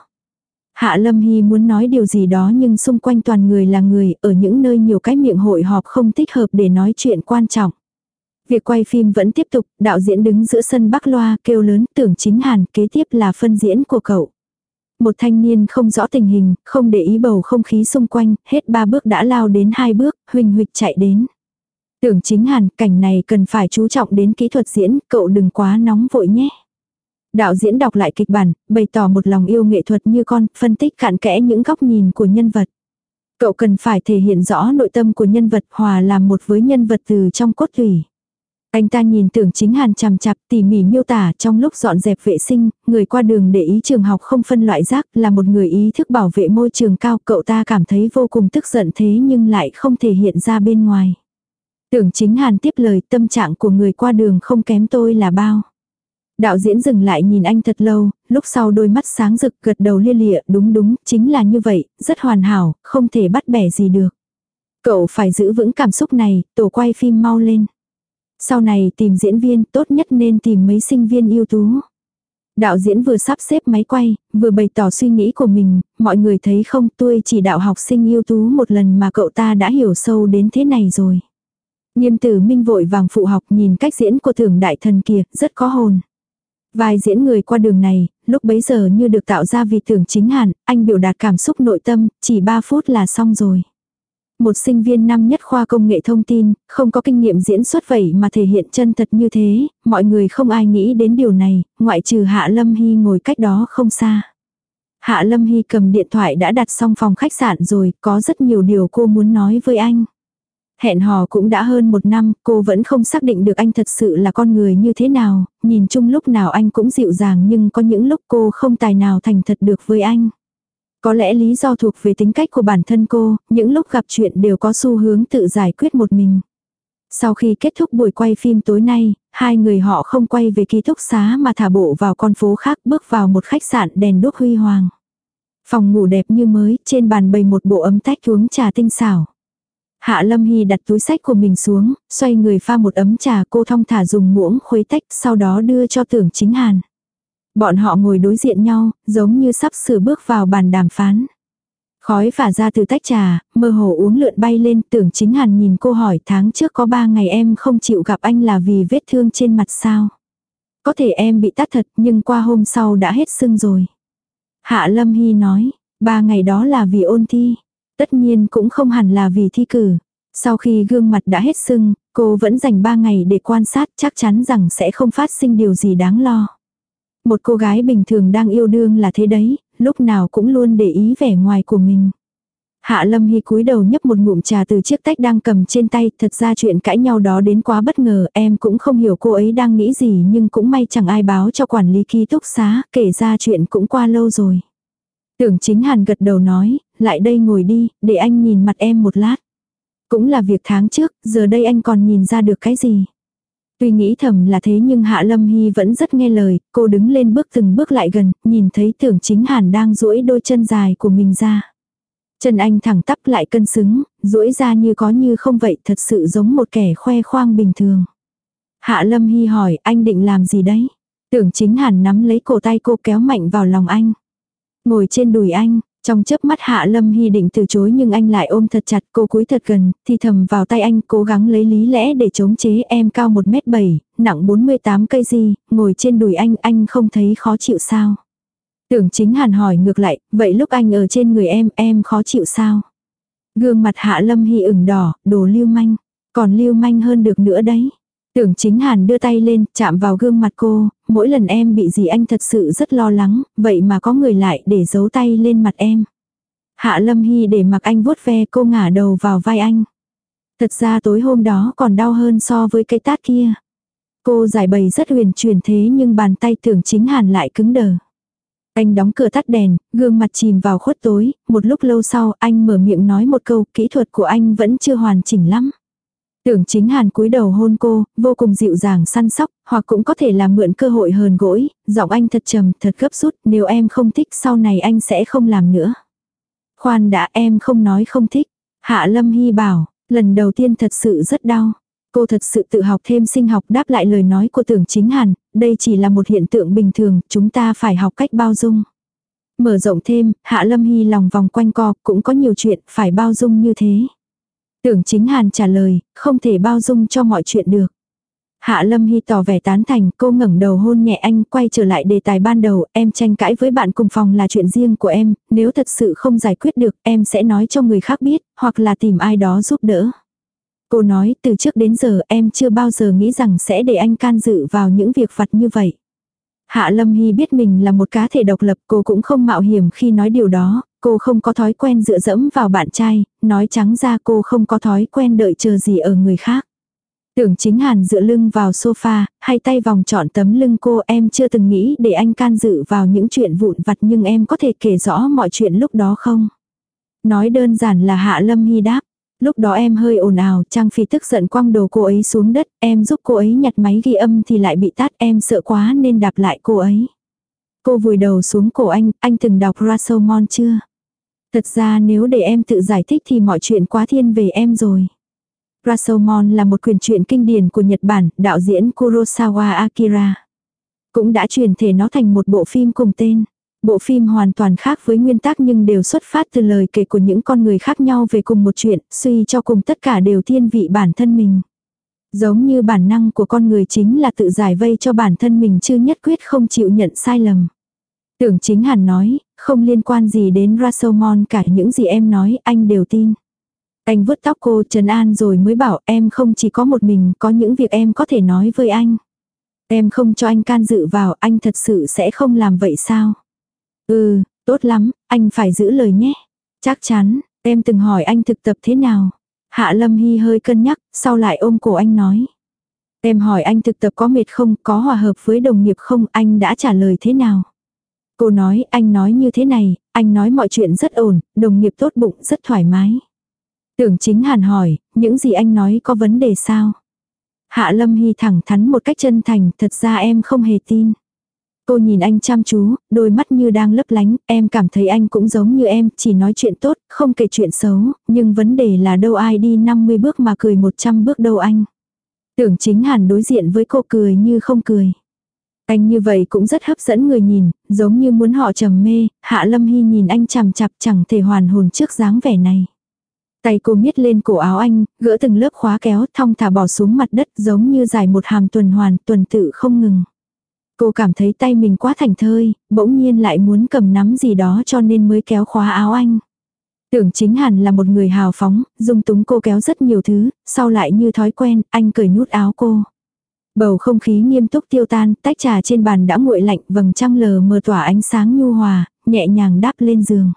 Hạ Lâm Hy muốn nói điều gì đó nhưng xung quanh toàn người là người, ở những nơi nhiều cái miệng hội họp không thích hợp để nói chuyện quan trọng. Việc quay phim vẫn tiếp tục, đạo diễn đứng giữa sân bắc loa kêu lớn, Tưởng Chính Hàn, kế tiếp là phân diễn của cậu. Một thanh niên không rõ tình hình, không để ý bầu không khí xung quanh, hết 3 bước đã lao đến 2 bước, huỳnh huỵch chạy đến. Tưởng Chính Hàn, cảnh này cần phải chú trọng đến kỹ thuật diễn, cậu đừng quá nóng vội nhé. Đạo diễn đọc lại kịch bản, bày tỏ một lòng yêu nghệ thuật như con, phân tích cặn kẽ những góc nhìn của nhân vật. Cậu cần phải thể hiện rõ nội tâm của nhân vật, hòa làm một với nhân vật từ trong cốt tủy. Anh ta nhìn Tưởng Chính Hàn chằm chằm, tỉ mỉ miêu tả trong lúc dọn dẹp vệ sinh, người qua đường để ý trường học không phân loại rác, là một người ý thức bảo vệ môi trường cao. Cậu ta cảm thấy vô cùng tức giận thế nhưng lại không thể hiện ra bên ngoài. Tưởng Chính Hàn tiếp lời, tâm trạng của người qua đường không kém tôi là bao. Đạo diễn dừng lại nhìn anh thật lâu, lúc sau đôi mắt sáng rực gật đầu lia lịa, đúng, chính là như vậy, rất hoàn hảo, không thể bắt bẻ gì được. Cậu phải giữ vững cảm xúc này, tổ quay phim mau lên. Sau này tìm diễn viên, tốt nhất nên tìm mấy sinh viên ưu tú. Đạo diễn vừa sắp xếp máy quay, vừa bày tỏ suy nghĩ của mình, mọi người thấy không, tôi chỉ đạo học sinh ưu tú một lần mà cậu ta đã hiểu sâu đến thế này rồi. Nghiêm Tử Minh vội vàng phụ học, nhìn cách diễn của Tưởng đại thần kia, rất có hồn. Vai diễn người qua đường này, lúc bấy giờ như được tạo ra vì Tưởng Chính Hàn, anh biểu đạt cảm xúc nội tâm, chỉ 3 phút là xong rồi. Một sinh viên năm nhất khoa công nghệ thông tin, không có kinh nghiệm diễn xuất vậy mà thể hiện chân thật như thế, mọi người không ai nghĩ đến điều này, ngoại trừ Hạ Lâm Hy ngồi cách đó không xa. Hạ Lâm Hy cầm điện thoại đã đặt xong phòng khách sạn rồi, có rất nhiều điều cô muốn nói với anh. Hẹn hò cũng đã hơn 1 năm, cô vẫn không xác định được anh thật sự là con người như thế nào, nhìn chung lúc nào anh cũng dịu dàng nhưng có những lúc cô không tài nào thành thật được với anh. Có lẽ lý do thuộc về tính cách của bản thân cô, những lúc gặp chuyện đều có xu hướng tự giải quyết một mình. Sau khi kết thúc buổi quay phim tối nay, hai người họ không quay về ký túc xá mà thả bộ vào con phố khác, bước vào một khách sạn đèn đuốc huy hoàng. Phòng ngủ đẹp như mới, trên bàn bày một bộ ấm tách uống trà tinh xảo. Hạ Lâm Hy đặt túi xách của mình xuống, xoay người pha một ấm trà, cô thong thả dùng muỗng khuấy tách, sau đó đưa cho Tưởng Chính Hàn. Bọn họ ngồi đối diện nhau, giống như sắp sửa bước vào bàn đàm phán. Khói phả ra từ tách trà, mơ hồ uống lượn bay lên. Tưởng Chính Hàn nhìn cô hỏi, tháng trước có 3 ngày em không chịu gặp anh là vì vết thương trên mặt sao? Có thể em bị tát thật nhưng qua hôm sau đã hết sưng rồi. Hạ Lâm Hy nói, 3 ngày đó là vì ôn thi. Tất nhiên cũng không hẳn là vì thi cử. Sau khi gương mặt đã hết sưng, cô vẫn dành 3 ngày để quan sát, chắc chắn rằng sẽ không phát sinh điều gì đáng lo. Một cô gái bình thường đang yêu đương là thế đấy, lúc nào cũng luôn để ý vẻ ngoài của mình. Hạ Lâm Hy cúi đầu nhấp một ngụm trà từ chiếc tách đang cầm trên tay, thật ra chuyện cãi nhau đó đến quá bất ngờ, em cũng không hiểu cô ấy đang nghĩ gì nhưng cũng may chẳng ai báo cho quản lý ký túc xá, kể ra chuyện cũng qua lâu rồi. Tưởng Chính Hàn gật đầu nói, lại đây ngồi đi, để anh nhìn mặt em một lát. Cũng là việc tháng trước, giờ đây anh còn nhìn ra được cái gì. Tuy nghĩ thầm là thế nhưng Hạ Lâm Hy vẫn rất nghe lời, cô đứng lên bước từng bước lại gần, nhìn thấy Tưởng Chính Hàn đang duỗi đôi chân dài của mình ra. Chân anh thẳng tắp lại cân xứng, duỗi ra như có như không vậy, thật sự giống một kẻ khoe khoang bình thường. Hạ Lâm Hy hỏi, anh định làm gì đấy? Tưởng Chính Hàn nắm lấy cổ tay cô kéo mạnh vào lòng anh. Ngồi trên đùi anh, trong chớp mắt Hạ Lâm Hy định từ chối nhưng anh lại ôm thật chặt, cô cúi thật gần, thì thầm vào tay anh, cố gắng lấy lý lẽ để chống chế. Em cao 1m7, nặng 48 kg, ngồi trên đùi anh không thấy khó chịu sao? Tưởng Chính Hàn hỏi ngược lại, vậy lúc anh ở trên người em khó chịu sao? Gương mặt Hạ Lâm Hy ửng đỏ, đồ lưu manh, còn lưu manh hơn được nữa đấy. Tưởng Chính Hàn đưa tay lên, chạm vào gương mặt cô, mỗi lần em bị gì anh thật sự rất lo lắng, vậy mà có người lại để giấu tay lên mặt em. Hạ Lâm Hy để mặc anh vuốt ve, cô ngả đầu vào vai anh. Thật ra tối hôm đó còn đau hơn so với cái tát kia. Cô giải bày rất huyền chuyển thế nhưng bàn tay Tưởng Chính Hàn lại cứng đờ. Anh đóng cửa tắt đèn, gương mặt chìm vào khuất tối, một lúc lâu sau anh mở miệng nói một câu, kỹ thuật của anh vẫn chưa hoàn chỉnh lắm. Tưởng Chính Hàn cúi đầu hôn cô, vô cùng dịu dàng săn sóc, hoặc cũng có thể là mượn cơ hội hờn gỗi, giọng anh thật trầm, thật gấp rút, nếu em không thích sau này anh sẽ không làm nữa. Khoan đã, em không nói không thích. Hạ Lâm Hy bảo, lần đầu tiên thật sự rất đau. Cô thật sự tự học thêm sinh học đáp lại lời nói của Tưởng Chính Hàn, đây chỉ là một hiện tượng bình thường, chúng ta phải học cách bao dung. Mở rộng thêm, Hạ Lâm Hy lòng vòng quanh co, cũng có nhiều chuyện phải bao dung như thế. Tưởng Chính Hàn trả lời, không thể bao dung cho mọi chuyện được. Hạ Lâm Hy tỏ vẻ tán thành, cô ngẩng đầu hôn nhẹ anh, quay trở lại đề tài ban đầu, em tranh cãi với bạn cùng phòng là chuyện riêng của em, nếu thật sự không giải quyết được, em sẽ nói cho người khác biết, hoặc là tìm ai đó giúp đỡ. Cô nói từ trước đến giờ em chưa bao giờ nghĩ rằng sẽ để anh can dự vào những việc vặt như vậy. Hạ Lâm Hy biết mình là một cá thể độc lập, cô cũng không mạo hiểm khi nói điều đó, cô không có thói quen dựa dẫm vào bạn trai, nói trắng ra cô không có thói quen đợi chờ gì ở người khác. Tưởng Chính Hàn dựa lưng vào sofa, hay tay vòng trọn tấm lưng cô. Em chưa từng nghĩ để anh can dự vào những chuyện vụn vặt, nhưng em có thể kể rõ mọi chuyện lúc đó không? Nói đơn giản là Hạ Lâm Hy đáp. Lúc đó em hơi ồn ào, Trang Phi tức giận quăng đồ cô ấy xuống đất, em giúp cô ấy nhặt máy ghi âm thì lại bị tát, em sợ quá nên đạp lại cô ấy. Cô vùi đầu xuống cổ anh từng đọc Rashomon chưa? Thật ra nếu để em tự giải thích thì mọi chuyện quá thiên về em rồi. Rashomon là một quyển truyện kinh điển của Nhật Bản, đạo diễn Kurosawa Akira. Cũng đã chuyển thể nó thành một bộ phim cùng tên. Bộ phim hoàn toàn khác với nguyên tắc nhưng đều xuất phát từ lời kể của những con người khác nhau về cùng một chuyện, suy cho cùng tất cả đều thiên vị bản thân mình. Giống như bản năng của con người chính là tự giải vây cho bản thân mình chứ nhất quyết không chịu nhận sai lầm. Tưởng Chính Hàn nói, không liên quan gì đến Rashomon cả, những gì em nói anh đều tin. Anh vuốt tóc cô trấn an rồi mới bảo em không chỉ có một mình, có những việc em có thể nói với anh. Em không cho anh can dự vào, anh thật sự sẽ không làm vậy sao? Ừ, tốt lắm, anh phải giữ lời nhé. Chắc chắn, em từng hỏi anh thực tập thế nào? Hạ Lâm Hy hơi cân nhắc, sau lại ôm cổ anh nói. Em hỏi anh thực tập có mệt không, có hòa hợp với đồng nghiệp không, anh đã trả lời thế nào? Cô nói, anh nói như thế này, anh nói mọi chuyện rất ổn, đồng nghiệp tốt bụng, rất thoải mái. Tưởng Chính Hàn hỏi, những gì anh nói có vấn đề sao? Hạ Lâm Hy thẳng thắn một cách chân thành, thật ra em không hề tin. Cô nhìn anh chăm chú, đôi mắt như đang lấp lánh, em cảm thấy anh cũng giống như em, chỉ nói chuyện tốt, không kể chuyện xấu, nhưng vấn đề là đâu ai đi 50 bước mà cười 100 bước đâu anh. Tưởng Chính Hàn đối diện với cô cười như không cười. Anh như vậy cũng rất hấp dẫn người nhìn, giống như muốn họ trầm mê. Hạ Lâm Hy nhìn anh chằm chặp chẳng thể hoàn hồn trước dáng vẻ này. Tay cô miết lên cổ áo anh, gỡ từng lớp khóa kéo, thong thả bỏ xuống mặt đất giống như giải một hàm tuần hoàn, tuần tự không ngừng. Cô cảm thấy tay mình quá thảnh thơi, bỗng nhiên lại muốn cầm nắm gì đó cho nên mới kéo khóa áo anh. Tưởng Chính Hàn là một người hào phóng, dung túng cô kéo rất nhiều thứ, sau lại như thói quen, anh cởi nút áo cô. Bầu không khí nghiêm túc tiêu tan, tách trà trên bàn đã nguội lạnh, vầng trăng lờ mờ tỏa ánh sáng nhu hòa, nhẹ nhàng đáp lên giường.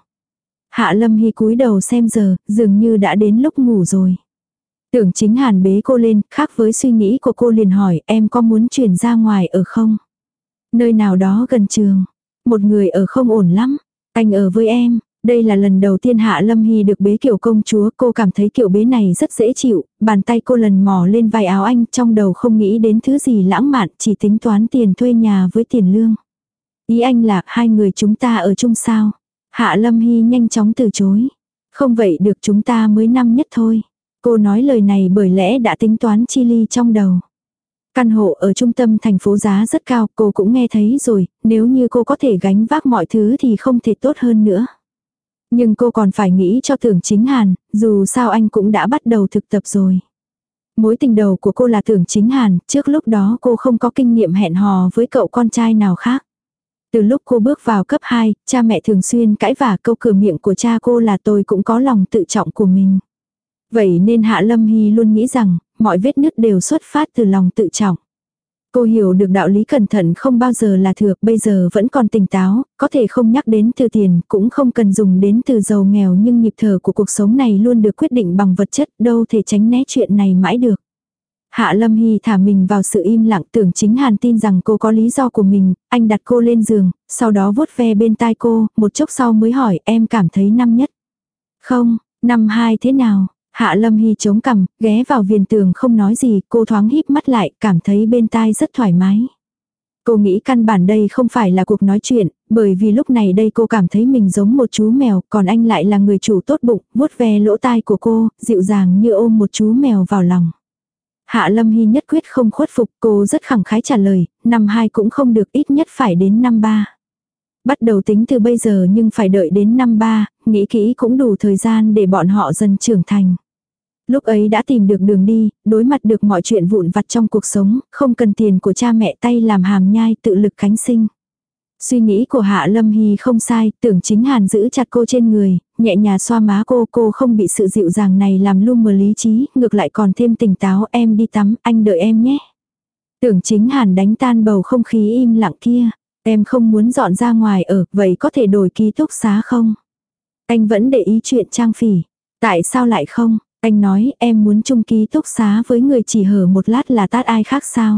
Hạ Lâm Hy cúi đầu xem giờ, dường như đã đến lúc ngủ rồi. Tưởng Chính Hàn bế cô lên, khác với suy nghĩ của cô liền hỏi, em có muốn chuyển ra ngoài ở không? Nơi nào đó gần trường. Một người ở không ổn lắm. Anh ở với em. Đây là lần đầu tiên Hạ Lâm Hy được bế kiểu công chúa. Cô cảm thấy kiểu bế này rất dễ chịu. Bàn tay cô lần mò lên vai áo anh. Trong đầu không nghĩ đến thứ gì lãng mạn. Chỉ tính toán tiền thuê nhà với tiền lương. Ý anh là hai người chúng ta ở chung sao? Hạ Lâm Hy nhanh chóng từ chối. Không vậy được, chúng ta mới năm nhất thôi. Cô nói lời này bởi lẽ đã tính toán chi ly trong đầu. Căn hộ ở trung tâm thành phố giá rất cao, cô cũng nghe thấy rồi, nếu như cô có thể gánh vác mọi thứ thì không thể tốt hơn nữa. Nhưng cô còn phải nghĩ cho Tưởng Chính Hàn, dù sao anh cũng đã bắt đầu thực tập rồi. Mối tình đầu của cô là Tưởng Chính Hàn, trước lúc đó cô không có kinh nghiệm hẹn hò với cậu con trai nào khác. Từ lúc cô bước vào cấp 2, cha mẹ thường xuyên cãi vả, câu cửa miệng của cha cô là tôi cũng có lòng tự trọng của mình. Vậy nên Hạ Lâm Hy luôn nghĩ rằng, mọi vết nứt đều xuất phát từ lòng tự trọng. Cô hiểu được đạo lý cẩn thận không bao giờ là thừa, bây giờ vẫn còn tỉnh táo, có thể không nhắc đến từ tiền, cũng không cần dùng đến từ giàu nghèo, nhưng nhịp thở của cuộc sống này luôn được quyết định bằng vật chất, đâu thể tránh né chuyện này mãi được. Hạ Lâm Hy thả mình vào sự im lặng. Tưởng Chính Hàn tin rằng cô có lý do của mình, anh đặt cô lên giường, sau đó vuốt ve bên tai cô, một chốc sau mới hỏi, em cảm thấy năm nhất? Không, năm 2 thế nào? Hạ Lâm Hy chống cằm, ghé vào viền tường không nói gì, cô thoáng híp mắt lại, cảm thấy bên tai rất thoải mái. Cô nghĩ căn bản đây không phải là cuộc nói chuyện, bởi vì lúc này đây cô cảm thấy mình giống một chú mèo, còn anh lại là người chủ tốt bụng, vuốt ve lỗ tai của cô, dịu dàng như ôm một chú mèo vào lòng. Hạ Lâm Hy nhất quyết không khuất phục, cô rất khẳng khái trả lời, năm 2 cũng không được, ít nhất phải đến năm 3. Bắt đầu tính từ bây giờ nhưng phải đợi đến năm 3, nghĩ kỹ cũng đủ thời gian để bọn họ dần trưởng thành. Lúc ấy đã tìm được đường đi, đối mặt được mọi chuyện vụn vặt trong cuộc sống, không cần tiền của cha mẹ, tay làm hàm nhai, tự lực cánh sinh. Suy nghĩ của Hạ Lâm Hy không sai, Tưởng Chính Hàn giữ chặt cô trên người, nhẹ nhàng xoa má cô không bị sự dịu dàng này làm lu mờ lý trí, ngược lại còn thêm tỉnh táo. Em đi tắm, anh đợi em nhé. Tưởng Chính Hàn đánh tan bầu không khí im lặng kia. Em không muốn dọn ra ngoài ở, vậy có thể đổi ký túc xá không? Anh vẫn để ý chuyện Trang Phỉ. Tại sao lại không? Anh nói em muốn chung ký túc xá với người chỉ hở một lát là tát ai khác sao?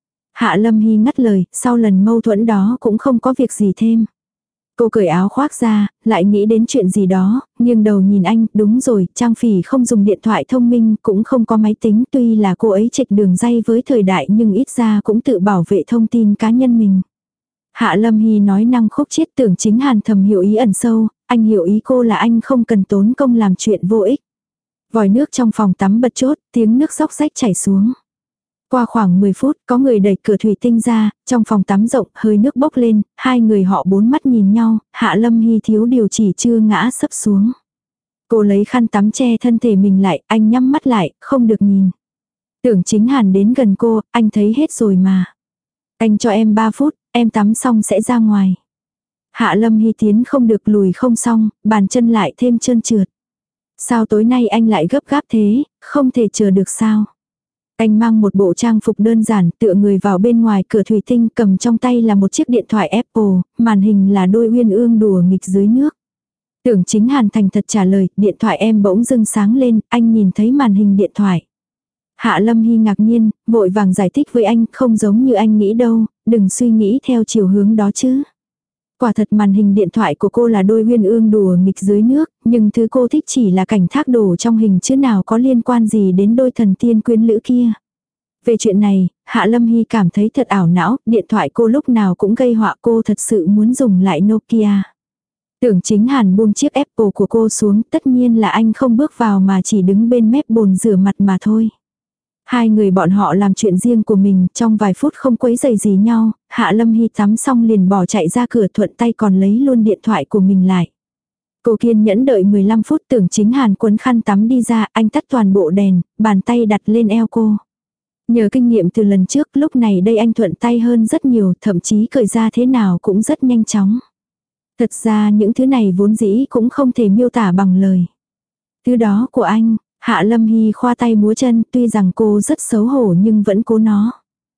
Hạ Lâm Hy ngắt lời, sau lần mâu thuẫn đó cũng không có việc gì thêm. Cô cởi áo khoác ra, lại nghĩ đến chuyện gì đó, nghiêng đầu nhìn anh, đúng rồi, Trang Phỉ không dùng điện thoại thông minh, cũng không có máy tính, tuy là cô ấy chệch đường ray với thời đại nhưng ít ra cũng tự bảo vệ thông tin cá nhân mình. Hạ Lâm Hy nói năng khúc chiết. Tưởng Chính Hàn thầm hiểu ý ẩn sâu, anh hiểu ý cô là anh không cần tốn công làm chuyện vô ích. Vòi nước trong phòng tắm bật chốt, tiếng nước róc rách chảy xuống. Qua khoảng 10 phút, có người đẩy cửa thủy tinh ra, trong phòng tắm rộng, hơi nước bốc lên, hai người họ bốn mắt nhìn nhau, Hạ Lâm Hy thiếu điều chỉ chưa ngã sấp xuống. Cô lấy khăn tắm che thân thể mình lại, anh nhắm mắt lại, không được nhìn. Tưởng Chính Hàn đến gần cô, anh thấy hết rồi mà. Anh cho em 3 phút, em tắm xong sẽ ra ngoài. Hạ Lâm Hy tiến không được lùi không xong, bàn chân lại thêm trơn trượt. Sao tối nay anh lại gấp gáp thế, không thể chờ được sao? Anh mang một bộ trang phục đơn giản, tựa người vào bên ngoài cửa thủy tinh, cầm trong tay là một chiếc điện thoại Apple, màn hình là đôi uyên ương đùa nghịch dưới nước. Tưởng Chính Hàn thành thật trả lời, điện thoại em bỗng dưng sáng lên, anh nhìn thấy màn hình điện thoại. Hạ Lâm Hy ngạc nhiên, vội vàng giải thích với anh, không giống như anh nghĩ đâu, đừng suy nghĩ theo chiều hướng đó chứ. Quả thật màn hình điện thoại của cô là đôi uyên ương đùa nghịch dưới nước, nhưng thứ cô thích chỉ là cảnh thác đổ trong hình chứ nào có liên quan gì đến đôi thần tiên quyến lữ kia. Về chuyện này, Hạ Lâm Hy cảm thấy thật ảo não, điện thoại cô lúc nào cũng gây họa, cô thật sự muốn dùng lại Nokia. Tưởng Chính Hàn buông chiếc Apple của cô xuống, tất nhiên là anh không bước vào mà chỉ đứng bên mép bồn rửa mặt mà thôi. Hai người bọn họ làm chuyện riêng của mình, trong vài phút không quấy rầy gì nhau, Hạ Lâm Hy tắm xong liền bỏ chạy ra cửa, thuận tay còn lấy luôn điện thoại của mình lại. Cô kiên nhẫn đợi 15 phút. Tưởng Chính Hàn quấn khăn tắm đi ra, anh tắt toàn bộ đèn, bàn tay đặt lên eo cô. Nhờ kinh nghiệm từ lần trước, lúc này đây anh thuận tay hơn rất nhiều, thậm chí cởi ra thế nào cũng rất nhanh chóng. Thật ra những thứ này vốn dĩ cũng không thể miêu tả bằng lời. Thứ đó của anh. Hạ Lâm Hy khoa tay múa chân, tuy rằng cô rất xấu hổ nhưng vẫn cố nó.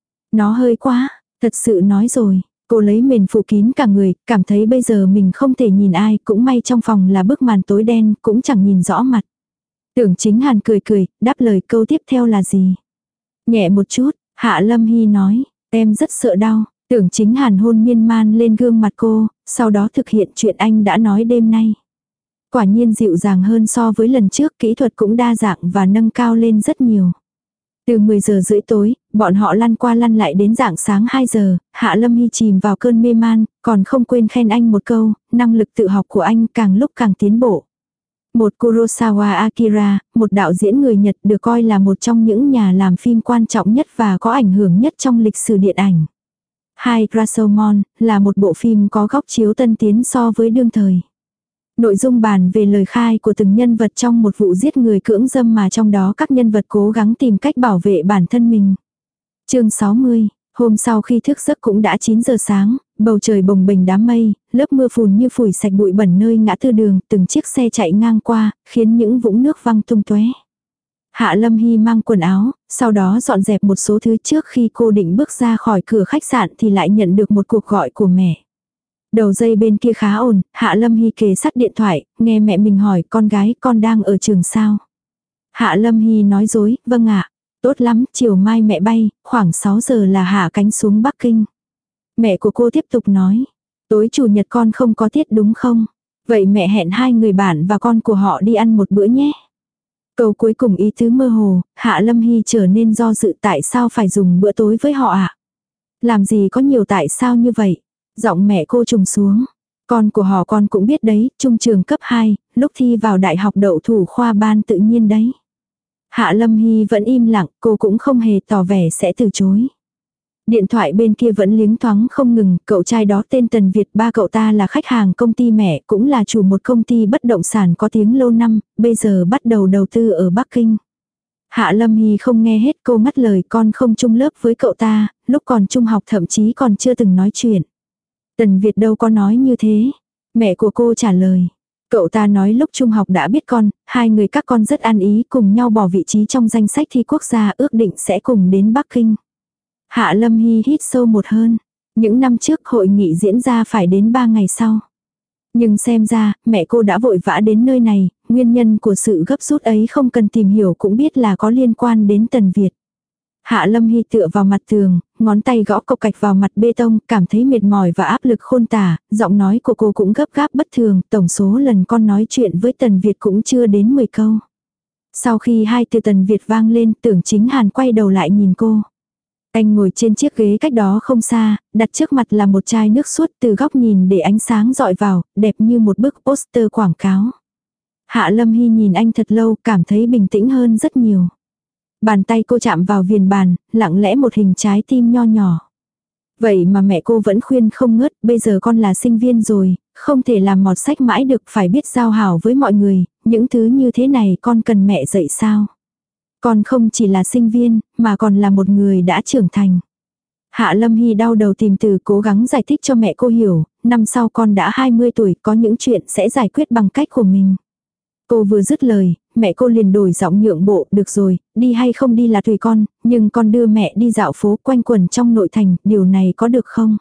Nó hơi quá, thật sự nói rồi. Cô lấy mền phủ kín cả người, cảm thấy bây giờ mình không thể nhìn ai, cũng may trong phòng là bức màn tối đen, cũng chẳng nhìn rõ mặt. Tưởng Chính Hàn cười cười, đáp lời câu tiếp theo là gì? Nhẹ một chút, Hạ Lâm Hy nói, em rất sợ đau. Tưởng Chính Hàn hôn miên man lên gương mặt cô, sau đó thực hiện chuyện anh đã nói đêm nay. Quả nhiên dịu dàng hơn so với lần trước, kỹ thuật cũng đa dạng và nâng cao lên rất nhiều. Từ 10 giờ rưỡi tối, bọn họ lăn qua lăn lại đến rạng sáng 2 giờ, Hạ Lâm Hy chìm vào cơn mê man, còn không quên khen anh một câu, năng lực tự học của anh càng lúc càng tiến bộ. Một Kurosawa Akira, một đạo diễn người Nhật được coi là một trong những nhà làm phim quan trọng nhất và có ảnh hưởng nhất trong lịch sử điện ảnh. Hai Rashomon là một bộ phim có góc chiếu tân tiến so với đương thời. Nội dung bàn về lời khai của từng nhân vật trong một vụ giết người cưỡng dâm mà trong đó các nhân vật cố gắng tìm cách bảo vệ bản thân mình. Chương 60, hôm sau khi thức giấc cũng đã 9 giờ sáng, bầu trời bồng bềnh đám mây, lớp mưa phùn như phủi sạch bụi bẩn nơi ngã tư đường, từng chiếc xe chạy ngang qua, khiến những vũng nước văng tung tóe. Hạ Lâm Hy mang quần áo, sau đó dọn dẹp một số thứ. Trước khi cô định bước ra khỏi cửa khách sạn thì lại nhận được một cuộc gọi của mẹ. Đầu dây bên kia khá ổn, Hạ Lâm Hy kề sát điện thoại, nghe mẹ mình hỏi, con gái, con đang ở trường sao? Hạ Lâm Hy nói dối, vâng ạ. Tốt lắm, chiều mai mẹ bay, khoảng 6 giờ là hạ cánh xuống Bắc Kinh. Mẹ của cô tiếp tục nói, tối chủ nhật con không có tiết đúng không? Vậy mẹ hẹn hai người bạn và con của họ đi ăn một bữa nhé. Câu cuối cùng ý tứ mơ hồ, Hạ Lâm Hy trở nên do dự, tại sao phải dùng bữa tối với họ ạ? Làm gì có nhiều tại sao như vậy? Giọng mẹ cô trùng xuống. Con của họ con cũng biết đấy, trung trường cấp 2, lúc thi vào đại học đậu thủ khoa ban tự nhiên đấy. Hạ Lâm Hy vẫn im lặng, cô cũng không hề tỏ vẻ sẽ từ chối. Điện thoại bên kia vẫn liếng thoáng không ngừng, cậu trai đó tên Tần Việt, ba cậu ta là khách hàng công ty mẹ, cũng là chủ một công ty bất động sản có tiếng lâu năm, bây giờ bắt đầu đầu tư ở Bắc Kinh. Hạ Lâm Hy không nghe hết, cô ngắt lời, con không chung lớp với cậu ta, lúc còn trung học thậm chí còn chưa từng nói chuyện. Tần Việt đâu có nói như thế. Mẹ của cô trả lời. Cậu ta nói lúc trung học đã biết con, hai người các con rất ăn ý cùng nhau bỏ vị trí trong danh sách thi quốc gia ước định sẽ cùng đến Bắc Kinh. Hạ Lâm Hy hít sâu một hơn. Những năm trước hội nghị diễn ra phải đến 3 ngày sau. Nhưng xem ra, mẹ cô đã vội vã đến nơi này, nguyên nhân của sự gấp rút ấy không cần tìm hiểu cũng biết là có liên quan đến Tần Việt. Hạ Lâm Hy tựa vào mặt tường, ngón tay gõ cộc cạch vào mặt bê tông, cảm thấy mệt mỏi và áp lực khôn tả, giọng nói của cô cũng gấp gáp bất thường, tổng số lần con nói chuyện với Tần Việt cũng chưa đến 10 câu. Sau khi hai từ Tần Việt vang lên, Tưởng Chính Hàn quay đầu lại nhìn cô. Anh ngồi trên chiếc ghế cách đó không xa, đặt trước mặt là một chai nước suốt, từ góc nhìn để ánh sáng dọi vào, đẹp như một bức poster quảng cáo. Hạ Lâm Hy nhìn anh thật lâu, cảm thấy bình tĩnh hơn rất nhiều. Bàn tay cô chạm vào viền bàn, lặng lẽ một hình trái tim nho nhỏ. Vậy mà mẹ cô vẫn khuyên không ngớt, bây giờ con là sinh viên rồi, không thể làm mọt sách mãi được, phải biết giao hảo với mọi người, những thứ như thế này con cần mẹ dạy sao? Con không chỉ là sinh viên, mà còn là một người đã trưởng thành. Hạ Lâm Hy đau đầu tìm từ cố gắng giải thích cho mẹ cô hiểu, năm sau con đã 20 tuổi, có những chuyện sẽ giải quyết bằng cách của mình. Cô vừa dứt lời, mẹ cô liền đổi giọng nhượng bộ, được rồi, đi hay không đi là tùy con, nhưng con đưa mẹ đi dạo phố quanh quẩn trong nội thành, điều này có được không?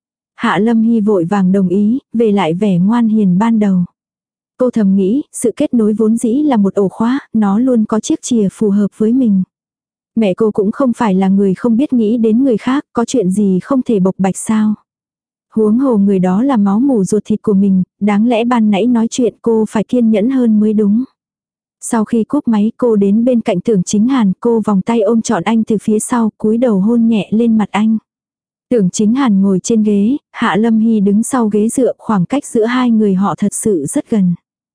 Hạ Lâm Hy vội vàng đồng ý, về lại vẻ ngoan hiền ban đầu. Cô thầm nghĩ, sự kết nối vốn dĩ là một ổ khóa, nó luôn có chiếc chìa phù hợp với mình. Mẹ cô cũng không phải là người không biết nghĩ đến người khác, có chuyện gì không thể bộc bạch sao. Huống hồ người đó là máu mủ ruột thịt của mình, đáng lẽ ban nãy nói chuyện cô phải kiên nhẫn hơn mới đúng. Sau khi cúp máy cô đến bên cạnh Tưởng Chính Hàn, cô vòng tay ôm trọn anh từ phía sau, cúi đầu hôn nhẹ lên mặt anh. Tưởng Chính Hàn ngồi trên ghế, Hạ Lâm Hy đứng sau ghế dựa, khoảng cách giữa hai người họ thật sự rất gần.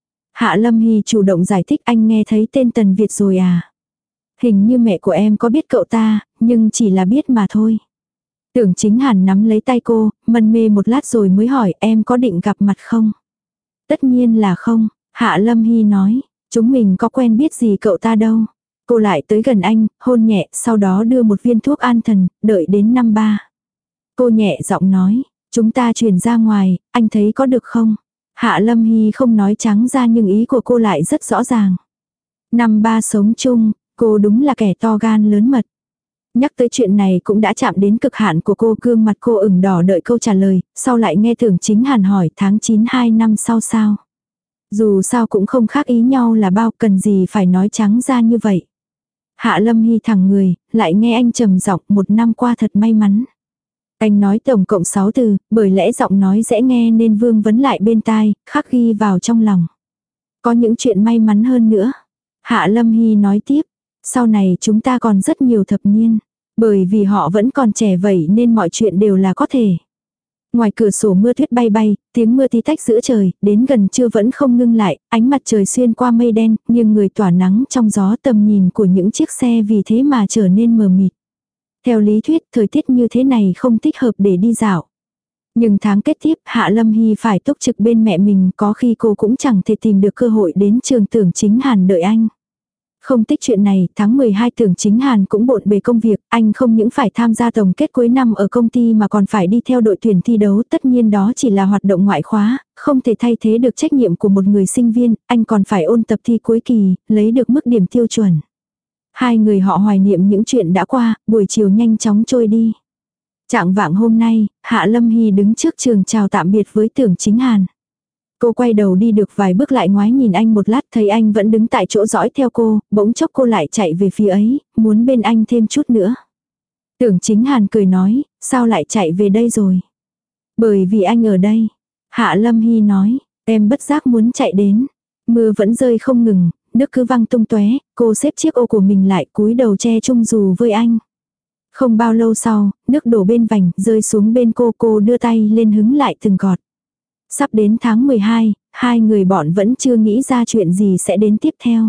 Hạ Lâm Hy chủ động giải thích, anh nghe thấy tên Tần Việt rồi à? Hình như mẹ của em có biết cậu ta, nhưng chỉ là biết mà thôi. Tưởng Chính Hàn nắm lấy tay cô, mân mê một lát rồi mới hỏi, em có định gặp mặt không? Tất nhiên là không, Hạ Lâm Hy nói, chúng mình có quen biết gì cậu ta đâu. Cô lại tới gần anh, hôn nhẹ, sau đó đưa một viên thuốc an thần, đợi đến năm 3. Cô nhẹ giọng nói, chúng ta chuyển ra ngoài, anh thấy có được không? Hạ Lâm Hy không nói trắng ra nhưng ý của cô lại rất rõ ràng. Năm 3 sống chung, cô đúng là kẻ to gan lớn mật. Nhắc tới chuyện này cũng đã chạm đến cực hạn của cô, gương mặt cô ửng đỏ đợi câu trả lời, sau lại nghe Tưởng Chính Hàn hỏi tháng 9 2 năm sau sao. Dù sao cũng không khác ý nhau là bao, cần gì phải nói trắng ra như vậy. Hạ Lâm Hy thẳng người, lại nghe anh trầm giọng, 1 năm qua thật may mắn. Anh nói tổng cộng 6 từ, bởi lẽ giọng nói dễ nghe nên vương vấn lại bên tai, khắc ghi vào trong lòng. Có những chuyện may mắn hơn nữa. Hạ Lâm Hy nói tiếp, sau này chúng ta còn rất nhiều thập niên. Bởi vì họ vẫn còn trẻ vậy nên mọi chuyện đều là có thể. Ngoài cửa sổ mưa tuyết bay bay, tiếng mưa tí tách giữa trời, đến gần trưa vẫn không ngưng lại, ánh mặt trời xuyên qua mây đen, nhưng người tỏa nắng trong gió, tầm nhìn của những chiếc xe vì thế mà trở nên mờ mịt. Theo lý thuyết, thời tiết như thế này không thích hợp để đi dạo. Nhưng tháng kết tiếp, Hạ Lâm Hy phải túc trực bên mẹ mình, có khi cô cũng chẳng thể tìm được cơ hội đến trường Tưởng Chính Hàn đợi anh. Không tích chuyện này, tháng 12 Tưởng Chính Hàn cũng bộn bề công việc, anh không những phải tham gia tổng kết cuối năm ở công ty mà còn phải đi theo đội tuyển thi đấu, tất nhiên đó chỉ là hoạt động ngoại khóa, không thể thay thế được trách nhiệm của một người sinh viên, anh còn phải ôn tập thi cuối kỳ, lấy được mức điểm tiêu chuẩn. Hai người họ hoài niệm những chuyện đã qua, buổi chiều nhanh chóng trôi đi. Trạng vạng hôm nay, Hạ Lâm Hy đứng trước trường chào tạm biệt với Tưởng Chính Hàn. Cô quay đầu đi được vài bước lại ngoái nhìn anh một lát, thấy anh vẫn đứng tại chỗ dõi theo cô, bỗng chốc cô lại chạy về phía ấy, muốn bên anh thêm chút nữa. Tưởng Chính Hàn cười nói, sao lại chạy về đây rồi? Bởi vì anh ở đây. Hạ Lâm Hy nói, em bất giác muốn chạy đến. Mưa vẫn rơi không ngừng, nước cứ văng tung tóe, cô xếp chiếc ô của mình lại cúi đầu che chung dù với anh. Không bao lâu sau, nước đổ bên vành, rơi xuống bên cô đưa tay lên hứng lại từng gọt. Sắp đến tháng 12, hai người bọn vẫn chưa nghĩ ra chuyện gì sẽ đến tiếp theo.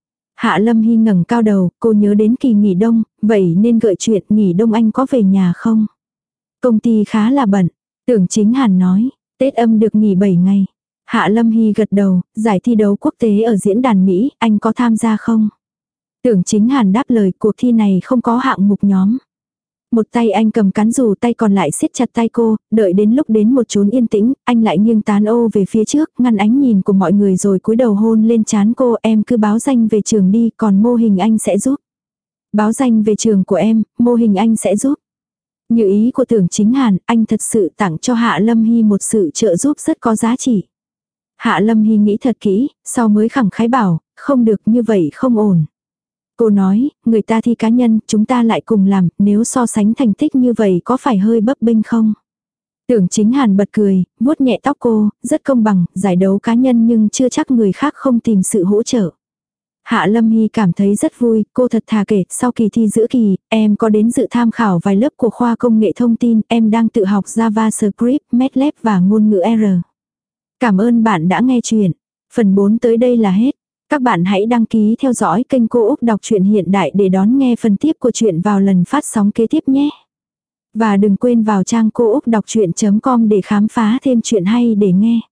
Hạ Lâm Hy ngẩng cao đầu, cô nhớ đến kỳ nghỉ đông, vậy nên gợi chuyện nghỉ đông anh có về nhà không? Công ty khá là bận. Tưởng Chính Hàn nói, Tết âm được nghỉ 7 ngày. Hạ Lâm Hy gật đầu, giải thi đấu quốc tế ở diễn đàn Mỹ, anh có tham gia không? Tưởng Chính Hàn đáp lời, cuộc thi này không có hạng mục nhóm. Một tay anh cầm cán dù, tay còn lại siết chặt tay cô, đợi đến lúc đến một chốn yên tĩnh, anh lại nghiêng tán ô về phía trước, ngăn ánh nhìn của mọi người rồi cúi đầu hôn lên trán cô. Em cứ báo danh về trường đi, còn mô hình anh sẽ giúp. Báo danh về trường của em, mô hình anh sẽ giúp. Như ý của Tưởng Chính Hàn, anh thật sự tặng cho Hạ Lâm Hy một sự trợ giúp rất có giá trị. Hạ Lâm Hy nghĩ thật kỹ, sau mới khẳng khái bảo, không được, như vậy không ổn. Cô nói, người ta thi cá nhân, chúng ta lại cùng làm, nếu so sánh thành tích như vậy có phải hơi bấp bênh không? Tưởng Chính Hàn bật cười, vuốt nhẹ tóc cô, rất công bằng, giải đấu cá nhân nhưng chưa chắc người khác không tìm sự hỗ trợ. Hạ Lâm Hy cảm thấy rất vui, cô thật thà kể, sau kỳ thi giữa kỳ, em có đến dự tham khảo vài lớp của khoa công nghệ thông tin, em đang tự học JavaScript, MATLAB và ngôn ngữ R. Cảm ơn bạn đã nghe chuyện. Phần 4 tới đây là hết. Các bạn hãy đăng ký theo dõi kênh Cô Úc Đọc truyện hiện đại để đón nghe phần tiếp của chuyện vào lần phát sóng kế tiếp nhé. Và đừng quên vào trang cô úc đọc chuyện.com để khám phá thêm chuyện hay để nghe.